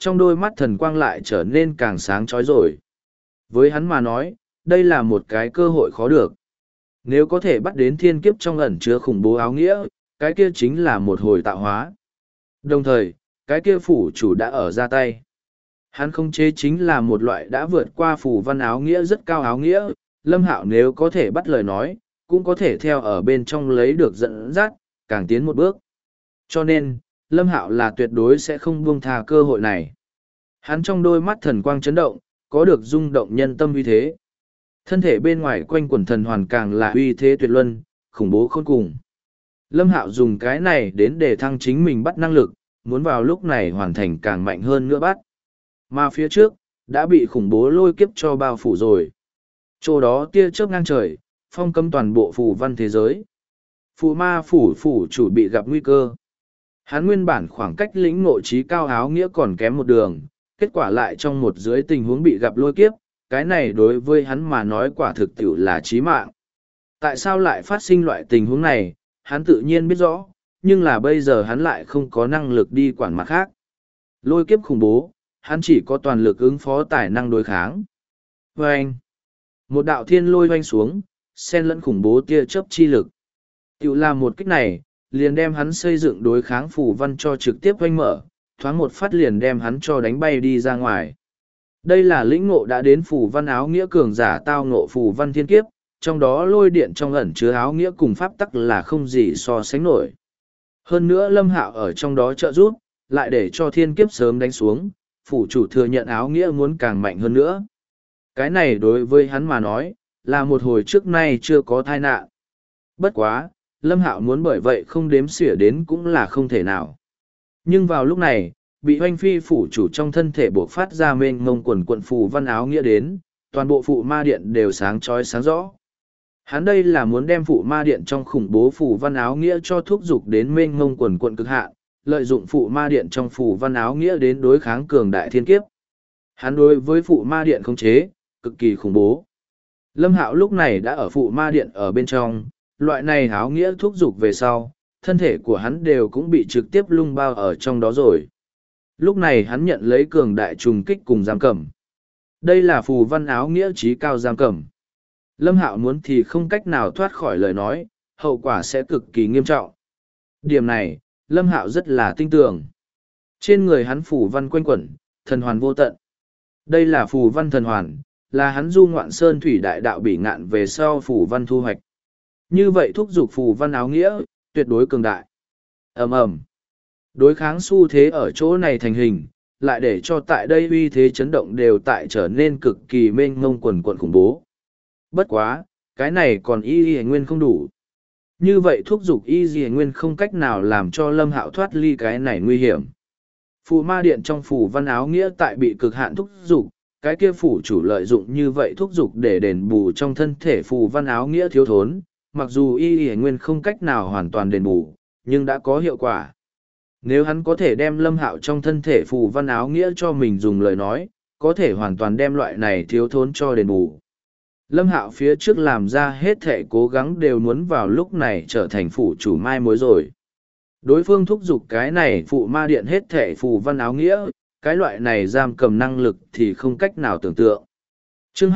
trong đôi mắt thần quang lại trở nên càng sáng chói rồi. Với hắn mà nói, đây là một cái cơ hội khó được. Nếu có thể bắt đến thiên kiếp trong ẩn chứa khủng bố áo nghĩa, cái kia chính là một hồi tạo hóa. Đồng thời, cái kia phủ chủ đã ở ra tay. Hắn không chế chính là một loại đã vượt qua phù văn áo nghĩa rất cao áo nghĩa, Lâm Hạo nếu có thể bắt lời nói, cũng có thể theo ở bên trong lấy được dẫn dắt, càng tiến một bước. Cho nên, Lâm Hạo là tuyệt đối sẽ không buông tha cơ hội này. Hắn trong đôi mắt thần quang chấn động, có được rung động nhân tâm uy thế. Thân thể bên ngoài quanh quần thần hoàn càng là uy thế tuyệt luân, khủng bố khôn cùng. Lâm Hạo dùng cái này đến để thăng chính mình bắt năng lực, muốn vào lúc này hoàn thành càng mạnh hơn nữa bắt. Mà phía trước, đã bị khủng bố lôi kiếp cho bao phủ rồi. Chỗ đó tia chớp ngang trời, phong cấm toàn bộ phù văn thế giới. Phù ma phủ chủ bị gặp nguy cơ. Hắn nguyên bản khoảng cách lĩnh ngộ trí cao áo nghĩa còn kém một đường, kết quả lại trong một dưới tình huống bị gặp lôi kiếp, cái này đối với hắn mà nói quả thực tiệu là chí mạng. Tại sao lại phát sinh loại tình huống này, hắn tự nhiên biết rõ, nhưng là bây giờ hắn lại không có năng lực đi quản mặt khác. Lôi kiếp khủng bố, hắn chỉ có toàn lực ứng phó tài năng đối kháng. Vâng! Một đạo thiên lôi oanh xuống, xen lẫn khủng bố tia chớp chi lực. Tiểu làm một kích này, liền đem hắn xây dựng đối kháng phù văn cho trực tiếp oanh mở, thoáng một phát liền đem hắn cho đánh bay đi ra ngoài. Đây là lĩnh ngộ đã đến phù văn áo nghĩa cường giả tao ngộ phù văn thiên kiếp, trong đó lôi điện trong ẩn chứa áo nghĩa cùng pháp tắc là không gì so sánh nổi. Hơn nữa Lâm Hạo ở trong đó trợ giúp, lại để cho thiên kiếp sớm đánh xuống, phủ chủ thừa nhận áo nghĩa muốn càng mạnh hơn nữa. Cái này đối với hắn mà nói, là một hồi trước nay chưa có tai nạn. Bất quá, Lâm Hạo muốn bởi vậy không đếm xỉa đến cũng là không thể nào. Nhưng vào lúc này, bị hoanh phi phủ chủ trong thân thể buộc phát ra mênh mông quần quận phù văn áo nghĩa đến, toàn bộ phụ ma điện đều sáng chói sáng rõ. Hắn đây là muốn đem phụ ma điện trong khủng bố phù văn áo nghĩa cho thúc dục đến mênh mông quần quận cực hạn, lợi dụng phụ ma điện trong phù văn áo nghĩa đến đối kháng cường đại thiên kiếp. Hắn đối với phụ ma điện khống chế, cực kỳ khủng bố. Lâm Hạo lúc này đã ở phụ ma điện ở bên trong, loại này áo nghĩa thúc dục về sau, thân thể của hắn đều cũng bị trực tiếp lung bao ở trong đó rồi. Lúc này hắn nhận lấy cường đại trùng kích cùng giam cầm. Đây là phù văn áo nghĩa trí cao giam cầm. Lâm Hạo muốn thì không cách nào thoát khỏi lời nói, hậu quả sẽ cực kỳ nghiêm trọng. Điểm này, Lâm Hạo rất là tin tưởng. Trên người hắn phù văn quanh quẩn, thần hoàn vô tận. Đây là phù văn thần hoàn, là hắn du ngoạn sơn thủy đại đạo bỉ ngạn về sau phù văn thu hoạch. Như vậy thúc giục phù văn áo nghĩa, tuyệt đối cường đại. Ầm ầm. Đối kháng xu thế ở chỗ này thành hình, lại để cho tại đây uy thế chấn động đều tại trở nên cực kỳ mênh mông quần quận khủng bố. Bất quá, cái này còn y nguyên không đủ. Như vậy thúc giục y nguyên không cách nào làm cho Lâm Hạo thoát ly cái này nguy hiểm. Phù ma điện trong phù văn áo nghĩa tại bị cực hạn thúc giục, cái kia phủ chủ lợi dụng như vậy thúc giục để đền bù trong thân thể phù văn áo nghĩa thiếu thốn, mặc dù y nguyên không cách nào hoàn toàn đền bù, nhưng đã có hiệu quả. Nếu hắn có thể đem Lâm Hạo trong thân thể phù văn áo nghĩa cho mình dùng lời nói, có thể hoàn toàn đem loại này thiếu thốn cho đền bù. Lâm Hạo phía trước làm ra hết thể cố gắng đều muốn vào lúc này trở thành phủ chủ mai mối rồi. Đối phương thúc giục cái này phụ ma điện hết thể phù văn áo nghĩa, cái loại này giam cầm năng lực thì không cách nào tưởng tượng. Chương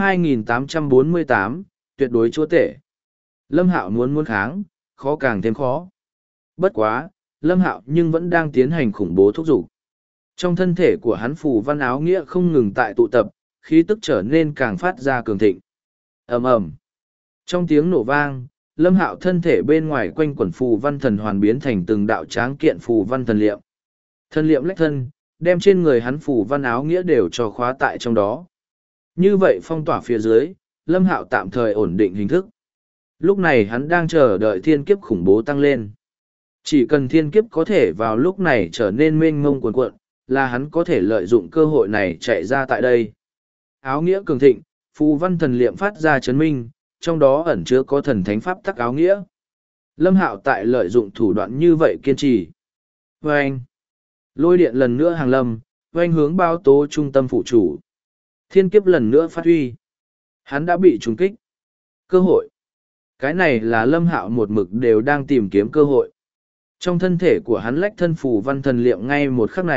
2848, tuyệt đối chúa tể. Lâm Hạo muốn kháng, khó càng thêm khó. Bất quá, Lâm Hạo nhưng vẫn đang tiến hành khủng bố thúc giục. Trong thân thể của hắn phù văn áo nghĩa không ngừng tại tụ tập, khí tức trở nên càng phát ra cường thịnh. Ầm ầm. Trong tiếng nổ vang, Lâm Hạo thân thể bên ngoài quanh quẩn phù văn thần hoàn biến thành từng đạo tráng kiện phù văn thần liệm. Thần liệm lách thân, đem trên người hắn phù văn áo nghĩa đều cho khóa tại trong đó. Như vậy phong tỏa phía dưới, Lâm Hạo tạm thời ổn định hình thức. Lúc này hắn đang chờ đợi thiên kiếp khủng bố tăng lên. Chỉ cần thiên kiếp có thể vào lúc này trở nên mênh mông cuồn cuộn, là hắn có thể lợi dụng cơ hội này chạy ra tại đây. Áo nghĩa cường thịnh, phù văn thần liệm phát ra chấn minh, trong đó ẩn chứa có thần thánh pháp tắc áo nghĩa. Lâm Hạo tại lợi dụng thủ đoạn như vậy kiên trì. Vâng! Lôi điện lần nữa hàng lâm, oanh hướng bao tố trung tâm phụ chủ. Thiên kiếp lần nữa phát huy. Hắn đã bị trúng kích. Cơ hội. Cái này là Lâm Hạo một mực đều đang tìm kiếm cơ hội. Trong thân thể của hắn lách thân phù văn thần liệm ngay một khắc này,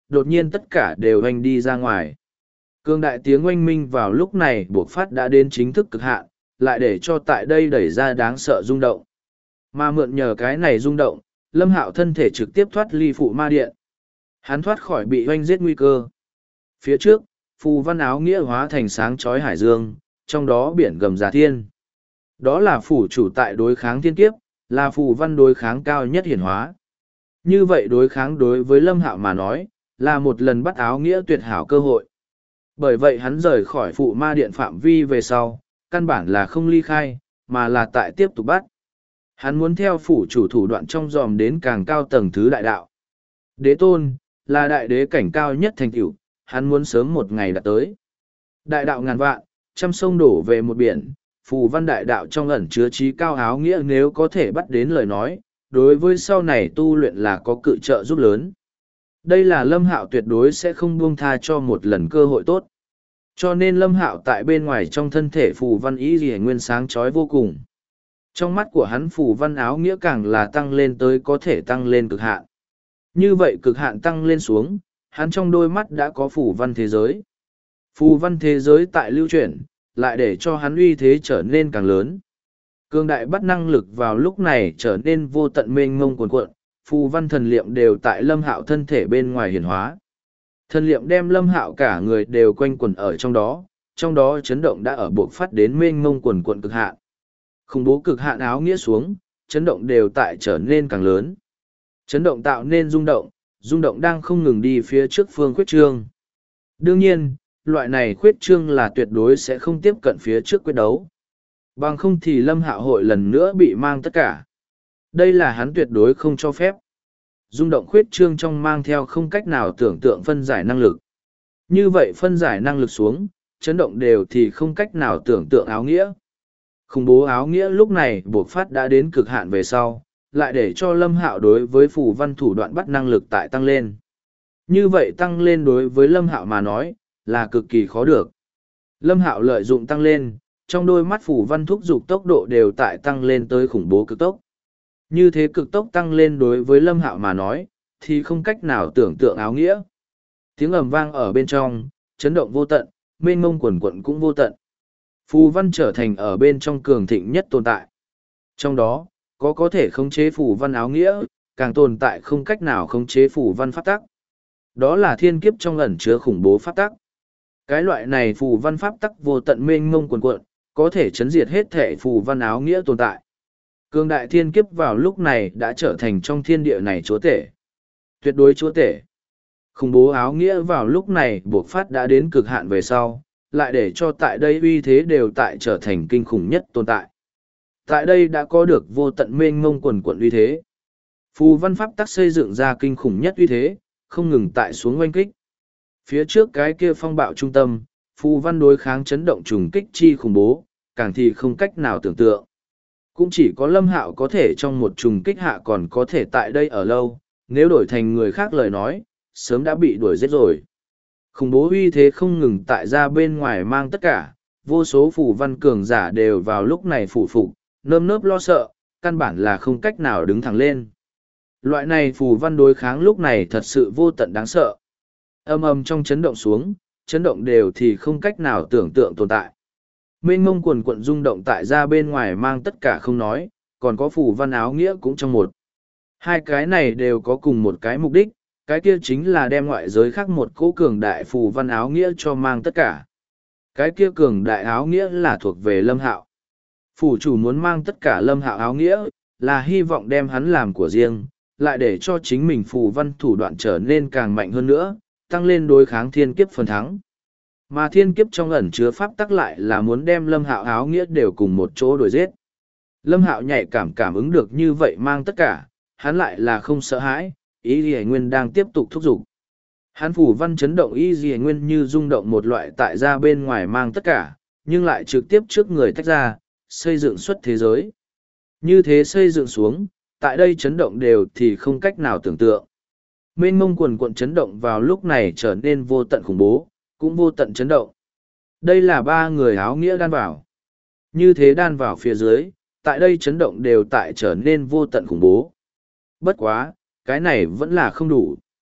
đột nhiên tất cả đều oanh đi ra ngoài. Cương đại tiếng oanh minh vào lúc này buộc phát đã đến chính thức cực hạn, lại để cho tại đây đẩy ra đáng sợ rung động. Mà mượn nhờ cái này rung động, Lâm Hạo thân thể trực tiếp thoát ly phụ ma điện. Hắn thoát khỏi bị oanh giết nguy cơ. Phía trước, phù văn áo nghĩa hóa thành sáng chói hải dương, trong đó biển gầm già thiên. Đó là phủ chủ tại đối kháng thiên kiếp, là phù văn đối kháng cao nhất hiển hóa. Như vậy đối kháng đối với Lâm Hạo mà nói, là một lần bắt áo nghĩa tuyệt hảo cơ hội. Bởi vậy hắn rời khỏi phụ ma điện phạm vi về sau, căn bản là không ly khai, mà là tại tiếp tục bắt. Hắn muốn theo phủ chủ thủ đoạn trong dòm đến càng cao tầng thứ đại đạo. Đế tôn, là đại đế cảnh cao nhất thành tựu, hắn muốn sớm một ngày đạt tới. Đại đạo ngàn vạn, trăm sông đổ về một biển, phù văn đại đạo trong ẩn chứa trí cao áo nghĩa nếu có thể bắt đến lời nói, đối với sau này tu luyện là có cự trợ giúp lớn. Đây là Lâm Hạo tuyệt đối sẽ không buông tha cho một lần cơ hội tốt. Cho nên Lâm Hạo tại bên ngoài trong thân thể phù văn ý gì nguyên sáng chói vô cùng. Trong mắt của hắn phù văn áo nghĩa càng là tăng lên tới có thể tăng lên cực hạn. Như vậy cực hạn tăng lên xuống, hắn trong đôi mắt đã có phù văn thế giới. Phù văn thế giới tại lưu chuyển, lại để cho hắn uy thế trở nên càng lớn. Cương đại bắt năng lực vào lúc này trở nên vô tận mênh mông cuồn cuộn, phù văn thần liệm đều tại Lâm Hạo thân thể bên ngoài hiển hóa. Thần liệm đem Lâm Hạo cả người đều quanh quẩn ở trong đó chấn động đã ở buộc phát đến mênh mông cuồn cuộn cực hạn. Khủng bố cực hạn áo nghĩa xuống, chấn động đều tại trở nên càng lớn. Chấn động tạo nên rung động đang không ngừng đi phía trước phương khuyết trương. Đương nhiên, loại này khuyết trương là tuyệt đối sẽ không tiếp cận phía trước quyết đấu. Bằng không thì Lâm Hạo hội lần nữa bị mang tất cả. Đây là hắn tuyệt đối không cho phép. Rung động khuyết trương trong mang theo không cách nào tưởng tượng phân giải năng lực. Như vậy phân giải năng lực xuống, chấn động đều thì không cách nào tưởng tượng áo nghĩa. Khủng bố áo nghĩa lúc này buộc phát đã đến cực hạn về sau, lại để cho Lâm Hạo đối với phù văn thủ đoạn bắt năng lực tại tăng lên. Như vậy tăng lên đối với Lâm Hạo mà nói, là cực kỳ khó được. Lâm Hạo lợi dụng tăng lên, trong đôi mắt phù văn thúc dục tốc độ đều tại tăng lên tới khủng bố cực tốc. Như thế cực tốc tăng lên đối với Lâm Hạo mà nói, thì không cách nào tưởng tượng áo nghĩa. Tiếng ầm vang ở bên trong, chấn động vô tận, mênh mông quần quận cũng vô tận. Phù văn trở thành ở bên trong cường thịnh nhất tồn tại. Trong đó, có thể khống chế phù văn áo nghĩa, càng tồn tại không cách nào khống chế phù văn pháp tắc. Đó là thiên kiếp trong ẩn chứa khủng bố pháp tắc. Cái loại này phù văn pháp tắc vô tận mênh mông quần quận, có thể chấn diệt hết thể phù văn áo nghĩa tồn tại. Cường đại thiên kiếp vào lúc này đã trở thành trong thiên địa này chúa tể. Tuyệt đối chúa tể. Khủng bố áo nghĩa vào lúc này buộc phát đã đến cực hạn về sau, lại để cho tại đây uy thế đều tại trở thành kinh khủng nhất tồn tại. Tại đây đã có được vô tận mênh mông quần quận uy thế. Phù văn pháp tắc xây dựng ra kinh khủng nhất uy thế, không ngừng tại xuống oanh kích. Phía trước cái kia phong bạo trung tâm, phù văn đối kháng chấn động trùng kích chi khủng bố, càng thì không cách nào tưởng tượng. Cũng chỉ có Lâm Hạo có thể trong một trùng kích hạ còn có thể tại đây ở lâu, nếu đổi thành người khác lời nói, sớm đã bị đuổi giết rồi. Khủng bố uy thế không ngừng tại ra bên ngoài mang tất cả, vô số phù văn cường giả đều vào lúc này phủ phục, nơm nớp lo sợ, căn bản là không cách nào đứng thẳng lên. Loại này phù văn đối kháng lúc này thật sự vô tận đáng sợ. Âm âm trong chấn động xuống, chấn động đều thì không cách nào tưởng tượng tồn tại. Mênh mông quần quận rung động tại ra bên ngoài mang tất cả không nói, còn có phù văn áo nghĩa cũng trong một. Hai cái này đều có cùng một cái mục đích, cái kia chính là đem ngoại giới khác một cỗ cường đại phù văn áo nghĩa cho mang tất cả. Cái kia cường đại áo nghĩa là thuộc về Lâm Hạo. Phủ chủ muốn mang tất cả Lâm Hạo áo nghĩa, là hy vọng đem hắn làm của riêng, lại để cho chính mình phù văn thủ đoạn trở nên càng mạnh hơn nữa, tăng lên đối kháng thiên kiếp phần thắng. Mà thiên kiếp trong ẩn chứa pháp tắc lại là muốn đem Lâm Hạo áo nghĩa đều cùng một chỗ đuổi giết. Lâm Hạo nhạy cảm ứng được như vậy mang tất cả, hắn lại là không sợ hãi, ý Lì Nguyên đang tiếp tục thúc giục. Hắn phủ văn chấn động ý Lì Nguyên như rung động một loại tại ra bên ngoài mang tất cả, nhưng lại trực tiếp trước người tách ra, xây dựng xuất thế giới. Như thế xây dựng xuống, tại đây chấn động đều thì không cách nào tưởng tượng. Mênh mông quần cuộn chấn động vào lúc này trở nên vô tận khủng bố, cũng vô tận chấn động. Đây là ba người áo nghĩa đan vào. Như thế đan vào phía dưới, tại đây chấn động đều tại trở nên vô tận khủng bố. Bất quá, cái này vẫn là không đủ.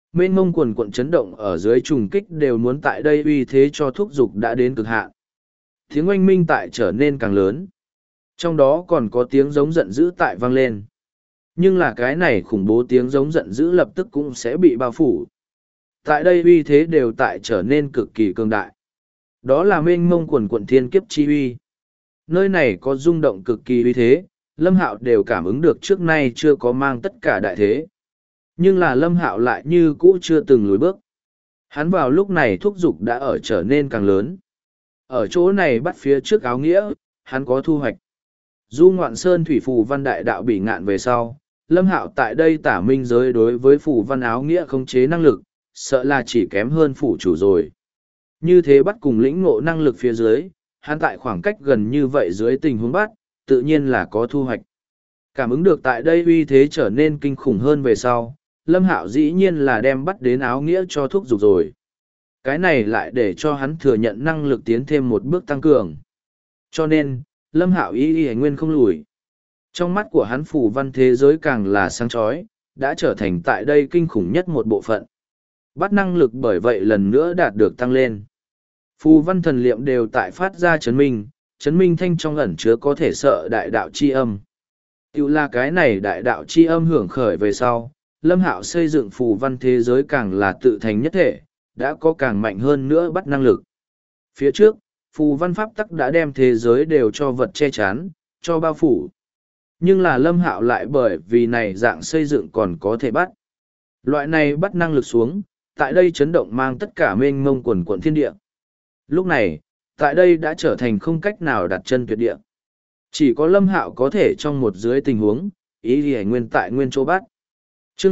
Mênh mông quần quận chấn động ở dưới trùng kích đều muốn tại đây uy thế cho thúc dục đã đến cực hạn. Tiếng oanh minh tại trở nên càng lớn. Trong đó còn có tiếng giống giận dữ tại vang lên. Nhưng là cái này khủng bố tiếng giống giận dữ lập tức cũng sẽ bị bao phủ. Tại đây uy thế đều tại trở nên cực kỳ cường đại. Đó là mênh mông quần quận thiên kiếp chi uy. Nơi này có rung động cực kỳ uy thế, Lâm Hạo đều cảm ứng được trước nay chưa có mang tất cả đại thế. Nhưng là Lâm Hạo lại như cũ chưa từng lùi bước. Hắn vào lúc này thúc dục đã ở trở nên càng lớn. Ở chỗ này bắt phía trước áo nghĩa, hắn có thu hoạch. Du ngoạn sơn thủy phù văn đại đạo bị ngạn về sau, Lâm Hạo tại đây tả minh giới đối với phù văn áo nghĩa khống chế năng lực, sợ là chỉ kém hơn phủ chủ rồi. Như thế bắt cùng lĩnh ngộ năng lực phía dưới, hắn tại khoảng cách gần như vậy dưới tình huống bắt, tự nhiên là có thu hoạch. Cảm ứng được tại đây uy thế trở nên kinh khủng hơn về sau, Lâm Hạo dĩ nhiên là đem bắt đến áo nghĩa cho thúc dục rồi. Cái này lại để cho hắn thừa nhận năng lực tiến thêm một bước tăng cường. Cho nên, Lâm Hạo y nguyên không lùi. Trong mắt của hắn phù văn thế giới càng là sáng chói, đã trở thành tại đây kinh khủng nhất một bộ phận. Bắt năng lực bởi vậy lần nữa đạt được tăng lên. Phù văn thần liệm đều tại phát ra chấn minh thanh trong ẩn chứa có thể sợ đại đạo chi âm. Tiểu là cái này đại đạo chi âm hưởng khởi về sau, Lâm Hạo xây dựng phù văn thế giới càng là tự thành nhất thể, đã có càng mạnh hơn nữa bắt năng lực. Phía trước, phù văn pháp tắc đã đem thế giới đều cho vật che chắn, cho bao phủ. Nhưng là Lâm Hạo lại bởi vì này dạng xây dựng còn có thể bắt. Loại này bắt năng lực xuống, tại đây chấn động mang tất cả mênh mông quần quận thiên địa. Lúc này, tại đây đã trở thành không cách nào đặt chân tuyệt địa. Chỉ có Lâm Hạo có thể trong một dưới tình huống, ý ghi nguyên tại nguyên chỗ bắt. Chương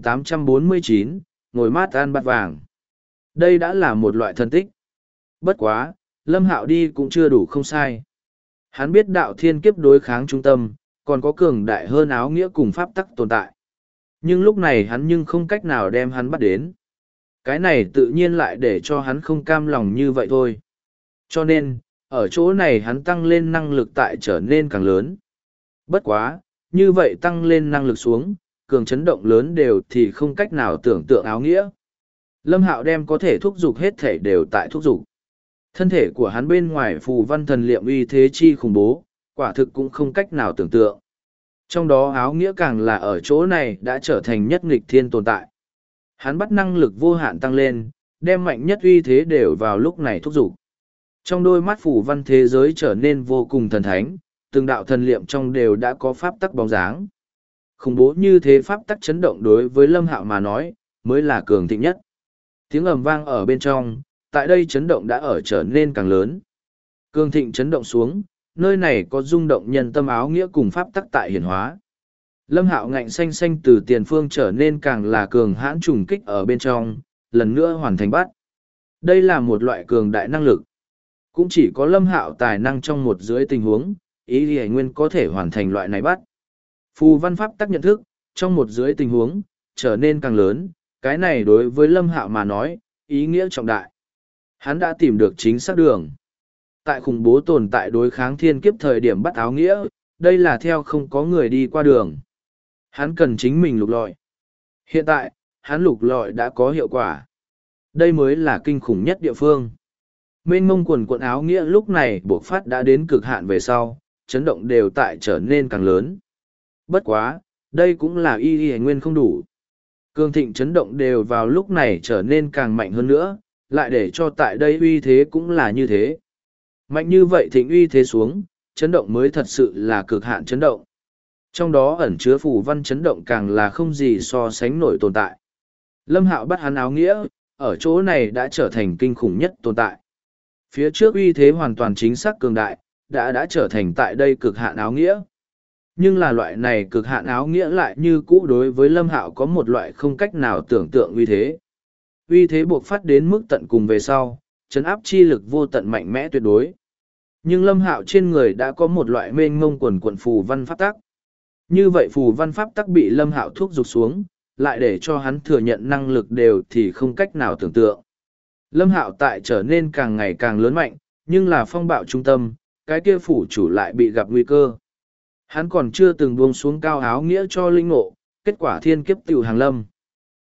2849, ngồi mát ăn bát vàng. Đây đã là một loại thần tích. Bất quá, Lâm Hạo đi cũng chưa đủ không sai. Hắn biết đạo thiên kiếp đối kháng trung tâm, còn có cường đại hơn áo nghĩa cùng pháp tắc tồn tại. Nhưng lúc này hắn nhưng không cách nào đem hắn bắt đến. Cái này tự nhiên lại để cho hắn không cam lòng như vậy thôi. Cho nên, ở chỗ này hắn tăng lên năng lực tại trở nên càng lớn. Bất quá, như vậy tăng lên năng lực xuống, cường chấn động lớn đều thì không cách nào tưởng tượng áo nghĩa. Lâm Hạo đem có thể thúc giục hết thể đều tại thúc giục. Thân thể của hắn bên ngoài phù văn thần liệm uy thế chi khủng bố, quả thực cũng không cách nào tưởng tượng. Trong đó áo nghĩa càng là ở chỗ này đã trở thành nhất nghịch thiên tồn tại. Hắn bắt năng lực vô hạn tăng lên, đem mạnh nhất uy thế đều vào lúc này thúc giục. Trong đôi mắt phù văn thế giới trở nên vô cùng thần thánh, từng đạo thần liệm trong đều đã có pháp tắc bóng dáng. Khủng bố như thế pháp tắc chấn động đối với Lâm Hạo mà nói, mới là cường thịnh nhất. Tiếng ầm vang ở bên trong, tại đây chấn động đã ở trở nên càng lớn. Cường thịnh chấn động xuống, nơi này có rung động nhân tâm áo nghĩa cùng pháp tắc tại hiển hóa. Lâm Hạo ngạnh xanh xanh từ tiền phương trở nên càng là cường hãn trùng kích ở bên trong, lần nữa hoàn thành bắt. Đây là một loại cường đại năng lực. Cũng chỉ có Lâm Hạo tài năng trong một dưới tình huống, ý lý nguyên có thể hoàn thành loại này bắt. Phù văn pháp tắc nhận thức, trong một dưới tình huống, trở nên càng lớn, cái này đối với Lâm Hạo mà nói, ý nghĩa trọng đại. Hắn đã tìm được chính xác đường. Tại khủng bố tồn tại đối kháng thiên kiếp thời điểm bắt áo nghĩa, đây là theo không có người đi qua đường. Hắn cần chính mình lục lọi. Hiện tại, hắn lục lọi đã có hiệu quả. Đây mới là kinh khủng nhất địa phương. Mênh mông quần quận áo nghĩa lúc này buộc phát đã đến cực hạn về sau, chấn động đều tại trở nên càng lớn. Bất quá, đây cũng là y nguyên không đủ. Cường thịnh chấn động đều vào lúc này trở nên càng mạnh hơn nữa, lại để cho tại đây uy thế cũng là như thế. Mạnh như vậy thịnh uy thế xuống, chấn động mới thật sự là cực hạn chấn động. Trong đó ẩn chứa phù văn chấn động càng là không gì so sánh nổi tồn tại. Lâm Hạo bắt hắn áo nghĩa, ở chỗ này đã trở thành kinh khủng nhất tồn tại. Phía trước uy thế hoàn toàn chính xác cường đại, đã trở thành tại đây cực hạn áo nghĩa. Nhưng là loại này cực hạn áo nghĩa lại như cũ đối với Lâm Hạo có một loại không cách nào tưởng tượng uy thế. Uy thế buộc phát đến mức tận cùng về sau, trấn áp chi lực vô tận mạnh mẽ tuyệt đối. Nhưng Lâm Hạo trên người đã có một loại mênh mông quần quần phù văn pháp tắc. Như vậy phù văn pháp tắc bị Lâm Hạo thúc giục xuống, lại để cho hắn thừa nhận năng lực đều thì không cách nào tưởng tượng. Lâm Hạo tại trở nên càng ngày càng lớn mạnh, nhưng là phong bạo trung tâm, cái kia phủ chủ lại bị gặp nguy cơ. Hắn còn chưa từng buông xuống cao áo nghĩa cho linh ngộ, kết quả thiên kiếp tiểu hàng lâm.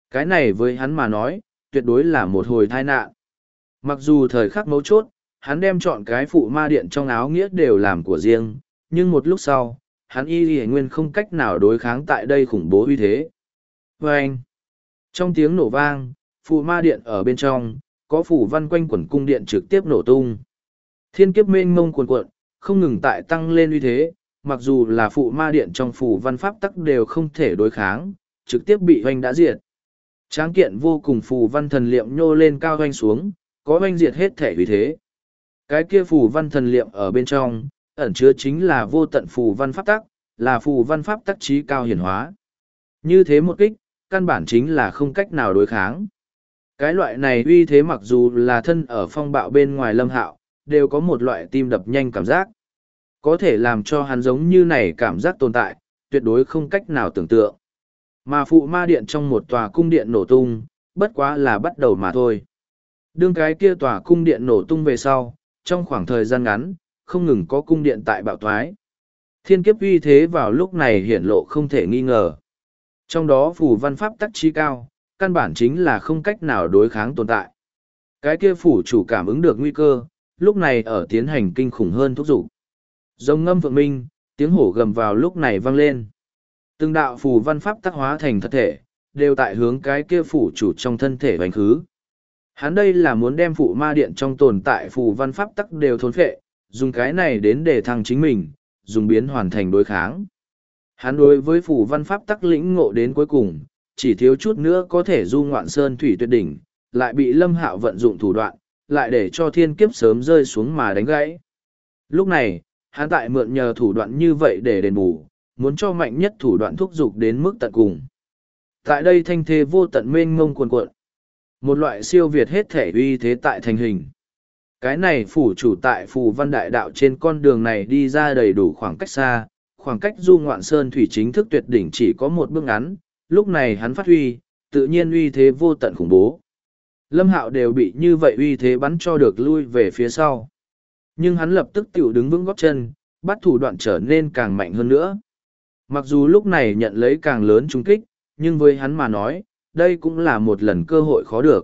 Cái này với hắn mà nói, tuyệt đối là một hồi tai nạn. Mặc dù thời khắc mấu chốt, hắn đem chọn cái phụ ma điện trong áo nghĩa đều làm của riêng, nhưng một lúc sau, hắn y nguyên không cách nào đối kháng tại đây khủng bố uy thế. Và anh, trong tiếng nổ vang, phụ ma điện ở bên trong, có phủ văn quanh quẩn cung điện trực tiếp nổ tung. Thiên kiếp mênh mông cuồn cuộn, không ngừng tại tăng lên uy thế, mặc dù là phụ ma điện trong phủ văn pháp tắc đều không thể đối kháng, trực tiếp bị hoành đã diệt. Tráng kiện vô cùng phù văn thần liệm nhô lên cao hoành xuống, có hoành diệt hết thể uy thế. Cái kia phù văn thần liệm ở bên trong, ẩn chứa chính là vô tận phù văn pháp tắc, là phù văn pháp tắc trí cao hiển hóa. Như thế một kích, căn bản chính là không cách nào đối kháng. Cái loại này uy thế mặc dù là thân ở phong bạo bên ngoài Lâm Hạo, đều có một loại tim đập nhanh cảm giác. Có thể làm cho hắn giống như này cảm giác tồn tại, tuyệt đối không cách nào tưởng tượng. Mà phụ ma điện trong một tòa cung điện nổ tung, bất quá là bắt đầu mà thôi. Đương cái kia tòa cung điện nổ tung về sau, trong khoảng thời gian ngắn, không ngừng có cung điện tại bạo thoái. Thiên kiếp uy thế vào lúc này hiển lộ không thể nghi ngờ. Trong đó phù văn pháp tắc trí cao, căn bản chính là không cách nào đối kháng tồn tại. Cái kia phủ chủ cảm ứng được nguy cơ, lúc này ở tiến hành kinh khủng hơn thúc giục. Rồng ngâm vượng minh, tiếng hổ gầm vào lúc này vang lên. Từng đạo phù văn pháp tắc hóa thành thật thể, đều tại hướng cái kia phủ chủ trong thân thể hoành khứ. Hắn đây là muốn đem phụ ma điện trong tồn tại phù văn pháp tắc đều thôn phệ, dùng cái này đến để thăng chính mình, dùng biến hoàn thành đối kháng. Hắn đối với phù văn pháp tắc lĩnh ngộ đến cuối cùng, chỉ thiếu chút nữa có thể du ngoạn sơn thủy tuyệt đỉnh, lại bị Lâm Hạo vận dụng thủ đoạn, lại để cho thiên kiếp sớm rơi xuống mà đánh gãy. Lúc này, hắn tại mượn nhờ thủ đoạn như vậy để đền bù, muốn cho mạnh nhất thủ đoạn thúc giục đến mức tận cùng. Tại đây thanh thế vô tận mênh mông cuồn cuộn. Một loại siêu việt hết thể uy thế tại thành hình. Cái này phủ chủ tại phù văn đại đạo trên con đường này đi ra đầy đủ khoảng cách xa, khoảng cách du ngoạn sơn thủy chính thức tuyệt đỉnh chỉ có một bước ngắn, lúc này hắn phát huy, tự nhiên uy thế vô tận khủng bố. Lâm Hạo đều bị như vậy uy thế bắn cho được lui về phía sau. Nhưng hắn lập tức tiểu đứng vững gót chân, bắt thủ đoạn trở nên càng mạnh hơn nữa. Mặc dù lúc này nhận lấy càng lớn trung kích, nhưng với hắn mà nói, đây cũng là một lần cơ hội khó được.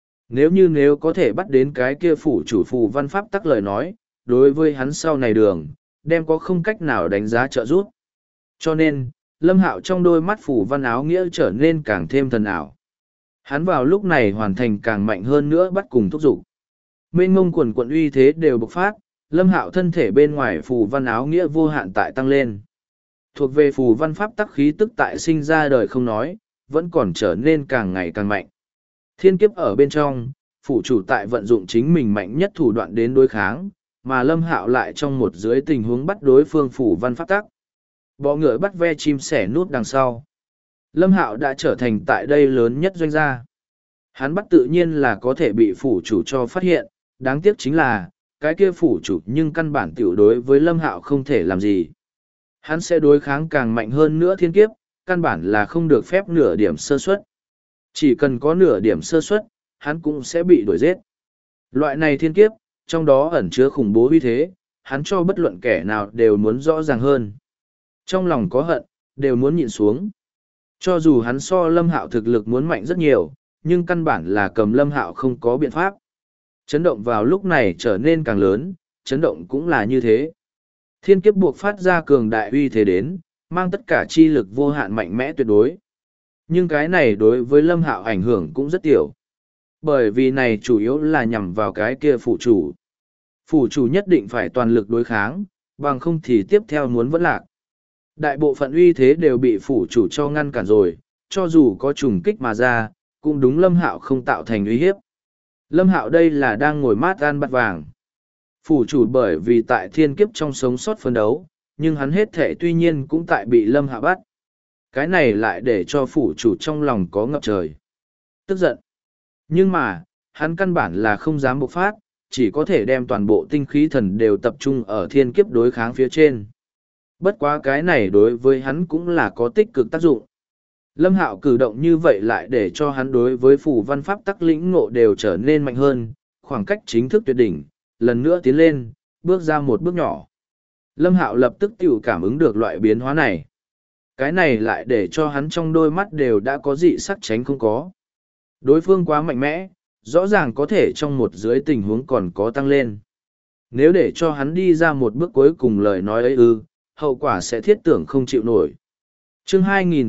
Nếu có thể bắt đến cái kia phủ chủ phù văn pháp tắc lời nói, đối với hắn sau này đường, đem có không cách nào đánh giá trợ giúp. Cho nên, Lâm Hạo trong đôi mắt phủ văn áo nghĩa trở nên càng thêm thần ảo. Hắn vào lúc này hoàn thành càng mạnh hơn nữa bắt cùng thúc giục. Mênh mông quần quận uy thế đều bộc phát, Lâm Hạo thân thể bên ngoài phù văn áo nghĩa vô hạn tại tăng lên. Thuộc về phù văn pháp tắc khí tức tại sinh ra đời không nói, vẫn còn trở nên càng ngày càng mạnh. Thiên kiếp ở bên trong, phủ chủ tại vận dụng chính mình mạnh nhất thủ đoạn đến đối kháng, mà Lâm Hạo lại trong một dưới tình huống bắt đối phương phù văn pháp tắc. Bọ ngựa bắt ve chim sẻ nút đằng sau. Lâm Hạo đã trở thành tại đây lớn nhất doanh gia. Hắn bắt tự nhiên là có thể bị phủ chủ cho phát hiện, đáng tiếc chính là, cái kia phủ chủ nhưng căn bản tiểu đối với Lâm Hạo không thể làm gì. Hắn sẽ đối kháng càng mạnh hơn nữa thiên kiếp, căn bản là không được phép nửa điểm sơ suất. Chỉ cần có nửa điểm sơ suất, hắn cũng sẽ bị đuổi giết. Loại này thiên kiếp, trong đó ẩn chứa khủng bố uy thế, hắn cho bất luận kẻ nào đều muốn rõ ràng hơn. Trong lòng có hận, đều muốn nhịn xuống. Cho dù hắn so Lâm Hạo thực lực muốn mạnh rất nhiều, nhưng căn bản là cầm Lâm Hạo không có biện pháp. Chấn động vào lúc này trở nên càng lớn, chấn động cũng là như thế. Thiên kiếp buộc phát ra cường đại uy thế đến, mang tất cả chi lực vô hạn mạnh mẽ tuyệt đối. Nhưng cái này đối với Lâm Hạo ảnh hưởng cũng rất tiểu. Bởi vì này chủ yếu là nhằm vào cái kia phủ chủ. Phủ chủ nhất định phải toàn lực đối kháng, bằng không thì tiếp theo muốn vẫn lạc. Đại bộ phận uy thế đều bị phủ chủ cho ngăn cản rồi, cho dù có trùng kích mà ra, cũng đúng Lâm Hạo không tạo thành uy hiếp. Lâm Hạo đây là đang ngồi mát ăn bát vàng. Phủ chủ bởi vì tại thiên kiếp trong sống sót phân đấu, nhưng hắn hết thể tuy nhiên cũng tại bị Lâm Hạo bắt. Cái này lại để cho phủ chủ trong lòng có ngập trời. Tức giận. Nhưng mà, hắn căn bản là không dám bộc phát, chỉ có thể đem toàn bộ tinh khí thần đều tập trung ở thiên kiếp đối kháng phía trên. Bất quá cái này đối với hắn cũng là có tích cực tác dụng. Lâm Hạo cử động như vậy lại để cho hắn đối với phù văn pháp tắc lĩnh ngộ đều trở nên mạnh hơn, khoảng cách chính thức tuyệt đỉnh, lần nữa tiến lên, bước ra một bước nhỏ. Lâm Hạo lập tức tự cảm ứng được loại biến hóa này. Cái này lại để cho hắn trong đôi mắt đều đã có dị sắc tránh không có. Đối phương quá mạnh mẽ, rõ ràng có thể trong một dưới tình huống còn có tăng lên. Nếu để cho hắn đi ra một bước cuối cùng lời nói ấy hậu quả sẽ thiết tưởng không chịu nổi. Chương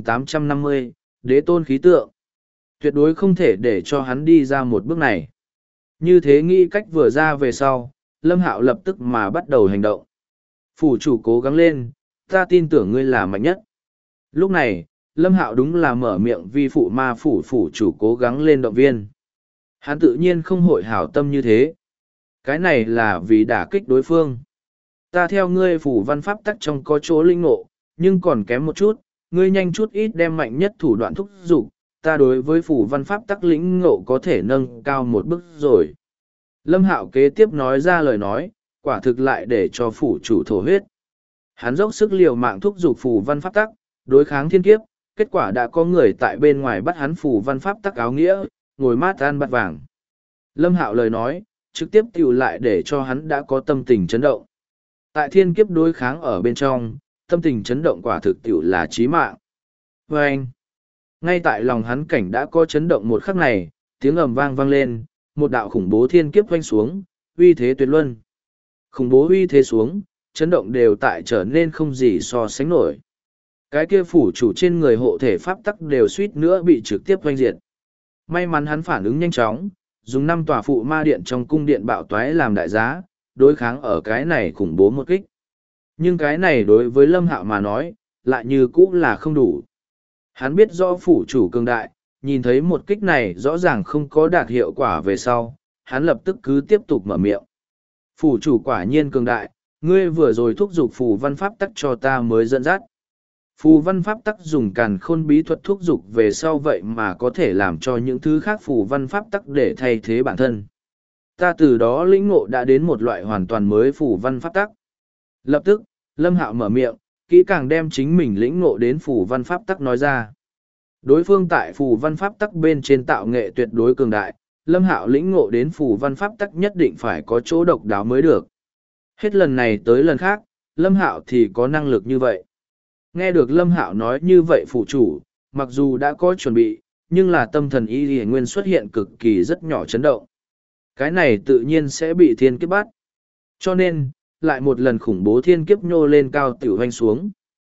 2850, Đế tôn khí tượng. Tuyệt đối không thể để cho hắn đi ra một bước này. Như thế nghĩ cách vừa ra về sau, Lâm Hạo lập tức mà bắt đầu hành động. Phủ chủ cố gắng lên, ta tin tưởng ngươi là mạnh nhất. Lúc này, Lâm Hạo đúng là mở miệng vi phụ ma phủ chủ cố gắng lên động viên. Hắn tự nhiên không hội hảo tâm như thế. Cái này là vì đả kích đối phương. Ta theo ngươi phủ văn pháp tắc trong có chỗ linh ngộ, nhưng còn kém một chút, ngươi nhanh chút ít đem mạnh nhất thủ đoạn thúc giục, ta đối với phủ văn pháp tắc lĩnh ngộ có thể nâng cao một bước rồi. Lâm Hạo kế tiếp nói ra lời nói, quả thực lại để cho phủ chủ thổ huyết. Hắn dốc sức liều mạng thúc giục phủ văn pháp tắc, đối kháng thiên kiếp, kết quả đã có người tại bên ngoài bắt hắn phủ văn pháp tắc áo nghĩa, ngồi mát ăn bát vàng. Lâm Hạo lời nói, trực tiếp tiểu lại để cho hắn đã có tâm tình chấn động. Tại thiên kiếp đối kháng ở bên trong, tâm tình chấn động quả thực tiểu là chí mạng. Và anh, ngay tại lòng hắn cảnh đã có chấn động một khắc này, tiếng ầm vang vang lên, một đạo khủng bố thiên kiếp vang xuống, uy thế tuyệt luân. Khủng bố uy thế xuống, chấn động đều tại trở nên không gì so sánh nổi. Cái kia phủ chủ trên người hộ thể pháp tắc đều suýt nữa bị trực tiếp vang diệt. May mắn hắn phản ứng nhanh chóng, dùng 5 tòa phụ ma điện trong cung điện bạo toái làm đại giá, đối kháng ở cái này khủng bố một kích. Nhưng cái này đối với Lâm Hạo mà nói, lại như cũ là không đủ. Hắn biết rõ phủ chủ cường đại, nhìn thấy một kích này rõ ràng không có đạt hiệu quả về sau, hắn lập tức cứ tiếp tục mở miệng. Phủ chủ quả nhiên cường đại, ngươi vừa rồi thúc giục phù văn pháp tắc cho ta mới dẫn dắt. Phù văn pháp tắc dùng càn khôn bí thuật thúc giục về sau vậy mà có thể làm cho những thứ khác phù văn pháp tắc để thay thế bản thân. Ta từ đó lĩnh ngộ đã đến một loại hoàn toàn mới phù văn pháp tắc. Lập tức, Lâm Hạo mở miệng, kỹ càng đem chính mình lĩnh ngộ đến phù văn pháp tắc nói ra. Đối phương tại phù văn pháp tắc bên trên tạo nghệ tuyệt đối cường đại, Lâm Hạo lĩnh ngộ đến phù văn pháp tắc nhất định phải có chỗ độc đáo mới được. Hết lần này tới lần khác, Lâm Hạo thì có năng lực như vậy. Nghe được Lâm Hạo nói như vậy phủ chủ, mặc dù đã có chuẩn bị, nhưng là tâm thần y lìa nguyên xuất hiện cực kỳ rất nhỏ chấn động. Cái này tự nhiên sẽ bị thiên kiếp bắt. Cho nên, lại một lần khủng bố thiên kiếp nhô lên cao tiểu hoanh xuống.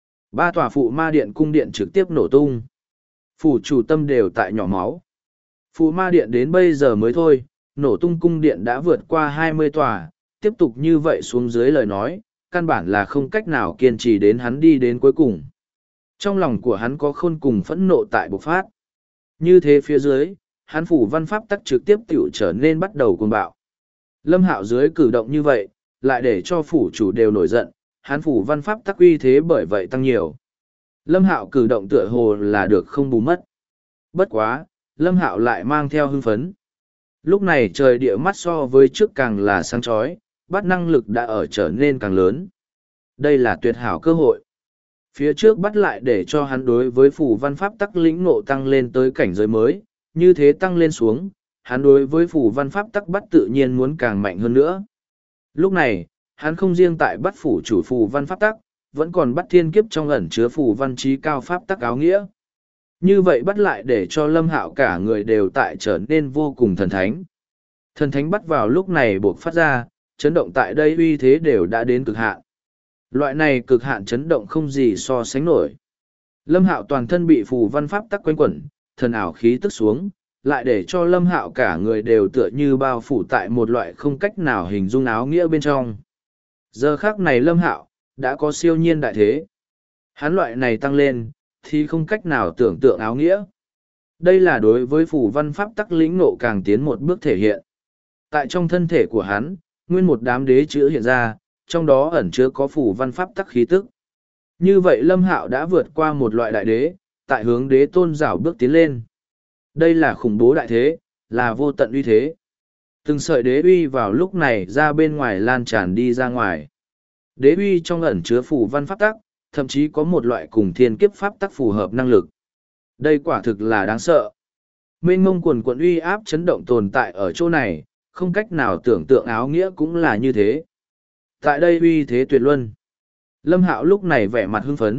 3 tòa phụ ma điện cung điện trực tiếp nổ tung. Phủ chủ tâm đều tại nhỏ máu. Phụ ma điện đến bây giờ mới thôi, nổ tung cung điện đã vượt qua 20 tòa, tiếp tục như vậy xuống dưới lời nói, căn bản là không cách nào kiên trì đến hắn đi đến cuối cùng. Trong lòng của hắn có khôn cùng phẫn nộ tại bộc phát. Như thế phía dưới, hắn phủ văn pháp tắc trực tiếp tiểu trở nên bắt đầu cuồng bạo. Lâm Hạo dưới cử động như vậy, lại để cho phủ chủ đều nổi giận, hắn phủ văn pháp tắc uy thế bởi vậy tăng nhiều. Lâm Hạo cử động tựa hồ là được không bù mất. Bất quá, Lâm Hạo lại mang theo hưng phấn. Lúc này trời địa mắt so với trước càng là sáng chói, bắt năng lực đã ở trở nên càng lớn. Đây là tuyệt hảo cơ hội. Phía trước bắt lại để cho hắn đối với phủ văn pháp tắc lĩnh ngộ tăng lên tới cảnh giới mới, như thế tăng lên xuống, hắn đối với phủ văn pháp tắc bắt tự nhiên muốn càng mạnh hơn nữa. Lúc này, hắn không riêng tại bắt phủ chủ phủ văn pháp tắc, vẫn còn bắt thiên kiếp trong ẩn chứa phủ văn trí cao pháp tắc áo nghĩa. Như vậy bắt lại để cho Lâm Hạo cả người đều tại trở nên vô cùng thần thánh. Thần thánh bắt vào lúc này buộc phát ra, chấn động tại đây uy thế đều đã đến cực hạn. Loại này cực hạn chấn động không gì so sánh nổi. Lâm Hạo toàn thân bị phù văn pháp tắc quanh quẩn, thần ảo khí tức xuống, lại để cho Lâm Hạo cả người đều tựa như bao phủ tại một loại không cách nào hình dung áo nghĩa bên trong. Giờ khắc này Lâm Hạo đã có siêu nhiên đại thế. Hắn loại này tăng lên, thì không cách nào tưởng tượng áo nghĩa. Đây là đối với phù văn pháp tắc lĩnh ngộ càng tiến một bước thể hiện. Tại trong thân thể của hắn, nguyên một đám đế chữ hiện ra, trong đó ẩn chứa có phù văn pháp tắc khí tức. Như vậy Lâm Hạo đã vượt qua một loại đại đế, tại hướng đế tôn rảo bước tiến lên. Đây là khủng bố đại thế, là vô tận uy thế. Từng sợi đế uy vào lúc này ra bên ngoài lan tràn đi ra ngoài. Đế uy trong ẩn chứa phù văn pháp tắc, thậm chí có một loại cùng thiên kiếp pháp tắc phù hợp năng lực. Đây quả thực là đáng sợ. Mênh mông quần quận uy áp chấn động tồn tại ở chỗ này, không cách nào tưởng tượng áo nghĩa cũng là như thế. Tại đây uy thế tuyệt luân. Lâm Hạo lúc này vẻ mặt hưng phấn,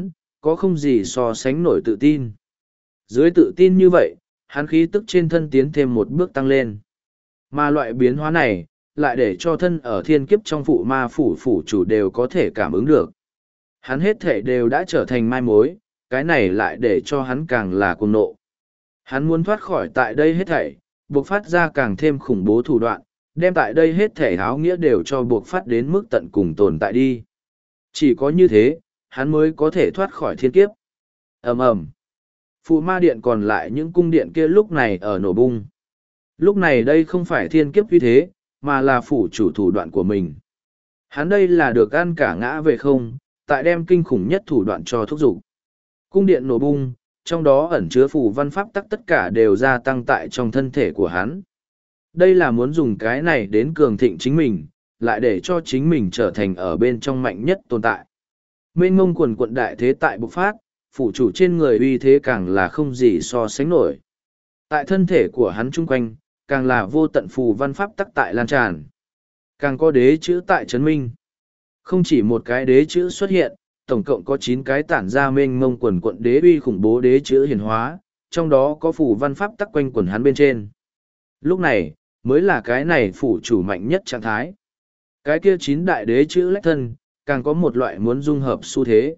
có không gì so sánh nổi tự tin. Dưới tự tin như vậy, hắn khí tức trên thân tiến thêm một bước tăng lên. Mà loại biến hóa này, lại để cho thân ở thiên kiếp trong phụ ma phủ phủ chủ đều có thể cảm ứng được. Hắn hết thể đều đã trở thành mai mối, cái này lại để cho hắn càng là cuồng nộ. Hắn muốn thoát khỏi tại đây hết thảy, buộc phát ra càng thêm khủng bố thủ đoạn, đem tại đây hết thể áo nghĩa đều cho buộc phát đến mức tận cùng tồn tại đi. Chỉ có như thế, hắn mới có thể thoát khỏi thiên kiếp. Ầm ầm. Phụ ma điện còn lại những cung điện kia lúc này ở nổ bung. Lúc này đây không phải thiên kiếp uy thế, mà là phủ chủ thủ đoạn của mình. Hắn đây là được ăn cả ngã về không, tại đem kinh khủng nhất thủ đoạn cho thúc giục. Cung điện nổ bung, trong đó ẩn chứa phù văn pháp tắc tất cả đều gia tăng tại trong thân thể của hắn. Đây là muốn dùng cái này đến cường thịnh chính mình, lại để cho chính mình trở thành ở bên trong mạnh nhất tồn tại. Mênh mông quần quận đại thế tại bộc phát, phủ chủ trên người uy thế càng là không gì so sánh nổi. Tại thân thể của hắn chung quanh, càng là vô tận phù văn pháp tắc tại lan tràn. Càng có đế chữ tại chấn minh. Không chỉ một cái đế chữ xuất hiện, tổng cộng có 9 cái tản ra mênh mông quần quận đế uy khủng bố đế chữ hiển hóa, trong đó có phù văn pháp tắc quanh quần hắn bên trên. Lúc này, mới là cái này phủ chủ mạnh nhất trạng thái. Cái kia 9 đại đế chữ lách thân, càng có một loại muốn dung hợp xu thế.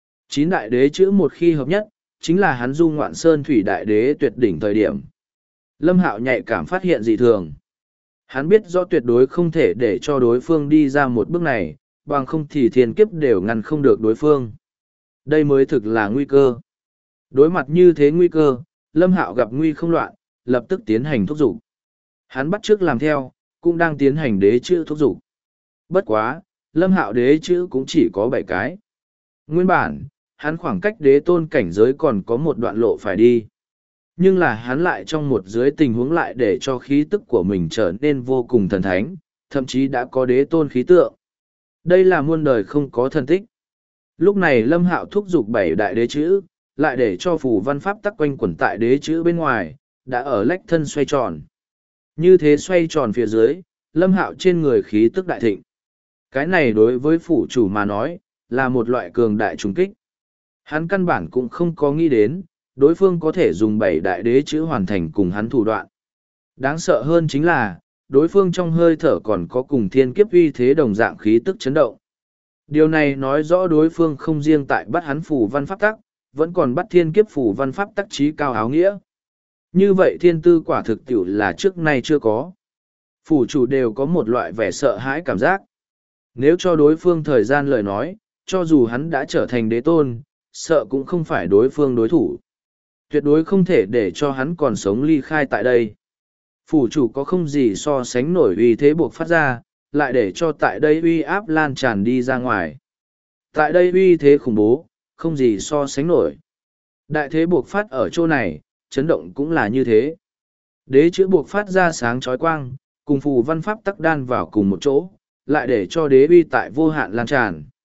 9 đại đế chữ một khi hợp nhất, chính là hắn du ngoạn sơn thủy đại đế tuyệt đỉnh thời điểm. Lâm Hạo nhạy cảm phát hiện dị thường. Hắn biết rõ tuyệt đối không thể để cho đối phương đi ra một bước này, bằng không thì thiên kiếp đều ngăn không được đối phương. Đây mới thực là nguy cơ. Đối mặt như thế nguy cơ, Lâm Hạo gặp nguy không loạn, lập tức tiến hành thúc giục. Hắn bắt chước làm theo, cũng đang tiến hành đế chữ thúc giục. Bất quá, Lâm Hạo đế chữ cũng chỉ có 7 cái. Nguyên bản, hắn khoảng cách đế tôn cảnh giới còn có một đoạn lộ phải đi. Nhưng là hắn lại trong một dưới tình huống lại để cho khí tức của mình trở nên vô cùng thần thánh, thậm chí đã có đế tôn khí tượng. Đây là muôn đời không có thần tích. Lúc này Lâm Hạo thúc giục 7 đại đế chữ, lại để cho phù văn pháp tắc quanh quẩn tại đế chữ bên ngoài, đã ở lách thân xoay tròn. Như thế xoay tròn phía dưới, Lâm Hạo trên người khí tức đại thịnh. Cái này đối với phủ chủ mà nói, là một loại cường đại trùng kích. Hắn căn bản cũng không có nghĩ đến, đối phương có thể dùng 7 đại đế chữ hoàn thành cùng hắn thủ đoạn. Đáng sợ hơn chính là, đối phương trong hơi thở còn có cùng thiên kiếp uy thế đồng dạng khí tức chấn động. Điều này nói rõ đối phương không riêng tại bắt hắn phù văn pháp tắc, vẫn còn bắt thiên kiếp phù văn pháp tắc trí cao áo nghĩa. Như vậy thiên tư quả thực tiểu là trước nay chưa có. Phủ chủ đều có một loại vẻ sợ hãi cảm giác. Nếu cho đối phương thời gian lời nói, cho dù hắn đã trở thành đế tôn, sợ cũng không phải đối phương đối thủ. Tuyệt đối không thể để cho hắn còn sống ly khai tại đây. Phủ chủ có không gì so sánh nổi uy thế buộc phát ra, lại để cho tại đây uy áp lan tràn đi ra ngoài. Tại đây uy thế khủng bố, không gì so sánh nổi. Đại thế buộc phát ở chỗ này, chấn động cũng là như thế. Đế chữ buộc phát ra sáng chói quang, cùng phù văn pháp tắc đan vào cùng một chỗ, lại để cho đế uy tại vô hạn lan tràn.